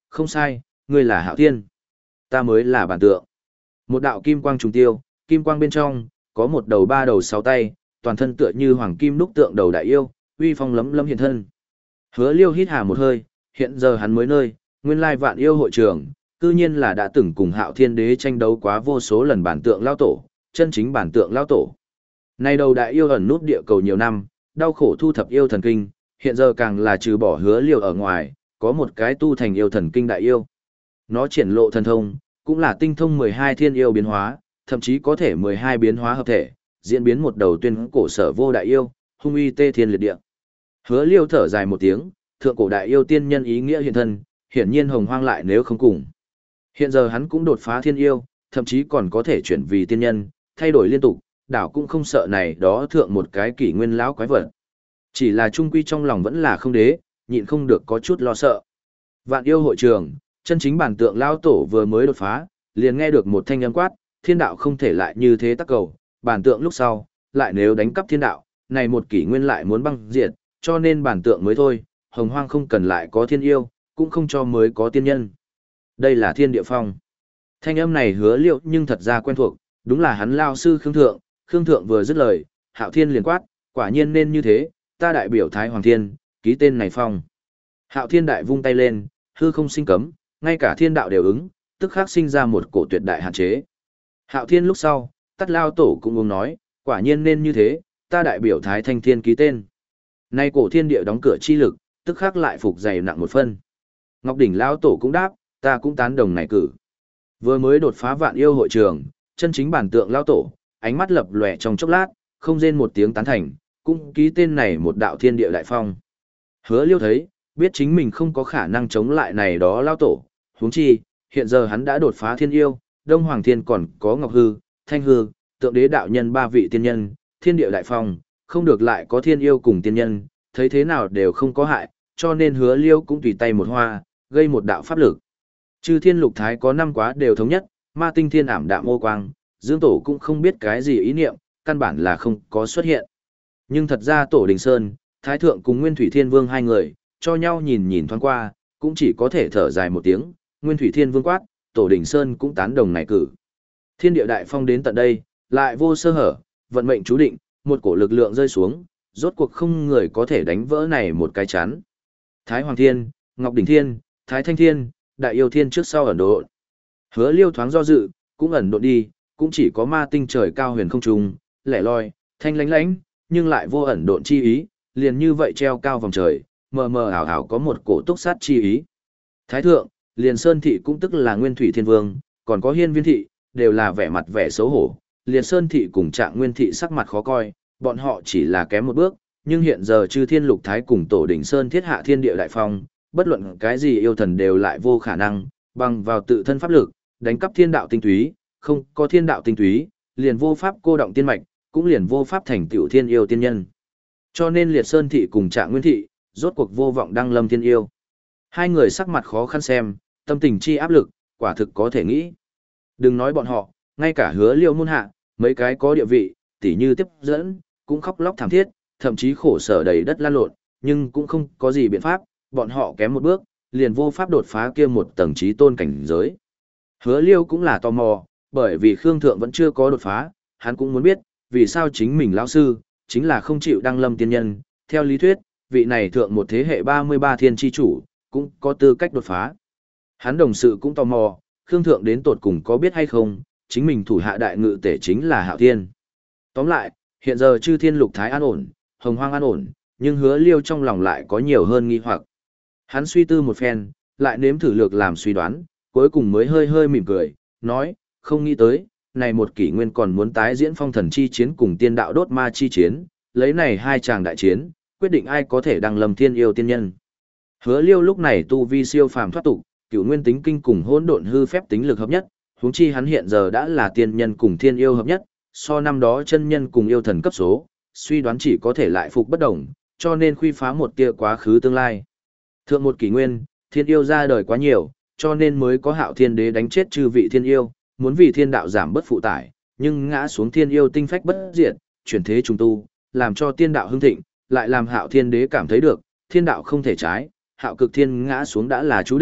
A: Không sai, ngươi là Hạo Thiên. Ta mới là bản tượng. Một đạo kim quang trùng tiêu, kim quang bên trong, có một đầu ba đầu sáu tay, toàn thân tựa như hoàng kim đúc tượng đầu đại yêu, uy phong lấm lấm hiện thân. Hứa Liêu hít hà một hơi, hiện giờ hắn mới nơi, nguyên lai vạn yêu hội trường, cư nhiên là đã từng cùng Hạo Thiên Đế tranh đấu quá vô số lần bản tượng lao tổ, chân chính bản tượng lao tổ. Nay đầu đại yêu ẩn nút địa cầu nhiều năm, đau khổ thu thập yêu thần kinh, hiện giờ càng là trừ bỏ Hứa Liêu ở ngoài, có một cái tu thành yêu thần kinh đại yêu. Nó triển lộ thần thông, cũng là tinh thông mười hai thiên yêu biến hóa, thậm chí có thể mười hai biến hóa hợp thể, diễn biến một đầu tuyên cổ sở vô đại yêu, hung uy tê thiên liệt địa. Hứa Liêu thở dài một tiếng, thượng cổ đại yêu tiên nhân ý nghĩa hiện thân, hiển nhiên hồng hoang lại nếu không cùng. Hiện giờ hắn cũng đột phá thiên yêu, thậm chí còn có thể chuyển vì tiên nhân, thay đổi liên tục, đảo cũng không sợ này đó thượng một cái kỷ nguyên lão quái vật. Chỉ là trung quy trong lòng vẫn là không đế, nhịn không được có chút lo sợ. Vạn yêu hội trường, chân chính bản tượng lão tổ vừa mới đột phá, liền nghe được một thanh âm quát, thiên đạo không thể lại như thế tắc cầu, bản tượng lúc sau, lại nếu đánh cắp thiên đạo, này một kỷ nguyên lại muốn băng diệt, cho nên bản tượng mới thôi, hồng hoang không cần lại có thiên yêu, cũng không cho mới có tiên nhân. Đây là thiên địa phong. Thanh âm này Hứa Liêu nhưng thật ra quen thuộc, đúng là hắn lao sư Khương Thượng, Khương Thượng vừa dứt lời, Hạo Thiên liền quát, quả nhiên nên như thế, ta đại biểu Thái Hoàng Thiên, ký tên này phong. Hạo Thiên đại vung tay lên, hư không sinh cấm, ngay cả thiên đạo đều ứng, tức khắc sinh ra một cổ tuyệt đại hạn chế. Hạo Thiên lúc sau, Tắt Lao Tổ cũng uống nói, quả nhiên nên như thế, ta đại biểu Thái Thanh Thiên ký tên. Nay cổ thiên địa đóng cửa chi lực, tức khắc lại phục dày nặng một phân. Ngọc Đỉnh Lao Tổ cũng đáp, ta cũng tán đồng này cử. Vừa mới đột phá vạn yêu hội trường, chân chính bản tượng Lao Tổ, ánh mắt lập lòe trong chốc lát, không rên một tiếng tán thành, cũng ký tên này một đạo thiên địa đại phong. Hứa Liêu thấy, biết chính mình không có khả năng chống lại này đó Lao Tổ, huống chi, hiện giờ hắn đã đột phá thiên yêu, Đông Hoàng Thiên còn có Ngọc Hư, Thanh Hư, Tượng Đế đạo nhân ba vị tiên nhân, thiên địa đại phong, không được lại có thiên yêu cùng tiên nhân, thấy thế nào đều không có hại, cho nên Hứa Liêu cũng tùy tay một hoa, gây một đạo pháp lực. Chư thiên lục thái có năm quá đều thống nhất, ma tinh thiên ảm đạm ô quang, Dương Tổ cũng không biết cái gì ý niệm, căn bản là không có xuất hiện. Nhưng thật ra Tổ Đình Sơn, Thái Thượng cùng Nguyên Thủy Thiên Vương hai người, cho nhau nhìn nhìn thoáng qua, cũng chỉ có thể thở dài một tiếng, Nguyên Thủy Thiên Vương quát, Tổ Đình Sơn cũng tán đồng này cử. Thiên địa đại phong đến tận đây, lại vô sơ hở, vận mệnh chú định, một cổ lực lượng rơi xuống, rốt cuộc không người có thể đánh vỡ này một cái chán. Thái Hoàng Thiên, Ngọc Đỉnh Thiên, Thái Thanh Thiên, Đại Yêu Thiên trước sau ẩn độ. Hứa Liêu thoáng do dự, cũng ẩn độ đi, cũng chỉ có ma tinh trời cao huyền không trung, lẻ loi, thanh lánh lánh, nhưng lại vô ẩn độn chi ý, liền như vậy treo cao vòng trời, mờ mờ ảo ảo có một cổ túc sát chi ý. Thái Thượng, liền Sơn Thị cũng tức là Nguyên Thủy Thiên Vương, còn có Hiên Viên Thị, đều là vẻ mặt vẻ xấu hổ. Liền Sơn Thị cùng Trạng Nguyên Thị sắc mặt khó coi, bọn họ chỉ là kém một bước, nhưng hiện giờ chư thiên lục thái cùng Tổ Đỉnh Sơn thiết hạ thiên địa đại phong, bất luận cái gì yêu thần đều lại vô khả năng, bằng vào tự thân pháp lực, đánh cắp thiên đạo tinh túy, không có thiên đạo tinh túy, liền vô pháp cô động tiên mạch, cũng liền vô pháp thành tựu thiên yêu tiên nhân. Cho nên Liệt Sơn Thị cùng Trạng Nguyên Thị, rốt cuộc vô vọng đăng lâm thiên yêu. Hai người sắc mặt khó khăn xem, tâm tình chi áp lực, quả thực có thể nghĩ. Đừng nói bọn họ, ngay cả Hứa Liêu môn hạ, mấy cái có địa vị, tỉ như tiếp dẫn, cũng khóc lóc thảm thiết, thậm chí khổ sở đầy đất lan lộn, nhưng cũng không có gì biện pháp, bọn họ kém một bước, liền vô pháp đột phá kia một tầng trí tôn cảnh giới. Hứa Liêu cũng là tò mò, bởi vì Khương Thượng vẫn chưa có đột phá, hắn cũng muốn biết, vì sao chính mình lão sư, chính là không chịu đăng lâm tiên nhân, theo lý thuyết, vị này thượng một thế hệ ba mươi ba thiên chi chủ, cũng có tư cách đột phá. Hắn đồng sự cũng tò mò, Khương Thượng đến tột cùng có biết hay không, chính mình thủ hạ đại ngự tể chính là Hạo Thiên. Tóm lại, hiện giờ chư thiên lục thái an ổn, hồng hoang an ổn, nhưng Hứa Liêu trong lòng lại có nhiều hơn nghi hoặc. Hắn suy tư một phen, lại nếm thử lược làm suy đoán, cuối cùng mới hơi hơi mỉm cười, nói, không nghĩ tới, này một kỷ nguyên còn muốn tái diễn phong thần chi chiến cùng tiên đạo đốt ma chi chiến, lấy này hai chàng đại chiến, quyết định ai có thể đăng lâm thiên yêu tiên nhân. Hứa Liêu lúc này tu vi siêu phàm thoát tục, cửu nguyên tính kinh cùng hỗn độn hư phép tính lực hợp nhất, huống chi hắn hiện giờ đã là tiên nhân cùng thiên yêu hợp nhất, so năm đó chân nhân cùng yêu thần cấp số, suy đoán chỉ có thể lại phục bất động, cho nên khuy phá một tia quá khứ tương lai. Thượng một kỷ nguyên, thiên yêu ra đời quá nhiều, cho nên mới có Hạo Thiên Đế đánh chết chư vị thiên yêu, muốn vì thiên đạo giảm bất phụ tải, nhưng ngã xuống thiên yêu tinh phách bất diệt, chuyển thế trùng tu, làm cho tiên đạo hưng thịnh, lại làm Hạo Thiên Đế cảm thấy được, thiên đạo không thể trái, Hạo Cực Thiên ngã xuống đã là chú định,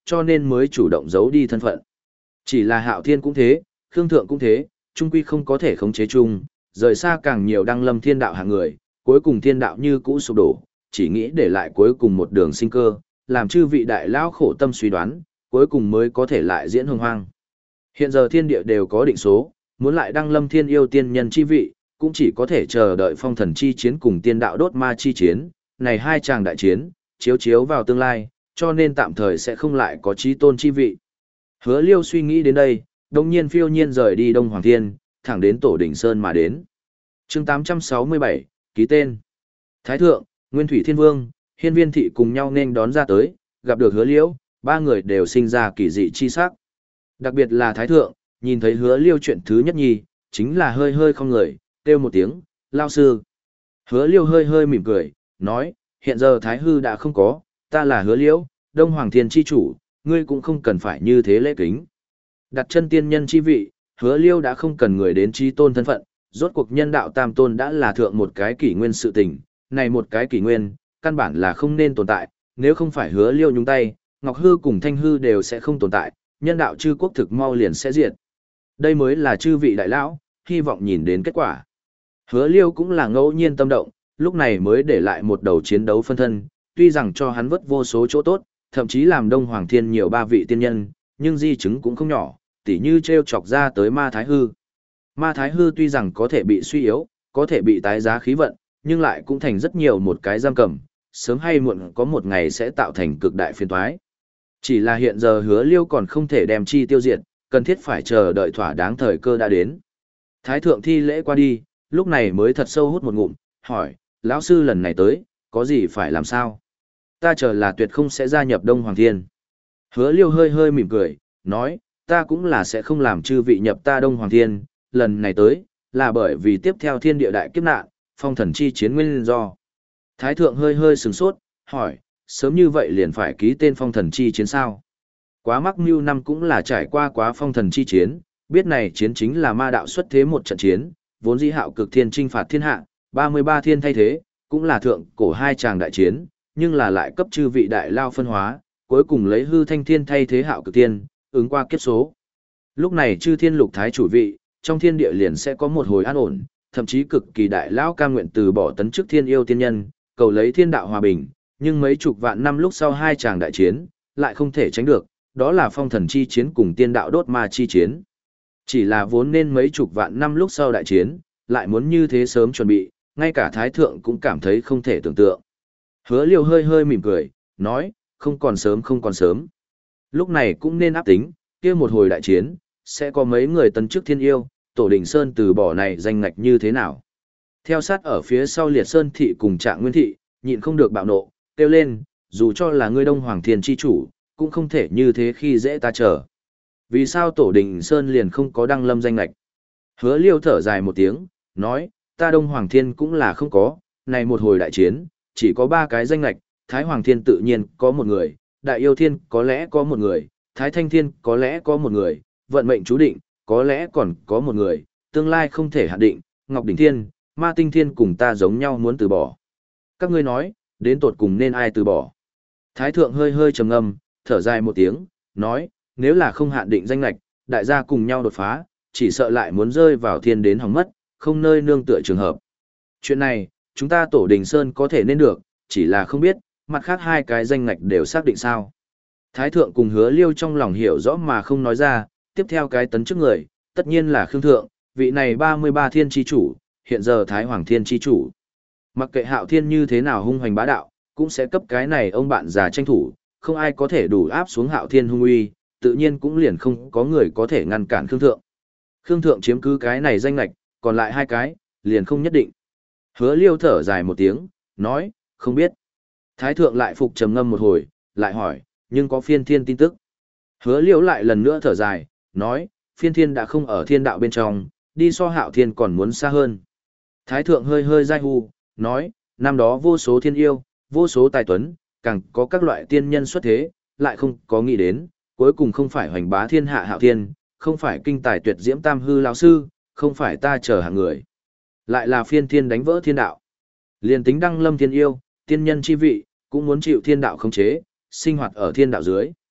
A: cho nên mới chủ động giấu đi thân phận. Chỉ là Hạo Thiên cũng thế, Khương Thượng cũng thế, trung quy không có thể khống chế chung, rời xa càng nhiều đăng lâm thiên đạo hạng người, cuối cùng thiên đạo như cũ sụp đổ, chỉ nghĩ để lại cuối cùng một đường sinh cơ, làm chư vị đại lão khổ tâm suy đoán, cuối cùng mới có thể lại diễn hồng hoang. Hiện giờ thiên địa đều có định số, muốn lại đăng lâm thiên yêu tiên nhân chi vị, cũng chỉ có thể chờ đợi phong thần chi chiến cùng tiên đạo đốt ma chi chiến, này hai chàng đại chiến, chiếu chiếu vào tương lai, cho nên tạm thời sẽ không lại có chí tôn chi vị. Hứa Liêu suy nghĩ đến đây, đồng nhiên phiêu nhiên rời đi Đông Hoàng Thiên, thẳng đến Tổ Đỉnh Sơn mà đến. Chương tám trăm sáu mươi bảy, ký tên. Thái Thượng, Nguyên Thủy Thiên Vương, Hiên Viên Thị cùng nhau nên đón ra tới, gặp được Hứa Liêu, ba người đều sinh ra kỳ dị chi sắc. Đặc biệt là Thái Thượng, nhìn thấy Hứa Liêu chuyện thứ nhất nhì, chính là hơi hơi không người, kêu một tiếng, lao sư. Hứa Liêu hơi hơi mỉm cười, nói, hiện giờ Thái Hư đã không có, ta là Hứa Liêu, Đông Hoàng Thiên chi chủ, ngươi cũng không cần phải như thế lễ kính. Đặt chân tiên nhân chi vị, Hứa Liêu đã không cần người đến chi tôn thân phận, rốt cuộc nhân đạo tam tôn đã là thượng một cái kỷ nguyên sự tình, này một cái kỷ nguyên, căn bản là không nên tồn tại, nếu không phải Hứa Liêu nhúng tay, Ngọc Hư cùng Thanh Hư đều sẽ không tồn tại, nhân đạo chư quốc thực mau liền sẽ diệt. Đây mới là chư vị đại lão, hy vọng nhìn đến kết quả. Hứa Liêu cũng là ngẫu nhiên tâm động, lúc này mới để lại một đầu chiến đấu phân thân, tuy rằng cho hắn vất vô số chỗ tốt, thậm chí làm Đông Hoàng Thiên nhiều ba vị tiên nhân, nhưng di chứng cũng không nhỏ, tỉ như treo chọc ra tới Ma Thái Hư. Ma Thái Hư tuy rằng có thể bị suy yếu, có thể bị tái giá khí vận, nhưng lại cũng thành rất nhiều một cái giam cầm, sớm hay muộn có một ngày sẽ tạo thành cực đại phiền toái. Chỉ là hiện giờ Hứa Liêu còn không thể đem chi tiêu diệt, cần thiết phải chờ đợi thỏa đáng thời cơ đã đến. Thái Thượng thi lễ qua đi, lúc này mới thật sâu hút một ngụm, hỏi, lão sư lần này tới, có gì phải làm sao? Ta chờ là tuyệt không sẽ gia nhập Đông Hoàng Thiên. Hứa Liêu hơi hơi mỉm cười, nói, ta cũng là sẽ không làm chư vị nhập ta Đông Hoàng Thiên, lần này tới, là bởi vì tiếp theo thiên địa đại kiếp nạn, phong thần chi chiến nguyên do. Thái Thượng hơi hơi sừng sốt, hỏi, sớm như vậy liền phải ký tên phong thần chi chiến sao? Quá mắc mưu năm cũng là trải qua quá phong thần chi chiến, biết này chiến chính là ma đạo xuất thế một trận chiến, vốn dĩ Hạo Cực Thiên chinh phạt thiên hạ, ba mươi ba thiên thay thế, cũng là thượng cổ hai tràng đại chiến, nhưng là lại cấp chư vị đại lao phân hóa, cuối cùng lấy hư thanh thiên thay thế Hạo Cực Thiên, ứng qua kiếp số. Lúc này chư thiên lục thái chủ vị, trong thiên địa liền sẽ có một hồi an ổn, thậm chí cực kỳ đại lao cam nguyện từ bỏ tấn chức thiên yêu tiên nhân, cầu lấy thiên đạo hòa bình, nhưng mấy chục vạn năm lúc sau hai tràng đại chiến, lại không thể tránh được, đó là phong thần chi chiến cùng tiên đạo đốt ma chi chiến. Chỉ là vốn nên mấy chục vạn năm lúc sau đại chiến, lại muốn như thế sớm chuẩn bị, ngay cả Thái Thượng cũng cảm thấy không thể tưởng tượng. Hứa Liêu hơi hơi mỉm cười, nói, không còn sớm không còn sớm. Lúc này cũng nên áp tính, kia một hồi đại chiến, sẽ có mấy người tấn chức thiên yêu, Tổ Đình Sơn từ bỏ này danh ngạch như thế nào. Theo sát ở phía sau Liệt Sơn Thị cùng Trạng Nguyên Thị, nhịn không được bạo nộ, kêu lên, dù cho là ngươi Đông Hoàng Thiên chi chủ, cũng không thể như thế khi dễ ta chờ. Vì sao Tổ Đình Sơn liền không có đăng lâm danh ngạch? Hứa Liêu thở dài một tiếng, nói, ta Đông Hoàng Thiên cũng là không có, này một hồi đại chiến, chỉ có ba cái danh ngạch, Thái Hoàng Thiên tự nhiên có một người, Đại Yêu Thiên có lẽ có một người, Thái Thanh Thiên có lẽ có một người, vận mệnh chú định, có lẽ còn có một người, tương lai không thể hạn định, Ngọc Đỉnh Thiên, Ma Tinh Thiên cùng ta giống nhau muốn từ bỏ. Các ngươi nói, đến tột cùng nên ai từ bỏ? Thái Thượng hơi hơi trầm ngâm, thở dài một tiếng, nói, nếu là không hạn định danh lệch, đại gia cùng nhau đột phá, chỉ sợ lại muốn rơi vào thiên đến hỏng mất, không nơi nương tựa trường hợp. Chuyện này, chúng ta Tổ Đình Sơn có thể nên được, chỉ là không biết, mặt khác hai cái danh ngạch đều xác định sao. Thái Thượng cùng Hứa Liêu trong lòng hiểu rõ mà không nói ra, tiếp theo cái tấn chức người, tất nhiên là Khương Thượng, vị này ba mươi ba thiên chi chủ, hiện giờ Thái Hoàng Thiên chi chủ. Mặc kệ Hạo Thiên như thế nào hung hoành bá đạo, cũng sẽ cấp cái này ông bạn già tranh thủ, không ai có thể đủ áp xuống Hạo Thiên hung uy, tự nhiên cũng liền không có người có thể ngăn cản Khương Thượng. Khương Thượng chiếm cứ cái này danh lạch, còn lại hai cái, liền không nhất định. Hứa Liêu thở dài một tiếng, nói, không biết. Thái Thượng lại phục trầm ngâm một hồi, lại hỏi, nhưng có phiên thiên tin tức. Hứa Liêu lại lần nữa thở dài, nói, phiên thiên đã không ở thiên đạo bên trong, đi so Hạo Thiên còn muốn xa hơn. Thái Thượng hơi hơi dai hu, nói, năm đó vô số thiên yêu, vô số tài tuấn, càng có các loại tiên nhân xuất thế, lại không có nghĩ đến, cuối cùng không phải hoành bá thiên hạ Hạo Thiên, không phải kinh tài tuyệt diễm tam hư lão sư, không phải ta chờ hạng người. Lại là phiên thiên đánh vỡ thiên đạo. Liền tính đăng lâm thiên yêu, tiên nhân chi vị, cũng muốn chịu thiên đạo khống chế, sinh hoạt ở thiên đạo dưới.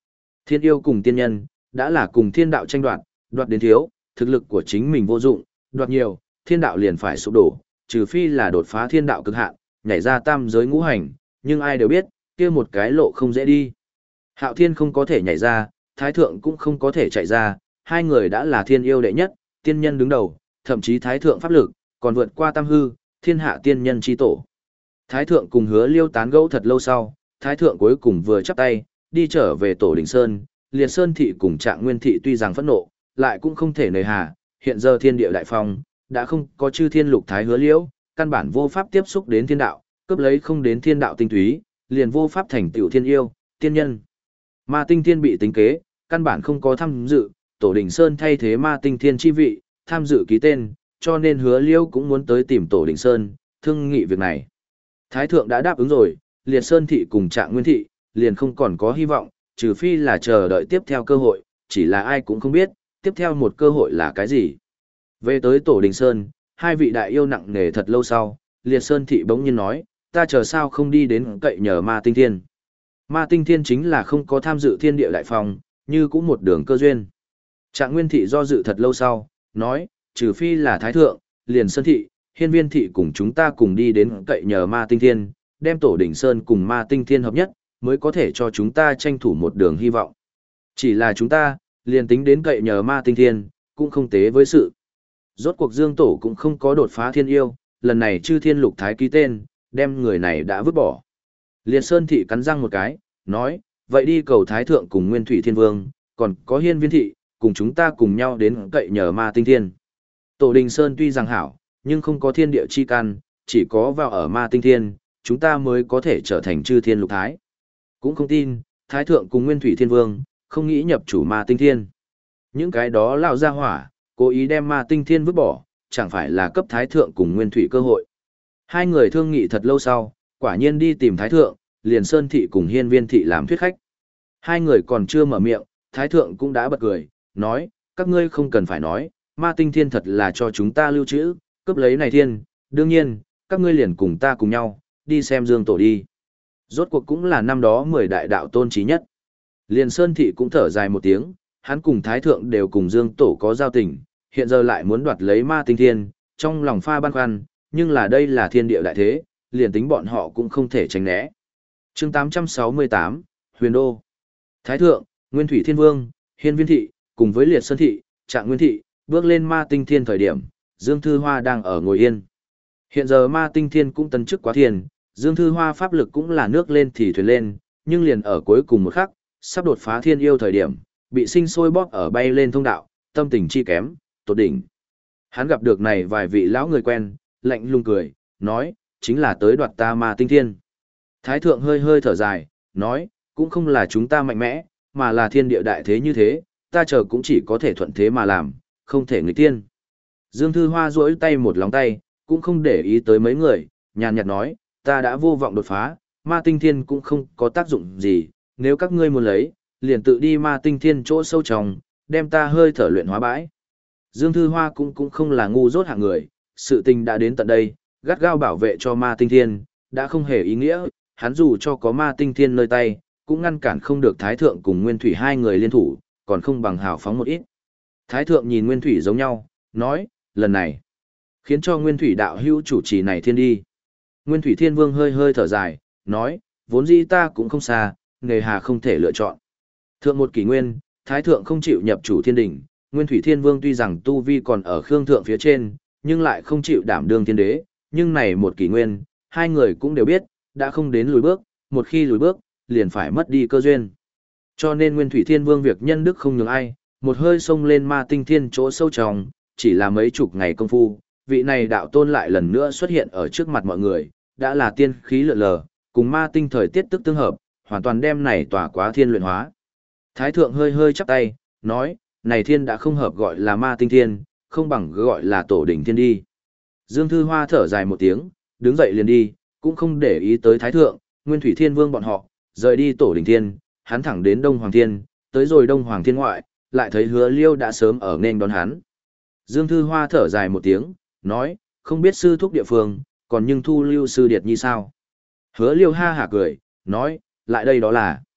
A: Thiên yêu cùng tiên nhân, đã là cùng thiên đạo tranh đoạt, đoạt đến thiếu, thực lực của chính mình vô dụng, đoạt nhiều, thiên đạo liền phải sụp đổ, trừ phi là đột phá thiên đạo cực hạn, nhảy ra tam giới ngũ hành, nhưng ai đều biết, kia một cái lộ không dễ đi. Hạo Thiên không có thể nhảy ra, Thái Thượng cũng không có thể chạy ra, hai người đã là thiên yêu đệ nhất, tiên nhân đứng đầu, thậm chí Thái Thượng pháp lực, còn vượt qua tam hư, thiên hạ tiên nhân chi tổ. Thái Thượng cùng Hứa Liêu tán gẫu thật lâu sau, Thái Thượng cuối cùng vừa chắp tay, đi trở về Tổ Đình Sơn, Liệt Sơn Thị cùng Trạng Nguyên Thị tuy rằng phẫn nộ, lại cũng không thể nề hà, hiện giờ thiên địa đại phong, đã không có chư thiên lục thái Hứa Liễu, căn bản vô pháp tiếp xúc đến thiên đạo, cướp lấy không đến thiên đạo tinh túy, liền vô pháp thành tựu thiên yêu, tiên nhân. Ma Tinh Thiên bị tính kế, căn bản không có tham dự, Tổ Đình Sơn thay thế Ma Tinh Thiên chi vị, tham dự ký tên, cho nên Hứa Liễu cũng muốn tới tìm Tổ Đình Sơn, thương nghị việc này. Thái Thượng đã đáp ứng rồi, Liệt Sơn Thị cùng Trạng Nguyên Thị, liền không còn có hy vọng, trừ phi là chờ đợi tiếp theo cơ hội, chỉ là ai cũng không biết, tiếp theo một cơ hội là cái gì. Về tới Tổ Đình Sơn, hai vị đại yêu nặng nề thật lâu sau, Liệt Sơn Thị bỗng nhiên nói, ta chờ sao không đi đến cậy nhờ Ma Tinh Thiên. Ma Tinh Thiên chính là không có tham dự thiên địa đại phong, như cũng một đường cơ duyên. Trạng Nguyên Thị do dự thật lâu sau, nói, trừ phi là Thái Thượng, Liền Sơn Thị, Hiên Viên Thị cùng chúng ta cùng đi đến cậy nhờ Ma Tinh Thiên, đem Tổ Đình Sơn cùng Ma Tinh Thiên hợp nhất, mới có thể cho chúng ta tranh thủ một đường hy vọng. Chỉ là chúng ta, liền tính đến cậy nhờ Ma Tinh Thiên, cũng không tế với sự. Rốt cuộc Dương Tổ cũng không có đột phá thiên yêu, lần này chư thiên lục thái ký tên, đem người này đã vứt bỏ. Liệt Sơn Thị cắn răng một cái, nói, vậy đi cầu Thái Thượng cùng Nguyên Thủy Thiên Vương, còn có Hiên Viên Thị, cùng chúng ta cùng nhau đến cậy nhờ Ma Tinh Thiên. Tổ Đình Sơn tuy rằng hảo, nhưng không có thiên địa chi căn, chỉ có vào ở Ma Tinh Thiên, chúng ta mới có thể trở thành chư thiên lục thái. Cũng không tin, Thái Thượng cùng Nguyên Thủy Thiên Vương, không nghĩ nhập chủ Ma Tinh Thiên. Những cái đó lao ra hỏa, cố ý đem Ma Tinh Thiên vứt bỏ, chẳng phải là cấp Thái Thượng cùng Nguyên Thủy cơ hội. Hai người thương nghị thật lâu sau, quả nhiên đi tìm Thái Thượng, Liền Sơn Thị cùng Hiên Viên Thị làm thuyết khách. Hai người còn chưa mở miệng, Thái Thượng cũng đã bật cười, nói, các ngươi không cần phải nói, Ma Tinh Thiên thật là cho chúng ta lưu trữ, cướp lấy này thiên, đương nhiên, các ngươi liền cùng ta cùng nhau, đi xem Dương Tổ đi. Rốt cuộc cũng là năm đó mười đại đạo tôn trí nhất. Liền Sơn Thị cũng thở dài một tiếng, hắn cùng Thái Thượng đều cùng Dương Tổ có giao tình, hiện giờ lại muốn đoạt lấy Ma Tinh Thiên, trong lòng pha băn khoăn, nhưng là đây là thiên địa đại thế, liền tính bọn họ cũng không thể tránh né. Chương tám trăm sáu mươi tám, Huyền Đô. Thái Thượng, Nguyên Thủy Thiên Vương, Hiên Viên Thị, cùng với Liệt Sơn Thị, Trạng Nguyên Thị, bước lên Ma Tinh Thiên thời điểm, Dương Thư Hoa đang ở ngồi yên. Hiện giờ Ma Tinh Thiên cũng tấn chức quá thiền, Dương Thư Hoa pháp lực cũng là nước lên thì thuyền lên, nhưng liền ở cuối cùng một khắc, sắp đột phá thiên yêu thời điểm, bị sinh sôi bóp ở bay lên thông đạo, tâm tình chi kém, tột đỉnh. Hắn gặp được này vài vị lão người quen, lạnh lùng cười, nói, chính là tới đoạt ta Ma Tinh Thiên. Thái Thượng hơi hơi thở dài, nói, cũng không là chúng ta mạnh mẽ, mà là thiên địa đại thế như thế, ta chờ cũng chỉ có thể thuận thế mà làm, không thể nghịch tiên. Dương Thư Hoa duỗi tay một lòng tay, cũng không để ý tới mấy người, nhàn nhạt nói, ta đã vô vọng đột phá, Ma Tinh Thiên cũng không có tác dụng gì, nếu các ngươi muốn lấy, liền tự đi Ma Tinh Thiên chỗ sâu trong, đem ta hơi thở luyện hóa bãi. Dương Thư Hoa cũng cũng không là ngu dốt hạng người, sự tình đã đến tận đây, gắt gao bảo vệ cho Ma Tinh Thiên, đã không hề ý nghĩa, hắn dù cho có Ma Tinh Thiên nơi tay, cũng ngăn cản không được Thái Thượng cùng Nguyên Thủy hai người liên thủ, còn không bằng hào phóng một ít. Thái Thượng nhìn Nguyên Thủy giống nhau, nói, lần này, khiến cho Nguyên Thủy đạo hữu chủ trì này thiên đi. Nguyên Thủy Thiên Vương hơi hơi thở dài, nói, vốn dĩ ta cũng không xa, nghề hà không thể lựa chọn. Thượng một kỷ nguyên, Thái Thượng không chịu nhập chủ thiên đỉnh, Nguyên Thủy Thiên Vương tuy rằng tu vi còn ở Khương Thượng phía trên, nhưng lại không chịu đảm đương thiên đế, nhưng này một kỷ nguyên, hai người cũng đều biết, đã không đến lùi bước, một khi lùi bước, liền phải mất đi cơ duyên. Cho nên Nguyên Thủy Thiên Vương việc nhân đức không nhường ai, một hơi xông lên Ma Tinh Thiên chỗ sâu trong, chỉ là mấy chục ngày công phu, vị này đạo tôn lại lần nữa xuất hiện ở trước mặt mọi người, đã là tiên khí lượn lờ, cùng ma tinh thời tiết tức tương hợp, hoàn toàn đem này tỏa quá thiên luyện hóa. Thái Thượng hơi hơi chắp tay, nói, này thiên đã không hợp gọi là Ma Tinh Thiên, không bằng gọi là Tổ Đỉnh Thiên đi. Dương Thư Hoa thở dài một tiếng, đứng dậy liền đi, cũng không để ý tới Thái Thượng, Nguyên Thủy Thiên Vương bọn họ, rời đi Tổ Đỉnh Thiên, hắn thẳng đến Đông Hoàng Thiên, tới rồi Đông Hoàng Thiên ngoại, lại thấy Hứa Liêu đã sớm ở nên đón hắn. Dương Thư Hoa thở dài một tiếng, nói, không biết sư thúc địa phương, còn nhưng thu lưu sư điệt như sao. Hứa Liêu ha hả cười, nói, lại đây đó là.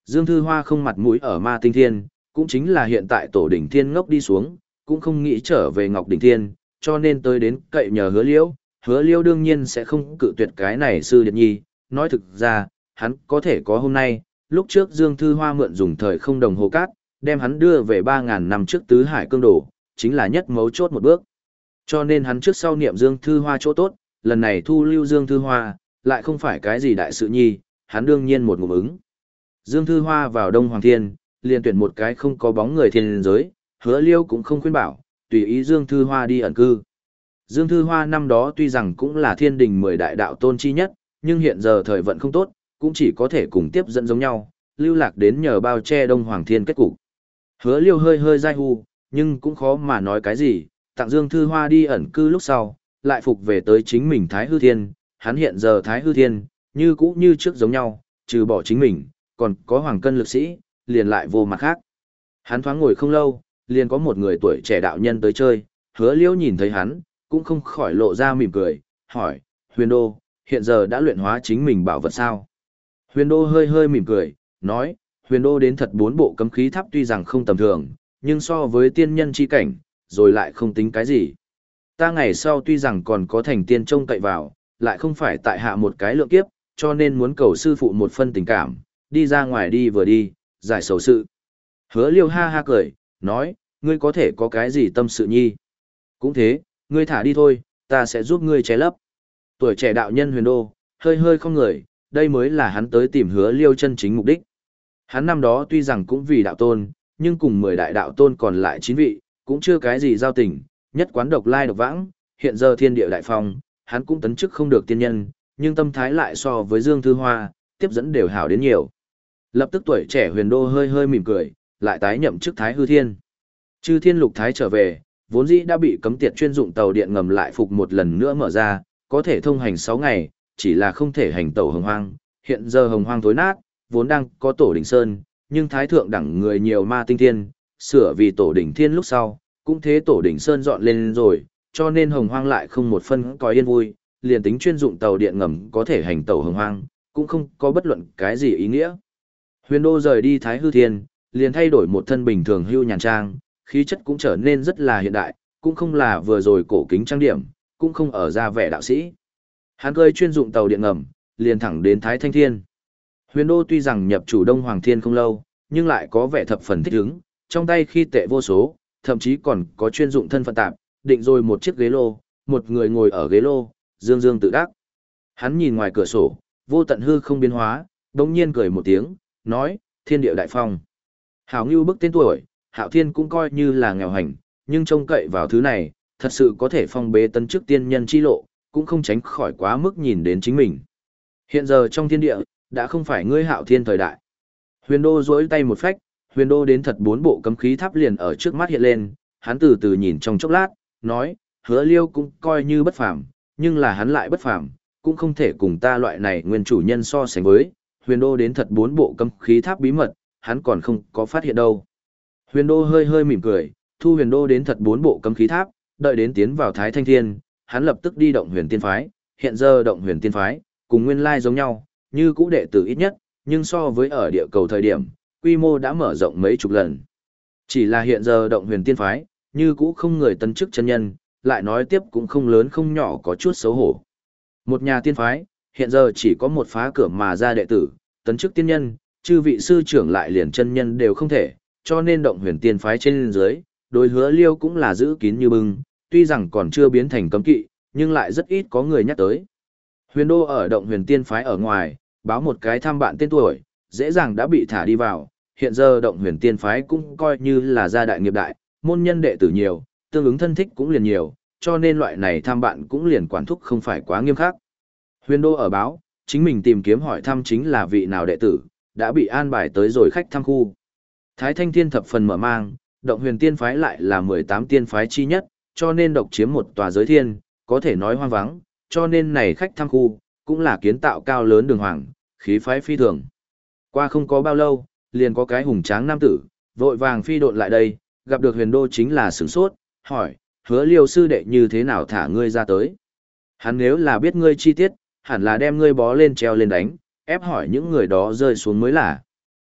A: Dương Thư Hoa không mặt mũi ở Ma Tinh Thiên, cũng chính là hiện tại Tổ Đỉnh Thiên ngốc đi xuống, cũng không nghĩ trở về Ngọc Đỉnh Thiên, cho nên tới đến cậy nhờ Hứa Liễu. Hứa Liễu đương nhiên sẽ không cự tuyệt cái này sư điệt nhi, nói thực ra, hắn có thể có hôm nay, lúc trước Dương Thư Hoa mượn dùng thời không đồng hồ cát, đem hắn đưa về ba ngàn năm trước tứ hải cương đồ, chính là nhất mấu chốt một bước. Cho nên hắn trước sau niệm Dương Thư Hoa chỗ tốt, lần này thu lưu Dương Thư Hoa, lại không phải cái gì đại sự nhi, hắn đương nhiên một ngụm ứng. Dương Thư Hoa vào Đông Hoàng Thiên, liền tuyển một cái không có bóng người thiên giới, Hứa Liêu cũng không khuyên bảo, tùy ý Dương Thư Hoa đi ẩn cư. Dương Thư Hoa năm đó tuy rằng cũng là thiên đình mười đại đạo tôn chi nhất, nhưng hiện giờ thời vận không tốt, cũng chỉ có thể cùng tiếp dẫn giống nhau, lưu lạc đến nhờ bao che Đông Hoàng Thiên kết cục. Hứa Liêu hơi hơi dai hu, nhưng cũng khó mà nói cái gì, tặng Dương Thư Hoa đi ẩn cư lúc sau, lại phục về tới chính mình Thái Hư Thiên, hắn hiện giờ Thái Hư Thiên, như cũ như trước giống nhau, trừ bỏ chính mình, còn có Hoàng Cân lực sĩ, liền lại vô mặt khác. Hắn thoáng ngồi không lâu, liền có một người tuổi trẻ đạo nhân tới chơi, Hứa Liêu nhìn thấy hắn, cũng không khỏi lộ ra mỉm cười, hỏi, Huyền Đô, hiện giờ đã luyện hóa chính mình bảo vật sao? Huyền Đô hơi hơi mỉm cười, nói, Huyền Đô đến thật bốn bộ cấm khí tháp tuy rằng không tầm thường, nhưng so với tiên nhân chi cảnh, rồi lại không tính cái gì. Ta ngày sau tuy rằng còn có thành tiên trông cậy vào, lại không phải tại hạ một cái lượng kiếp, cho nên muốn cầu sư phụ một phân tình cảm, đi ra ngoài đi vừa đi, giải sầu sự. Hứa Liêu ha ha cười, nói, ngươi có thể có cái gì tâm sự nhi? Cũng thế, ngươi thả đi thôi, ta sẽ giúp ngươi che lấp. Tuổi trẻ đạo nhân Huyền Đô, hơi hơi không người, đây mới là hắn tới tìm Hứa Liêu chân chính mục đích. Hắn năm đó tuy rằng cũng vì đạo tôn, nhưng cùng mười đại đạo tôn còn lại chín vị, cũng chưa cái gì giao tình, nhất quán độc lai độc vãng, hiện giờ thiên địa đại phong, hắn cũng tấn chức không được tiên nhân, nhưng tâm thái lại so với Dương Thư Hoa, tiếp dẫn đều hảo đến nhiều. Lập tức tuổi trẻ Huyền Đô hơi hơi mỉm cười, lại tái nhậm chức Thái Hư Thiên. Chư Thiên Lục Thái trở về, vốn dĩ đã bị cấm tiệt chuyên dụng tàu điện ngầm lại phục một lần nữa mở ra, có thể thông hành sáu ngày, chỉ là không thể hành tàu Hồng Hoang. Hiện giờ Hồng Hoang thối nát, vốn đang có Tổ Đỉnh Sơn, nhưng Thái Thượng đẳng người nhiều Ma Tinh Thiên, sửa vì Tổ Đỉnh Thiên lúc sau, cũng thế Tổ Đỉnh Sơn dọn lên rồi, cho nên Hồng Hoang lại không một phân có yên vui, liền tính chuyên dụng tàu điện ngầm có thể hành tàu Hồng Hoang, cũng không có bất luận cái gì ý nghĩa. Huyền Đô rời đi Thái Hư Thiên, liền thay đổi một thân bình thường hưu nhàn trang, khí chất cũng trở nên rất là hiện đại, cũng không là vừa rồi cổ kính trang điểm, cũng không ở ra vẻ đạo sĩ. Hắn cơi chuyên dụng tàu điện ngầm, liền thẳng đến Thái Thanh Thiên. Huyền Đô tuy rằng nhập chủ Đông Hoàng Thiên không lâu, nhưng lại có vẻ thập phần thích ứng, trong tay khi tệ vô số, thậm chí còn có chuyên dụng thân phận tạp, định rồi một chiếc ghế lô, một người ngồi ở ghế lô, dương dương tự đắc. Hắn nhìn ngoài cửa sổ, vô tận hư không biến hóa, đống nhiên cười một tiếng, nói, thiên địa đại phong. Hảo Ngưu bức tên tuổi, Hạo Thiên cũng coi như là nghèo hành, nhưng trông cậy vào thứ này, thật sự có thể phong bế tân chức tiên nhân chi lộ, cũng không tránh khỏi quá mức nhìn đến chính mình. Hiện giờ trong thiên địa, đã không phải ngươi Hạo Thiên thời đại. Huyền Đô duỗi tay một phách, Huyền Đô đến thật bốn bộ cấm khí tháp liền ở trước mắt hiện lên, hắn từ từ nhìn trong chốc lát, nói, Hứa Liêu cũng coi như bất phàm, nhưng là hắn lại bất phàm, cũng không thể cùng ta loại này nguyên chủ nhân so sánh với. Huyền Đô đến thật bốn bộ cấm khí tháp bí mật, hắn còn không có phát hiện đâu. Huyền Đô hơi hơi mỉm cười, thu Huyền Đô đến thật bốn bộ cấm khí tháp, đợi đến tiến vào Thái Thanh Thiên, hắn lập tức đi động Huyền Tiên phái, hiện giờ động Huyền Tiên phái, cùng nguyên lai giống nhau, như cũ đệ tử ít nhất, nhưng so với ở địa cầu thời điểm, quy mô đã mở rộng mấy chục lần. Chỉ là hiện giờ động Huyền Tiên phái, như cũ không người tân chức chân nhân, lại nói tiếp cũng không lớn không nhỏ có chút xấu hổ. Một nhà tiên phái, hiện giờ chỉ có một phá cửa mà ra đệ tử, tấn chức tiên nhân, chư vị sư trưởng lại liền chân nhân đều không thể, cho nên động Huyền Tiên phái trên dưới, đối Hứa Liêu cũng là giữ kín như bưng, tuy rằng còn chưa biến thành cấm kỵ, nhưng lại rất ít có người nhắc tới. Huyền Đô ở động Huyền Tiên phái ở ngoài, báo một cái thăm bạn tên tuổi, dễ dàng đã bị thả đi vào, hiện giờ động Huyền Tiên phái cũng coi như là gia đại nghiệp đại, môn nhân đệ tử nhiều, tương ứng thân thích cũng liền nhiều, cho nên loại này thăm bạn cũng liền quản thúc không phải quá nghiêm khắc. Huyền Đô ở báo, chính mình tìm kiếm hỏi thăm chính là vị nào đệ tử, đã bị an bài tới rồi khách thăm khu. Thái Thanh Thiên thập phần mở mang, động Huyền Tiên phái lại là mười tám tiên phái chi nhất, cho nên độc chiếm một tòa giới thiên, có thể nói hoang vắng, cho nên này khách thăm khu, cũng là kiến tạo cao lớn đường hoàng, khí phái phi thường. Qua không có bao lâu, liền có cái hùng tráng nam tử, vội vàng phi độn lại đây, gặp được Huyền Đô chính là sửng sốt, hỏi, Hứa Liêu sư đệ như thế nào thả ngươi ra tới? Hắn nếu là biết ngươi chi tiết, hẳn là đem ngươi bó lên treo lên đánh, ép hỏi những người đó rơi xuống mới là.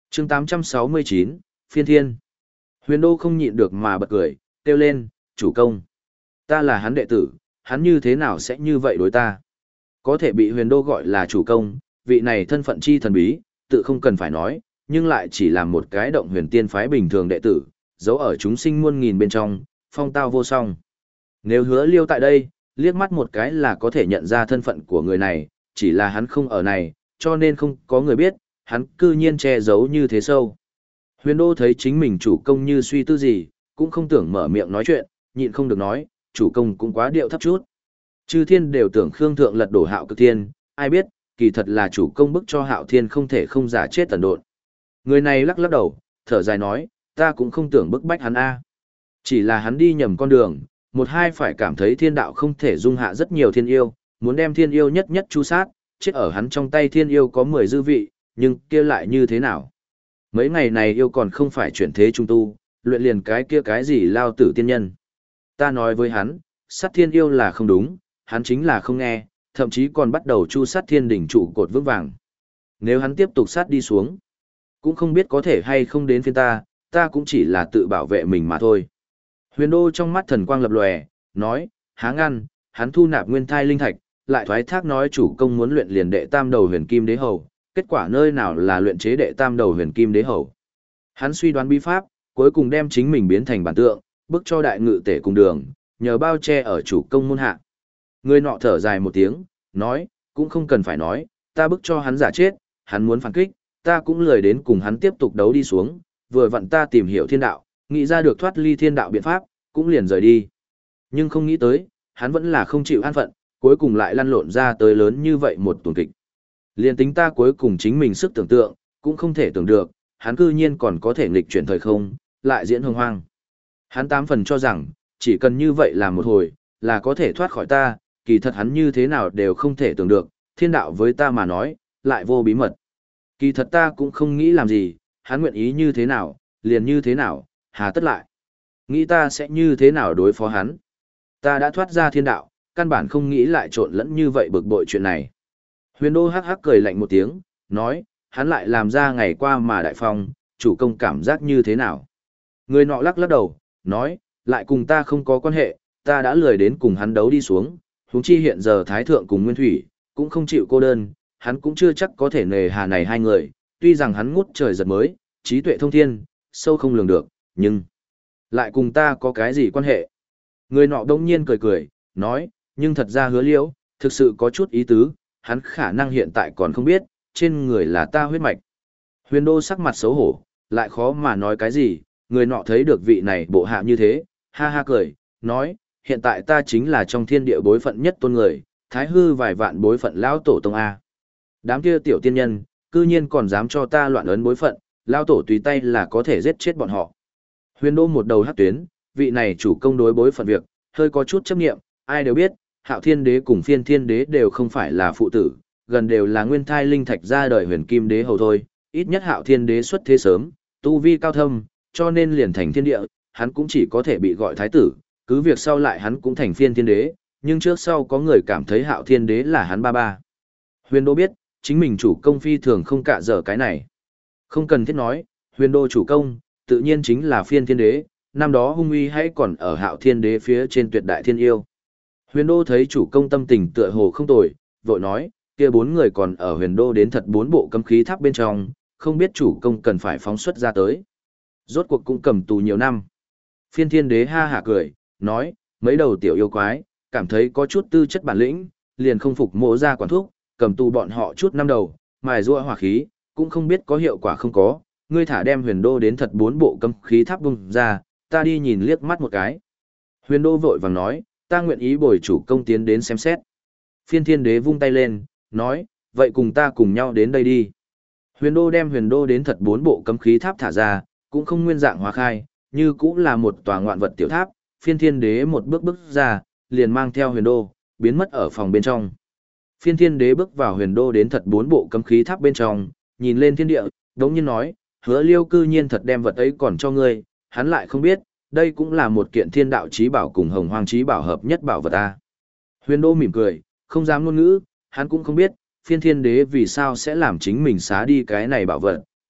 A: chương tám trăm sáu mươi chín, Phiên Thiên. Huyền Đô không nhịn được mà bật cười, kêu lên, chủ công. Ta là hắn đệ tử, hắn như thế nào sẽ như vậy đối ta? Có thể bị Huyền Đô gọi là chủ công, vị này thân phận chi thần bí, tự không cần phải nói, nhưng lại chỉ là một cái động huyền tiên phái bình thường đệ tử, giấu ở chúng sinh muôn nghìn bên trong, phong tao vô song. Nếu Hứa Liêu tại đây, liếc mắt một cái là có thể nhận ra thân phận của người này, chỉ là hắn không ở này, cho nên không có người biết, hắn cư nhiên che giấu như thế sâu. Huyền Đô thấy chính mình chủ công như suy tư gì, cũng không tưởng mở miệng nói chuyện, nhịn không được nói, chủ công cũng quá điệu thấp chút. Chư thiên đều tưởng Khương Thượng lật đổ Hạo Cực Thiên, ai biết, kỳ thật là chủ công bức cho Hạo Thiên không thể không giả chết tần độn. Người này lắc lắc đầu, thở dài nói, ta cũng không tưởng bức bách hắn a. Chỉ là hắn đi nhầm con đường, một hai phải cảm thấy thiên đạo không thể dung hạ rất nhiều thiên yêu, muốn đem thiên yêu nhất nhất chu sát, chết ở hắn trong tay thiên yêu có mười dư vị, nhưng kia lại như thế nào? Mấy ngày này yêu còn không phải chuyển thế trung tu, luyện liền cái kia cái gì lao tử tiên nhân. Ta nói với hắn, sát thiên yêu là không đúng, hắn chính là không nghe, thậm chí còn bắt đầu chu sát thiên đỉnh trụ cột vững vàng. Nếu hắn tiếp tục sát đi xuống, cũng không biết có thể hay không đến phiên ta, ta cũng chỉ là tự bảo vệ mình mà thôi. Huyền Đô trong mắt thần quang lập lòe, nói, há ngăn, hắn thu nạp nguyên thai linh thạch, lại thoái thác nói chủ công muốn luyện liền đệ tam đầu huyền kim đế hầu, kết quả nơi nào là luyện chế đệ tam đầu huyền kim đế hầu. Hắn suy đoán bí pháp, cuối cùng đem chính mình biến thành bản tượng, bức cho đại ngự tể cùng đường, nhờ bao che ở chủ công môn hạ. Người nọ thở dài một tiếng, nói, cũng không cần phải nói, ta bức cho hắn giả chết, hắn muốn phản kích, ta cũng lười đến cùng hắn tiếp tục đấu đi xuống, vừa vặn ta tìm hiểu thiên đạo, nghĩ ra được thoát ly thiên đạo biện pháp, cũng liền rời đi. Nhưng không nghĩ tới, hắn vẫn là không chịu an phận, cuối cùng lại lăn lộn ra tới lớn như vậy một tuần kịch. Liên tính ta cuối cùng chính mình sức tưởng tượng, cũng không thể tưởng được, hắn cư nhiên còn có thể nghịch chuyển thời không, lại diễn hồng hoang. Hắn tám phần cho rằng, chỉ cần như vậy làm một hồi, là có thể thoát khỏi ta, kỳ thật hắn như thế nào đều không thể tưởng được, thiên đạo với ta mà nói, lại vô bí mật. Kỳ thật ta cũng không nghĩ làm gì, hắn nguyện ý như thế nào, liền như thế nào, hà tất lại. Nghĩ ta sẽ như thế nào đối phó hắn. Ta đã thoát ra thiên đạo, căn bản không nghĩ lại trộn lẫn như vậy bực bội chuyện này. Huyền Đô hắc hắc cười lạnh một tiếng, nói, hắn lại làm ra ngày qua mà đại phong, chủ công cảm giác như thế nào. Người nọ lắc lắc đầu, nói, lại cùng ta không có quan hệ, ta đã lười đến cùng hắn đấu đi xuống, huống chi hiện giờ Thái Thượng cùng Nguyên Thủy, cũng không chịu cô đơn, hắn cũng chưa chắc có thể nề hà này hai người, tuy rằng hắn ngút trời giật mới, trí tuệ thông thiên, sâu không lường được, nhưng lại cùng ta có cái gì quan hệ. Người nọ đông nhiên cười cười, nói, nhưng thật ra Hứa Liễu, thực sự có chút ý tứ, hắn khả năng hiện tại còn không biết, trên người là ta huyết mạch. Huyền Đô sắc mặt xấu hổ, lại khó mà nói cái gì, người nọ thấy được vị này bộ hạ như thế, ha ha cười, nói, hiện tại ta chính là trong thiên địa bối phận nhất tôn người, thái hư vài vạn bối phận lão tổ tông A. Đám kia tiểu tiên nhân, cư nhiên còn dám cho ta loạn ấn bối phận, lão tổ tùy tay là có thể giết chết bọn họ. Huyền Đô một đầu hắc tuyến, vị này chủ công đối bối phận việc, hơi có chút chấp nghiệm, ai đều biết, Hạo Thiên Đế cùng Phiên Thiên Đế đều không phải là phụ tử, gần đều là nguyên thai linh thạch ra đời huyền kim đế hầu thôi, ít nhất Hạo Thiên Đế xuất thế sớm, tu vi cao thâm, cho nên liền thành thiên địa, hắn cũng chỉ có thể bị gọi thái tử, cứ việc sau lại hắn cũng thành Phiên Thiên Đế, nhưng trước sau có người cảm thấy Hạo Thiên Đế là hắn ba ba. Huyền Đô biết, chính mình chủ công phi thường không cạ dở cái này. Không cần thiết nói, Huyền Đô chủ công, tự nhiên chính là Phiên Thiên Đế, năm đó hung uy hãy còn ở Hạo Thiên Đế phía trên tuyệt đại thiên yêu. Huyền Đô thấy chủ công tâm tình tựa hồ không tồi, vội nói, kia bốn người còn ở Huyền Đô đến thật bốn bộ cấm khí tháp bên trong, không biết chủ công cần phải phóng xuất ra tới. Rốt cuộc cũng cầm tù nhiều năm. Phiên Thiên Đế ha hả cười, nói, mấy đầu tiểu yêu quái, cảm thấy có chút tư chất bản lĩnh, liền không phục mộ ra quản thúc, cầm tù bọn họ chút năm đầu, mài giũa hỏa khí, cũng không biết có hiệu quả không có, ngươi thả đem Huyền Đô đến thật bốn bộ cấm khí tháp bung ra, ta đi nhìn liếc mắt một cái. Huyền Đô vội vàng nói, ta nguyện ý bồi chủ công tiến đến xem xét. Phiên Thiên Đế vung tay lên, nói, vậy cùng ta cùng nhau đến đây đi. Huyền Đô đem Huyền Đô đến thật bốn bộ cấm khí tháp thả ra, cũng không nguyên dạng hóa khai, như cũng là một tòa ngoạn vật tiểu tháp. Phiên Thiên Đế một bước bước ra, liền mang theo Huyền Đô, biến mất ở phòng bên trong. Phiên Thiên Đế bước vào Huyền Đô đến thật bốn bộ cấm khí tháp bên trong, nhìn lên thiên địa, đống nhiên nói, Hứa Liêu cư nhiên thật đem vật ấy còn cho ngươi, hắn lại không biết, đây cũng là một kiện thiên đạo chí bảo cùng hồng hoang chí bảo hợp nhất bảo vật ta. Huyền Đô mỉm cười, không dám ngôn ngữ, hắn cũng không biết, Phiên Thiên Đế vì sao sẽ làm chính mình xá đi cái này bảo vật,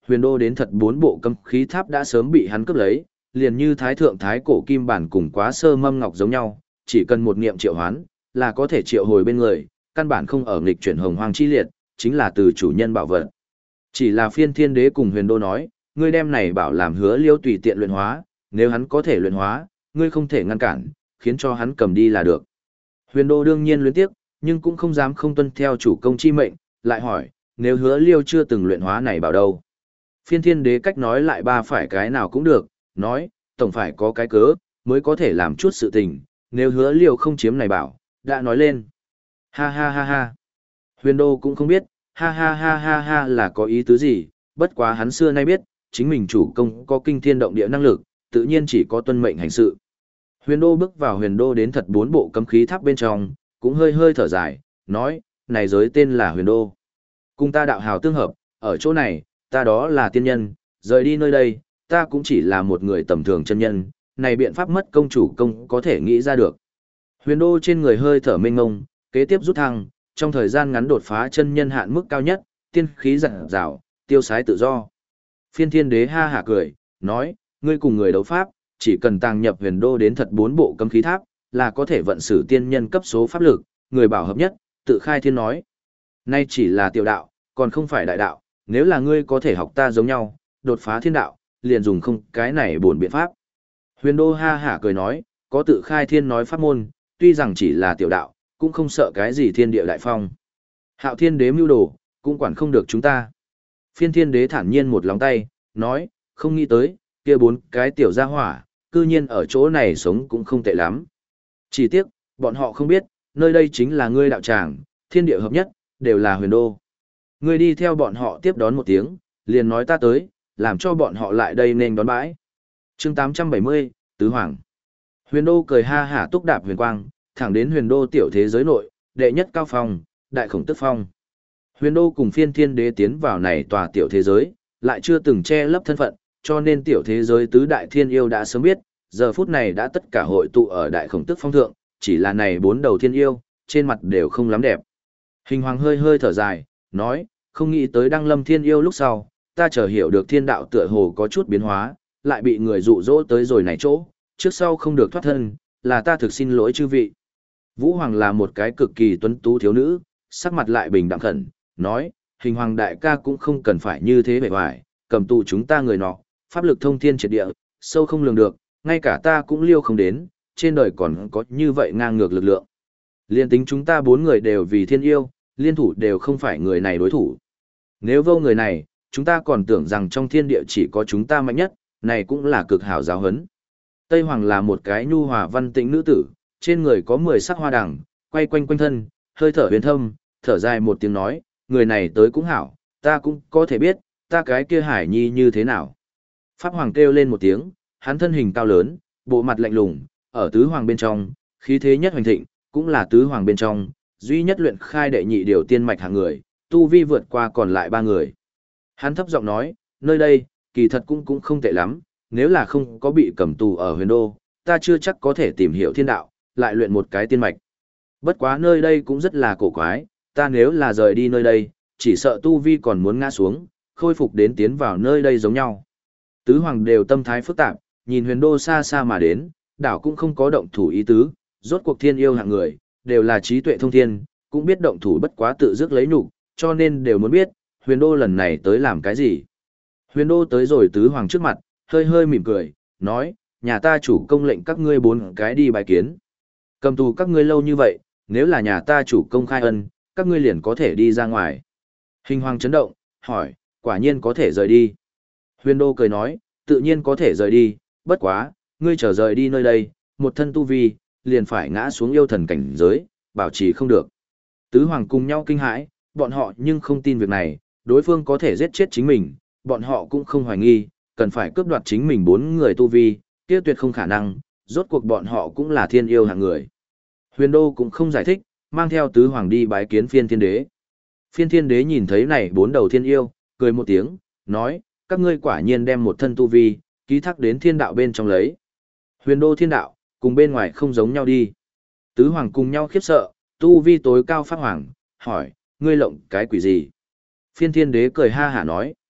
A: Huyền đô đến thật bốn bộ cấm khí tháp đã sớm bị hắn cướp lấy, liền như thái thượng thái cổ kim bản cùng quá sơ mâm ngọc giống nhau, chỉ cần một niệm triệu hoán, là có thể triệu hồi bên người, căn bản không ở nghịch chuyển hồng hoang chi liệt, chính là từ chủ nhân bảo vật. Chỉ là phiên thiên đế cùng huyền đô nói, ngươi đem này bảo làm hứa liêu tùy tiện luyện hóa, nếu hắn có thể luyện hóa, ngươi không thể ngăn cản, khiến cho hắn cầm đi là được. Huyền đô đương nhiên luyến tiếc, nhưng cũng không dám không tuân theo chủ công chi mệnh, lại hỏi, nếu hứa liêu chưa từng luyện hóa này bảo đâu. Phiên thiên đế cách nói lại ba phải cái nào cũng được, nói, tổng phải có cái cớ, mới có thể làm chút sự tình, nếu hứa liêu không chiếm này bảo, đã nói lên. Ha ha ha ha. Huyền đô cũng không biết, ha ha ha ha ha là có ý tứ gì, bất quá hắn xưa nay biết, chính mình chủ công có kinh thiên động địa năng lực, tự nhiên chỉ có tuân mệnh hành sự. Huyền đô bước vào huyền đô đến thật bốn bộ cấm khí tháp bên trong, cũng hơi hơi thở dài, nói, này giới tên là huyền đô. Cùng ta đạo hào tương hợp, ở chỗ này, ta đó là tiên nhân, rời đi nơi đây, ta cũng chỉ là một người tầm thường chân nhân, này biện pháp mất công chủ công có thể nghĩ ra được. Huyền đô trên người hơi thở mênh ngông, kế tiếp rút thăng, trong thời gian ngắn đột phá chân nhân hạn mức cao nhất, tiên khí rạng rào, tiêu sái tự do. Phiên thiên đế ha hả cười, nói, ngươi cùng người đấu pháp, chỉ cần tàng nhập huyền đô đến thật bốn bộ cấm khí tháp, là có thể vận sử tiên nhân cấp số pháp lực, người bảo hợp nhất, tự khai thiên nói. Nay chỉ là tiểu đạo, còn không phải đại đạo, nếu là ngươi có thể học ta giống nhau, đột phá thiên đạo, liền dùng không cái này buồn biện pháp. Huyền đô ha hả cười nói, có tự khai thiên nói pháp môn, tuy rằng chỉ là tiểu đạo, cũng không sợ cái gì thiên địa đại phong. Hạo thiên đế mưu đồ, cũng quản không được chúng ta. Phiên thiên đế thản nhiên một lòng tay, nói, không nghĩ tới, kia bốn cái tiểu gia hỏa, cư nhiên ở chỗ này sống cũng không tệ lắm. Chỉ tiếc, bọn họ không biết, nơi đây chính là ngươi đạo tràng, thiên địa hợp nhất, đều là huyền đô. Ngươi đi theo bọn họ tiếp đón một tiếng, liền nói ta tới, làm cho bọn họ lại đây nên đón bãi. chương tám trăm bảy mươi, Tứ Hoàng. Huyền đô cười ha hả túc đạp huyền quang, thẳng đến huyền đô tiểu thế giới nội, đệ nhất cao phong, đại khổng tức phong. Huyền đô cùng phiên thiên đế tiến vào này tòa tiểu thế giới, lại chưa từng che lấp thân phận, cho nên tiểu thế giới tứ đại thiên yêu đã sớm biết, giờ phút này đã tất cả hội tụ ở đại khổng tức phong thượng, chỉ là này bốn đầu thiên yêu, trên mặt đều không lắm đẹp. Hình hoàng hơi hơi thở dài, nói, không nghĩ tới đăng lâm thiên yêu lúc sau, ta chờ hiểu được thiên đạo tựa hồ có chút biến hóa, lại bị người dụ dỗ tới rồi này chỗ, trước sau không được thoát thân, là ta thực xin lỗi chư vị. Vũ Hoàng là một cái cực kỳ tuấn tú thiếu nữ, sắc mặt lại bình đạm khẩn, nói, hình hoàng đại ca cũng không cần phải như thế bề ngoài, cầm tù chúng ta người nọ, pháp lực thông thiên triệt địa, sâu không lường được, ngay cả ta cũng liêu không đến, trên đời còn có như vậy ngang ngược lực lượng. Liên tính chúng ta bốn người đều vì thiên yêu, liên thủ đều không phải người này đối thủ. Nếu vô người này, chúng ta còn tưởng rằng trong thiên địa chỉ có chúng ta mạnh nhất, này cũng là cực hảo giáo hấn. Tây Hoàng là một cái nhu hòa văn tĩnh nữ tử, trên người có mười sắc hoa đằng, quay quanh quanh thân, hơi thở huyền thâm, thở dài một tiếng nói, người này tới cũng hảo, ta cũng có thể biết, ta cái kia hải nhi như thế nào. Pháp Hoàng kêu lên một tiếng, hắn thân hình cao lớn, bộ mặt lạnh lùng, ở tứ hoàng bên trong, khí thế nhất hoành thịnh, cũng là tứ hoàng bên trong, duy nhất luyện khai đệ nhị điều tiên mạch hạng người, tu vi vượt qua còn lại ba người. Hắn thấp giọng nói, nơi đây, kỳ thật cũng cũng không tệ lắm, nếu là không có bị cầm tù ở huyền đô, ta chưa chắc có thể tìm hiểu thiên đạo, lại luyện một cái tiên mạch. Bất quá nơi đây cũng rất là cổ quái, ta nếu là rời đi nơi đây, chỉ sợ tu vi còn muốn ngã xuống, khôi phục đến tiến vào nơi đây giống nhau. Tứ hoàng đều tâm thái phức tạp, nhìn huyền đô xa xa mà đến, đảo cũng không có động thủ ý tứ, rốt cuộc thiên yêu hạng người, đều là trí tuệ thông thiên, cũng biết động thủ bất quá tự dứt lấy nhục, cho nên đều muốn biết, huyền đô lần này tới làm cái gì. Huyền đô tới rồi tứ hoàng trước mặt, hơi hơi mỉm cười, nói, nhà ta chủ công lệnh các ngươi bốn cái đi bài kiến. Cầm tù các ngươi lâu như vậy, nếu là nhà ta chủ công khai ân, các ngươi liền có thể đi ra ngoài. Hình hoàng chấn động, hỏi, quả nhiên có thể rời đi. Huyền đô cười nói, tự nhiên có thể rời đi, bất quá, ngươi trở rời đi nơi đây, một thân tu vi, liền phải ngã xuống yêu thần cảnh giới, bảo trì không được. Tứ hoàng cùng nhau kinh hãi, bọn họ nhưng không tin việc này, đối phương có thể giết chết chính mình, bọn họ cũng không hoài nghi, cần phải cướp đoạt chính mình bốn người tu vi, kia tuyệt không khả năng, rốt cuộc bọn họ cũng là thiên yêu hạng người. Huyền đô cũng không giải thích, mang theo tứ hoàng đi bái kiến phiên thiên đế. Phiên thiên đế nhìn thấy này bốn đầu thiên yêu, cười một tiếng, nói, các ngươi quả nhiên đem một thân tu vi, ký thác đến thiên đạo bên trong lấy. Huyền đô thiên đạo, cùng bên ngoài không giống nhau đi. Tứ hoàng cùng nhau khiếp sợ, tu vi tối cao pháp hoàng, hỏi, ngươi lộng cái quỷ gì? Phiên thiên đế cười ha hả nói,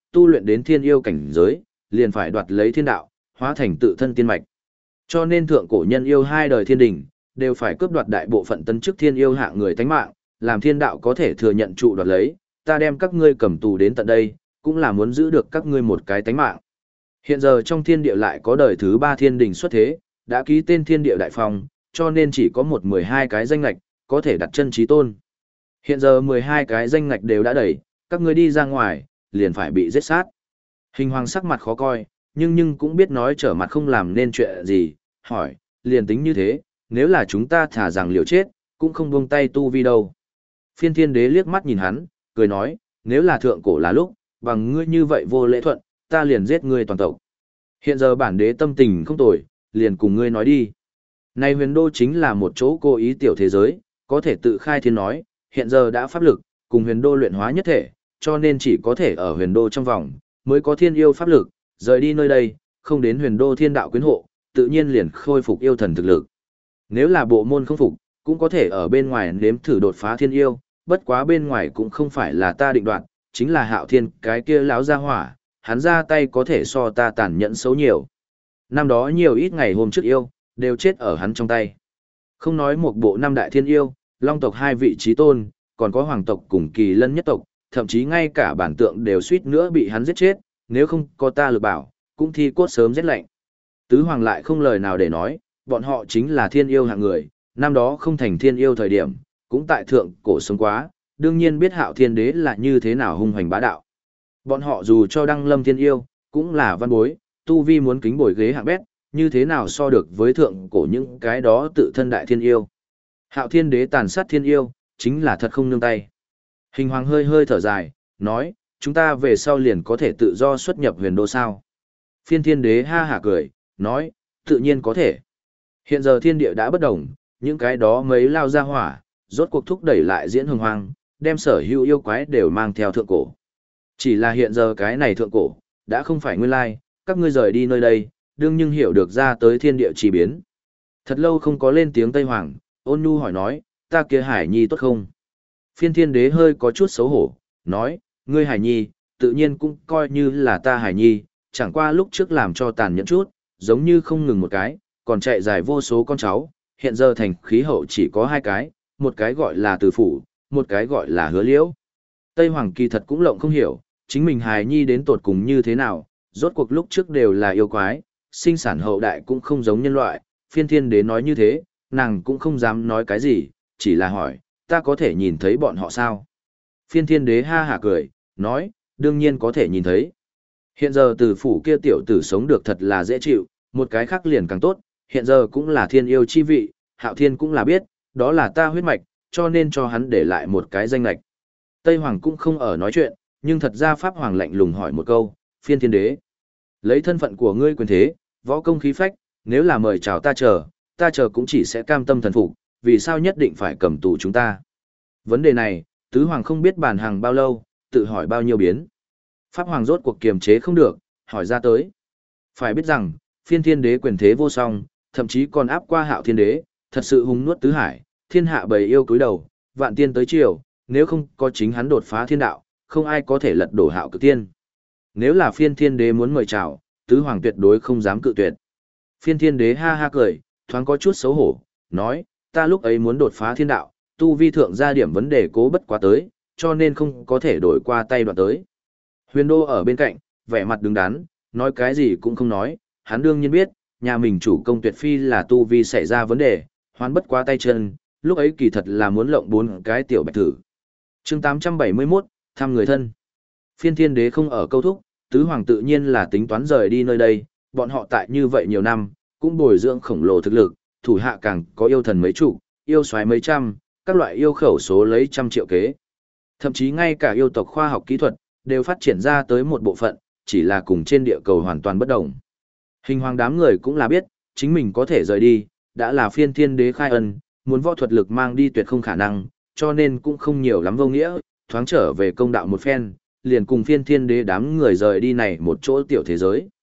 A: tu luyện đến thiên yêu cảnh giới, liền phải đoạt lấy thiên đạo, hóa thành tự thân tiên mạch. Cho nên thượng cổ nhân yêu hai đời thiên đình, đều phải cướp đoạt đại bộ phận tân chức thiên yêu hạng người tánh mạng, làm thiên đạo có thể thừa nhận trụ đoạt lấy, ta đem các ngươi cầm tù đến tận đây, cũng là muốn giữ được các ngươi một cái tánh mạng. Hiện giờ trong thiên địa lại có đời thứ ba thiên đình xuất thế, đã ký tên thiên địa đại phong, cho nên chỉ có một mười hai cái danh ngạch, có thể đặt chân trí tôn. Hiện giờ mười hai cái danh ngạch đều đã đầy, các ngươi đi ra ngoài, liền phải bị giết sát. Hình hoàng sắc mặt khó coi, nhưng nhưng cũng biết nói trở mặt không làm nên chuyện gì, hỏi, liền tính như thế, nếu là chúng ta thả rằng liều chết, cũng không buông tay tu vi đâu. Phiên thiên đế liếc mắt nhìn hắn, cười nói, nếu là thượng cổ là lúc, bằng ngươi như vậy vô lễ thuận, ta liền giết ngươi toàn tộc. Hiện giờ bản đế tâm tình không tồi, liền cùng ngươi nói đi. Này huyền đô chính là một chỗ cố ý tiểu thế giới, có thể tự khai thiên nói, hiện giờ đã pháp lực, cùng huyền đô luyện hóa nhất thể, cho nên chỉ có thể ở huyền đô trong vòng, mới có thiên yêu pháp lực, rời đi nơi đây, không đến huyền đô thiên đạo quyến hộ, tự nhiên liền khôi phục yêu thần thực lực. Nếu là bộ môn không phục, cũng có thể ở bên ngoài nếm thử đột phá thiên yêu, bất quá bên ngoài cũng không phải là ta định đoạt, chính là hạo thiên cái kia láo ra hỏa, hắn ra tay có thể so ta tàn nhẫn xấu nhiều. Năm đó nhiều ít ngày hôm trước yêu, đều chết ở hắn trong tay. Không nói một bộ năm đại thiên yêu, long tộc hai vị trí tôn, còn có hoàng tộc cùng kỳ lân nhất tộc, thậm chí ngay cả bản tượng đều suýt nữa bị hắn giết chết, nếu không có ta lực bảo, cũng thi cốt sớm giết lạnh. Tứ hoàng lại không lời nào để nói, bọn họ chính là thiên yêu hạng người, năm đó không thành thiên yêu thời điểm, cũng tại thượng cổ sống quá, đương nhiên biết hạo thiên đế là như thế nào hung hoành bá đạo. Bọn họ dù cho đăng lâm thiên yêu, cũng là văn bối, tu vi muốn kính bồi ghế hạng bét, như thế nào so được với thượng cổ những cái đó tự thân đại thiên yêu. Hạo thiên đế tàn sát thiên yêu, chính là thật không nương tay. Hình hoàng hơi hơi thở dài, nói, chúng ta về sau liền có thể tự do xuất nhập huyền đô sao. Phiên thiên đế ha hả cười, nói, tự nhiên có thể. Hiện giờ thiên địa đã bất đồng, những cái đó mấy lao ra hỏa, rốt cuộc thúc đẩy lại diễn hồng hoang, đem sở hữu yêu quái đều mang theo thượng cổ. Chỉ là hiện giờ cái này thượng cổ, đã không phải nguyên lai, các ngươi rời đi nơi đây, đương nhưng hiểu được ra tới thiên địa chỉ biến. Thật lâu không có lên tiếng Tây Hoàng, ôn nhu hỏi nói, ta kia hải nhi tốt không? Phiên thiên đế hơi có chút xấu hổ, nói, ngươi hải nhi, tự nhiên cũng coi như là ta hải nhi, chẳng qua lúc trước làm cho tàn nhẫn chút, giống như không ngừng một cái, còn chạy dài vô số con cháu, hiện giờ thành khí hậu chỉ có hai cái, một cái gọi là Từ Phủ, một cái gọi là Hứa Liễu. Tây Hoàng kỳ thật cũng lộng không hiểu, chính mình hài nhi đến tột cùng như thế nào, rốt cuộc lúc trước đều là yêu quái, sinh sản hậu đại cũng không giống nhân loại, phiên thiên đế nói như thế, nàng cũng không dám nói cái gì, chỉ là hỏi, ta có thể nhìn thấy bọn họ sao? Phiên thiên đế ha hả cười, nói, đương nhiên có thể nhìn thấy. Hiện giờ Từ Phủ kia tiểu tử sống được thật là dễ chịu, một cái khác liền càng tốt, hiện giờ cũng là thiên yêu chi vị, hạo thiên cũng là biết, đó là ta huyết mạch, cho nên cho hắn để lại một cái danh lệch. Tây Hoàng cũng không ở nói chuyện, nhưng thật ra Pháp Hoàng lạnh lùng hỏi một câu, phiên thiên đế. Lấy thân phận của ngươi quyền thế, võ công khí phách, nếu là mời chào ta chờ, ta chờ cũng chỉ sẽ cam tâm thần phục, vì sao nhất định phải cầm tù chúng ta. Vấn đề này, Tứ Hoàng không biết bàn hàng bao lâu, tự hỏi bao nhiêu biến. Pháp Hoàng rốt cuộc kiềm chế không được, hỏi ra tới. Phải biết rằng, phiên thiên đế quyền thế vô song, thậm chí còn áp qua hạo thiên đế, thật sự hung nuốt tứ hải, thiên hạ bầy yêu cúi đầu, vạn tiên tới chiều, nếu không có chính hắn đột phá thiên đạo, không ai có thể lật đổ hạo cực tiên. Nếu là phiên thiên đế muốn mời chào, tứ hoàng tuyệt đối không dám cự tuyệt. Phiên thiên đế ha ha cười, thoáng có chút xấu hổ, nói, ta lúc ấy muốn đột phá thiên đạo, tu vi thượng ra điểm vấn đề cố bất quá tới, cho nên không có thể đổi qua tay đoạn tới. Huyền đô ở bên cạnh, vẻ mặt đứng đắn, nói cái gì cũng không nói, hắn đương nhiên biết, nhà mình chủ công tuyệt phi là tu vi xảy ra vấn đề, hoán bất quá tay chân, lúc ấy kỳ thật là muốn lộng bốn cái tiểu bạch thử. Chương tám trăm bảy mươi mốt, thăm người thân. Phiên thiên đế không ở câu thúc, tứ hoàng tự nhiên là tính toán rời đi nơi đây, bọn họ tại như vậy nhiều năm, cũng bồi dưỡng khổng lồ thực lực, thủ hạ càng có yêu thần mấy chục, yêu soái mấy trăm, các loại yêu khẩu số lấy trăm triệu kế. Thậm chí ngay cả yêu tộc khoa học kỹ thuật, đều phát triển ra tới một bộ phận, chỉ là cùng trên địa cầu hoàn toàn bất đồng. Hình hoàng đám người cũng là biết, chính mình có thể rời đi, đã là phiên thiên đế khai ân, muốn võ thuật lực mang đi tuyệt không khả năng, cho nên cũng không nhiều lắm vô nghĩa, thoáng trở về công đạo một phen, liền cùng phiên thiên đế đám người rời đi này một chỗ tiểu thế giới.